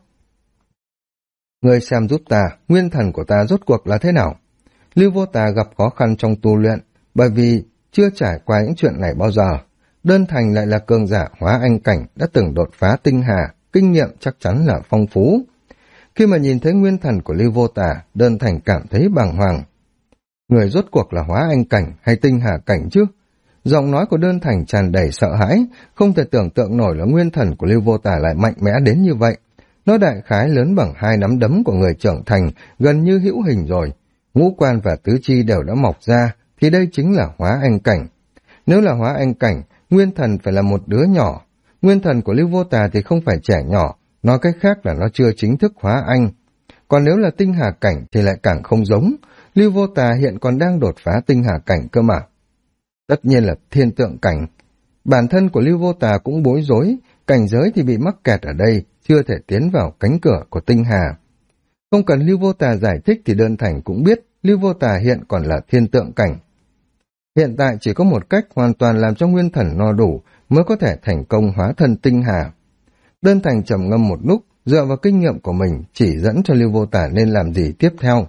Ngươi xem giúp ta, nguyên thần của ta rốt cuộc là thế nào? Lưu Vô Tà gặp khó khăn trong tu luyện, bởi vì chưa trải qua những chuyện này bao giờ. Đơn Thành lại là cường giả hóa anh cảnh, đã từng đột phá tinh hà, kinh nghiệm chắc chắn là phong phú. Khi mà nhìn thấy nguyên thần của Lưu Vô Tà, Đơn Thành cảm thấy bàng hoàng. Người rốt cuộc là hóa anh cảnh hay tinh hà cảnh chứ? Giọng nói của Đơn Thành tràn đầy sợ hãi, không thể tưởng tượng nổi là nguyên thần của Lưu Vô Tà lại mạnh mẽ đến như vậy. Nó đại khái lớn bằng 2 nắm đấm của người trưởng thành, gần như hữu hình rồi. Ngũ quan và tứ chi đều đã mọc ra, thì đây chính là hóa anh cảnh. Nếu là hóa anh cảnh, nguyên thần phải là một đứa nhỏ. Nguyên thần của Lưu Vô Tà thì không phải trẻ nhỏ, nói cách khác là nó chưa chính thức hóa anh. Còn nếu là tinh hà cảnh thì lại càng không giống. Lưu Vô Tà hiện còn đang đột phá tinh hà cảnh cơ mà. Tất nhiên là thiên tượng cảnh. Bản thân của Lưu Vô Tà cũng bối rối, cảnh giới thì bị mắc kẹt ở đây, chưa thể tiến vào cánh cửa của tinh hà. Không cần Lưu Vô Tà giải thích thì Đơn Thành cũng biết Lưu Vô Tà hiện còn là thiên tượng cảnh. Hiện tại chỉ có một cách hoàn toàn làm cho nguyên thần no đủ mới có thể thành công hóa thân tinh hà. Đơn Thành trầm ngâm một lúc, dựa vào kinh nghiệm của mình chỉ dẫn cho Lưu Vô Tà nên làm gì tiếp theo.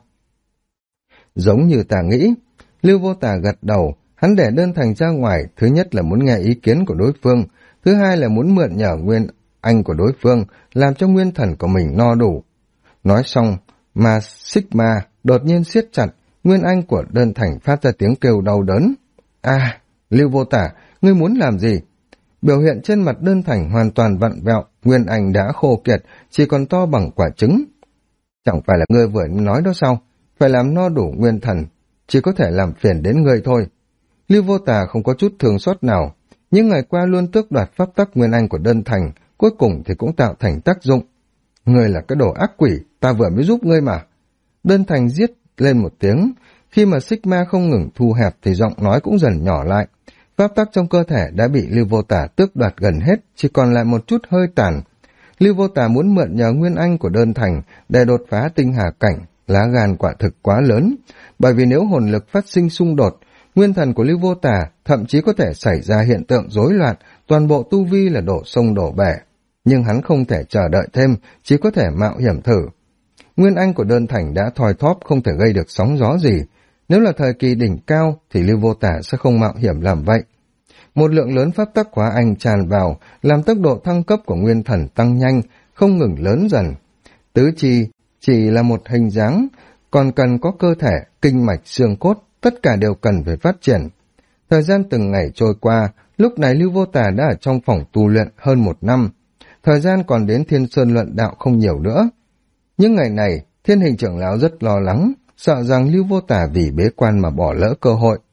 Giống như ta nghĩ, Lưu Vô Tà gật đầu, hắn để Đơn Thành ra ngoài, thứ nhất là muốn nghe ý kiến của đối phương, thứ hai là muốn mượn nhờ nguyên anh của đối phương, làm cho nguyên thần của mình no đủ. Nói xong, mà Sigma đột nhiên siết chặt, nguyên anh của Đơn Thành phát ra tiếng kêu đau đớn. À, Lưu Vô Tà, ngươi muốn làm gì? Biểu hiện trên mặt Đơn Thành hoàn toàn vặn vẹo, nguyên anh đã khô kiệt, chỉ còn to bằng quả trứng. Chẳng phải là ngươi vừa nói đó sao? Phải làm no đủ nguyên thần, chỉ có thể làm phiền đến ngươi thôi. Lưu Vô Tà không có chút thương xót nào, những ngày qua luôn tước đoạt pháp tắc nguyên anh của Đơn Thành, cuối cùng thì cũng tạo thành tác dụng. Ngươi là cái đồ ác quỷ, ta vừa mới giúp ngươi mà. Đơn Thành giết lên một tiếng, khi mà Sigma không ngừng thu hẹp thì giọng nói cũng dần nhỏ lại. Pháp tắc trong cơ thể đã bị Lưu Vô Tà tước đoạt gần hết, chỉ còn lại một chút hơi tàn. Lưu Vô Tà muốn mượn nhờ nguyên anh của Đơn Thành để đột phá tinh hà cảnh, lá gan quả thực quá lớn, bởi vì nếu hồn lực phát sinh xung đột, nguyên thần của Lưu Vô Tà thậm chí có thể xảy ra hiện tượng rối loạn, toàn bộ tu vi là đổ sông đổ bể. Nhưng hắn không thể chờ đợi thêm, chỉ có thể mạo hiểm thử. Nguyên anh của Đơn Thành đã thoi thóp không thể gây được sóng gió gì. Nếu là thời kỳ đỉnh cao thì Lưu Vô Tà sẽ không mạo hiểm làm vậy. Một lượng lớn pháp tắc hóa anh tràn vào, làm tốc độ thăng cấp của nguyên thần tăng nhanh, không ngừng lớn dần. Tứ chi chỉ là một hình dáng, còn cần có cơ thể, kinh mạch, xương cốt, tất cả đều cần phải phát triển. Thời gian từng ngày trôi qua, lúc này Lưu Vô Tà đã ở trong phòng tu luyện hơn 1 năm. Thời gian còn đến Thiên Sơn luận đạo không nhiều nữa. Những ngày này, Thiên Hình trưởng lão rất lo lắng, sợ rằng Lưu Vô Tà vì bế quan mà bỏ lỡ cơ hội.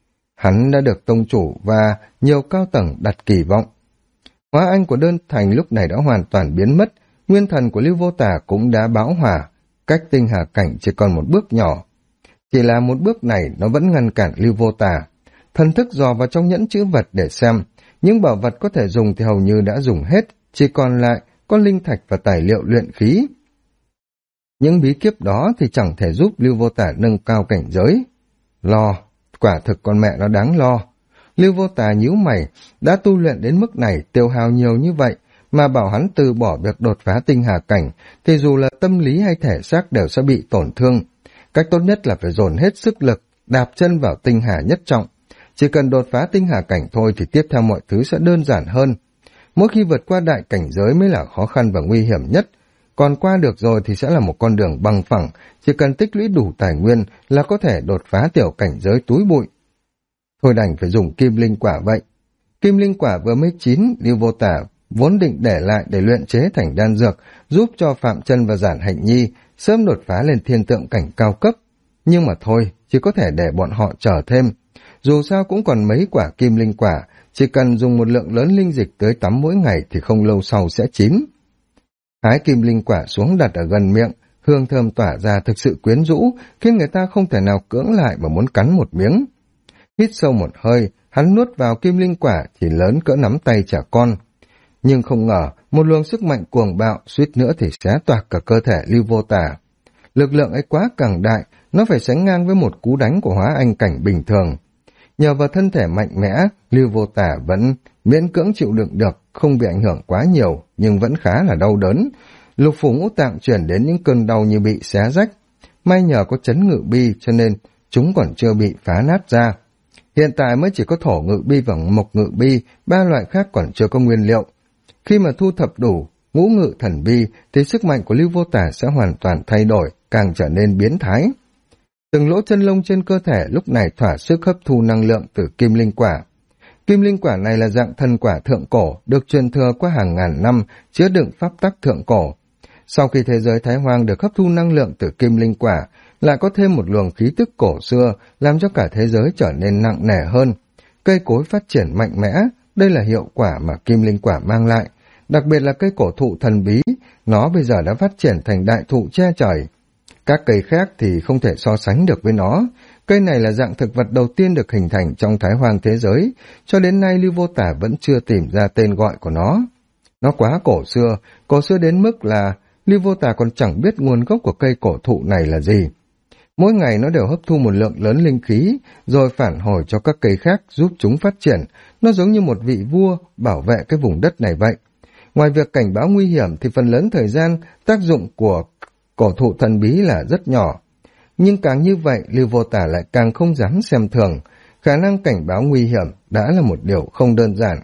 hắn đã được tông chủ và nhiều cao tầng đặt kỳ vọng. Hóa anh của đơn thành lúc này đã hoàn toàn biến mất, nguyên thần của Lưu Vô Tà cũng đã bão hòa, cách tinh hà cảnh chỉ còn một bước nhỏ. Chỉ là một bước này nó vẫn ngăn cản Lưu Vô Tà. Thần thức dò vào trong nhẫn chữ vật để xem, những bảo vật có thể dùng thì hầu như đã dùng hết, chỉ còn lại có linh thạch và tài liệu luyện khí. Những bí kíp đó thì chẳng thể giúp Lưu Vô Tà nâng cao cảnh giới. Lo, quả thực con mẹ nó đáng lo. Lưu Vô Tà nhíu mày, đã tu luyện đến mức này tiêu hao nhiều như vậy, mà bảo hắn từ bỏ việc đột phá tinh hà cảnh, thì dù là tâm lý hay thể xác đều sẽ bị tổn thương. Cách tốt nhất là phải dồn hết sức lực, đạp chân vào tinh hà nhất trọng. Chỉ cần đột phá tinh hà cảnh thôi thì tiếp theo mọi thứ sẽ đơn giản hơn. Mỗi khi vượt qua đại cảnh giới mới là khó khăn và nguy hiểm nhất. Còn qua được rồi thì sẽ là một con đường bằng phẳng, chỉ cần tích lũy đủ tài nguyên là có thể đột phá tiểu cảnh giới túi bụi. Thôi đành phải dùng kim linh quả vậy. Kim linh quả vừa mới chín, Lưu Vô Tà vốn định để lại để luyện chế thành đan dược, giúp cho Phạm Chân và Giản Hạnh Nhi sớm đột phá lên thiên tượng cảnh cao cấp. Nhưng mà thôi, chỉ có thể để bọn họ chờ thêm. Dù sao cũng còn mấy quả kim linh quả, chỉ cần dùng một lượng lớn linh dịch tưới tắm mỗi ngày thì không lâu sau sẽ chín. Hái kim linh quả xuống đặt ở gần miệng, hương thơm tỏa ra thực sự quyến rũ, khiến người ta không thể nào cưỡng lại mà muốn cắn một miếng. Hít sâu một hơi, hắn nuốt vào kim linh quả chỉ lớn cỡ nắm tay trẻ con. Nhưng không ngờ, một luồng sức mạnh cuồng bạo suýt nữa thì xé toạc cả cơ thể Lưu Vô Tà. Lực lượng ấy quá cường đại, nó phải sánh ngang với một cú đánh của hóa anh cảnh bình thường. Nhờ vào thân thể mạnh mẽ, Lưu Vô Tà vẫn miễn cưỡng chịu đựng được, không bị ảnh hưởng quá nhiều, nhưng vẫn khá là đau đớn. Lục phủ ngũ tạng chuyển đến những cơn đau như bị xé rách. May nhờ có chấn ngự bi cho nên chúng còn chưa bị phá nát ra. Hiện tại mới chỉ có thổ ngự bi và mộc ngự bi, ba loại khác còn chưa có nguyên liệu. Khi mà thu thập đủ ngũ ngự thần bi thì sức mạnh của Lưu Vô Tà sẽ hoàn toàn thay đổi, càng trở nên biến thái. Từng lỗ chân lông trên cơ thể lúc này thỏa sức hấp thu năng lượng từ kim linh quả. Kim linh quả này là dạng thần quả thượng cổ, được truyền thừa qua hàng ngàn năm, chứa đựng pháp tắc thượng cổ. Sau khi thế giới Thái Hoang được hấp thu năng lượng từ kim linh quả, lại có thêm một luồng khí tức cổ xưa, làm cho cả thế giới trở nên nặng nề hơn. Cây cối phát triển mạnh mẽ, đây là hiệu quả mà kim linh quả mang lại. Đặc biệt là cây cổ thụ thần bí, nó bây giờ đã phát triển thành đại thụ che trời. Các cây khác thì không thể so sánh được với nó. Cây này là dạng thực vật đầu tiên được hình thành trong Thái Hoang thế giới, cho đến nay Lưu Vô Tà vẫn chưa tìm ra tên gọi của nó. Nó quá cổ xưa đến mức là Lưu Vô Tà còn chẳng biết nguồn gốc của cây cổ thụ này là gì. Mỗi ngày nó đều hấp thu một lượng lớn linh khí, rồi phản hồi cho các cây khác giúp chúng phát triển. Nó giống như một vị vua bảo vệ cái vùng đất này vậy. Ngoài việc cảnh báo nguy hiểm thì phần lớn thời gian tác dụng của cổ thụ thần bí là rất nhỏ. Nhưng càng như vậy, Lưu Vô Tà lại càng không dám xem thường. Khả năng cảnh báo nguy hiểm đã là một điều không đơn giản.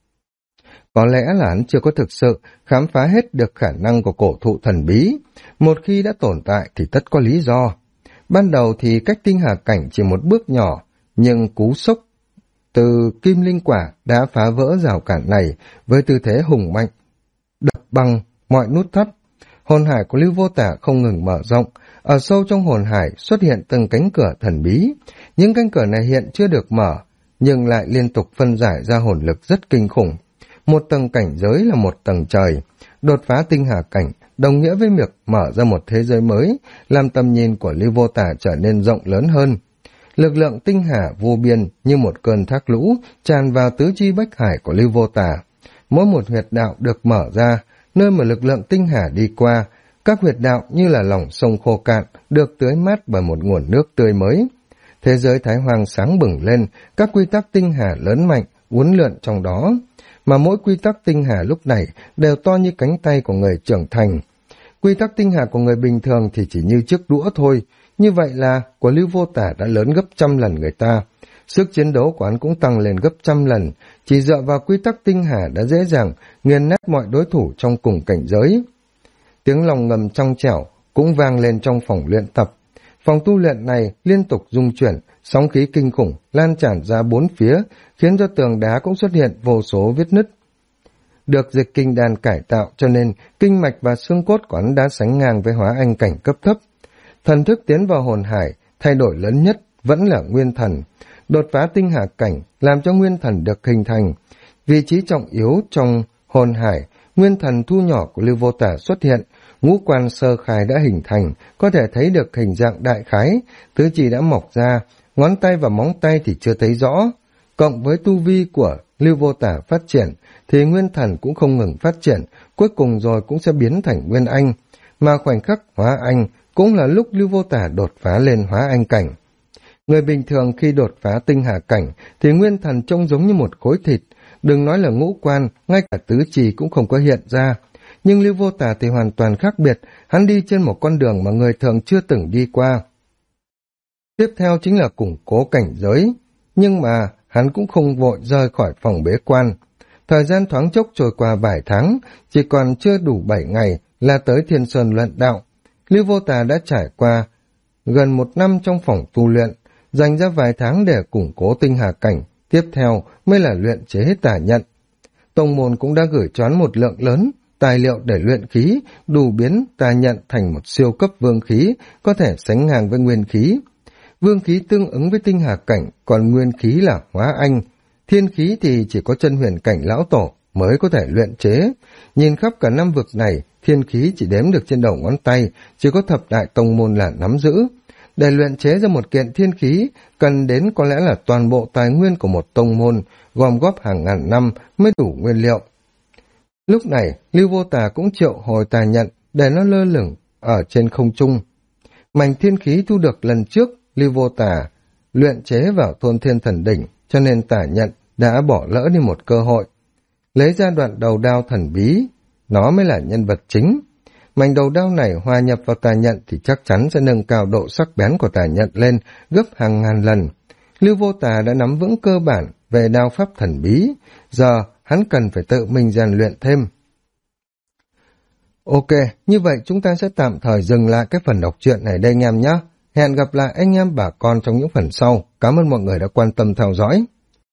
Có lẽ là hắn chưa có thực sự khám phá hết được khả năng của cổ thụ thần bí. Một khi đã tồn tại thì tất có lý do. Ban đầu thì cách tinh hà cảnh chỉ một bước nhỏ, nhưng cú sốc từ kim linh quả đã phá vỡ rào cản này với tư thế hùng mạnh, đập bằng mọi nút thắt. Hồn hải của Lưu Vô Tà không ngừng mở rộng, ở sâu trong hồn hải xuất hiện từng cánh cửa thần bí. Những cánh cửa này hiện chưa được mở, nhưng lại liên tục phân giải ra hồn lực rất kinh khủng. Một tầng cảnh giới là một tầng trời, đột phá tinh hà cảnh đồng nghĩa với việc mở ra một thế giới mới, làm tầm nhìn của Lưu Vô Tà trở nên rộng lớn hơn. Lực lượng tinh hà vô biên như một cơn thác lũ tràn vào tứ chi bách hải của Lưu Vô Tà. Mỗi một huyệt đạo được mở ra, nơi mà lực lượng tinh hà đi qua, các huyệt đạo như là lòng sông khô cạn được tưới mát bởi một nguồn nước tươi mới. Thế giới Thái Hoang sáng bừng lên, các quy tắc tinh hà lớn mạnh uốn lượn trong đó, mà mỗi quy tắc tinh hà lúc này đều to như cánh tay của người trưởng thành. Quy tắc tinh hà của người bình thường thì chỉ như chiếc đũa thôi, như vậy là của Lưu Vô Tà đã lớn gấp 100 lần người ta. Sức chiến đấu của hắn cũng tăng lên gấp 100 lần, chỉ dựa vào quy tắc tinh hà đã dễ dàng nghiền nát mọi đối thủ trong cùng cảnh giới. Tiếng lòng ngầm trong trẻo cũng vang lên trong phòng luyện tập. Phòng tu luyện này liên tục rung chuyển, sóng khí kinh khủng lan tràn ra bốn phía, khiến cho tường đá cũng xuất hiện vô số vết nứt. Được dịch kinh đan cải tạo cho nên kinh mạch và xương cốt của hắn đã sánh ngang với hóa anh cảnh cấp thấp. Thần thức tiến vào hồn hải, thay đổi lớn nhất vẫn là nguyên thần. đột phá tinh hà cảnh, làm cho nguyên thần được hình thành. Vị trí trọng yếu trong hồn hải, nguyên thần thu nhỏ của Lưu Vô Tả xuất hiện, ngũ quan sơ khai đã hình thành, có thể thấy được hình dạng đại khái, tứ chi đã mọc ra, ngón tay và móng tay thì chưa thấy rõ. Cộng với tu vi của Lưu Vô Tả phát triển, thì nguyên thần cũng không ngừng phát triển, cuối cùng rồi cũng sẽ biến thành nguyên anh. Mà khoảnh khắc hóa anh cũng là lúc Lưu Vô Tả đột phá lên hóa anh cảnh. Người bình thường khi đột phá tinh hà cảnh thì nguyên thần trông giống như một khối thịt, đừng nói là ngũ quan, ngay cả tứ chi cũng không có hiện ra. Nhưng Lưu Vô Tả thì hoàn toàn khác biệt, hắn đi trên một con đường mà người thường chưa từng đi qua. Tiếp theo chính là củng cố cảnh giới, nhưng mà hắn cũng không vội rời khỏi phòng bế quan. Thời gian thoáng chốc trôi qua vài tháng, chỉ còn chưa đủ 7 ngày là tới Thiên Sơn luận đạo. Lưu Vô Tả đã trải qua gần 1 năm trong phòng tu luyện, dành ra vài tháng để củng cố tinh hà cảnh, tiếp theo mới là luyện chế tà nhận. Tông môn cũng đã gửi choán một lượng lớn tài liệu để luyện khí, đủ biến tà nhận thành một siêu cấp vương khí, có thể sánh ngang với nguyên khí. Vương khí tương ứng với tinh hà cảnh, còn nguyên khí là hóa anh. Thiên khí thì chỉ có chân huyền cảnh lão tổ mới có thể luyện chế. Nhìn khắp cả năm vực này, thiên khí chỉ đếm được trên đầu ngón tay, chỉ có thập đại tông môn là nắm giữ. Để luyện chế ra một kiện thiên khí, cần đến có lẽ là toàn bộ tài nguyên của một tông môn, gom góp hàng ngàn năm mới đủ nguyên liệu. Lúc này, Lưu Vô Tả cũng triệu hồi tà nhận để nó lơ lửng ở trên không trung. Mảnh thiên khí thu được lần trước, Lưu Vô Tả luyện chế vào Thôn Thiên Thần Đỉnh, cho nên tà nhận đã bỏ lỡ đi một cơ hội. Lấy ra đoạn đầu đao thần bí, nó mới là nhân vật chính. Mảnh đầu đao này hòa nhập vào tà nhận thì chắc chắn sẽ nâng cao độ sắc bén của tà nhận lên gấp hàng ngàn lần. Lưu Vô Tả đã nắm vững cơ bản về đao pháp thần bí, giờ hắn cần phải tự mình rèn luyện thêm. Ok, như vậy chúng ta sẽ tạm thời dừng lại cái phần đọc truyện này đây anh em nhé. Hẹn gặp lại anh em bà con trong những phần sau. Cảm ơn mọi người đã quan tâm theo dõi.